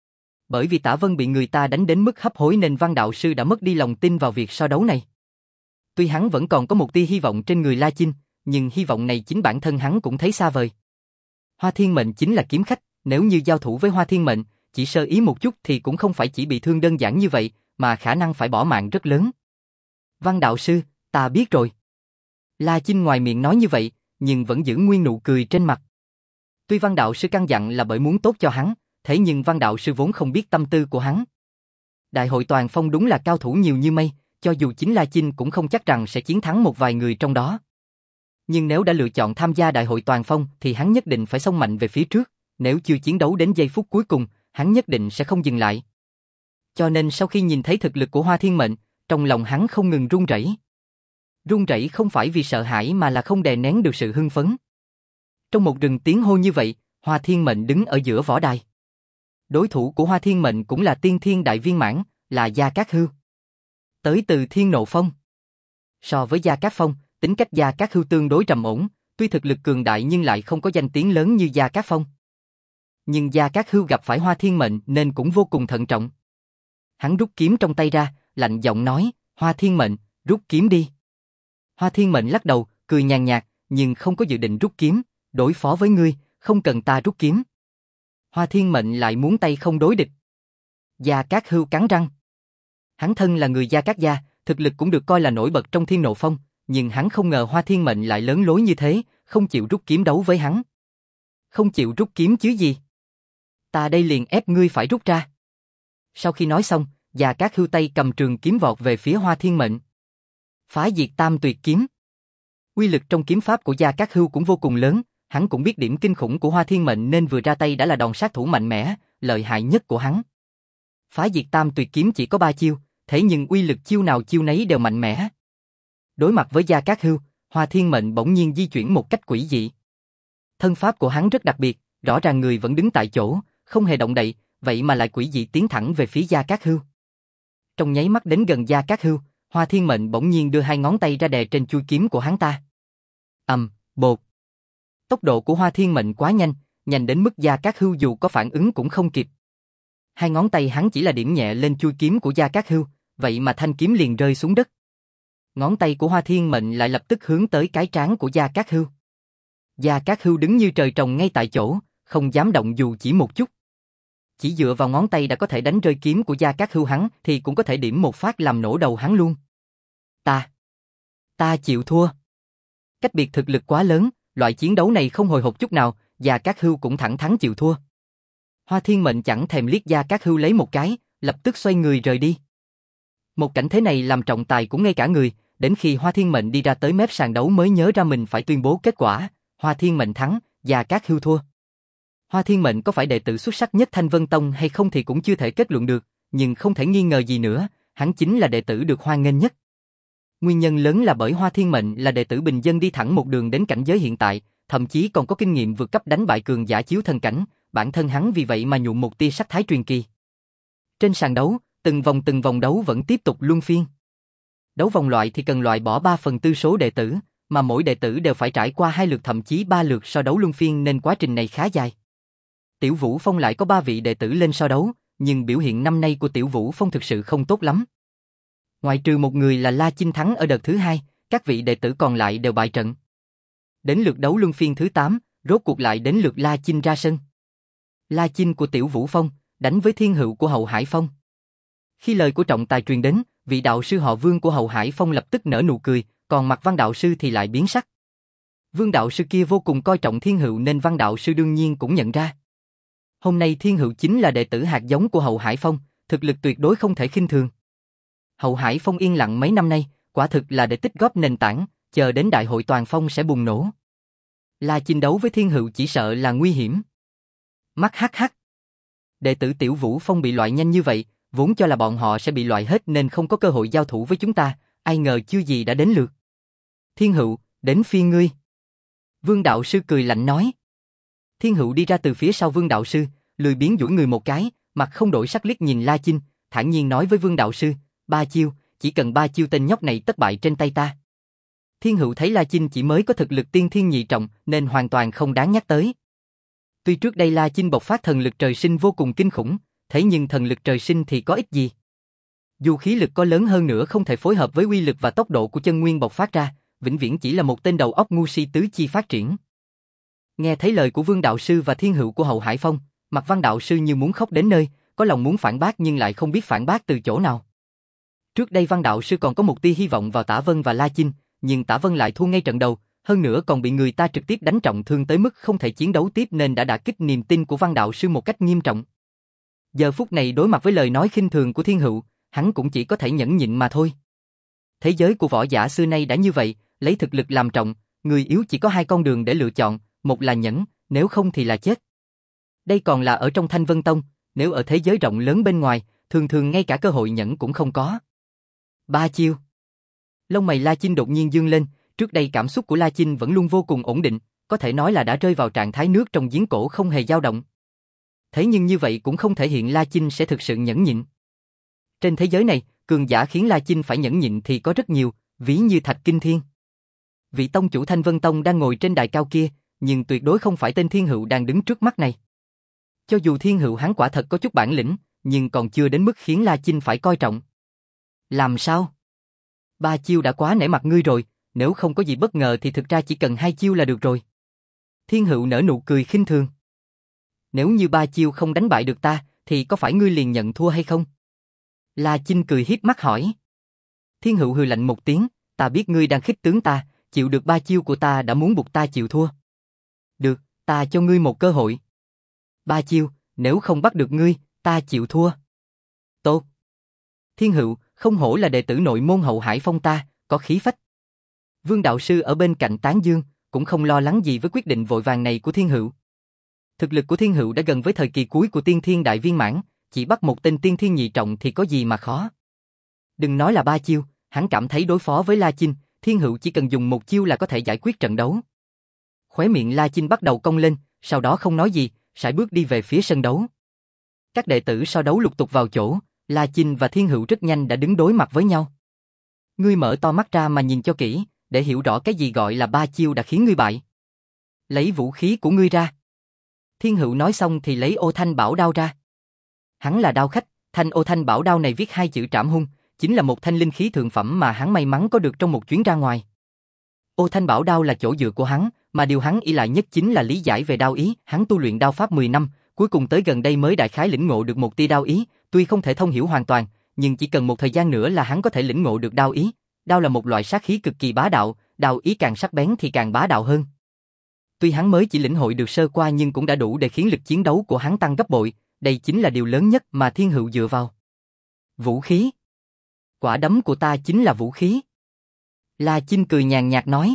Bởi vì Tả Vân bị người ta đánh đến mức hấp hối nên Văn đạo sư đã mất đi lòng tin vào việc so đấu này. Tuy hắn vẫn còn có một tia hy vọng trên người La Chinh, nhưng hy vọng này chính bản thân hắn cũng thấy xa vời. Hoa Thiên Mệnh chính là kiếm khách, nếu như giao thủ với Hoa Thiên Mệnh, chỉ sơ ý một chút thì cũng không phải chỉ bị thương đơn giản như vậy, mà khả năng phải bỏ mạng rất lớn. Văn đạo sư, ta biết rồi. La Chinh ngoài miệng nói như vậy, nhưng vẫn giữ nguyên nụ cười trên mặt. Tuy Văn đạo sư căn dặn là bởi muốn tốt cho hắn, thế nhưng Văn đạo sư vốn không biết tâm tư của hắn. Đại hội toàn phong đúng là cao thủ nhiều như mây, cho dù chính La Chinh cũng không chắc rằng sẽ chiến thắng một vài người trong đó. Nhưng nếu đã lựa chọn tham gia đại hội toàn phong thì hắn nhất định phải xông mạnh về phía trước, nếu chưa chiến đấu đến giây phút cuối cùng, hắn nhất định sẽ không dừng lại. Cho nên sau khi nhìn thấy thực lực của Hoa Thiên Mệnh, trong lòng hắn không ngừng run rẩy. Run rẩy không phải vì sợ hãi mà là không đè nén được sự hưng phấn. Trong một rừng tiếng hô như vậy, Hoa Thiên Mệnh đứng ở giữa võ đài. Đối thủ của Hoa Thiên Mệnh cũng là tiên thiên đại viên mãn, là Gia Cát Hưu. Tới từ Thiên Nộ Phong. So với Gia Cát Phong, tính cách Gia Cát Hưu tương đối trầm ổn, tuy thực lực cường đại nhưng lại không có danh tiếng lớn như Gia Cát Phong. Nhưng Gia Cát Hưu gặp phải Hoa Thiên Mệnh nên cũng vô cùng thận trọng. Hắn rút kiếm trong tay ra, lạnh giọng nói, Hoa Thiên Mệnh, rút kiếm đi. Hoa Thiên Mệnh lắc đầu, cười nhàn nhạt, nhưng không có dự định rút kiếm, đối phó với ngươi, không cần ta rút kiếm. Hoa Thiên Mệnh lại muốn tay không đối địch. Gia Cát Hưu cắn răng. Hắn thân là người Gia Cát gia, thực lực cũng được coi là nổi bật trong Thiên Nộ Phong, nhưng hắn không ngờ Hoa Thiên Mệnh lại lớn lối như thế, không chịu rút kiếm đấu với hắn. Không chịu rút kiếm chứ gì? Ta đây liền ép ngươi phải rút ra. Sau khi nói xong, Gia Cát Hưu tay cầm trường kiếm vọt về phía Hoa Thiên Mệnh. Phá diệt tam tuyệt kiếm. Uy lực trong kiếm pháp của Gia Cát Hưu cũng vô cùng lớn, hắn cũng biết điểm kinh khủng của Hoa Thiên Mệnh nên vừa ra tay đã là đòn sát thủ mạnh mẽ, lợi hại nhất của hắn. Phá diệt tam tuyệt kiếm chỉ có ba chiêu, thế nhưng uy lực chiêu nào chiêu nấy đều mạnh mẽ. Đối mặt với Gia Cát Hưu, Hoa Thiên Mệnh bỗng nhiên di chuyển một cách quỷ dị. Thân pháp của hắn rất đặc biệt, rõ ràng người vẫn đứng tại chỗ, không hề động đậy, vậy mà lại quỷ dị tiến thẳng về phía Gia Cát Hưu. Trong nháy mắt đến gần Gia Cát Hưu, Hoa Thiên Mệnh bỗng nhiên đưa hai ngón tay ra đè trên chuôi kiếm của hắn ta. Ầm, um, bột. Tốc độ của Hoa Thiên Mệnh quá nhanh, nhanh đến mức Gia Cát Hưu dù có phản ứng cũng không kịp. Hai ngón tay hắn chỉ là điểm nhẹ lên chuôi kiếm của Gia Cát Hưu, vậy mà thanh kiếm liền rơi xuống đất. Ngón tay của Hoa Thiên Mệnh lại lập tức hướng tới cái trán của Gia Cát Hưu. Gia Cát Hưu đứng như trời trồng ngay tại chỗ, không dám động dù chỉ một chút. Chỉ dựa vào ngón tay đã có thể đánh rơi kiếm của Gia Cát Hưu hắn thì cũng có thể điểm một phát làm nổ đầu hắn luôn. Ta, ta chịu thua. Cách biệt thực lực quá lớn, loại chiến đấu này không hồi hộp chút nào, Gia Cát Hưu cũng thẳng thắn chịu thua. Hoa Thiên Mệnh chẳng thèm liếc Gia Cát Hưu lấy một cái, lập tức xoay người rời đi. Một cảnh thế này làm trọng tài cũng ngây cả người, đến khi Hoa Thiên Mệnh đi ra tới mép sàn đấu mới nhớ ra mình phải tuyên bố kết quả, Hoa Thiên Mệnh thắng, Gia Cát Hưu thua. Hoa Thiên Mệnh có phải đệ tử xuất sắc nhất Thanh Vân Tông hay không thì cũng chưa thể kết luận được, nhưng không thể nghi ngờ gì nữa, hắn chính là đệ tử được hoan nghênh nhất. Nguyên nhân lớn là bởi Hoa Thiên Mệnh là đệ tử bình dân đi thẳng một đường đến cảnh giới hiện tại, thậm chí còn có kinh nghiệm vượt cấp đánh bại cường giả chiếu thần cảnh, bản thân hắn vì vậy mà nhuộm một tia sắc thái truyền kỳ. Trên sàn đấu, từng vòng từng vòng đấu vẫn tiếp tục luân phiên. Đấu vòng loại thì cần loại bỏ ba phần tư số đệ tử, mà mỗi đệ tử đều phải trải qua hai lượt thậm chí ba lượt so đấu luân phiên nên quá trình này khá dài. Tiểu Vũ Phong lại có ba vị đệ tử lên so đấu, nhưng biểu hiện năm nay của Tiểu Vũ Phong thực sự không tốt lắm. Ngoại trừ một người là La Chinh thắng ở đợt thứ hai, các vị đệ tử còn lại đều bại trận. Đến lượt đấu luân phiên thứ tám, rốt cuộc lại đến lượt La Chinh ra sân. La Chinh của Tiểu Vũ Phong đánh với Thiên Hữu của Hậu Hải Phong. Khi lời của trọng tài truyền đến, vị đạo sư họ Vương của Hậu Hải Phong lập tức nở nụ cười, còn mặt Văn đạo sư thì lại biến sắc. Vương đạo sư kia vô cùng coi trọng Thiên Hữu nên Văn đạo sư đương nhiên cũng nhận ra. Hôm nay Thiên Hữu chính là đệ tử hạt giống của Hậu Hải Phong, thực lực tuyệt đối không thể khinh thường. Hậu Hải Phong yên lặng mấy năm nay, quả thực là để tích góp nền tảng, chờ đến đại hội toàn phong sẽ bùng nổ. La Chinh đấu với Thiên Hữu chỉ sợ là nguy hiểm. Mắt hắc hắc. Đệ tử Tiểu Vũ Phong bị loại nhanh như vậy, vốn cho là bọn họ sẽ bị loại hết nên không có cơ hội giao thủ với chúng ta, ai ngờ chưa gì đã đến lượt. Thiên Hữu, đến phiên ngươi. Vương đạo sư cười lạnh nói. Thiên Hữu đi ra từ phía sau Vương đạo sư, lười biếng duỗi người một cái, mặt không đổi sắc liếc nhìn La Chinh, thản nhiên nói với Vương đạo sư, ba chiêu, chỉ cần ba chiêu tên nhóc này tất bại trên tay ta. Thiên Hữu thấy La Chinh chỉ mới có thực lực tiên thiên nhị trọng nên hoàn toàn không đáng nhắc tới. Tuy trước đây La Chinh bộc phát thần lực trời sinh vô cùng kinh khủng, thế nhưng thần lực trời sinh thì có ích gì? Dù khí lực có lớn hơn nữa không thể phối hợp với uy lực và tốc độ của chân nguyên bộc phát ra, vĩnh viễn chỉ là một tên đầu óc ngu si tứ chi phát triển. Nghe thấy lời của Vương đạo sư và thiên hữu của Hậu Hải Phong, mặt Văn đạo sư như muốn khóc đến nơi, có lòng muốn phản bác nhưng lại không biết phản bác từ chỗ nào. Trước đây Văn đạo sư còn có một tia hy vọng vào Tả Vân và La Chinh, nhưng Tả Vân lại thua ngay trận đầu, hơn nữa còn bị người ta trực tiếp đánh trọng thương tới mức không thể chiến đấu tiếp nên đã đả kích niềm tin của Văn đạo sư một cách nghiêm trọng. Giờ phút này đối mặt với lời nói khinh thường của thiên hữu, hắn cũng chỉ có thể nhẫn nhịn mà thôi. Thế giới của võ giả xưa nay đã như vậy, lấy thực lực làm trọng, người yếu chỉ có hai con đường để lựa chọn, một là nhẫn, nếu không thì là chết. Đây còn là ở trong Thanh Vân Tông, nếu ở thế giới rộng lớn bên ngoài, thường thường ngay cả cơ hội nhẫn cũng không có. Ba chiêu. Lông mày La Chinh đột nhiên dương lên, trước đây cảm xúc của La Chinh vẫn luôn vô cùng ổn định, có thể nói là đã rơi vào trạng thái nước trong giếng cổ không hề dao động. Thế nhưng như vậy cũng không thể hiện La Chinh sẽ thực sự nhẫn nhịn. Trên thế giới này, cường giả khiến La Chinh phải nhẫn nhịn thì có rất nhiều, ví như Thạch Kinh Thiên. Vị tông chủ Thanh Vân Tông đang ngồi trên đài cao kia, nhưng tuyệt đối không phải tên thiên hữu đang đứng trước mắt này. Cho dù thiên hữu hắn quả thật có chút bản lĩnh, nhưng còn chưa đến mức khiến La Chinh phải coi trọng. Làm sao? Ba chiêu đã quá nể mặt ngươi rồi, nếu không có gì bất ngờ thì thực ra chỉ cần hai chiêu là được rồi. Thiên hữu nở nụ cười khinh thường. Nếu như ba chiêu không đánh bại được ta, thì có phải ngươi liền nhận thua hay không? La Chinh cười hiếp mắt hỏi. Thiên hữu hừ lạnh một tiếng, ta biết ngươi đang khích tướng ta, chịu được ba chiêu của ta đã muốn buộc ta chịu thua. Được, ta cho ngươi một cơ hội. Ba chiêu, nếu không bắt được ngươi, ta chịu thua. Tốt. Thiên hữu, không hổ là đệ tử nội môn Hậu Hải Phong ta, có khí phách. Vương đạo sư ở bên cạnh tán dương, cũng không lo lắng gì với quyết định vội vàng này của thiên hữu. Thực lực của thiên hữu đã gần với thời kỳ cuối của tiên thiên đại viên mãn, chỉ bắt một tên tiên thiên nhị trọng thì có gì mà khó. Đừng nói là ba chiêu, hắn cảm thấy đối phó với La Chinh, thiên hữu chỉ cần dùng một chiêu là có thể giải quyết trận đấu. Khóe miệng La Chinh bắt đầu cong lên, sau đó không nói gì, sải bước đi về phía sân đấu. Các đệ tử sau đấu lục tục vào chỗ, La Chinh và thiên hữu rất nhanh đã đứng đối mặt với nhau. Ngươi mở to mắt ra mà nhìn cho kỹ, để hiểu rõ cái gì gọi là ba chiêu đã khiến ngươi bại. Lấy vũ khí của ngươi ra. Thiên hữu nói xong thì lấy Ô Thanh Bảo đao ra. Hắn là đao khách, thanh Ô Thanh Bảo đao này viết hai chữ Trảm Hung, chính là một thanh linh khí thượng phẩm mà hắn may mắn có được trong một chuyến ra ngoài. Ô Thanh Bảo đao là chỗ dựa của hắn, mà điều hắn ỷ lại nhất chính là lý giải về đao ý, hắn tu luyện đao pháp mười năm, cuối cùng tới gần đây mới đại khái lĩnh ngộ được một tia đao ý, tuy không thể thông hiểu hoàn toàn, nhưng chỉ cần một thời gian nữa là hắn có thể lĩnh ngộ được đao ý. Đao là một loại sát khí cực kỳ bá đạo, đao ý càng sắc bén thì càng bá đạo hơn. Tuy hắn mới chỉ lĩnh hội được sơ qua nhưng cũng đã đủ để khiến lực chiến đấu của hắn tăng gấp bội, đây chính là điều lớn nhất mà thiên hữu dựa vào. Vũ khí. Quả đấm của ta chính là vũ khí. La Chinh cười nhàn nhạt nói.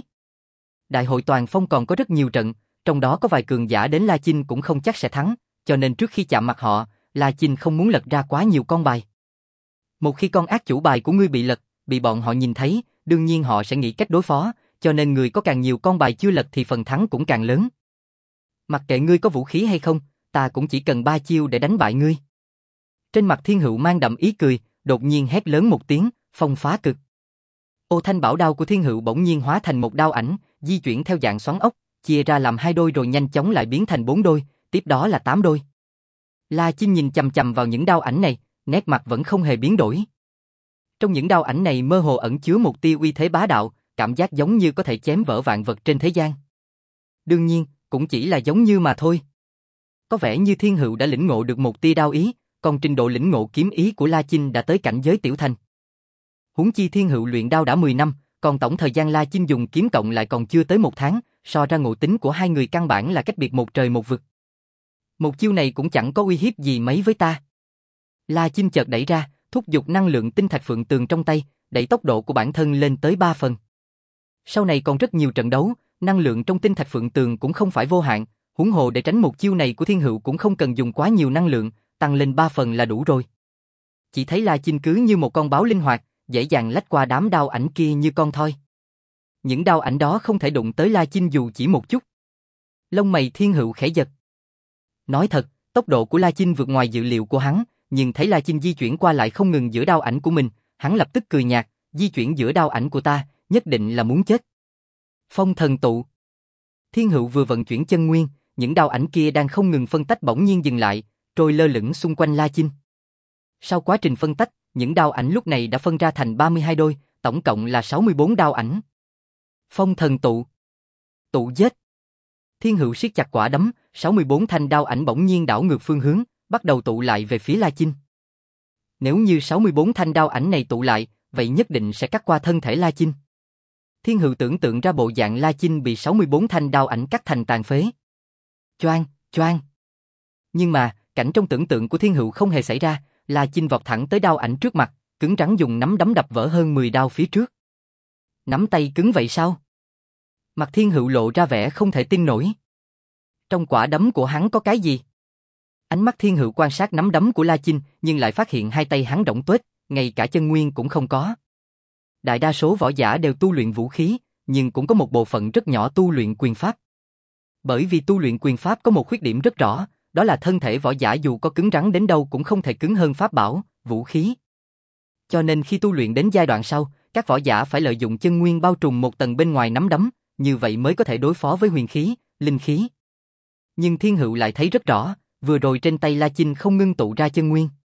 Đại hội toàn phong còn có rất nhiều trận, trong đó có vài cường giả đến La Chinh cũng không chắc sẽ thắng, cho nên trước khi chạm mặt họ, La Chinh không muốn lật ra quá nhiều con bài. Một khi con ác chủ bài của ngươi bị lật, bị bọn họ nhìn thấy, đương nhiên họ sẽ nghĩ cách đối phó, cho nên người có càng nhiều con bài chưa lật thì phần thắng cũng càng lớn. Mặc kệ ngươi có vũ khí hay không, ta cũng chỉ cần ba chiêu để đánh bại ngươi. Trên mặt thiên hữu mang đậm ý cười, đột nhiên hét lớn một tiếng, phong phá cực. Ô Thanh Bảo đao của thiên hữu bỗng nhiên hóa thành một đao ảnh, di chuyển theo dạng xoắn ốc, chia ra làm hai đôi rồi nhanh chóng lại biến thành bốn đôi, tiếp đó là tám đôi. La Chinh nhìn chằm chằm vào những đao ảnh này, nét mặt vẫn không hề biến đổi. Trong những đao ảnh này mơ hồ ẩn chứa một tia uy thế bá đạo, cảm giác giống như có thể chém vỡ vạn vật trên thế gian. Đương nhiên, cũng chỉ là giống như mà thôi. Có vẻ như thiên hữu đã lĩnh ngộ được một tia đao ý, còn trình độ lĩnh ngộ kiếm ý của La Chinh đã tới cảnh giới tiểu thành. Huống chi thiên hữu luyện đao đã mười năm, còn tổng thời gian La Chinh dùng kiếm cộng lại còn chưa tới một tháng, so ra ngộ tính của hai người căn bản là cách biệt một trời một vực. Một chiêu này cũng chẳng có uy hiếp gì mấy với ta. La Chinh chợt đẩy ra, thúc giục năng lượng tinh thạch phượng tường trong tay, đẩy tốc độ của bản thân lên tới ba phần. Sau này còn rất nhiều trận đấu, năng lượng trong tinh thạch phượng tường cũng không phải vô hạn, huống hồ để tránh một chiêu này của thiên hữu cũng không cần dùng quá nhiều năng lượng, tăng lên ba phần là đủ rồi. Chỉ thấy La Chinh cứ như một con báo linh hoạt, dễ dàng lách qua đám đao ảnh kia như con thoi. Những đao ảnh đó không thể đụng tới La Chinh dù chỉ một chút. Lông mày thiên hữu khẽ giật. Nói thật, tốc độ của La Chinh vượt ngoài dự liệu của hắn, nhưng thấy La Chinh di chuyển qua lại không ngừng giữa đao ảnh của mình, hắn lập tức cười nhạt, di chuyển giữa đao ảnh của ta, nhất định là muốn chết. Phong thần tụ. Thiên hữu vừa vận chuyển chân nguyên, những đao ảnh kia đang không ngừng phân tách bỗng nhiên dừng lại, trôi lơ lửng xung quanh La Chinh. Sau quá trình phân tách, những đao ảnh lúc này đã phân ra thành ba mươi hai đôi, tổng cộng là sáu mươi bốn đao ảnh. Phong thần tụ. Tụ giết. Thiên Hữu siết chặt quả đấm, sáu mươi bốn thanh đao ảnh bỗng nhiên đảo ngược phương hướng, bắt đầu tụ lại về phía La Chinh. Nếu như sáu mươi bốn thanh đao ảnh này tụ lại, vậy nhất định sẽ cắt qua thân thể La Chinh. Thiên Hữu tưởng tượng ra bộ dạng La Chinh bị sáu mươi bốn thanh đao ảnh cắt thành tàn phế. Choang, choang. Nhưng mà, cảnh trong tưởng tượng của Thiên Hữu không hề xảy ra, La Chinh vọt thẳng tới đao ảnh trước mặt, cứng rắn dùng nắm đấm đập vỡ hơn mười đao phía trước. Nắm tay cứng vậy sao? Mặt Thiên Hữu lộ ra vẻ không thể tin nổi. Trong quả đấm của hắn có cái gì? Ánh mắt Thiên Hữu quan sát nắm đấm của La Chinh, nhưng lại phát hiện hai tay hắn đổng tuếch, ngay cả chân nguyên cũng không có. Đại đa số võ giả đều tu luyện vũ khí, nhưng cũng có một bộ phận rất nhỏ tu luyện quyền pháp. Bởi vì tu luyện quyền pháp có một khuyết điểm rất rõ, đó là thân thể võ giả dù có cứng rắn đến đâu cũng không thể cứng hơn pháp bảo, vũ khí. Cho nên khi tu luyện đến giai đoạn sau, các võ giả phải lợi dụng chân nguyên bao trùm một tầng bên ngoài nắm đấm, như vậy mới có thể đối phó với huyền khí, linh khí. Nhưng Thiên Hữu lại thấy rất rõ, vừa rồi trên tay La Chinh không ngưng tụ ra chân nguyên.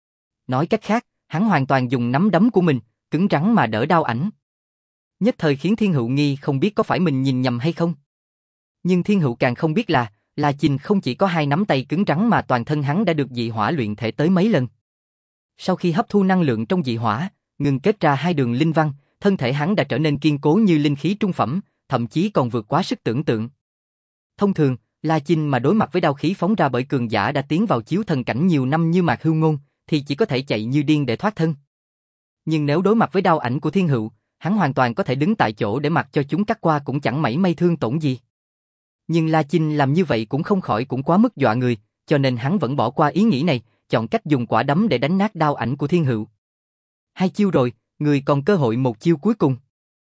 Nói cách khác, hắn hoàn toàn dùng nắm đấm của mình, cứng rắn mà đỡ đao ảnh. Nhất thời khiến Thiên Hữu nghi không biết có phải mình nhìn nhầm hay không. Nhưng Thiên Hữu càng không biết là, La Chinh không chỉ có hai nắm tay cứng rắn mà toàn thân hắn đã được dị hỏa luyện thể tới mấy lần. Sau khi hấp thu năng lượng trong dị hỏa, ngưng kết ra hai đường linh văn, thân thể hắn đã trở nên kiên cố như linh khí trung phẩm, thậm chí còn vượt quá sức tưởng tượng. Thông thường, La Chinh mà đối mặt với đao khí phóng ra bởi cường giả đã tiến vào chiếu thần cảnh nhiều năm như Mạc Hưu Ngôn, thì chỉ có thể chạy như điên để thoát thân. Nhưng nếu đối mặt với đao ảnh của Thiên Hữu, hắn hoàn toàn có thể đứng tại chỗ để mặc cho chúng cắt qua cũng chẳng mảy may thương tổn gì. Nhưng La Chinh làm như vậy cũng không khỏi cũng quá mức dọa người, cho nên hắn vẫn bỏ qua ý nghĩ này, chọn cách dùng quả đấm để đánh nát đao ảnh của Thiên Hữu. Hai chiêu rồi, người còn cơ hội một chiêu cuối cùng.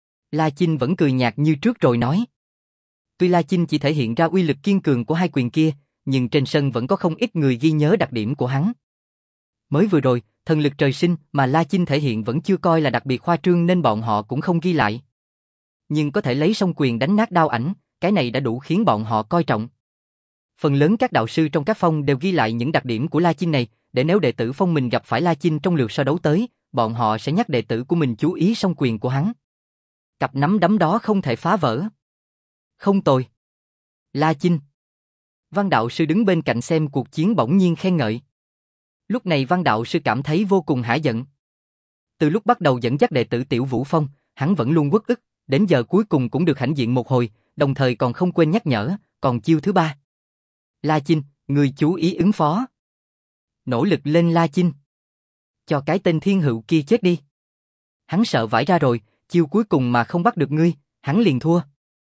La Chinh vẫn cười nhạt như trước rồi nói. Tuy La Chinh chỉ thể hiện ra uy lực kiên cường của hai quyền kia, nhưng trên sân vẫn có không ít người ghi nhớ đặc điểm của hắn. Mới vừa rồi, thần lực trời sinh mà La Chinh thể hiện vẫn chưa coi là đặc biệt khoa trương nên bọn họ cũng không ghi lại. Nhưng có thể lấy song quyền đánh nát đao ảnh, cái này đã đủ khiến bọn họ coi trọng. Phần lớn các đạo sư trong các phong đều ghi lại những đặc điểm của La Chinh này, để nếu đệ tử phong mình gặp phải La Chinh trong lượt so đấu tới, bọn họ sẽ nhắc đệ tử của mình chú ý song quyền của hắn. Cặp nắm đấm đó không thể phá vỡ. Không tồi. La Chinh. Văn đạo sư đứng bên cạnh xem cuộc chiến bỗng nhiên khen ngợi. Lúc này Văn đạo sư cảm thấy vô cùng hả giận. Từ lúc bắt đầu dẫn dắt đệ tử Tiểu Vũ Phong, hắn vẫn luôn uất ức, đến giờ cuối cùng cũng được hãnh diện một hồi, đồng thời còn không quên nhắc nhở, còn chiêu thứ ba. La Chinh, ngươi chú ý ứng phó. Nỗ lực lên La Chinh. Cho cái tên Thiên Hữu kia chết đi. Hắn sợ vãi ra rồi, chiêu cuối cùng mà không bắt được ngươi, hắn liền thua.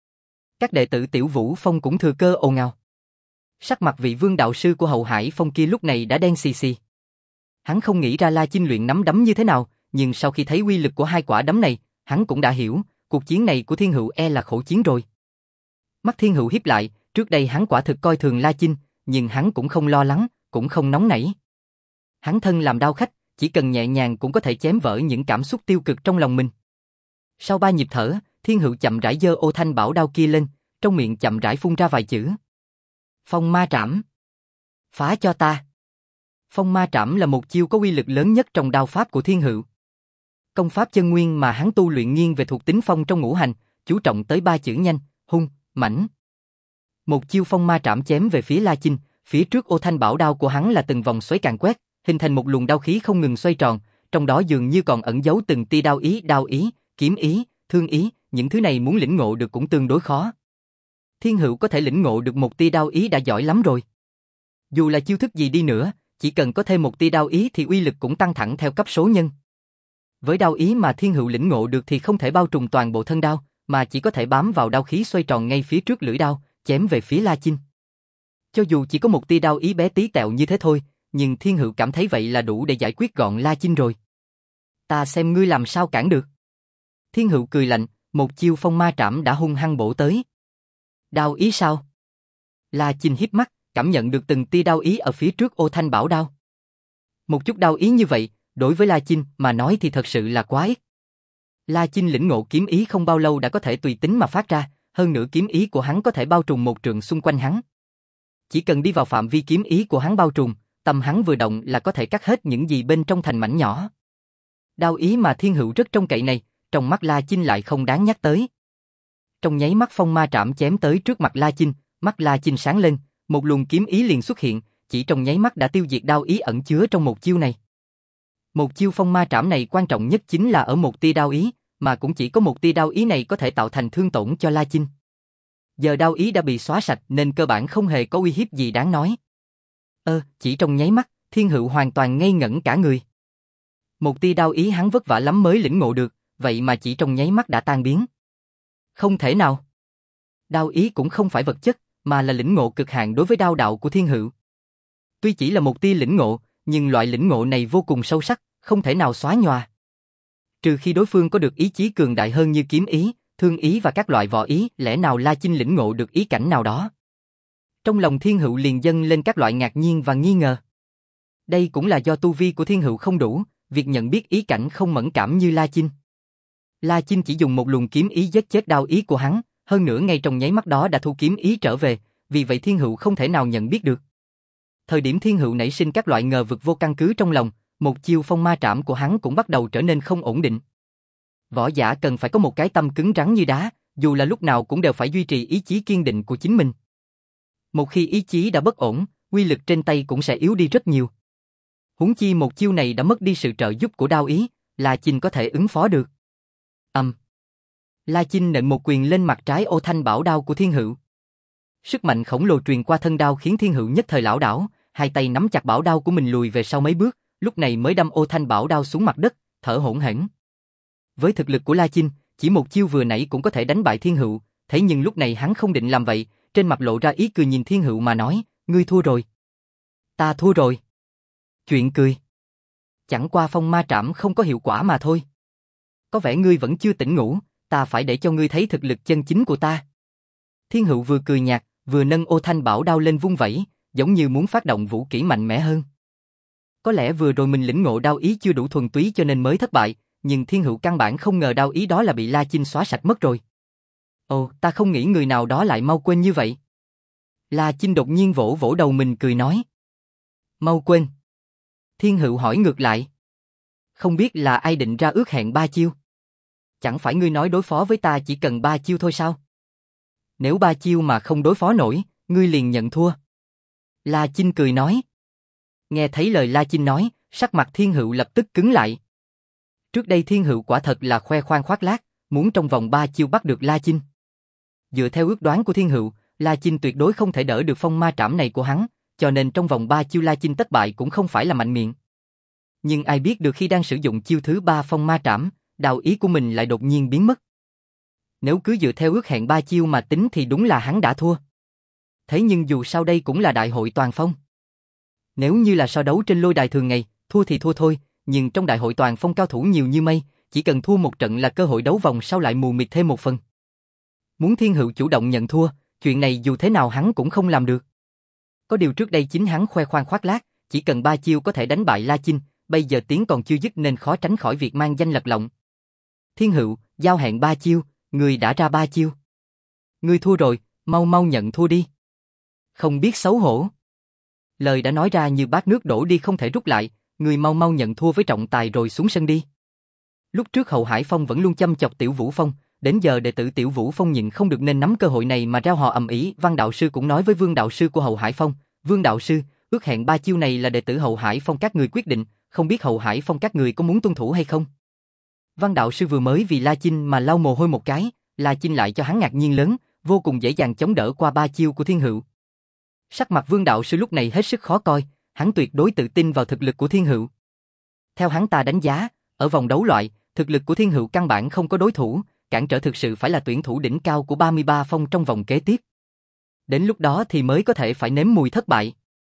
Các đệ tử Tiểu Vũ Phong cũng thừa cơ ồn ào. Sắc mặt vị Vương đạo sư của Hậu Hải Phong kia lúc này đã đen xì xì. Hắn không nghĩ ra La Chinh luyện nắm đấm như thế nào, nhưng sau khi thấy uy lực của hai quả đấm này, hắn cũng đã hiểu, cuộc chiến này của Thiên Hữu e là khổ chiến rồi. Mắt Thiên Hữu híp lại, trước đây hắn quả thực coi thường La Chinh, nhưng hắn cũng không lo lắng, cũng không nóng nảy. Hắn thân làm đao khách, chỉ cần nhẹ nhàng cũng có thể chém vỡ những cảm xúc tiêu cực trong lòng mình. Sau ba nhịp thở, Thiên Hữu chậm rãi giơ ô thanh bảo đao kia lên, trong miệng chậm rãi phun ra vài chữ. Phong ma trảm. Phá cho ta. Phong ma trảm là một chiêu có uy lực lớn nhất trong đao pháp của Thiên Hữu. Công pháp chân nguyên mà hắn tu luyện nghiêng về thuộc tính phong trong ngũ hành, chú trọng tới ba chữ nhanh, hung, mãnh. Một chiêu phong ma trảm chém về phía La Chinh, phía trước ô thanh bảo đao của hắn là từng vòng xoáy càn quét, hình thành một luồng đao khí không ngừng xoay tròn, trong đó dường như còn ẩn giấu từng tia đao ý, đao ý, kiếm ý, thương ý, những thứ này muốn lĩnh ngộ được cũng tương đối khó. Thiên Hữu có thể lĩnh ngộ được một tia đao ý đã giỏi lắm rồi. Dù là chiêu thức gì đi nữa, chỉ cần có thêm một tia đao ý thì uy lực cũng tăng thẳng theo cấp số nhân. Với đao ý mà Thiên Hữu lĩnh ngộ được thì không thể bao trùm toàn bộ thân đao, mà chỉ có thể bám vào đao khí xoay tròn ngay phía trước lưỡi đao, chém về phía La Chinh. Cho dù chỉ có một tia đao ý bé tí tẹo như thế thôi, nhưng Thiên Hữu cảm thấy vậy là đủ để giải quyết gọn La Chinh rồi. Ta xem ngươi làm sao cản được. Thiên Hữu cười lạnh, một chiêu phong ma trảm đã hung hăng bổ tới. Đao ý sao? La Chinh híp mắt, cảm nhận được từng tia đao ý ở phía trước ô thanh bảo đao. Một chút đao ý như vậy, đối với La Chinh mà nói thì thật sự là quá ít. La Chinh lĩnh ngộ kiếm ý không bao lâu đã có thể tùy tính mà phát ra, hơn nữa kiếm ý của hắn có thể bao trùm một trượng xung quanh hắn. Chỉ cần đi vào phạm vi kiếm ý của hắn bao trùm, tâm hắn vừa động là có thể cắt hết những gì bên trong thành mảnh nhỏ. Đao ý mà Thiên Hữu rất trông cậy này, trong mắt La Chinh lại không đáng nhắc tới. Trong nháy mắt phong ma trảm chém tới trước mặt La Chinh, mắt La Chinh sáng lên, một luồng kiếm ý liền xuất hiện, chỉ trong nháy mắt đã tiêu diệt đao ý ẩn chứa trong một chiêu này. Một chiêu phong ma trảm này quan trọng nhất chính là ở một tia đao ý, mà cũng chỉ có một tia đao ý này có thể tạo thành thương tổn cho La Chinh. Giờ đao ý đã bị xóa sạch nên cơ bản không hề có uy hiếp gì đáng nói. Ơ, chỉ trong nháy mắt, Thiên Hựu hoàn toàn ngây ngẩn cả người. Một tia đao ý hắn vất vả lắm mới lĩnh ngộ được, vậy mà chỉ trong nháy mắt đã tan biến. Không thể nào. Đao ý cũng không phải vật chất, mà là lĩnh ngộ cực hạn đối với đao đạo của Thiên Hựu. Tuy chỉ là một tia lĩnh ngộ, nhưng loại lĩnh ngộ này vô cùng sâu sắc, không thể nào xóa nhòa. Trừ khi đối phương có được ý chí cường đại hơn như kiếm ý, thương ý và các loại võ ý, lẽ nào La Chinh lĩnh ngộ được ý cảnh nào đó. Trong lòng Thiên Hựu liền dâng lên các loại ngạc nhiên và nghi ngờ. Đây cũng là do tu vi của Thiên Hựu không đủ, việc nhận biết ý cảnh không mẫn cảm như La Chinh. La Chinh chỉ dùng một luồng kiếm ý giết chết đao ý của hắn, hơn nữa ngay trong nháy mắt đó đã thu kiếm ý trở về, vì vậy Thiên Hựu không thể nào nhận biết được. Thời điểm Thiên Hựu nảy sinh các loại ngờ vực vô căn cứ trong lòng, một chiêu phong ma trảm của hắn cũng bắt đầu trở nên không ổn định. Võ giả cần phải có một cái tâm cứng rắn như đá, dù là lúc nào cũng đều phải duy trì ý chí kiên định của chính mình. Một khi ý chí đã bất ổn, uy lực trên tay cũng sẽ yếu đi rất nhiều. Huống chi một chiêu này đã mất đi sự trợ giúp của đao ý, La Chinh có thể ứng phó được. Ầm. Um. La Chinh nện một quyền lên mặt trái ô thanh bảo đao của Thiên Hựu. Sức mạnh khổng lồ truyền qua thân đao khiến Thiên Hựu nhất thời lảo đảo, hai tay nắm chặt bảo đao của mình lùi về sau mấy bước, lúc này mới đâm ô thanh bảo đao xuống mặt đất, thở hổn hển. Với thực lực của La Chinh, chỉ một chiêu vừa nãy cũng có thể đánh bại Thiên Hựu, thế nhưng lúc này hắn không định làm vậy, trên mặt lộ ra ý cười nhìn Thiên Hựu mà nói, ngươi thua rồi. Ta thua rồi. Chuyện cười. Chẳng qua phong ma trảm không có hiệu quả mà thôi. Có vẻ ngươi vẫn chưa tỉnh ngủ, ta phải để cho ngươi thấy thực lực chân chính của ta. Thiên Hựu vừa cười nhạt, vừa nâng ô thanh bảo đao lên vung vẩy, giống như muốn phát động vũ kỹ mạnh mẽ hơn. Có lẽ vừa rồi mình lĩnh ngộ đao ý chưa đủ thuần túy cho nên mới thất bại, nhưng Thiên Hựu căn bản không ngờ đao ý đó là bị La Chinh xóa sạch mất rồi. Ồ, ta không nghĩ người nào đó lại mau quên như vậy. La Chinh đột nhiên vỗ vỗ đầu mình cười nói. Mau quên. Thiên Hựu hỏi ngược lại. Không biết là ai định ra ước hẹn ba chiêu? Chẳng phải ngươi nói đối phó với ta chỉ cần ba chiêu thôi sao? Nếu ba chiêu mà không đối phó nổi, ngươi liền nhận thua. La Chinh cười nói. Nghe thấy lời La Chinh nói, sắc mặt Thiên Hựu lập tức cứng lại. Trước đây Thiên Hựu quả thật là khoe khoang khoác lác, muốn trong vòng ba chiêu bắt được La Chinh. Dựa theo ước đoán của Thiên Hựu, La Chinh tuyệt đối không thể đỡ được phong ma trảm này của hắn, cho nên trong vòng ba chiêu La Chinh thất bại cũng không phải là mạnh miệng. Nhưng ai biết được khi đang sử dụng chiêu thứ ba phong ma trảm, đao ý của mình lại đột nhiên biến mất. Nếu cứ dựa theo ước hẹn ba chiêu mà tính thì đúng là hắn đã thua. Thế nhưng dù sao đây cũng là đại hội toàn phong. Nếu như là so đấu trên lôi đài thường ngày, thua thì thua thôi, nhưng trong đại hội toàn phong cao thủ nhiều như mây, chỉ cần thua một trận là cơ hội đấu vòng sau lại mù mịt thêm một phần. Muốn Thiên Hựu chủ động nhận thua, chuyện này dù thế nào hắn cũng không làm được. Có điều trước đây chính hắn khoe khoang khoác lác, chỉ cần ba chiêu có thể đánh bại La Chinh, bây giờ tiếng còn chưa dứt nên khó tránh khỏi việc mang danh lật lọng. Thiên Hựu, giao hẹn ba chiêu, ngươi đã ra ba chiêu. Ngươi thua rồi, mau mau nhận thua đi. Không biết xấu hổ. Lời đã nói ra như bát nước đổ đi không thể rút lại, ngươi mau mau nhận thua với trọng tài rồi xuống sân đi. Lúc trước Hậu Hải Phong vẫn luôn chăm chọc Tiểu Vũ Phong, đến giờ đệ tử Tiểu Vũ Phong nhịn không được nên nắm cơ hội này mà reo hò ầm ĩ. Văn đạo sư cũng nói với Vương đạo sư của Hậu Hải Phong, Vương đạo sư, ước hẹn ba chiêu này là đệ tử Hậu Hải Phong các người quyết định, không biết Hậu Hải Phong các người có muốn tuân thủ hay không? Văn đạo sư vừa mới vì La Chinh mà lau mồ hôi một cái, La Chinh lại cho hắn ngạc nhiên lớn, vô cùng dễ dàng chống đỡ qua ba chiêu của Thiên Hựu. Sắc mặt Vương đạo sư lúc này hết sức khó coi, hắn tuyệt đối tự tin vào thực lực của Thiên Hựu. Theo hắn ta đánh giá, ở vòng đấu loại, thực lực của Thiên Hựu căn bản không có đối thủ, cản trở thực sự phải là tuyển thủ đỉnh cao của ba mươi ba phong trong vòng kế tiếp. Đến lúc đó thì mới có thể phải nếm mùi thất bại.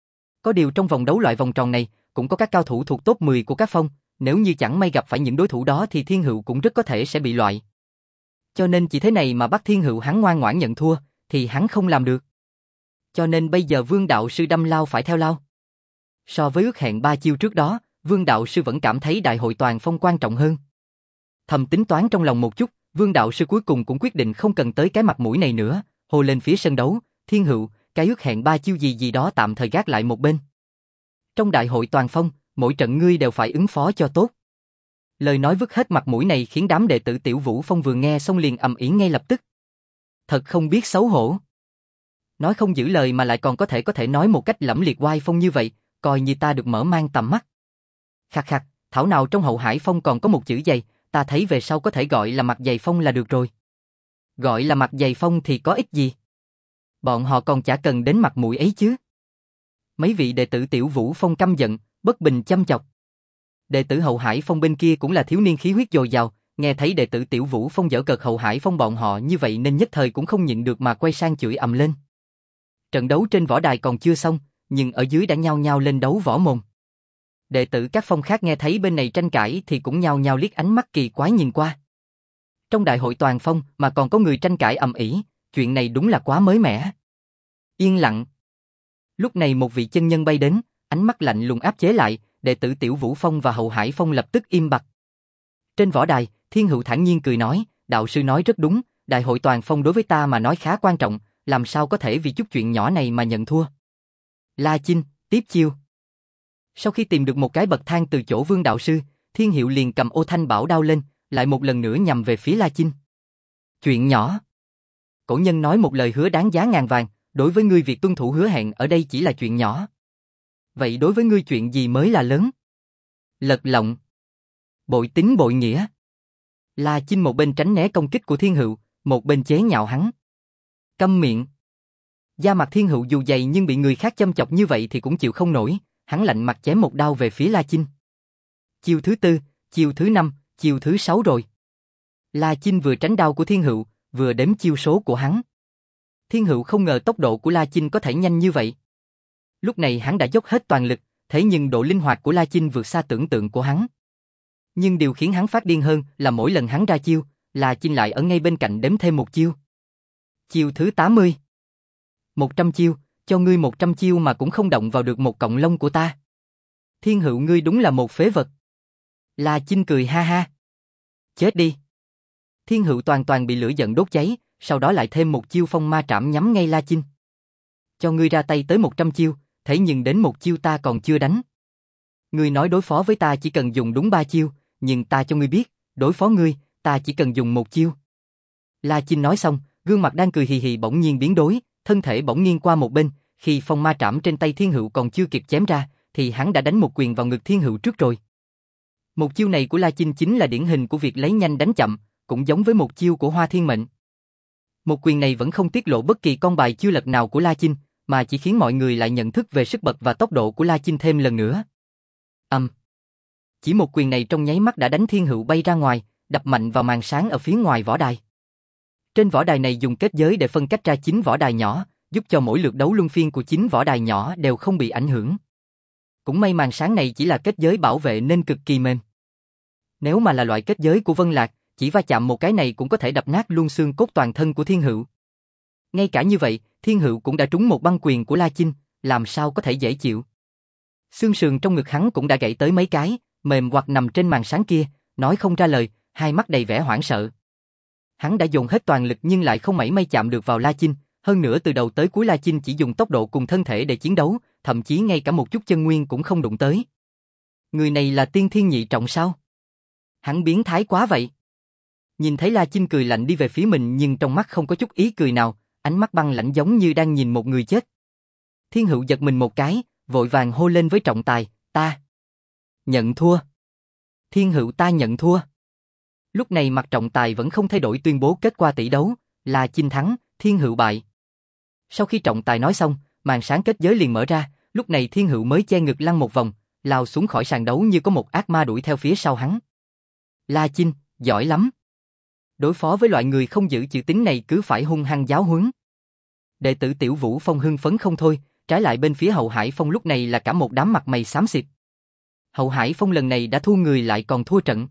Có điều trong vòng đấu loại vòng tròn này, cũng có các cao thủ thuộc top mười của các phong, nếu như chẳng may gặp phải những đối thủ đó thì Thiên Hựu cũng rất có thể sẽ bị loại. Cho nên chỉ thế này mà bắt Thiên Hựu hắn ngoan ngoãn nhận thua, thì hắn không làm được. Cho nên bây giờ Vương đạo sư đâm lao phải theo lao. So với ước hẹn ba chiêu trước đó, Vương đạo sư vẫn cảm thấy đại hội toàn phong quan trọng hơn. Thầm tính toán trong lòng một chút, Vương đạo sư cuối cùng cũng quyết định không cần tới cái mặt mũi này nữa, hô lên phía sân đấu, Thiên Hựu, cái ước hẹn ba chiêu gì gì đó tạm thời gác lại một bên. Trong đại hội toàn phong, mỗi trận ngươi đều phải ứng phó cho tốt. Lời nói vứt hết mặt mũi này khiến đám đệ tử Tiểu Vũ Phong vừa nghe xong liền ầm ĩ ngay lập tức. thật không biết xấu hổ. Nói không giữ lời mà lại còn có thể có thể nói một cách lẫm liệt oai phong như vậy, coi như ta được mở mang tầm mắt. Khạc khạc, thảo nào trong Hậu Hải Phong còn có một chữ dày, ta thấy về sau có thể gọi là Mặt Dày Phong là được rồi. Gọi là Mặt Dày Phong thì có ích gì? Bọn họ còn chả cần đến mặt mũi ấy chứ. Mấy vị đệ tử Tiểu Vũ Phong căm giận, bất bình chăm chọc. Đệ tử Hậu Hải Phong bên kia cũng là thiếu niên khí huyết dồi dào, nghe thấy đệ tử Tiểu Vũ Phong giở cợt Hậu Hải Phong bọn họ như vậy nên nhất thời cũng không nhịn được mà quay sang chửi ầm lên. Trận đấu trên võ đài còn chưa xong, nhưng ở dưới đã nhao nhao lên đấu võ mồm. Đệ tử các phong khác nghe thấy bên này tranh cãi thì cũng nhao nhao liếc ánh mắt kỳ quái nhìn qua. Trong đại hội toàn phong mà còn có người tranh cãi ầm ĩ, chuyện này đúng là quá mới mẻ. Yên lặng. Lúc này một vị chân nhân bay đến, ánh mắt lạnh lùng áp chế lại, đệ tử Tiểu Vũ Phong và Hậu Hải Phong lập tức im bặt. Trên võ đài, Thiên Hữu thản nhiên cười nói, đạo sư nói rất đúng, đại hội toàn phong đối với ta mà nói khá quan trọng, làm sao có thể vì chút chuyện nhỏ này mà nhận thua. La Chinh, tiếp chiêu. Sau khi tìm được một cái bậc thang từ chỗ Vương đạo sư, Thiên Hiệu liền cầm ô thanh bảo đao lên, lại một lần nữa nhằm về phía La Chinh. Chuyện nhỏ. Cổ nhân nói một lời hứa đáng giá ngàn vàng, đối với ngươi việc tuân thủ hứa hẹn ở đây chỉ là chuyện nhỏ. Vậy đối với ngươi chuyện gì mới là lớn? Lật lọng. Bội tín bội nghĩa. La Chinh một bên tránh né công kích của Thiên Hữu, một bên chế nhạo hắn. Câm miệng. Da mặt Thiên Hữu dù dày nhưng bị người khác châm chọc như vậy thì cũng chịu không nổi, hắn lạnh mặt chém một đao về phía La Chinh. Chiêu thứ tư, chiêu thứ năm, chiêu thứ sáu rồi. La Chinh vừa tránh đao của Thiên Hữu, vừa đếm chiêu số của hắn. Thiên Hữu không ngờ tốc độ của La Chinh có thể nhanh như vậy. Lúc này hắn đã dốc hết toàn lực, thế nhưng độ linh hoạt của La Chinh vượt xa tưởng tượng của hắn. Nhưng điều khiến hắn phát điên hơn là mỗi lần hắn ra chiêu, La Chinh lại ở ngay bên cạnh đếm thêm một chiêu. Chiêu thứ tám mươi. Một trăm chiêu, cho ngươi một trăm chiêu mà cũng không động vào được một cọng lông của ta. Thiên Hữu ngươi đúng là một phế vật. La Chinh cười ha ha. Chết đi. Thiên Hữu toàn toàn bị lửa giận đốt cháy, sau đó lại thêm một chiêu phong ma trảm nhắm ngay La Chinh. Cho ngươi ra tay tới một trăm chiêu, thế nhưng đến một chiêu ta còn chưa đánh. Ngươi nói đối phó với ta chỉ cần dùng đúng ba chiêu, nhưng ta cho ngươi biết, đối phó ngươi, ta chỉ cần dùng một chiêu. La Chinh nói xong, gương mặt đang cười hì hì bỗng nhiên biến đổi, thân thể bỗng nghiêng qua một bên, khi phong ma trảm trên tay Thiên Hữu còn chưa kịp chém ra, thì hắn đã đánh một quyền vào ngực Thiên Hữu trước rồi. Một chiêu này của La Chinh chính là điển hình của việc lấy nhanh đánh chậm, cũng giống với một chiêu của Hoa Thiên Mệnh. Một quyền này vẫn không tiết lộ bất kỳ con bài chưa lật nào của La Chinh, mà chỉ khiến mọi người lại nhận thức về sức bật và tốc độ của La Chinh thêm lần nữa. Âm. Um. Chỉ một quyền này trong nháy mắt đã đánh Thiên Hữu bay ra ngoài, đập mạnh vào màn sáng ở phía ngoài võ đài. Trên võ đài này dùng kết giới để phân cách ra chín võ đài nhỏ, giúp cho mỗi lượt đấu luân phiên của chín võ đài nhỏ đều không bị ảnh hưởng. Cũng may màn sáng này chỉ là kết giới bảo vệ nên cực kỳ mềm. Nếu mà là loại kết giới của Vân Lạc, chỉ va chạm một cái này cũng có thể đập nát luôn xương cốt toàn thân của Thiên Hữu. Ngay cả như vậy, Thiên Hữu cũng đã trúng một băng quyền của La Chinh, làm sao có thể dễ chịu. Xương sườn trong ngực hắn cũng đã gãy tới mấy cái, mềm hoặc nằm trên màn sáng kia, nói không ra lời, hai mắt đầy vẻ hoảng sợ. Hắn đã dồn hết toàn lực nhưng lại không mảy may chạm được vào La Chinh, hơn nữa từ đầu tới cuối La Chinh chỉ dùng tốc độ cùng thân thể để chiến đấu, thậm chí ngay cả một chút chân nguyên cũng không đụng tới. Người này là tiên thiên nhị trọng sao? Hắn biến thái quá vậy. Nhìn thấy La Chinh cười lạnh đi về phía mình nhưng trong mắt không có chút ý cười nào, ánh mắt băng lãnh giống như đang nhìn một người chết. Thiên Hữu giật mình một cái, vội vàng hô lên với trọng tài, ta nhận thua. Thiên Hữu ta nhận thua. Lúc này mặt trọng tài vẫn không thay đổi tuyên bố kết quả tỷ đấu, La Chinh thắng, Thiên Hữu bại. Sau khi trọng tài nói xong, màn sáng kết giới liền mở ra, lúc này Thiên Hữu mới che ngực lăn một vòng, lao xuống khỏi sàn đấu như có một ác ma đuổi theo phía sau hắn. La Chinh, giỏi lắm. Đối phó với loại người không giữ chữ tín này cứ phải hung hăng giáo huấn. Đệ tử Tiểu Vũ Phong hưng phấn không thôi, trái lại bên phía Hậu Hải Phong lúc này là cả một đám mặt mày xám xịt. Hậu Hải Phong lần này đã thua người lại còn thua trận.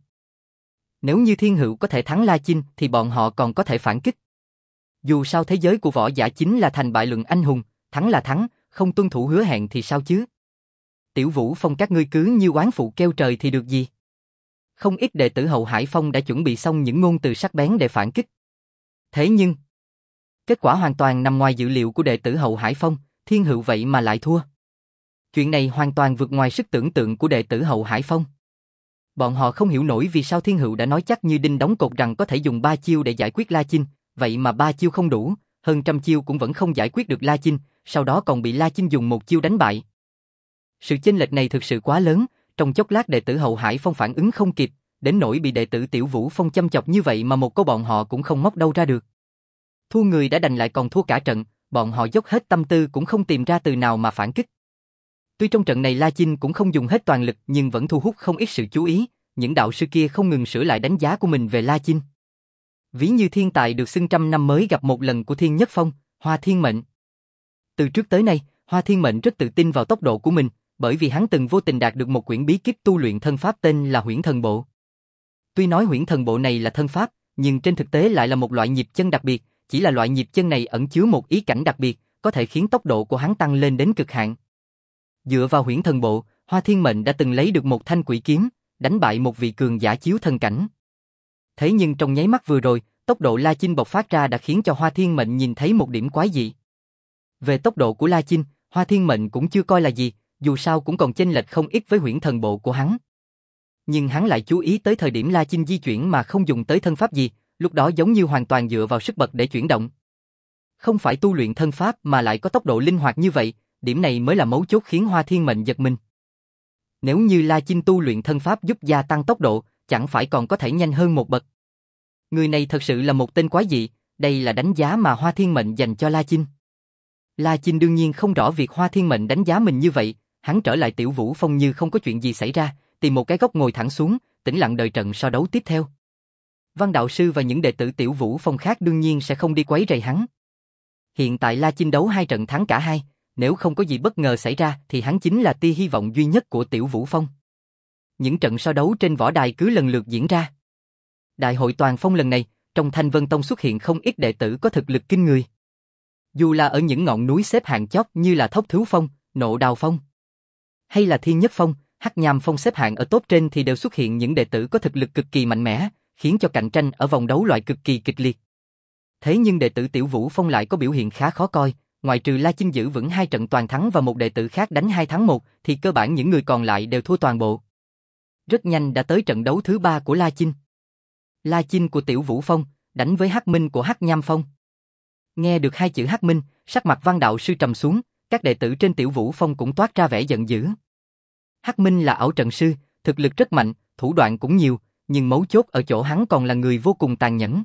Nếu như Thiên Hữu có thể thắng La Chinh thì bọn họ còn có thể phản kích. Dù sao thế giới của võ giả chính là thành bại luận anh hùng, thắng là thắng, không tuân thủ hứa hẹn thì sao chứ? Tiểu Vũ Phong các ngươi cứ như oán phụ kêu trời thì được gì? Không ít đệ tử Hậu Hải Phong đã chuẩn bị xong những ngôn từ sắc bén để phản kích. Thế nhưng, kết quả hoàn toàn nằm ngoài dự liệu của đệ tử Hậu Hải Phong, Thiên Hữu vậy mà lại thua. Chuyện này hoàn toàn vượt ngoài sức tưởng tượng của đệ tử Hậu Hải Phong. Bọn họ không hiểu nổi vì sao Thiên Hữu đã nói chắc như đinh đóng cột rằng có thể dùng ba chiêu để giải quyết La Chinh, vậy mà ba chiêu không đủ, hơn trăm chiêu cũng vẫn không giải quyết được La Chinh, sau đó còn bị La Chinh dùng một chiêu đánh bại. Sự chênh lệch này thực sự quá lớn, trong chốc lát đệ tử Hậu Hải Phong phản ứng không kịp, đến nỗi bị đệ tử Tiểu Vũ Phong châm chọc như vậy mà một câu bọn họ cũng không móc đâu ra được. Thua người đã đành lại còn thua cả trận, bọn họ dốc hết tâm tư cũng không tìm ra từ nào mà phản kích. Tuy trong trận này La Chinh cũng không dùng hết toàn lực nhưng vẫn thu hút không ít sự chú ý, những đạo sư kia không ngừng sửa lại đánh giá của mình về La Chinh. Ví như thiên tài được xưng trăm năm mới gặp một lần của Thiên Nhất Phong, Hoa Thiên Mệnh. Từ trước tới nay, Hoa Thiên Mệnh rất tự tin vào tốc độ của mình, bởi vì hắn từng vô tình đạt được một quyển bí kíp tu luyện thân pháp tên là Huyễn Thần Bộ. Tuy nói Huyễn Thần Bộ này là thân pháp, nhưng trên thực tế lại là một loại nhịp chân đặc biệt, chỉ là loại nhịp chân này ẩn chứa một ý cảnh đặc biệt, có thể khiến tốc độ của hắn tăng lên đến cực hạn. Dựa vào Huyễn Thần Bộ, Hoa Thiên Mệnh đã từng lấy được một thanh quỷ kiếm, đánh bại một vị cường giả chiếu thần cảnh. Thế nhưng trong nháy mắt vừa rồi, tốc độ La Chinh bộc phát ra đã khiến cho Hoa Thiên Mệnh nhìn thấy một điểm quái dị. Về tốc độ của La Chinh, Hoa Thiên Mệnh cũng chưa coi là gì, dù sao cũng còn chênh lệch không ít với Huyễn Thần Bộ của hắn. Nhưng hắn lại chú ý tới thời điểm La Chinh di chuyển mà không dùng tới thân pháp gì, lúc đó giống như hoàn toàn dựa vào sức bật để chuyển động. Không phải tu luyện thân pháp mà lại có tốc độ linh hoạt như vậy, điểm này mới là mấu chốt khiến Hoa Thiên Mệnh giật mình. Nếu như La Chinh tu luyện thân pháp giúp gia tăng tốc độ, chẳng phải còn có thể nhanh hơn một bậc. Người này thật sự là một tên quái dị, đây là đánh giá mà Hoa Thiên Mệnh dành cho La Chinh. La Chinh đương nhiên không rõ việc Hoa Thiên Mệnh đánh giá mình như vậy, hắn trở lại Tiểu Vũ Phong như không có chuyện gì xảy ra, tìm một cái góc ngồi thẳng xuống, tĩnh lặng đợi trận so đấu tiếp theo. Văn đạo sư và những đệ tử Tiểu Vũ Phong khác đương nhiên sẽ không đi quấy rầy hắn. Hiện tại La Chinh đấu hai trận thắng cả hai, nếu không có gì bất ngờ xảy ra thì hắn chính là tia hy vọng duy nhất của Tiểu Vũ Phong. Những trận so đấu trên võ đài cứ lần lượt diễn ra. Đại hội toàn phong lần này, trong Thanh Vân Tông xuất hiện không ít đệ tử có thực lực kinh người. Dù là ở những ngọn núi xếp hạng chót như là Thốc Thứu Phong, Nộ Đào Phong, hay là Thiên Nhất Phong, Hắc Nham Phong xếp hạng ở top trên thì đều xuất hiện những đệ tử có thực lực cực kỳ mạnh mẽ, khiến cho cạnh tranh ở vòng đấu loại cực kỳ kịch liệt. Thế nhưng đệ tử Tiểu Vũ Phong lại có biểu hiện khá khó coi, ngoại trừ La Chinh giữ vững hai trận toàn thắng và một đệ tử khác đánh hai thắng một, thì cơ bản những người còn lại đều thua toàn bộ. Rất nhanh đã tới trận đấu thứ ba của La Chinh. La Chinh của Tiểu Vũ Phong đánh với Hắc Minh của Hắc Nham Phong. Nghe được hai chữ Hắc Minh, sắc mặt Văn đạo sư trầm xuống, các đệ tử trên Tiểu Vũ Phong cũng toát ra vẻ giận dữ. Hắc Minh là ảo trận sư, thực lực rất mạnh, thủ đoạn cũng nhiều, nhưng mấu chốt ở chỗ hắn còn là người vô cùng tàn nhẫn.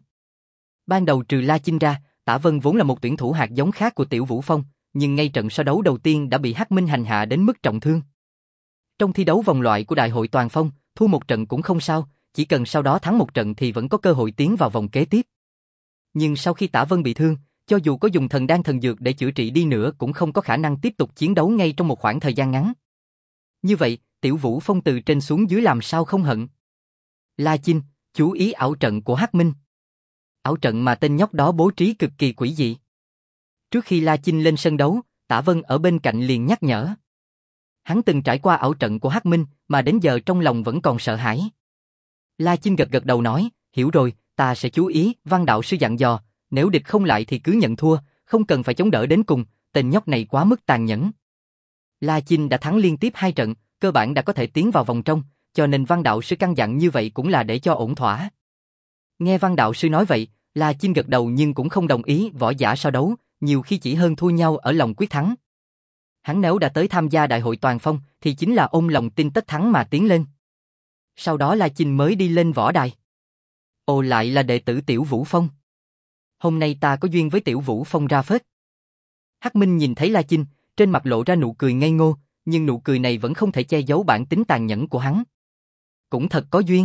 Ban đầu trừ La Chinh ra, Tả Vân vốn là một tuyển thủ hạt giống khác của Tiểu Vũ Phong, nhưng ngay trận so đấu đầu tiên đã bị Hắc Minh hành hạ đến mức trọng thương. Trong thi đấu vòng loại của Đại hội Toàn Phong, thua một trận cũng không sao, chỉ cần sau đó thắng một trận thì vẫn có cơ hội tiến vào vòng kế tiếp. Nhưng sau khi Tả Vân bị thương, cho dù có dùng thần đan thần dược để chữa trị đi nữa cũng không có khả năng tiếp tục chiến đấu ngay trong một khoảng thời gian ngắn. Như vậy, Tiểu Vũ Phong từ trên xuống dưới làm sao không hận. La Chinh, chú ý ảo trận của Hắc Minh. Ảo trận mà tên nhóc đó bố trí cực kỳ quỷ dị. Trước khi La Chinh lên sân đấu, Tả Vân ở bên cạnh liền nhắc nhở. Hắn từng trải qua ảo trận của Hắc Minh mà đến giờ trong lòng vẫn còn sợ hãi. La Chinh gật gật đầu nói, hiểu rồi, ta sẽ chú ý. Văn đạo sư dặn dò, nếu địch không lại thì cứ nhận thua, không cần phải chống đỡ đến cùng, tên nhóc này quá mức tàn nhẫn. La Chinh đã thắng liên tiếp hai trận, cơ bản đã có thể tiến vào vòng trong, cho nên Văn đạo sư căn dặn như vậy cũng là để cho ổn thỏa. Nghe Văn đạo sư nói vậy, La Chinh gật đầu nhưng cũng không đồng ý. Võ giả so đấu, nhiều khi chỉ hơn thua nhau ở lòng quyết thắng. Hắn nếu đã tới tham gia Đại hội Toàn Phong thì chính là ôm lòng tin tất thắng mà tiến lên. Sau đó La Chinh mới đi lên võ đài. Ồ, lại là đệ tử Tiểu Vũ Phong. Hôm nay ta có duyên với Tiểu Vũ Phong ra phết. Hắc Minh nhìn thấy La Chinh, trên mặt lộ ra nụ cười ngây ngô, nhưng nụ cười này vẫn không thể che giấu bản tính tàn nhẫn của hắn. Cũng thật có duyên.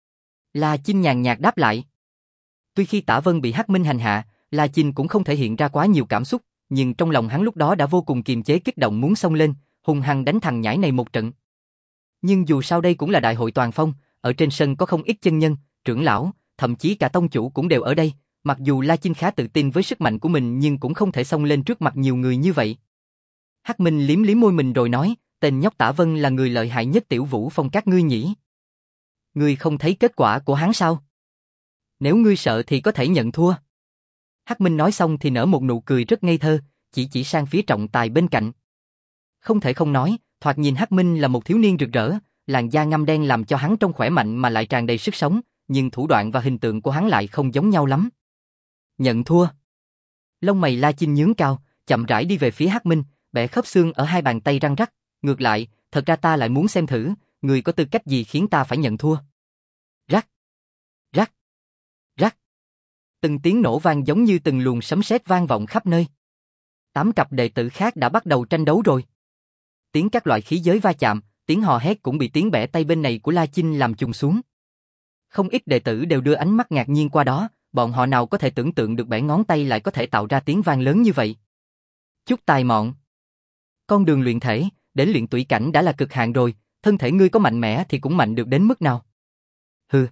La Chinh nhàn nhạt đáp lại. Tuy khi Tả Vân bị Hắc Minh hành hạ, La Chinh cũng không thể hiện ra quá nhiều cảm xúc, nhưng trong lòng hắn lúc đó đã vô cùng kiềm chế kích động muốn xông lên, hung hăng đánh thằng nhãi này một trận. Nhưng dù sao đây cũng là Đại hội Toàn Phong, ở trên sân có không ít chân nhân, trưởng lão, thậm chí cả tông chủ cũng đều ở đây. Mặc dù La Chinh khá tự tin với sức mạnh của mình nhưng cũng không thể xông lên trước mặt nhiều người như vậy. Hắc Minh liếm liếm môi mình rồi nói, tên nhóc Tả Vân là người lợi hại nhất Tiểu Vũ Phong các ngươi nhỉ? Ngươi không thấy kết quả của hắn sao? Nếu ngươi sợ thì có thể nhận thua. Hắc Minh nói xong thì nở một nụ cười rất ngây thơ, chỉ chỉ sang phía trọng tài bên cạnh. Không thể không nói, thoạt nhìn Hắc Minh là một thiếu niên rực rỡ, làn da ngăm đen làm cho hắn trông khỏe mạnh mà lại tràn đầy sức sống, nhưng thủ đoạn và hình tượng của hắn lại không giống nhau lắm. Nhận thua. Lông mày La Chinh nhướng cao, chậm rãi đi về phía Hắc Minh, bẻ khớp xương ở hai bàn tay răng rắc. Ngược lại, thật ra ta lại muốn xem thử, người có tư cách gì khiến ta phải nhận thua. Rắc. Rắc. Rắc. Từng tiếng nổ vang giống như từng luồng sấm sét vang vọng khắp nơi. Tám cặp đệ tử khác đã bắt đầu tranh đấu rồi. Tiếng các loại khí giới va chạm, tiếng hò hét cũng bị tiếng bẻ tay bên này của La Chinh làm trùng xuống. Không ít đệ tử đều đưa ánh mắt ngạc nhiên qua đó, bọn họ nào có thể tưởng tượng được bẻ ngón tay lại có thể tạo ra tiếng vang lớn như vậy. Chút tài mọn. Con đường luyện thể, đến luyện tủy cảnh đã là cực hạn rồi, thân thể ngươi có mạnh mẽ thì cũng mạnh được đến mức nào? Hừ.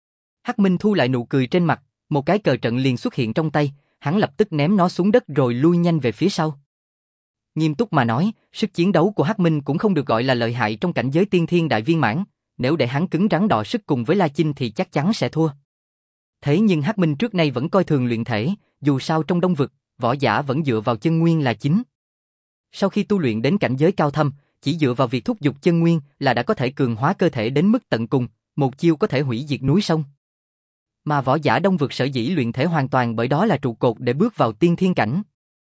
Hắc Minh thu lại nụ cười trên mặt, một cái cờ trận liền xuất hiện trong tay, hắn lập tức ném nó xuống đất rồi lui nhanh về phía sau. Nghiêm túc mà nói, sức chiến đấu của Hắc Minh cũng không được gọi là lợi hại trong cảnh giới tiên thiên đại viên mãn, nếu để hắn cứng rắn đọ sức cùng với La Chinh thì chắc chắn sẽ thua. Thế nhưng Hắc Minh trước nay vẫn coi thường luyện thể, dù sao trong Đông Vực, võ giả vẫn dựa vào chân nguyên là chính. Sau khi tu luyện đến cảnh giới cao thâm, chỉ dựa vào việc thúc giục chân nguyên là đã có thể cường hóa cơ thể đến mức tận cùng, một chiêu có thể hủy diệt núi sông. Mà võ giả Đông Vực sở dĩ luyện thể hoàn toàn bởi đó là trụ cột để bước vào tiên thiên cảnh.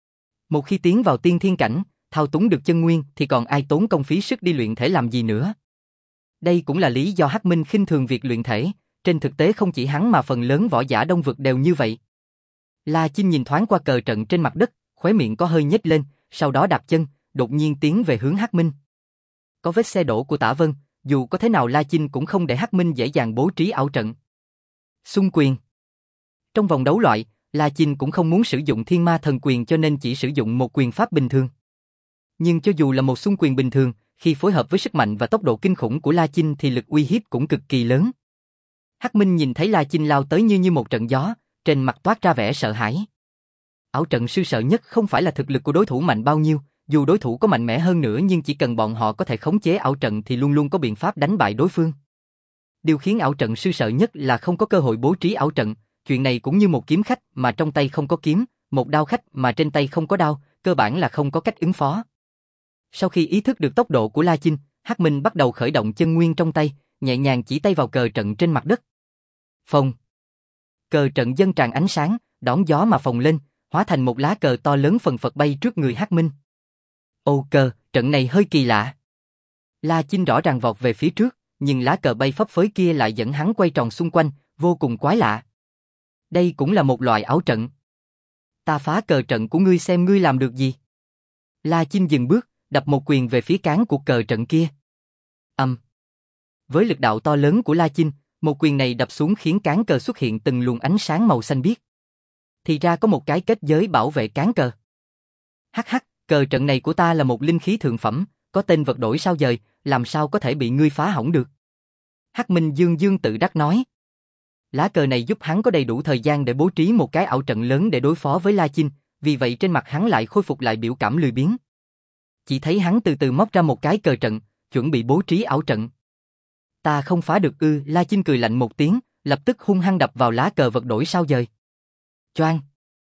Một khi tiến vào tiên thiên cảnh, thao túng được chân nguyên thì còn ai tốn công phí sức đi luyện thể làm gì nữa. Đây cũng là lý do Hắc Minh khinh thường việc luyện thể, trên thực tế không chỉ hắn mà phần lớn võ giả Đông Vực đều như vậy. La Chinh nhìn thoáng qua cờ trận trên mặt đất, khóe miệng có hơi nhếch lên, sau đó đạp chân, đột nhiên tiến về hướng Hắc Minh. Có vết xe đổ của Tả Vân, dù có thế nào La Chinh cũng không để Hắc Minh dễ dàng bố trí ảo trận. Xung quyền. Trong vòng đấu loại, La Chinh cũng không muốn sử dụng Thiên Ma Thần Quyền cho nên chỉ sử dụng một quyền pháp bình thường. Nhưng cho dù là một xung quyền bình thường, khi phối hợp với sức mạnh và tốc độ kinh khủng của La Chinh thì lực uy hiếp cũng cực kỳ lớn. Hắc Minh nhìn thấy La Chinh lao tới như như một trận gió, trên mặt toát ra vẻ sợ hãi. Ảo trận sư sợ nhất không phải là thực lực của đối thủ mạnh bao nhiêu, dù đối thủ có mạnh mẽ hơn nữa nhưng chỉ cần bọn họ có thể khống chế ảo trận thì luôn luôn có biện pháp đánh bại đối phương. Điều khiến ảo trận sư sợ nhất là không có cơ hội bố trí ảo trận, chuyện này cũng như một kiếm khách mà trong tay không có kiếm, một đao khách mà trên tay không có đao, cơ bản là không có cách ứng phó. Sau khi ý thức được tốc độ của La Chinh, Hắc Minh bắt đầu khởi động chân nguyên trong tay, nhẹ nhàng chỉ tay vào cờ trận trên mặt đất. Phồng. Cờ trận dâng tràn ánh sáng, đón gió mà phồng lên, hóa thành một lá cờ to lớn phần phật bay trước người Hắc Minh. Ô cờ, trận này hơi kỳ lạ. La Chinh rõ ràng vọt về phía trước, nhưng lá cờ bay phấp phới kia lại dẫn hắn quay tròn xung quanh, vô cùng quái lạ. Đây cũng là một loại ảo trận. Ta phá cờ trận của ngươi xem ngươi làm được gì. La Chinh dừng bước, đập một quyền về phía cán của cờ trận kia. Âm. Um. Với lực đạo to lớn của La Chinh, một quyền này đập xuống khiến cán cờ xuất hiện từng luồng ánh sáng màu xanh biếc. Thì ra có một cái kết giới bảo vệ cán cờ. Hắc hắc, cờ trận này của ta là một linh khí thượng phẩm, có tên vật đổi sao dời, làm sao có thể bị ngươi phá hỏng được. Hắc Minh dương dương tự đắc nói. Lá cờ này giúp hắn có đầy đủ thời gian để bố trí một cái ảo trận lớn để đối phó với La Chinh, vì vậy trên mặt hắn lại khôi phục lại biểu cảm lười biếng. Chỉ thấy hắn từ từ móc ra một cái cờ trận, chuẩn bị bố trí ảo trận. Ta không phá được ư? La Chinh cười lạnh một tiếng, lập tức hung hăng đập vào lá cờ vật đổi sao dời. Choang.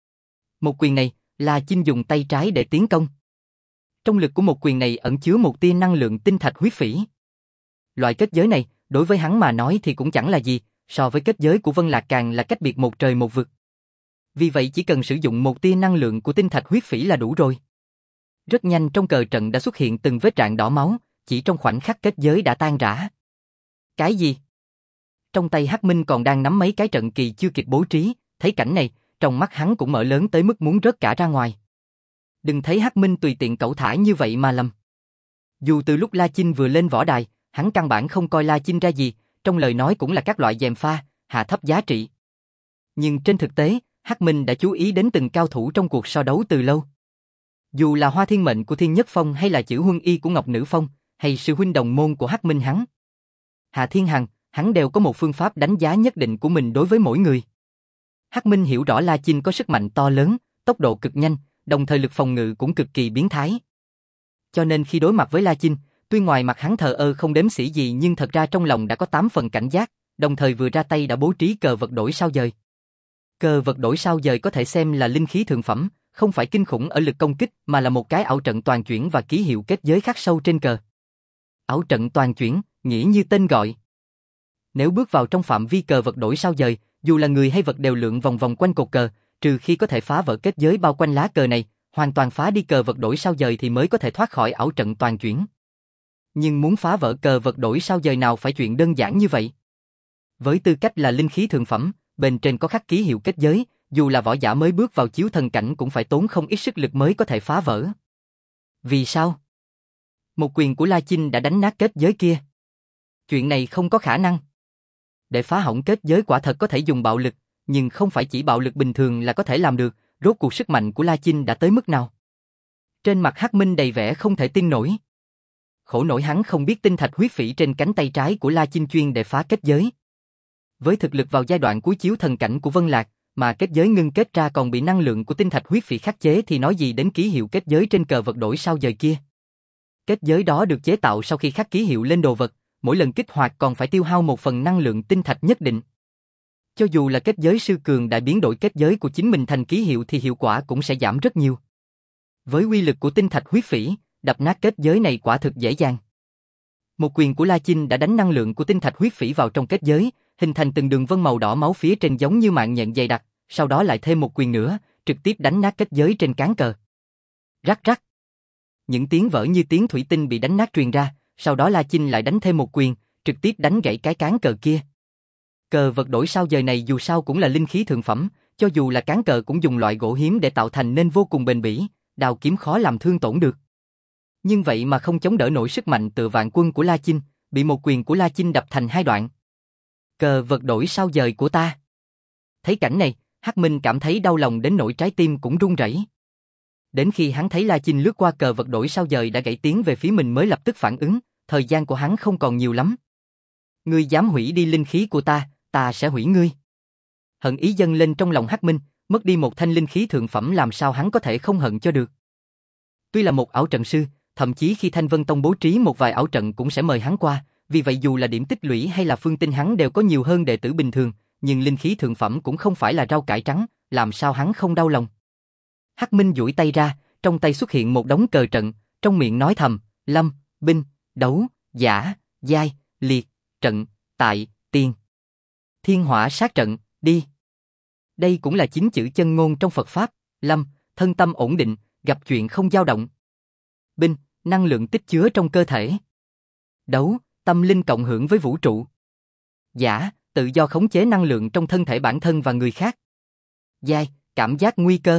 Một quyền này, La Chinh dùng tay trái để tiến công. Trong lực của một quyền này ẩn chứa một tia năng lượng tinh thạch huyết phỉ. Loại kết giới này, đối với hắn mà nói thì cũng chẳng là gì, so với kết giới của Vân Lạc càng là cách biệt một trời một vực. Vì vậy chỉ cần sử dụng một tia năng lượng của tinh thạch huyết phỉ là đủ rồi. Rất nhanh trong cờ trận đã xuất hiện từng vết rạn đỏ máu, chỉ trong khoảnh khắc kết giới đã tan rã. Cái gì? Trong tay Hắc Minh còn đang nắm mấy cái trận kỳ chưa kịp bố trí, thấy cảnh này, trong mắt hắn cũng mở lớn tới mức muốn rớt cả ra ngoài. Đừng thấy Hắc Minh tùy tiện cẩu thả như vậy mà lầm. Dù từ lúc La Chinh vừa lên võ đài, hắn căn bản không coi La Chinh ra gì, trong lời nói cũng là các loại gièm pha, hạ thấp giá trị. Nhưng trên thực tế, Hắc Minh đã chú ý đến từng cao thủ trong cuộc so đấu từ lâu. Dù là Hoa Thiên Mệnh của Thiên Nhất Phong hay là Chữ Huân Y của Ngọc Nữ Phong, hay sư huynh đồng môn của Hắc Minh hắn, Hà Thiên Hằng, hắn đều có một phương pháp đánh giá nhất định của mình đối với mỗi người. Hắc Minh hiểu rõ La Chinh có sức mạnh to lớn, tốc độ cực nhanh, đồng thời lực phòng ngự cũng cực kỳ biến thái. Cho nên khi đối mặt với La Chinh, tuy ngoài mặt hắn thờ ơ không đếm xỉa gì nhưng thật ra trong lòng đã có tám phần cảnh giác, đồng thời vừa ra tay đã bố trí cờ vật đổi sao dời. Cờ vật đổi sao dời có thể xem là linh khí thượng phẩm, không phải kinh khủng ở lực công kích mà là một cái ảo trận toàn chuyển và ký hiệu kết giới khắc sâu trên cờ. Ảo trận toàn chuyển, nghĩa như tên gọi. Nếu bước vào trong phạm vi cờ vật đổi sao dời, dù là người hay vật đều lượn vòng vòng quanh cột cờ, trừ khi có thể phá vỡ kết giới bao quanh lá cờ này, hoàn toàn phá đi cờ vật đổi sao dời thì mới có thể thoát khỏi ảo trận toàn chuyển. Nhưng muốn phá vỡ cờ vật đổi sao dời nào phải chuyện đơn giản như vậy. Với tư cách là linh khí thượng phẩm, bên trên có khắc ký hiệu kết giới, dù là võ giả mới bước vào chiếu thần cảnh cũng phải tốn không ít sức lực mới có thể phá vỡ. Vì sao? Một quyền của La Chinh đã đánh nát kết giới kia. Chuyện này không có khả năng. Để phá hỏng kết giới quả thật có thể dùng bạo lực, nhưng không phải chỉ bạo lực bình thường là có thể làm được, rốt cuộc sức mạnh của La Chinh đã tới mức nào. Trên mặt Hắc Minh đầy vẻ không thể tin nổi. Khổ nổi hắn không biết tinh thạch huyết phỉ trên cánh tay trái của La Chinh chuyên để phá kết giới. Với thực lực vào giai đoạn cuối chiếu thần cảnh của Vân Lạc, mà kết giới ngưng kết ra còn bị năng lượng của tinh thạch huyết phỉ khắc chế thì nói gì đến ký hiệu kết giới trên cờ vật đổi sao dời kia. Kết giới đó được chế tạo sau khi khắc ký hiệu lên đồ vật, mỗi lần kích hoạt còn phải tiêu hao một phần năng lượng tinh thạch nhất định. Cho dù là kết giới sư cường đã biến đổi kết giới của chính mình thành ký hiệu thì hiệu quả cũng sẽ giảm rất nhiều. Với uy lực của tinh thạch huyết phỉ, đập nát kết giới này quả thực dễ dàng. Một quyền của La Chinh đã đánh năng lượng của tinh thạch huyết phỉ vào trong kết giới, hình thành từng đường vân màu đỏ máu phía trên giống như mạng nhện dày đặc, sau đó lại thêm một quyền nữa, trực tiếp đánh nát kết giới trên cán cờ. Rắc rắc. Những tiếng vỡ như tiếng thủy tinh bị đánh nát truyền ra, sau đó La Chinh lại đánh thêm một quyền, trực tiếp đánh gãy cái cán cờ kia. Cờ vật đổi sao dời này dù sao cũng là linh khí thượng phẩm, cho dù là cán cờ cũng dùng loại gỗ hiếm để tạo thành nên vô cùng bền bỉ, đao kiếm khó làm thương tổn được. Nhưng vậy mà không chống đỡ nổi sức mạnh tựa vạn quân của La Chinh, bị một quyền của La Chinh đập thành hai đoạn. Cờ vật đổi sao dời của ta. Thấy cảnh này, Hắc Minh cảm thấy đau lòng đến nỗi trái tim cũng run rẩy. Đến khi hắn thấy La Chinh lướt qua cờ vật đổi sao dời đã gãy tiến về phía mình mới lập tức phản ứng, thời gian của hắn không còn nhiều lắm. Ngươi dám hủy đi linh khí của ta, ta sẽ hủy ngươi. Hận ý dâng lên trong lòng Hắc Minh, mất đi một thanh linh khí thượng phẩm làm sao hắn có thể không hận cho được. Tuy là một ảo trận sư, thậm chí khi Thanh Vân Tông bố trí một vài ảo trận cũng sẽ mời hắn qua, vì vậy dù là điểm tích lũy hay là phương tinh hắn đều có nhiều hơn đệ tử bình thường, nhưng linh khí thượng phẩm cũng không phải là rau cải trắng, làm sao hắn không đau lòng. Hắc Minh duỗi tay ra, trong tay xuất hiện một đống cờ trận, trong miệng nói thầm, lâm, binh, đấu, giả, giai, liệt, trận, tại, tiên. Thiên hỏa sát trận, đi. Đây cũng là chính chữ chân ngôn trong Phật Pháp, lâm, thân tâm ổn định, gặp chuyện không dao động. Binh, năng lượng tích chứa trong cơ thể. Đấu, tâm linh cộng hưởng với vũ trụ. Giả, tự do khống chế năng lượng trong thân thể bản thân và người khác. Giai, cảm giác nguy cơ.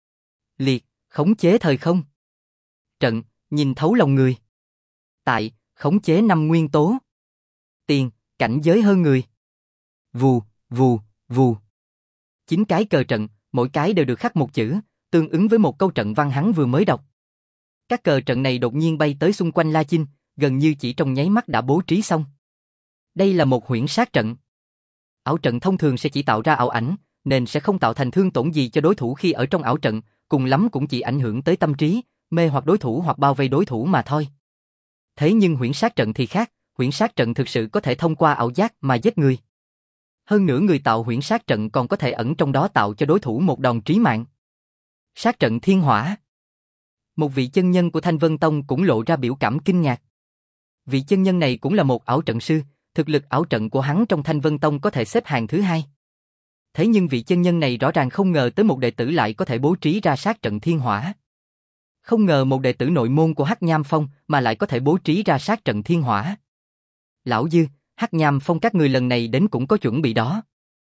Liệt, khống chế thời không. Trận, nhìn thấu lòng người. Tại, khống chế năm nguyên tố. Tiền, cảnh giới hơn người. Vù, vù, vù. Chín cái cờ trận, mỗi cái đều được khắc một chữ, tương ứng với một câu trận văn hắn vừa mới đọc. Các cờ trận này đột nhiên bay tới xung quanh La Chinh, gần như chỉ trong nháy mắt đã bố trí xong. Đây là một huyễn sát trận. Ảo trận thông thường sẽ chỉ tạo ra ảo ảnh, nên sẽ không tạo thành thương tổn gì cho đối thủ khi ở trong ảo trận, cùng lắm cũng chỉ ảnh hưởng tới tâm trí, mê hoặc đối thủ hoặc bao vây đối thủ mà thôi. Thế nhưng huyễn sát trận thì khác, huyễn sát trận thực sự có thể thông qua ảo giác mà giết người. Hơn nữa người tạo huyễn sát trận còn có thể ẩn trong đó tạo cho đối thủ một đòn trí mạng. Sát trận thiên hỏa. Một vị chân nhân của Thanh Vân Tông cũng lộ ra biểu cảm kinh ngạc. Vị chân nhân này cũng là một ảo trận sư, thực lực ảo trận của hắn trong Thanh Vân Tông có thể xếp hàng thứ hai. Thế nhưng vị chân nhân này rõ ràng không ngờ tới một đệ tử lại có thể bố trí ra sát trận thiên hỏa. Không ngờ một đệ tử nội môn của Hắc Nham Phong mà lại có thể bố trí ra sát trận thiên hỏa. Lão Dư, Hắc Nham Phong các người lần này đến cũng có chuẩn bị đó.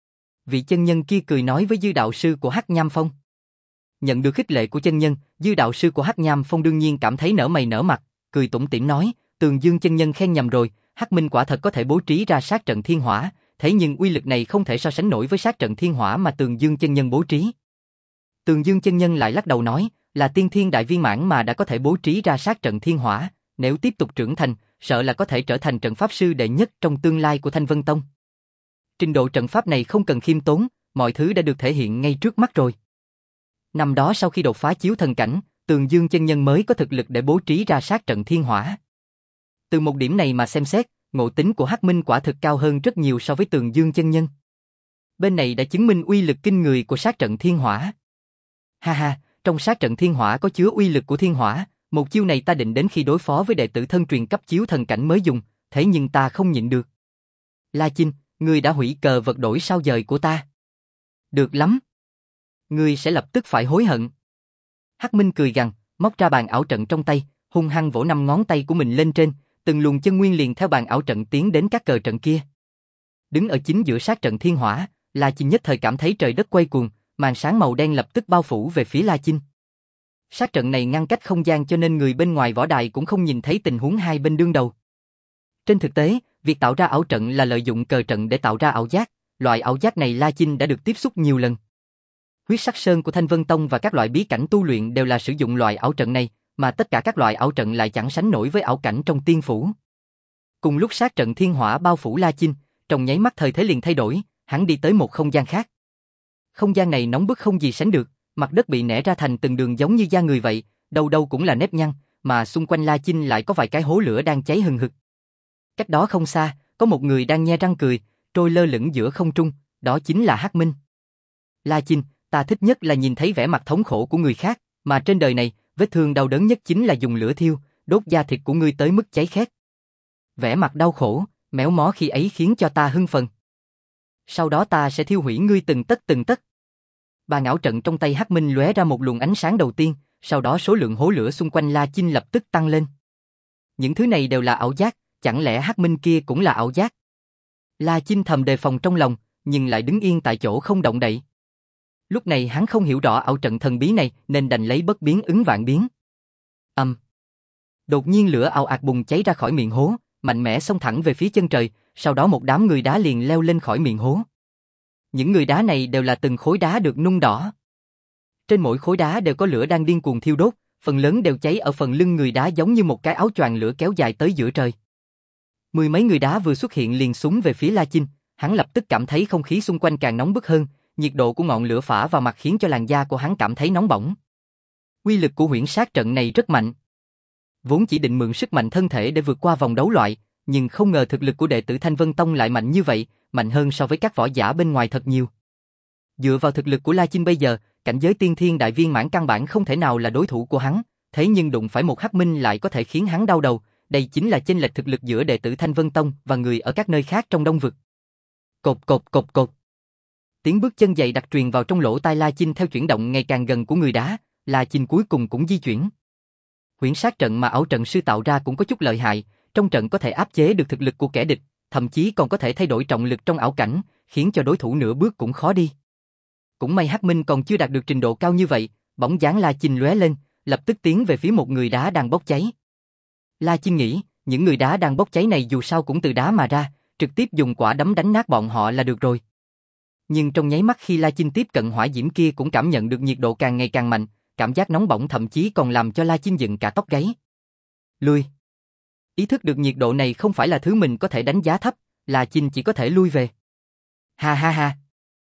Vị chân nhân kia cười nói với Dư đạo sư của Hắc Nham Phong. Nhận được khích lệ của chân nhân, Dư đạo sư của Hắc Nham Phong đương nhiên cảm thấy nở mày nở mặt, cười tủm tỉm nói, Tường Dương chân nhân khen nhầm rồi, Hắc Minh quả thật có thể bố trí ra sát trận thiên hỏa, thế nhưng uy lực này không thể so sánh nổi với sát trận thiên hỏa mà Tường Dương chân nhân bố trí. Tường Dương chân nhân lại lắc đầu nói, là tiên thiên đại viên mãn mà đã có thể bố trí ra sát trận thiên hỏa, nếu tiếp tục trưởng thành, sợ là có thể trở thành trận pháp sư đệ nhất trong tương lai của Thanh Vân Tông. Trình độ trận pháp này không cần khiêm tốn, mọi thứ đã được thể hiện ngay trước mắt rồi. Năm đó sau khi đột phá chiếu thần cảnh, Tường Dương chân nhân mới có thực lực để bố trí ra sát trận thiên hỏa. Từ một điểm này mà xem xét, ngộ tính của Hắc Minh quả thực cao hơn rất nhiều so với Tường Dương chân nhân. Bên này đã chứng minh uy lực kinh người của sát trận thiên hỏa. Ha ha, trong sát trận thiên hỏa có chứa uy lực của thiên hỏa, một chiêu này ta định đến khi đối phó với đệ tử thân truyền cấp chiếu thần cảnh mới dùng, thế nhưng ta không nhịn được. La Chinh, ngươi đã hủy cờ vật đổi sao dời của ta. Được lắm. ngươi sẽ lập tức phải hối hận. Hắc Minh cười gằn, móc ra bàn ảo trận trong tay, hung hăng vỗ năm ngón tay của mình lên trên, từng luồng chân nguyên liền theo bàn ảo trận tiến đến các cờ trận kia. Đứng ở chính giữa sát trận thiên hỏa, La Chinh nhất thời cảm thấy trời đất quay cuồng, màn sáng màu đen lập tức bao phủ về phía La Chinh. Sát trận này ngăn cách không gian cho nên người bên ngoài võ đài cũng không nhìn thấy tình huống hai bên đương đầu. Trên thực tế, việc tạo ra ảo trận là lợi dụng cờ trận để tạo ra ảo giác, loại ảo giác này La Chinh đã được tiếp xúc nhiều lần. Huyết Sắc Sơn của Thanh Vân Tông và các loại bí cảnh tu luyện đều là sử dụng loại ảo trận này, mà tất cả các loại ảo trận lại chẳng sánh nổi với ảo cảnh trong tiên phủ. Cùng lúc sát trận thiên hỏa bao phủ La Chinh, trong nháy mắt thời thế liền thay đổi, hắn đi tới một không gian khác. Không gian này nóng bức không gì sánh được, mặt đất bị nẻ ra thành từng đường giống như da người vậy, đâu đâu cũng là nếp nhăn, mà xung quanh La Chinh lại có vài cái hố lửa đang cháy hừng hực. Cách đó không xa, có một người đang nhe răng cười, trôi lơ lửng giữa không trung, đó chính là Hắc Minh. La Chinh, ta thích nhất là nhìn thấy vẻ mặt thống khổ của người khác, mà trên đời này, vết thương đau đớn nhất chính là dùng lửa thiêu, đốt da thịt của ngươi tới mức cháy khét. Vẻ mặt đau khổ, méo mó khi ấy khiến cho ta hưng phấn. Sau đó ta sẽ thiêu hủy ngươi từng tấc từng tấc. Bàn ảo trận trong tay Hắc Minh lóe ra một luồng ánh sáng đầu tiên, sau đó số lượng hố lửa xung quanh La Chinh lập tức tăng lên. Những thứ này đều là ảo giác, chẳng lẽ Hắc Minh kia cũng là ảo giác? La Chinh thầm đề phòng trong lòng, nhưng lại đứng yên tại chỗ không động đậy. Lúc này hắn không hiểu rõ ảo trận thần bí này nên đành lấy bất biến ứng vạn biến. Âm. Um. Đột nhiên lửa ào ạt bùng cháy ra khỏi miệng hố, mạnh mẽ xông thẳng về phía chân trời, sau đó một đám người đá liền leo lên khỏi miệng hố. Những người đá này đều là từng khối đá được nung đỏ. Trên mỗi khối đá đều có lửa đang điên cuồng thiêu đốt, phần lớn đều cháy ở phần lưng người đá giống như một cái áo choàng lửa kéo dài tới giữa trời. Mười mấy người đá vừa xuất hiện liền súng về phía La Chinh, hắn lập tức cảm thấy không khí xung quanh càng nóng bức hơn, nhiệt độ của ngọn lửa phả vào mặt khiến cho làn da của hắn cảm thấy nóng bỏng. Uy lực của huyễn sát trận này rất mạnh. Vốn chỉ định mượn sức mạnh thân thể để vượt qua vòng đấu loại, nhưng không ngờ thực lực của đệ tử Thanh Vân Tông lại mạnh như vậy, mạnh hơn so với các võ giả bên ngoài thật nhiều. Dựa vào thực lực của La Chinh bây giờ, cảnh giới tiên thiên đại viên mãn căn bản không thể nào là đối thủ của hắn, thế nhưng đụng phải một Hắc Minh lại có thể khiến hắn đau đầu, đây chính là chênh lệch thực lực giữa đệ tử Thanh Vân Tông và người ở các nơi khác trong Đông vực. Cột cột cột cột. Tiếng bước chân dày đặc truyền vào trong lỗ tai La Chinh theo chuyển động ngày càng gần của người đá, La Chinh cuối cùng cũng di chuyển. Huyễn sát trận mà ảo trận sư tạo ra cũng có chút lợi hại, trong trận có thể áp chế được thực lực của kẻ địch, thậm chí còn có thể thay đổi trọng lực trong ảo cảnh, khiến cho đối thủ nửa bước cũng khó đi. Cũng may Hắc Minh còn chưa đạt được trình độ cao như vậy, bóng dáng La Chinh lóe lên, lập tức tiến về phía một người đá đang bốc cháy. La Chinh nghĩ, những người đá đang bốc cháy này dù sao cũng từ đá mà ra, trực tiếp dùng quả đấm đánh nát bọn họ là được rồi. Nhưng trong nháy mắt khi La Chinh tiếp cận hỏa diễm kia cũng cảm nhận được nhiệt độ càng ngày càng mạnh, cảm giác nóng bỏng thậm chí còn làm cho La Chinh dựng cả tóc gáy. Lui. Ý thức được nhiệt độ này không phải là thứ mình có thể đánh giá thấp, La Chinh chỉ có thể lui về. Ha ha ha.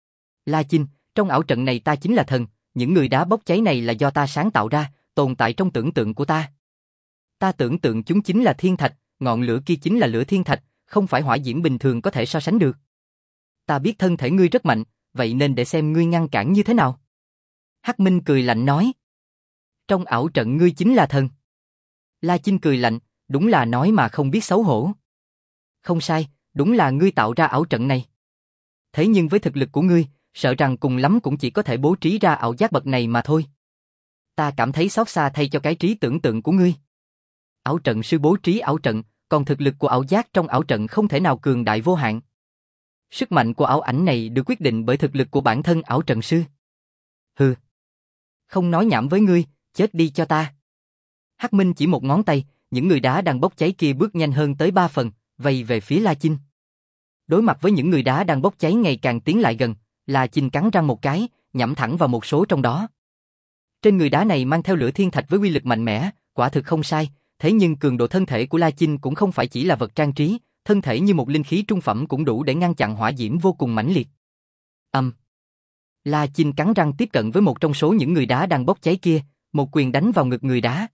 La Chinh, trong ảo trận này ta chính là thần, những người đá bốc cháy này là do ta sáng tạo ra, tồn tại trong tưởng tượng của ta. Ta tưởng tượng chúng chính là thiên thạch, ngọn lửa kia chính là lửa thiên thạch, không phải hỏa diễm bình thường có thể so sánh được. Ta biết thân thể ngươi rất mạnh, vậy nên để xem ngươi ngăn cản như thế nào. Hắc Minh cười lạnh nói. Trong ảo trận ngươi chính là thần. La Chinh cười lạnh, đúng là nói mà không biết xấu hổ. Không sai, đúng là ngươi tạo ra ảo trận này. Thế nhưng với thực lực của ngươi, sợ rằng cùng lắm cũng chỉ có thể bố trí ra ảo giác bậc này mà thôi. Ta cảm thấy xót xa thay cho cái trí tưởng tượng của ngươi. Ảo trận sư bố trí ảo trận, còn thực lực của ảo giác trong ảo trận không thể nào cường đại vô hạn. Sức mạnh của ảo ảnh này được quyết định bởi thực lực của bản thân ảo trận sư. Hừ. Không nói nhảm với ngươi, chết đi cho ta. Hắc Minh chỉ một ngón tay, những người đá đang bốc cháy kia bước nhanh hơn tới ba phần, vây về phía La Chinh. Đối mặt với những người đá đang bốc cháy ngày càng tiến lại gần, La Chinh cắn răng một cái, nhắm thẳng vào một số trong đó. Trên người đá này mang theo lửa thiên thạch với uy lực mạnh mẽ, quả thực không sai, thế nhưng cường độ thân thể của La Chinh cũng không phải chỉ là vật trang trí, thân thể như một linh khí trung phẩm cũng đủ để ngăn chặn hỏa diễm vô cùng mãnh liệt. Âm. Um. La Chinh cắn răng tiếp cận với một trong số những người đá đang bốc cháy kia, một quyền đánh vào ngực người đá.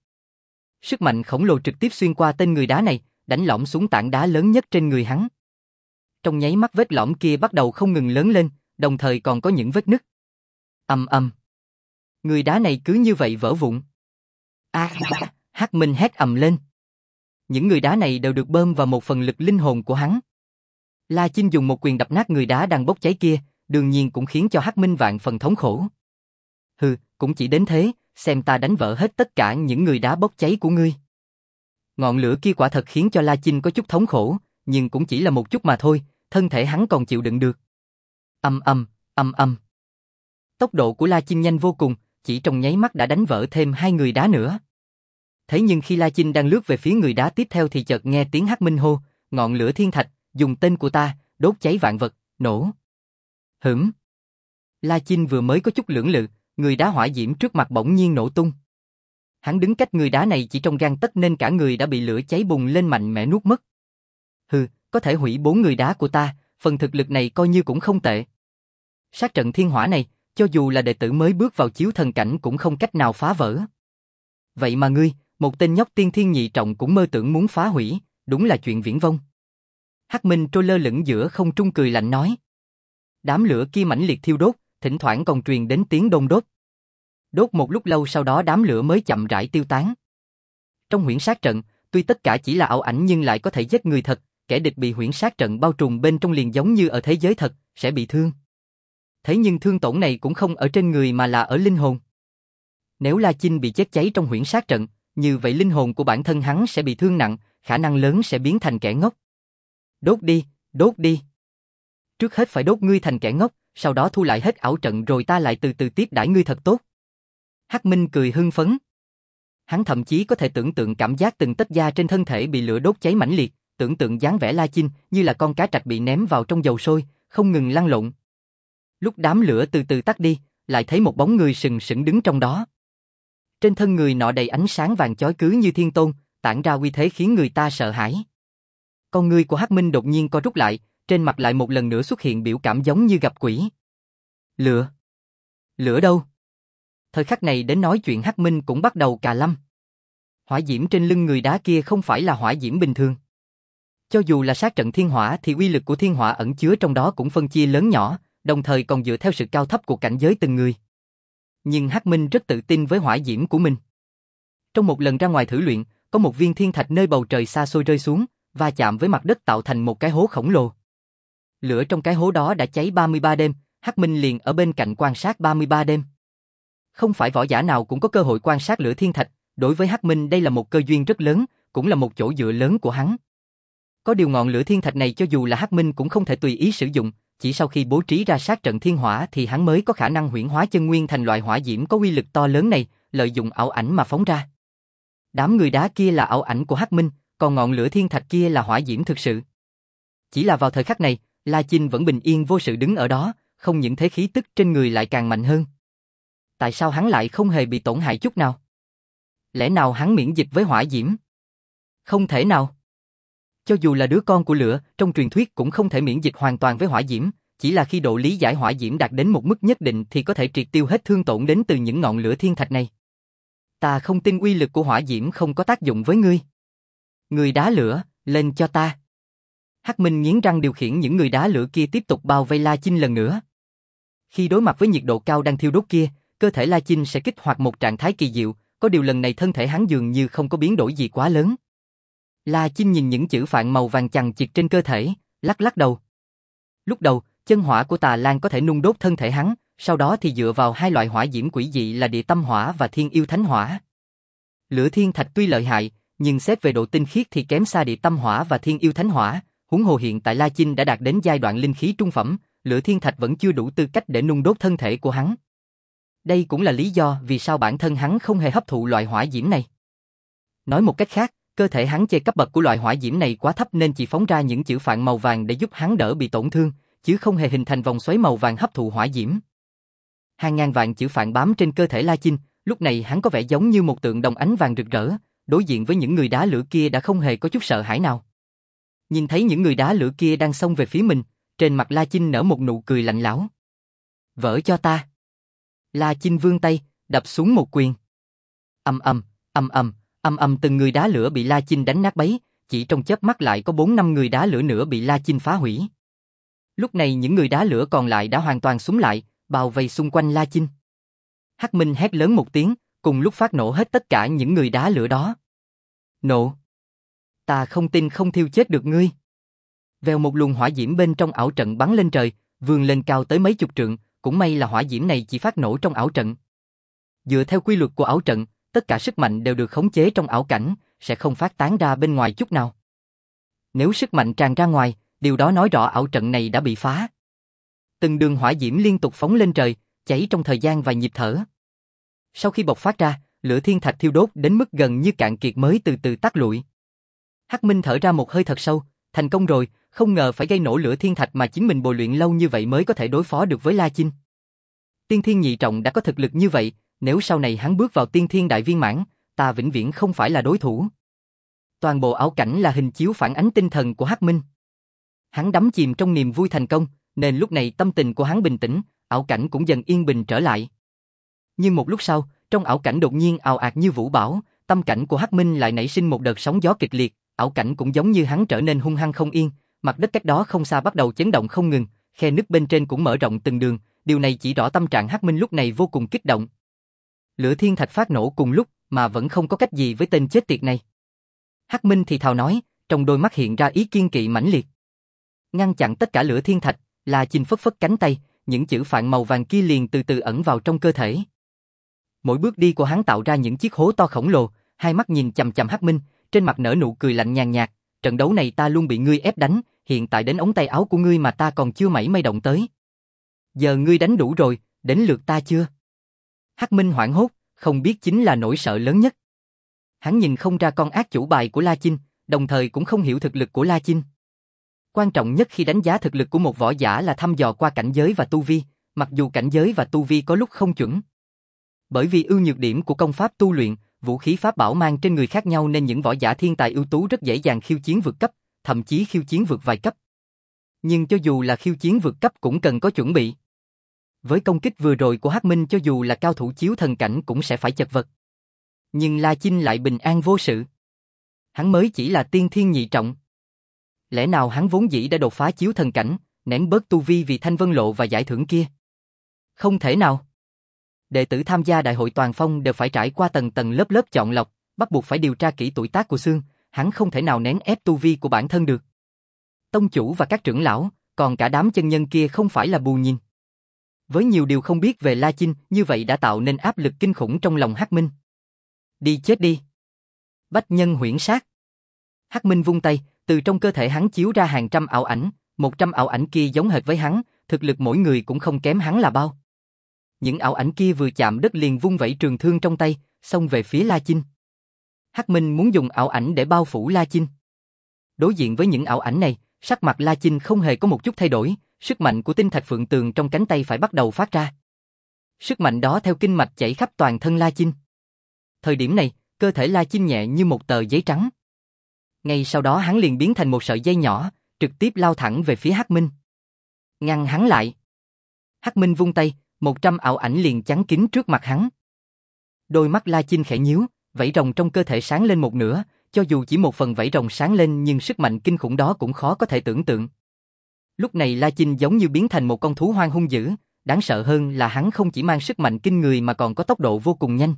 Sức mạnh khổng lồ trực tiếp xuyên qua tên người đá này, đánh lõm xuống tảng đá lớn nhất trên người hắn. Trong nháy mắt vết lõm kia bắt đầu không ngừng lớn lên, đồng thời còn có những vết nứt. Ầm ầm. Người đá này cứ như vậy vỡ vụn. A! À, Hắc Minh hét ầm lên. Những người đá này đều được bơm vào một phần lực linh hồn của hắn. La Chinh dùng một quyền đập nát người đá đang bốc cháy kia, đương nhiên cũng khiến cho Hắc Minh vạn phần thống khổ. Hừ, cũng chỉ đến thế, xem ta đánh vỡ hết tất cả những người đá bốc cháy của ngươi. Ngọn lửa kia quả thật khiến cho La Chinh có chút thống khổ, nhưng cũng chỉ là một chút mà thôi, thân thể hắn còn chịu đựng được. Âm âm, âm âm. Tốc độ của La Chinh nhanh vô cùng, chỉ trong nháy mắt đã đánh vỡ thêm hai người đá nữa. Thế nhưng khi La Chinh đang lướt về phía người đá tiếp theo thì chợt nghe tiếng Hắc Minh hô, ngọn lửa thiên thạch, dùng tên của ta, đốt cháy vạn vật, nổ. Hửm. La Chinh vừa mới có chút lưỡng lự, người đá hỏa diễm trước mặt bỗng nhiên nổ tung. Hắn đứng cách người đá này chỉ trong gang tấc nên cả người đã bị lửa cháy bùng lên mạnh mẽ nuốt mất. Hừ, có thể hủy bốn người đá của ta, phần thực lực này coi như cũng không tệ. Sát trận thiên hỏa này, cho dù là đệ tử mới bước vào chiếu thần cảnh cũng không cách nào phá vỡ. Vậy mà ngươi, một tên nhóc tiên thiên nhị trọng cũng mơ tưởng muốn phá hủy, đúng là chuyện viển vông. Hắc Minh trôi lơ lửng giữa không trung cười lạnh nói. Đám lửa kia mãnh liệt thiêu đốt, thỉnh thoảng còn truyền đến tiếng đôn đốt. Đốt một lúc lâu sau đó đám lửa mới chậm rãi tiêu tán. Trong huyễn sát trận, tuy tất cả chỉ là ảo ảnh nhưng lại có thể giết người thật, kẻ địch bị huyễn sát trận bao trùm bên trong liền giống như ở thế giới thật, sẽ bị thương. Thế nhưng thương tổn này cũng không ở trên người mà là ở linh hồn. Nếu La Chinh bị chết cháy trong huyễn sát trận, như vậy linh hồn của bản thân hắn sẽ bị thương nặng, khả năng lớn sẽ biến thành kẻ ngốc. Đốt đi, đốt đi. Trước hết phải đốt ngươi thành kẻ ngốc, sau đó thu lại hết ảo trận rồi ta lại từ từ tiếp đãi ngươi thật tốt. Hắc Minh cười hưng phấn. Hắn thậm chí có thể tưởng tượng cảm giác từng tấc da trên thân thể bị lửa đốt cháy mãnh liệt, tưởng tượng dáng vẻ La Chinh như là con cá trạch bị ném vào trong dầu sôi, không ngừng lăn lộn. Lúc đám lửa từ từ tắt đi, lại thấy một bóng người sừng sững đứng trong đó. Trên thân người nọ đầy ánh sáng vàng chói cứ như thiên tôn, tản ra uy thế khiến người ta sợ hãi. Con ngươi của Hắc Minh đột nhiên co rút lại, trên mặt lại một lần nữa xuất hiện biểu cảm giống như gặp quỷ. Lửa? Lửa đâu? Thời khắc này đến nói chuyện Hắc Minh cũng bắt đầu cà lâm. Hỏa diễm trên lưng người đá kia không phải là hỏa diễm bình thường. Cho dù là sát trận thiên hỏa thì uy lực của thiên hỏa ẩn chứa trong đó cũng phân chia lớn nhỏ, đồng thời còn dựa theo sự cao thấp của cảnh giới từng người. Nhưng Hắc Minh rất tự tin với hỏa diễm của mình. Trong một lần ra ngoài thử luyện, có một viên thiên thạch nơi bầu trời xa xôi rơi xuống, va chạm với mặt đất tạo thành một cái hố khổng lồ. Lửa trong cái hố đó đã cháy ba mươi ba đêm, Hắc Minh liền ở bên cạnh quan sát ba mươi ba đêm. Không phải võ giả nào cũng có cơ hội quan sát lửa thiên thạch, đối với Hắc Minh đây là một cơ duyên rất lớn, cũng là một chỗ dựa lớn của hắn. Có điều ngọn lửa thiên thạch này cho dù là Hắc Minh cũng không thể tùy ý sử dụng, chỉ sau khi bố trí ra sát trận thiên hỏa thì hắn mới có khả năng huyễn hóa chân nguyên thành loại hỏa diễm có uy lực to lớn này, lợi dụng ảo ảnh mà phóng ra. Đám người đá kia là ảo ảnh của Hắc Minh, còn ngọn lửa thiên thạch kia là hỏa diễm thực sự. Chỉ là vào thời khắc này, La Chinh vẫn bình yên vô sự đứng ở đó, không những thế khí tức trên người lại càng mạnh hơn. Tại sao hắn lại không hề bị tổn hại chút nào? Lẽ nào hắn miễn dịch với hỏa diễm? Không thể nào. Cho dù là đứa con của lửa, trong truyền thuyết cũng không thể miễn dịch hoàn toàn với hỏa diễm, chỉ là khi độ lý giải hỏa diễm đạt đến một mức nhất định thì có thể triệt tiêu hết thương tổn đến từ những ngọn lửa thiên thạch này. Ta không tin uy lực của hỏa diễm không có tác dụng với ngươi. Người đá lửa, lên cho ta. Hắc Minh nghiến răng điều khiển những người đá lửa kia tiếp tục bao vây La Chinh lần nữa. Khi đối mặt với nhiệt độ cao đang thiêu đốt kia, cơ thể La Chinh sẽ kích hoạt một trạng thái kỳ diệu, có điều lần này thân thể hắn dường như không có biến đổi gì quá lớn. La Chinh nhìn những chữ phạn màu vàng chằng chịt trên cơ thể, lắc lắc đầu. Lúc đầu, chân hỏa của Tà Lan có thể nung đốt thân thể hắn, sau đó thì dựa vào hai loại hỏa diễm quỷ dị là địa tâm hỏa và thiên yêu thánh hỏa. Lửa thiên thạch tuy lợi hại, nhưng xét về độ tinh khiết thì kém xa địa tâm hỏa và thiên yêu thánh hỏa, huống hồ hiện tại La Chinh đã đạt đến giai đoạn linh khí trung phẩm, lửa thiên thạch vẫn chưa đủ tư cách để nung đốt thân thể của hắn. Đây cũng là lý do vì sao bản thân hắn không hề hấp thụ loại hỏa diễm này. Nói một cách khác, cơ thể hắn chê cấp bậc của loại hỏa diễm này quá thấp nên chỉ phóng ra những chữ phạn màu vàng để giúp hắn đỡ bị tổn thương, chứ không hề hình thành vòng xoáy màu vàng hấp thụ hỏa diễm. Hàng ngàn vạn chữ phạn bám trên cơ thể La Chinh, lúc này hắn có vẻ giống như một tượng đồng ánh vàng rực rỡ, đối diện với những người đá lửa kia đã không hề có chút sợ hãi nào. Nhìn thấy những người đá lửa kia đang xông về phía mình, trên mặt La Chinh nở một nụ cười lạnh lẽo. Vỡ cho ta. La Chinh vươn tay, đập xuống một quyền. Ầm ầm, ầm ầm, ầm ầm từng người đá lửa bị La Chinh đánh nát bấy, chỉ trong chớp mắt lại có bốn năm người đá lửa nữa bị La Chinh phá hủy. Lúc này những người đá lửa còn lại đã hoàn toàn súng lại, bao vây xung quanh La Chinh. Hắc Minh hét lớn một tiếng, cùng lúc phát nổ hết tất cả những người đá lửa đó. Nổ! Ta không tin không thiêu chết được ngươi. Vèo một luồng hỏa diễm bên trong ảo trận bắn lên trời, vươn lên cao tới mấy chục trượng, cũng may là hỏa diễm này chỉ phát nổ trong ảo trận. Dựa theo quy luật của ảo trận, tất cả sức mạnh đều được khống chế trong ảo cảnh, sẽ không phát tán ra bên ngoài chút nào. Nếu sức mạnh tràn ra ngoài, điều đó nói rõ ảo trận này đã bị phá. Từng đường hỏa diễm liên tục phóng lên trời, cháy trong thời gian vài nhịp thở. Sau khi bộc phát ra, lửa thiên thạch thiêu đốt đến mức gần như cạn kiệt mới từ từ tắt lụi. Hắc Minh thở ra một hơi thật sâu, thành công rồi, không ngờ phải gây nổ lửa thiên thạch mà chính mình bồi luyện lâu như vậy mới có thể đối phó được với La Chinh. Tiên thiên nhị trọng đã có thực lực như vậy, nếu sau này hắn bước vào tiên thiên đại viên mãn, ta vĩnh viễn không phải là đối thủ. Toàn bộ ảo cảnh là hình chiếu phản ánh tinh thần của Hắc Minh. Hắn đắm chìm trong niềm vui thành công, nên lúc này tâm tình của hắn bình tĩnh, ảo cảnh cũng dần yên bình trở lại. Nhưng một lúc sau, trong ảo cảnh đột nhiên ào ạt như vũ bão, tâm cảnh của Hắc Minh lại nảy sinh một đợt sóng gió kịch liệt, ảo cảnh cũng giống như hắn trở nên hung hăng không yên, mặt đất cách đó không xa bắt đầu chấn động không ngừng, khe nứt bên trên cũng mở rộng từng đường, điều này chỉ rõ tâm trạng Hắc Minh lúc này vô cùng kích động. Lửa thiên thạch phát nổ cùng lúc mà vẫn không có cách gì với tên chết tiệt này. Hắc Minh thì thào nói, trong đôi mắt hiện ra ý kiên kỵ mãnh liệt. Ngăn chặn tất cả lửa thiên thạch, La Chinh phất phất cánh tay, những chữ phạn màu vàng kia liền từ từ ẩn vào trong cơ thể. Mỗi bước đi của hắn tạo ra những chiếc hố to khổng lồ, hai mắt nhìn chằm chằm Hắc Minh, trên mặt nở nụ cười lạnh nhàn nhạt, trận đấu này ta luôn bị ngươi ép đánh, hiện tại đến ống tay áo của ngươi mà ta còn chưa mảy may động tới. Giờ ngươi đánh đủ rồi, đến lượt ta chưa? Hắc Minh hoảng hốt, không biết chính là nỗi sợ lớn nhất. Hắn nhìn không ra con ác chủ bài của La Chinh, đồng thời cũng không hiểu thực lực của La Chinh. Quan trọng nhất khi đánh giá thực lực của một võ giả là thăm dò qua cảnh giới và tu vi, mặc dù cảnh giới và tu vi có lúc không chuẩn. Bởi vì ưu nhược điểm của công pháp tu luyện, vũ khí pháp bảo mang trên người khác nhau nên những võ giả thiên tài ưu tú rất dễ dàng khiêu chiến vượt cấp, thậm chí khiêu chiến vượt vài cấp. Nhưng cho dù là khiêu chiến vượt cấp cũng cần có chuẩn bị. Với công kích vừa rồi của Hắc Minh cho dù là cao thủ chiếu thần cảnh cũng sẽ phải chật vật. Nhưng La Chinh lại bình an vô sự. Hắn mới chỉ là tiên thiên nhị trọng. Lẽ nào hắn vốn dĩ đã đột phá chiếu thần cảnh, ném bớt tu vi vì Thanh Vân Lộ và giải thưởng kia? Không thể nào. Đệ tử tham gia đại hội toàn phong đều phải trải qua tầng tầng lớp lớp chọn lọc, bắt buộc phải điều tra kỹ tuổi tác của xương, hắn không thể nào nén ép tu vi của bản thân được. Tông chủ và các trưởng lão, còn cả đám chân nhân kia không phải là bù nhìn. Với nhiều điều không biết về La Chinh, như vậy đã tạo nên áp lực kinh khủng trong lòng Hắc Minh. Đi chết đi. Bách nhân huyễn sát. Hắc Minh vung tay, từ trong cơ thể hắn chiếu ra hàng trăm ảo ảnh, một trăm ảo ảnh kia giống hệt với hắn, thực lực mỗi người cũng không kém hắn là bao. Những ảo ảnh kia vừa chạm đất liền vung vẩy trường thương trong tay, xông về phía La Chinh. Hắc Minh muốn dùng ảo ảnh để bao phủ La Chinh. Đối diện với những ảo ảnh này, sắc mặt La Chinh không hề có một chút thay đổi, sức mạnh của tinh thạch phượng tường trong cánh tay phải bắt đầu phát ra. Sức mạnh đó theo kinh mạch chảy khắp toàn thân La Chinh. Thời điểm này, cơ thể La Chinh nhẹ như một tờ giấy trắng. Ngay sau đó hắn liền biến thành một sợi dây nhỏ, trực tiếp lao thẳng về phía Hắc Minh. Ngăn hắn lại. Hắc Minh vung tay, một trăm ảo ảnh liền chắn kín trước mặt hắn. Đôi mắt La Chinh khẽ nhíu, vảy rồng trong cơ thể sáng lên một nửa, cho dù chỉ một phần vảy rồng sáng lên nhưng sức mạnh kinh khủng đó cũng khó có thể tưởng tượng. Lúc này La Chinh giống như biến thành một con thú hoang hung dữ, đáng sợ hơn là hắn không chỉ mang sức mạnh kinh người mà còn có tốc độ vô cùng nhanh.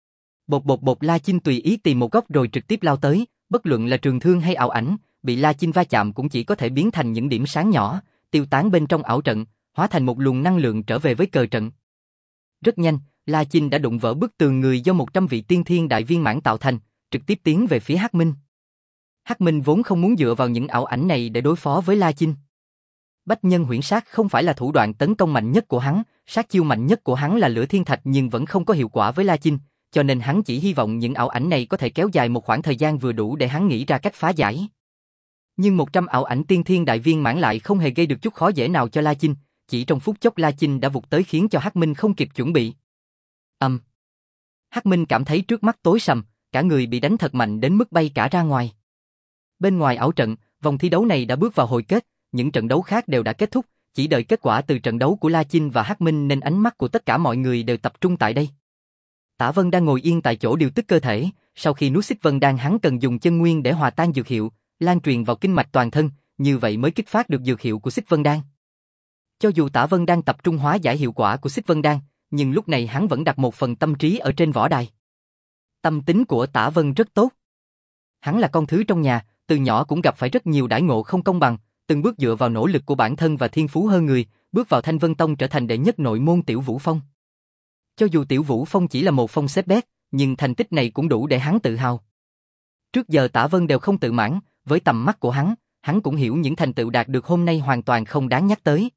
Bột bột bột La Chinh tùy ý tìm một góc rồi trực tiếp lao tới, bất luận là trường thương hay ảo ảnh, bị La Chinh va chạm cũng chỉ có thể biến thành những điểm sáng nhỏ, tiêu tán bên trong ảo trận, hóa thành một luồng năng lượng trở về với cờ trận. Rất nhanh, La Chinh đã đụng vỡ bức tường người do một trăm vị tiên thiên đại viên mãn tạo thành, trực tiếp tiến về phía Hắc Minh. Hắc Minh vốn không muốn dựa vào những ảo ảnh này để đối phó với La Chinh. Bách nhân huyễn sát không phải là thủ đoạn tấn công mạnh nhất của hắn, sát chiêu mạnh nhất của hắn là lửa thiên thạch nhưng vẫn không có hiệu quả với La Chinh, cho nên hắn chỉ hy vọng những ảo ảnh này có thể kéo dài một khoảng thời gian vừa đủ để hắn nghĩ ra cách phá giải. Nhưng một trăm ảo ảnh tiên thiên đại viên mãn lại không hề gây được chút khó dễ nào cho La Chinh, chỉ trong phút chốc La Chinh đã vụt tới khiến cho Hắc Minh không kịp chuẩn bị. Ầm. Um. Hắc Minh cảm thấy trước mắt tối sầm, cả người bị đánh thật mạnh đến mức bay cả ra ngoài. Bên ngoài ảo trận, vòng thi đấu này đã bước vào hồi kết, những trận đấu khác đều đã kết thúc, chỉ đợi kết quả từ trận đấu của La Chinh và Hắc Minh nên ánh mắt của tất cả mọi người đều tập trung tại đây. Tả Vân đang ngồi yên tại chỗ điều tức cơ thể, sau khi nuốt Xích Vân Đan hắn cần dùng chân nguyên để hòa tan dược hiệu, lan truyền vào kinh mạch toàn thân, như vậy mới kích phát được dược hiệu của Xích Vân Đan. Cho dù Tả Vân đang tập trung hóa giải hiệu quả của Xích Vân Đan, nhưng lúc này hắn vẫn đặt một phần tâm trí ở trên võ đài. Tâm tính của Tả Vân rất tốt. Hắn là con thứ trong nhà, từ nhỏ cũng gặp phải rất nhiều đãi ngộ không công bằng, từng bước dựa vào nỗ lực của bản thân và thiên phú hơn người, bước vào Thanh Vân Tông trở thành đệ nhất nội môn Tiểu Vũ Phong. Cho dù Tiểu Vũ Phong chỉ là một phong xếp bét, nhưng thành tích này cũng đủ để hắn tự hào. Trước giờ Tả Vân đều không tự mãn, với tầm mắt của hắn, hắn cũng hiểu những thành tựu đạt được hôm nay hoàn toàn không đáng nhắc tới.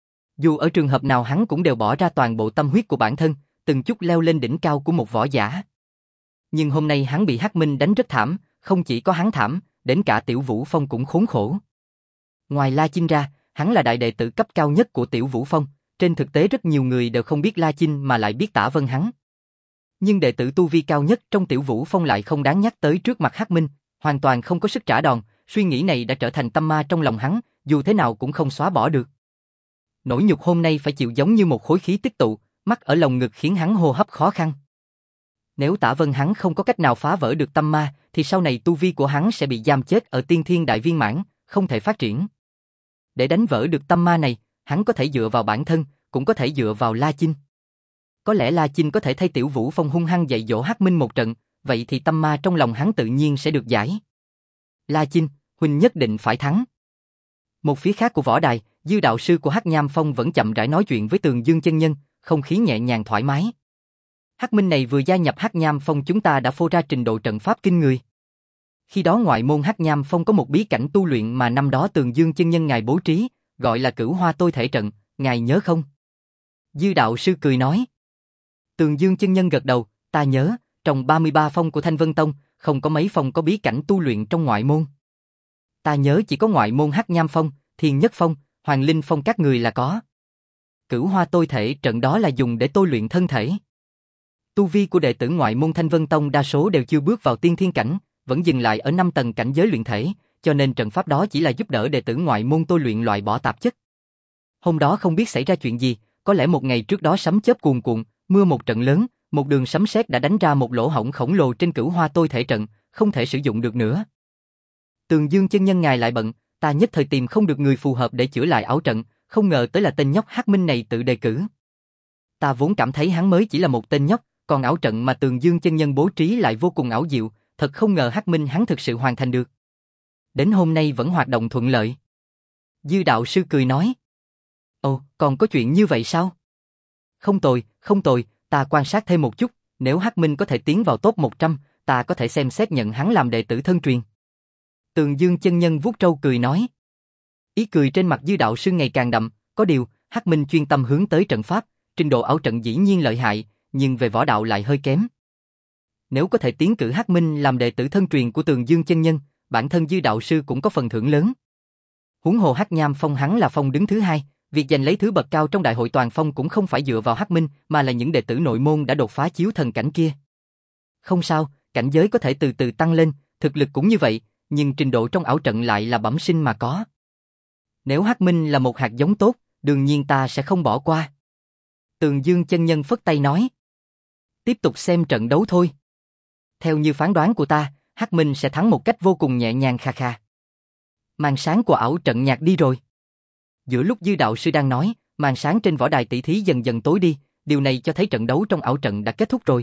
Dù ở trường hợp nào hắn cũng đều bỏ ra toàn bộ tâm huyết của bản thân, từng chút leo lên đỉnh cao của một võ giả. Nhưng hôm nay hắn bị Hắc Minh đánh rất thảm, không chỉ có hắn thảm, đến cả Tiểu Vũ Phong cũng khốn khổ. Ngoài La Chinh ra, hắn là đại đệ tử cấp cao nhất của Tiểu Vũ Phong, trên thực tế rất nhiều người đều không biết La Chinh mà lại biết Tả Vân hắn. Nhưng đệ tử tu vi cao nhất trong Tiểu Vũ Phong lại không đáng nhắc tới trước mặt Hắc Minh, hoàn toàn không có sức trả đòn, suy nghĩ này đã trở thành tâm ma trong lòng hắn, dù thế nào cũng không xóa bỏ được. Nỗi nhục hôm nay phải chịu giống như một khối khí tích tụ, mắc ở lồng ngực khiến hắn hô hấp khó khăn. Nếu Tả Vân hắn không có cách nào phá vỡ được tâm ma, thì sau này tu vi của hắn sẽ bị giam chết ở tiên thiên đại viên mãn, không thể phát triển. Để đánh vỡ được tâm ma này, hắn có thể dựa vào bản thân, cũng có thể dựa vào La Chinh. Có lẽ La Chinh có thể thay Tiểu Vũ Phong hung hăng dạy dỗ Hắc Minh một trận, vậy thì tâm ma trong lòng hắn tự nhiên sẽ được giải. La Chinh, huynh nhất định phải thắng. Một phía khác của võ đài, Dư đạo sư của Hắc Nham Phong vẫn chậm rãi nói chuyện với Tường Dương chân nhân, không khí nhẹ nhàng thoải mái. Hắc Minh này vừa gia nhập Hắc Nham Phong chúng ta đã phô ra trình độ trận pháp kinh người. Khi đó ngoại môn Hắc Nham Phong có một bí cảnh tu luyện mà năm đó Tường Dương chân nhân ngài bố trí, gọi là Cửu Hoa Tôi Thể trận, ngài nhớ không? Dư đạo sư cười nói. Tường Dương chân nhân gật đầu, ta nhớ, trong ba mươi ba phong của Thanh Vân Tông, không có mấy phong có bí cảnh tu luyện trong ngoại môn. Ta nhớ chỉ có ngoại môn Hắc Nham Phong, Thiên Nhất Phong, Hoàng Linh Phong các người là có. Cửu Hoa Tôi Thể trận đó là dùng để tôi luyện thân thể. Tu vi của đệ tử ngoại môn Thanh Vân Tông đa số đều chưa bước vào tiên thiên cảnh, vẫn dừng lại ở năm tầng cảnh giới luyện thể, cho nên trận pháp đó chỉ là giúp đỡ đệ tử ngoại môn tôi luyện loại bỏ tạp chất. Hôm đó không biết xảy ra chuyện gì, có lẽ một ngày trước đó sấm chớp cuồn cuộn, mưa một trận lớn, một đường sấm sét đã đánh ra một lỗ hổng khổng lồ trên Cửu Hoa Tôi Thể trận, không thể sử dụng được nữa. Tường Dương chân nhân ngài lại bận, ta nhất thời tìm không được người phù hợp để chữa lại ảo trận, không ngờ tới là tên nhóc Hắc Minh này tự đề cử. Ta vốn cảm thấy hắn mới chỉ là một tên nhóc, còn ảo trận mà Tường Dương chân nhân bố trí lại vô cùng ảo diệu, thật không ngờ Hắc Minh hắn thực sự hoàn thành được. Đến hôm nay vẫn hoạt động thuận lợi. Dư đạo sư cười nói. Ồ, còn có chuyện như vậy sao? Không tồi, không tồi, ta quan sát thêm một chút, nếu Hắc Minh có thể tiến vào top một trăm, ta có thể xem xét nhận hắn làm đệ tử thân truyền. Tường Dương chân nhân vuốt râu cười nói. Ý cười trên mặt Dư đạo sư ngày càng đậm, có điều, Hắc Minh chuyên tâm hướng tới trận pháp, trình độ ảo trận dĩ nhiên lợi hại, nhưng về võ đạo lại hơi kém. Nếu có thể tiến cử Hắc Minh làm đệ tử thân truyền của Tường Dương chân nhân, bản thân Dư đạo sư cũng có phần thưởng lớn. Huống hồ Hắc Nham Phong hắn là phong đứng thứ hai, việc giành lấy thứ bậc cao trong đại hội toàn phong cũng không phải dựa vào Hắc Minh, mà là những đệ tử nội môn đã đột phá chiếu thần cảnh kia. Không sao, cảnh giới có thể từ từ tăng lên, thực lực cũng như vậy, nhưng trình độ trong ảo trận lại là bẩm sinh mà có. Nếu Hắc Minh là một hạt giống tốt, đương nhiên ta sẽ không bỏ qua. Tường Dương chân nhân phất tay nói. Tiếp tục xem trận đấu thôi. Theo như phán đoán của ta, Hắc Minh sẽ thắng một cách vô cùng nhẹ nhàng kha kha. Màn sáng của ảo trận nhạt đi rồi. Giữa lúc Dư đạo sư đang nói, màn sáng trên võ đài tỷ thí dần dần tối đi, điều này cho thấy trận đấu trong ảo trận đã kết thúc rồi.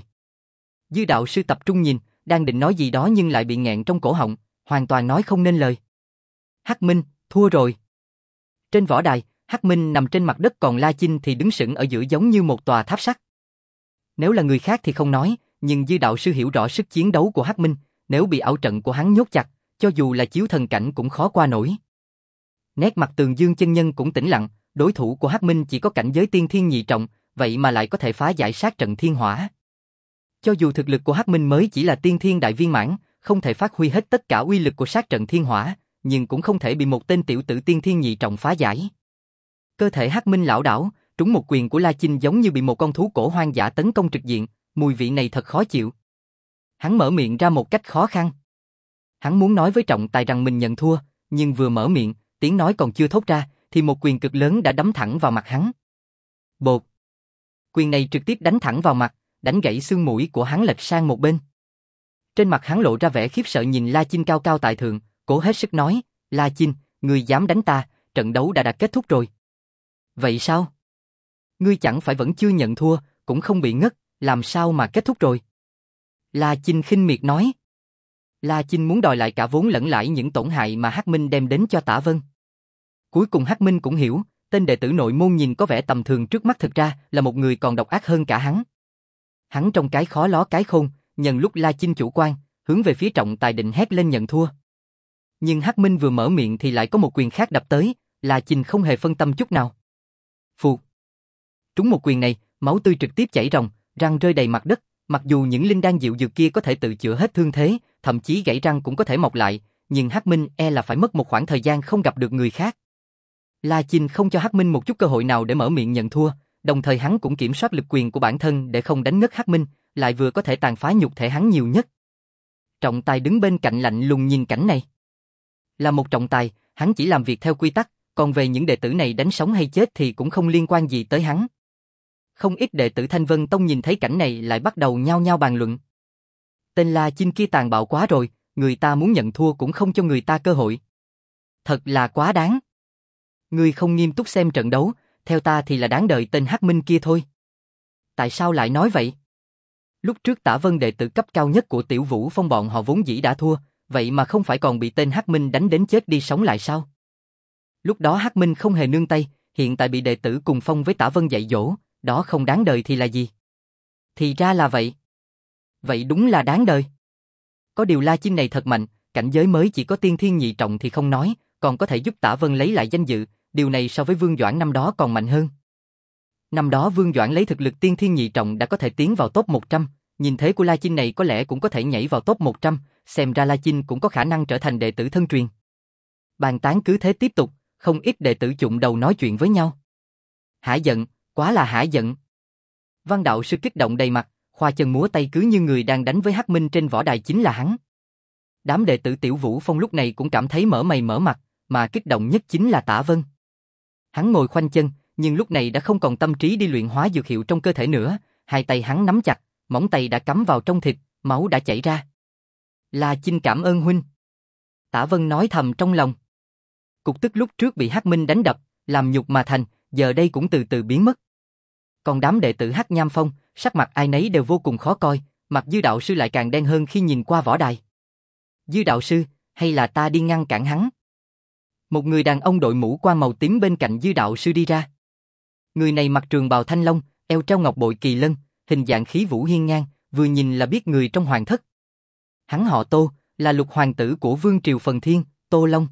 Dư đạo sư tập trung nhìn, đang định nói gì đó nhưng lại bị nghẹn trong cổ họng, hoàn toàn nói không nên lời. Hắc Minh, thua rồi. Trên võ đài, Hắc Minh nằm trên mặt đất còn La Chinh thì đứng sững ở giữa giống như một tòa tháp sắt. Nếu là người khác thì không nói, nhưng Dư đạo sư hiểu rõ sức chiến đấu của Hắc Minh, nếu bị ảo trận của hắn nhốt chặt, cho dù là chiếu thần cảnh cũng khó qua nổi. Nét mặt Tường Dương chân nhân cũng tĩnh lặng, đối thủ của Hắc Minh chỉ có cảnh giới tiên thiên nhị trọng, vậy mà lại có thể phá giải sát trận thiên hỏa. Cho dù thực lực của Hắc Minh mới chỉ là tiên thiên đại viên mãn, không thể phát huy hết tất cả uy lực của sát trận thiên hỏa, nhưng cũng không thể bị một tên tiểu tử tiên thiên nhị trọng phá giải. Cơ thể Hắc Minh lảo đảo, trúng một quyền của La Chinh giống như bị một con thú cổ hoang dã tấn công trực diện, mùi vị này thật khó chịu. Hắn mở miệng ra một cách khó khăn. Hắn muốn nói với trọng tài rằng mình nhận thua, nhưng vừa mở miệng, tiếng nói còn chưa thốt ra, thì một quyền cực lớn đã đấm thẳng vào mặt hắn. Bột! Quyền này trực tiếp đánh thẳng vào mặt, đánh gãy xương mũi của hắn lệch sang một bên. Trên mặt hắn lộ ra vẻ khiếp sợ nhìn La Chinh cao cao tại thượng, cố hết sức nói, La Chinh, ngươi dám đánh ta, trận đấu đã đã kết thúc rồi. Vậy sao? Ngươi chẳng phải vẫn chưa nhận thua, cũng không bị ngất, làm sao mà kết thúc rồi? La Chinh khinh miệt nói. La Chinh muốn đòi lại cả vốn lẫn lãi những tổn hại mà Hắc Minh đem đến cho Tả Vân. Cuối cùng Hắc Minh cũng hiểu, tên đệ tử nội môn nhìn có vẻ tầm thường trước mắt thực ra là một người còn độc ác hơn cả hắn. Hắn trong cái khó ló cái khôn, nhân lúc La Chinh chủ quan, hướng về phía trọng tài định hét lên nhận thua. Nhưng Hắc Minh vừa mở miệng thì lại có một quyền khác đập tới, La Chinh không hề phân tâm chút nào. Phụt. Trúng một quyền này, máu tươi trực tiếp chảy ròng, răng rơi đầy mặt đất, mặc dù những linh đan dịu dược kia có thể tự chữa hết thương thế, thậm chí gãy răng cũng có thể mọc lại, nhưng Hắc Minh e là phải mất một khoảng thời gian không gặp được người khác. La Chinh không cho Hắc Minh một chút cơ hội nào để mở miệng nhận thua, đồng thời hắn cũng kiểm soát lực quyền của bản thân để không đánh ngất Hắc Minh, lại vừa có thể tàn phá nhục thể hắn nhiều nhất. Trọng tài đứng bên cạnh lạnh lùng nhìn cảnh này. Là một trọng tài, hắn chỉ làm việc theo quy tắc, còn về những đệ tử này đánh sống hay chết thì cũng không liên quan gì tới hắn. Không ít đệ tử Thanh Vân Tông nhìn thấy cảnh này lại bắt đầu nhao nhao bàn luận. Tên La Chinh kia tàn bạo quá rồi, người ta muốn nhận thua cũng không cho người ta cơ hội. Thật là quá đáng. Ngươi không nghiêm túc xem trận đấu, theo ta thì là đáng đợi tên Hắc Minh kia thôi. Tại sao lại nói vậy? Lúc trước Tả Vân đệ tử cấp cao nhất của Tiểu Vũ Phong bọn họ vốn dĩ đã thua, vậy mà không phải còn bị tên Hắc Minh đánh đến chết đi sống lại sao? Lúc đó Hắc Minh không hề nương tay, hiện tại bị đệ tử cùng phong với Tả Vân dạy dỗ, đó không đáng đời thì là gì? Thì ra là vậy. Vậy đúng là đáng đời. Có điều La Chinh này thật mạnh, cảnh giới mới chỉ có tiên thiên nhị trọng thì không nói, còn có thể giúp Tả Vân lấy lại danh dự, điều này so với Vương Doãn năm đó còn mạnh hơn. Năm đó Vương Doãn lấy thực lực tiên thiên nhị trọng đã có thể tiến vào top một trăm, nhìn thế của La Chinh này có lẽ cũng có thể nhảy vào top một trăm, xem ra La Chinh cũng có khả năng trở thành đệ tử thân truyền. Bàn tán cứ thế tiếp tục, không ít đệ tử chụng đầu nói chuyện với nhau. Hả giận, quá là hả giận. Văn đạo sư kích động đầy mặt, khoa chân múa tay cứ như người đang đánh với Hắc Minh trên võ đài chính là hắn. Đám đệ tử Tiểu Vũ Phong lúc này cũng cảm thấy mở mày mở mặt, mà kích động nhất chính là Tả Vân. Hắn ngồi khoanh chân, nhưng lúc này đã không còn tâm trí đi luyện hóa dược hiệu trong cơ thể nữa, hai tay hắn nắm chặt, móng tay đã cắm vào trong thịt, máu đã chảy ra. La Chinh cảm ơn huynh. Tả Vân nói thầm trong lòng. Cục tức lúc trước bị Hắc Minh đánh đập, làm nhục mà thành, giờ đây cũng từ từ biến mất. Còn đám đệ tử Hắc Nham Phong, sắc mặt ai nấy đều vô cùng khó coi, mặt Dư đạo sư lại càng đen hơn khi nhìn qua võ đài. Dư đạo sư, hay là ta đi ngăn cản hắn? Một người đàn ông đội mũ quan màu tím bên cạnh Dư đạo sư đi ra. Người này mặc trường bào thanh long, eo treo ngọc bội kỳ lân, hình dạng khí vũ hiên ngang, vừa nhìn là biết người trong hoàng thất. Hắn họ Tô, là lục hoàng tử của vương triều Phần Thiên, Tô Long.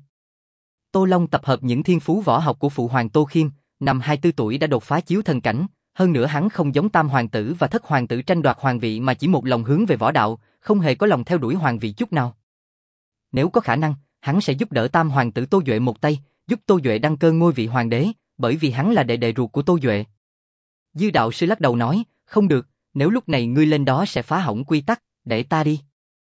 Tô Long tập hợp những thiên phú võ học của phụ hoàng Tô Khiêm, năm hai mươi tư tuổi đã đột phá chiếu thần cảnh, hơn nữa hắn không giống tam hoàng tử và thất hoàng tử tranh đoạt hoàng vị mà chỉ một lòng hướng về võ đạo, không hề có lòng theo đuổi hoàng vị chút nào. Nếu có khả năng, hắn sẽ giúp đỡ tam hoàng tử Tô Duệ một tay, giúp Tô Duệ đăng cơ ngôi vị hoàng đế, bởi vì hắn là đệ đệ ruột của Tô Duệ. Dư đạo sư lắc đầu nói, không được, nếu lúc này ngươi lên đó sẽ phá hỏng quy tắc, để ta đi.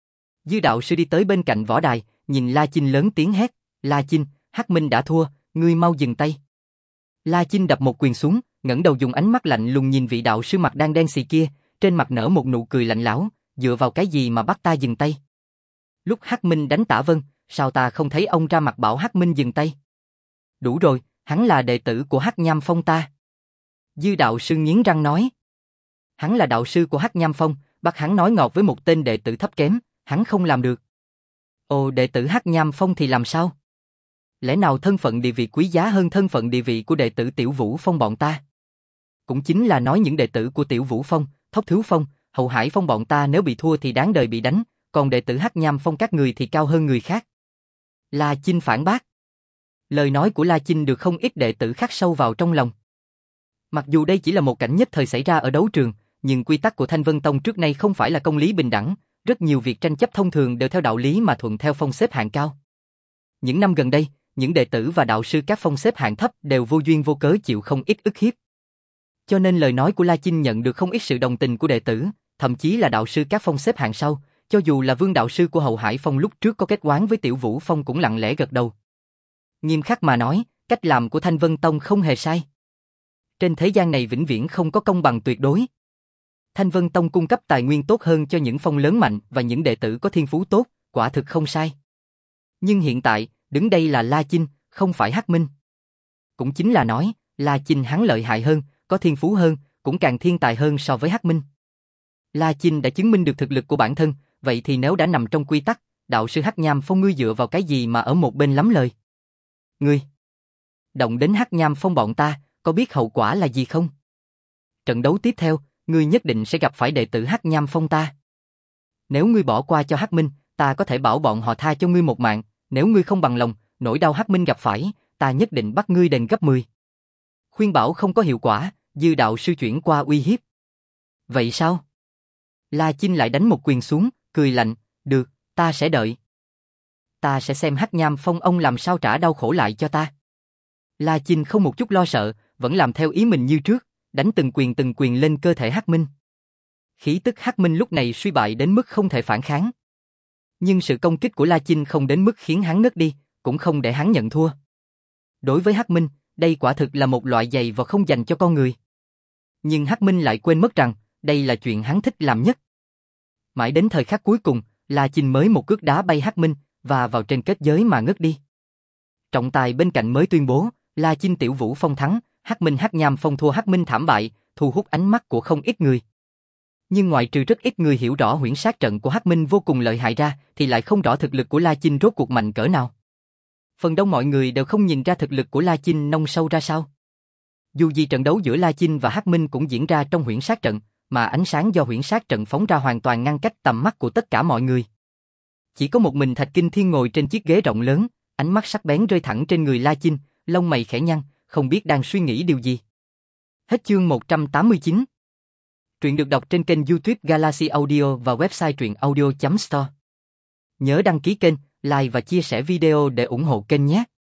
Dư đạo sư đi tới bên cạnh võ đài, nhìn La Chinh lớn tiếng hét, La Chinh, Hắc Minh đã thua, ngươi mau dừng tay. La Chinh đập một quyền xuống, ngẩng đầu dùng ánh mắt lạnh lùng nhìn vị đạo sư mặt đang đen xì kia, trên mặt nở một nụ cười lạnh lẽo, dựa vào cái gì mà bắt ta dừng tay? Lúc Hắc Minh đánh Tả Vân, sao ta không thấy ông ra mặt bảo Hắc Minh dừng tay? Đủ rồi, hắn là đệ tử của Hắc Nham Phong ta. Dư đạo sư nghiến răng nói. Hắn là đạo sư của Hắc Nham Phong, bắt hắn nói ngọt với một tên đệ tử thấp kém, hắn không làm được. Ồ, đệ tử Hắc Nham Phong thì làm sao? Lẽ nào thân phận địa vị quý giá hơn thân phận địa vị của đệ tử Tiểu Vũ Phong bọn ta? Cũng chính là nói những đệ tử của Tiểu Vũ Phong, Thốc Thiếu Phong, Hậu Hải Phong bọn ta nếu bị thua thì đáng đời bị đánh, còn đệ tử Hắc Nham Phong các người thì cao hơn người khác. La Chinh phản bác. Lời nói của La Chinh được không ít đệ tử khắc sâu vào trong lòng. Mặc dù đây chỉ là một cảnh nhất thời xảy ra ở đấu trường, nhưng quy tắc của Thanh Vân Tông trước nay không phải là công lý bình đẳng, rất nhiều việc tranh chấp thông thường đều theo đạo lý mà thuận theo phong xếp hạng cao. Những năm gần đây, những đệ tử và đạo sư các phong xếp hạng thấp đều vô duyên vô cớ chịu không ít ức hiếp. Cho nên lời nói của La Chinh nhận được không ít sự đồng tình của đệ tử, thậm chí là đạo sư các phong xếp hạng sau, cho dù là Vương đạo sư của Hậu Hải Phong lúc trước có kết oán với Tiểu Vũ Phong cũng lặng lẽ gật đầu. Nghiêm khắc mà nói, cách làm của Thanh Vân Tông không hề sai. Trên thế gian này vĩnh viễn không có công bằng tuyệt đối. Thanh Vân Tông cung cấp tài nguyên tốt hơn cho những phong lớn mạnh và những đệ tử có thiên phú tốt, quả thực không sai. Nhưng hiện tại, đứng đây là La Chinh, không phải Hắc Minh. Cũng chính là nói, La Chinh hắn lợi hại hơn, có thiên phú hơn, cũng càng thiên tài hơn so với Hắc Minh. La Chinh đã chứng minh được thực lực của bản thân, vậy thì nếu đã nằm trong quy tắc, đạo sư Hắc Nham Phong ngươi dựa vào cái gì mà ở một bên lắm lời? Ngươi động đến Hắc Nham Phong bọn ta, có biết hậu quả là gì không? Trận đấu tiếp theo, ngươi nhất định sẽ gặp phải đệ tử Hắc Nham Phong ta. Nếu ngươi bỏ qua cho Hắc Minh, ta có thể bảo bọn họ tha cho ngươi một mạng, nếu ngươi không bằng lòng, nỗi đau Hắc Minh gặp phải, ta nhất định bắt ngươi đền gấp mười. Khuyên bảo không có hiệu quả, Dư đạo sư chuyển qua uy hiếp. Vậy sao? La Chinh lại đánh một quyền xuống, cười lạnh, được, ta sẽ đợi. Ta sẽ xem Hắc Nham Phong ông làm sao trả đau khổ lại cho ta. La Chinh không một chút lo sợ, vẫn làm theo ý mình như trước, đánh từng quyền từng quyền lên cơ thể Hắc Minh. Khí tức Hắc Minh lúc này suy bại đến mức không thể phản kháng. Nhưng sự công kích của La Chinh không đến mức khiến hắn ngất đi, cũng không để hắn nhận thua. Đối với Hắc Minh, đây quả thực là một loại giày vò không dành cho con người. Nhưng Hắc Minh lại quên mất rằng, đây là chuyện hắn thích làm nhất. Mãi đến thời khắc cuối cùng, La Chinh mới một cước đá bay Hắc Minh, và vào trên kết giới mà ngất đi. Trọng tài bên cạnh mới tuyên bố, La Chinh Tiểu Vũ Phong thắng, Hắc Minh Hắc Nham Phong thua. Hắc Minh thảm bại, thu hút ánh mắt của không ít người. Nhưng ngoại trừ rất ít người hiểu rõ huyễn sát trận của Hắc Minh vô cùng lợi hại ra, thì lại không rõ thực lực của La Chinh rốt cuộc mạnh cỡ nào. Phần đông mọi người đều không nhìn ra thực lực của La Chinh nông sâu ra sao. Dù gì trận đấu giữa La Chinh và Hắc Minh cũng diễn ra trong huyễn sát trận, mà ánh sáng do huyễn sát trận phóng ra hoàn toàn ngăn cách tầm mắt của tất cả mọi người. Chỉ có một mình Thạch Kinh Thiên ngồi trên chiếc ghế rộng lớn, ánh mắt sắc bén rơi thẳng trên người La Chinh, lông mày khẽ nhăn, không biết đang suy nghĩ điều gì. Hết chương một trăm tám mươi chín. Truyện được đọc trên kênh YouTube Galaxy Audio và website truyện audio chấm store. Nhớ đăng ký kênh, like và chia sẻ video để ủng hộ kênh nhé.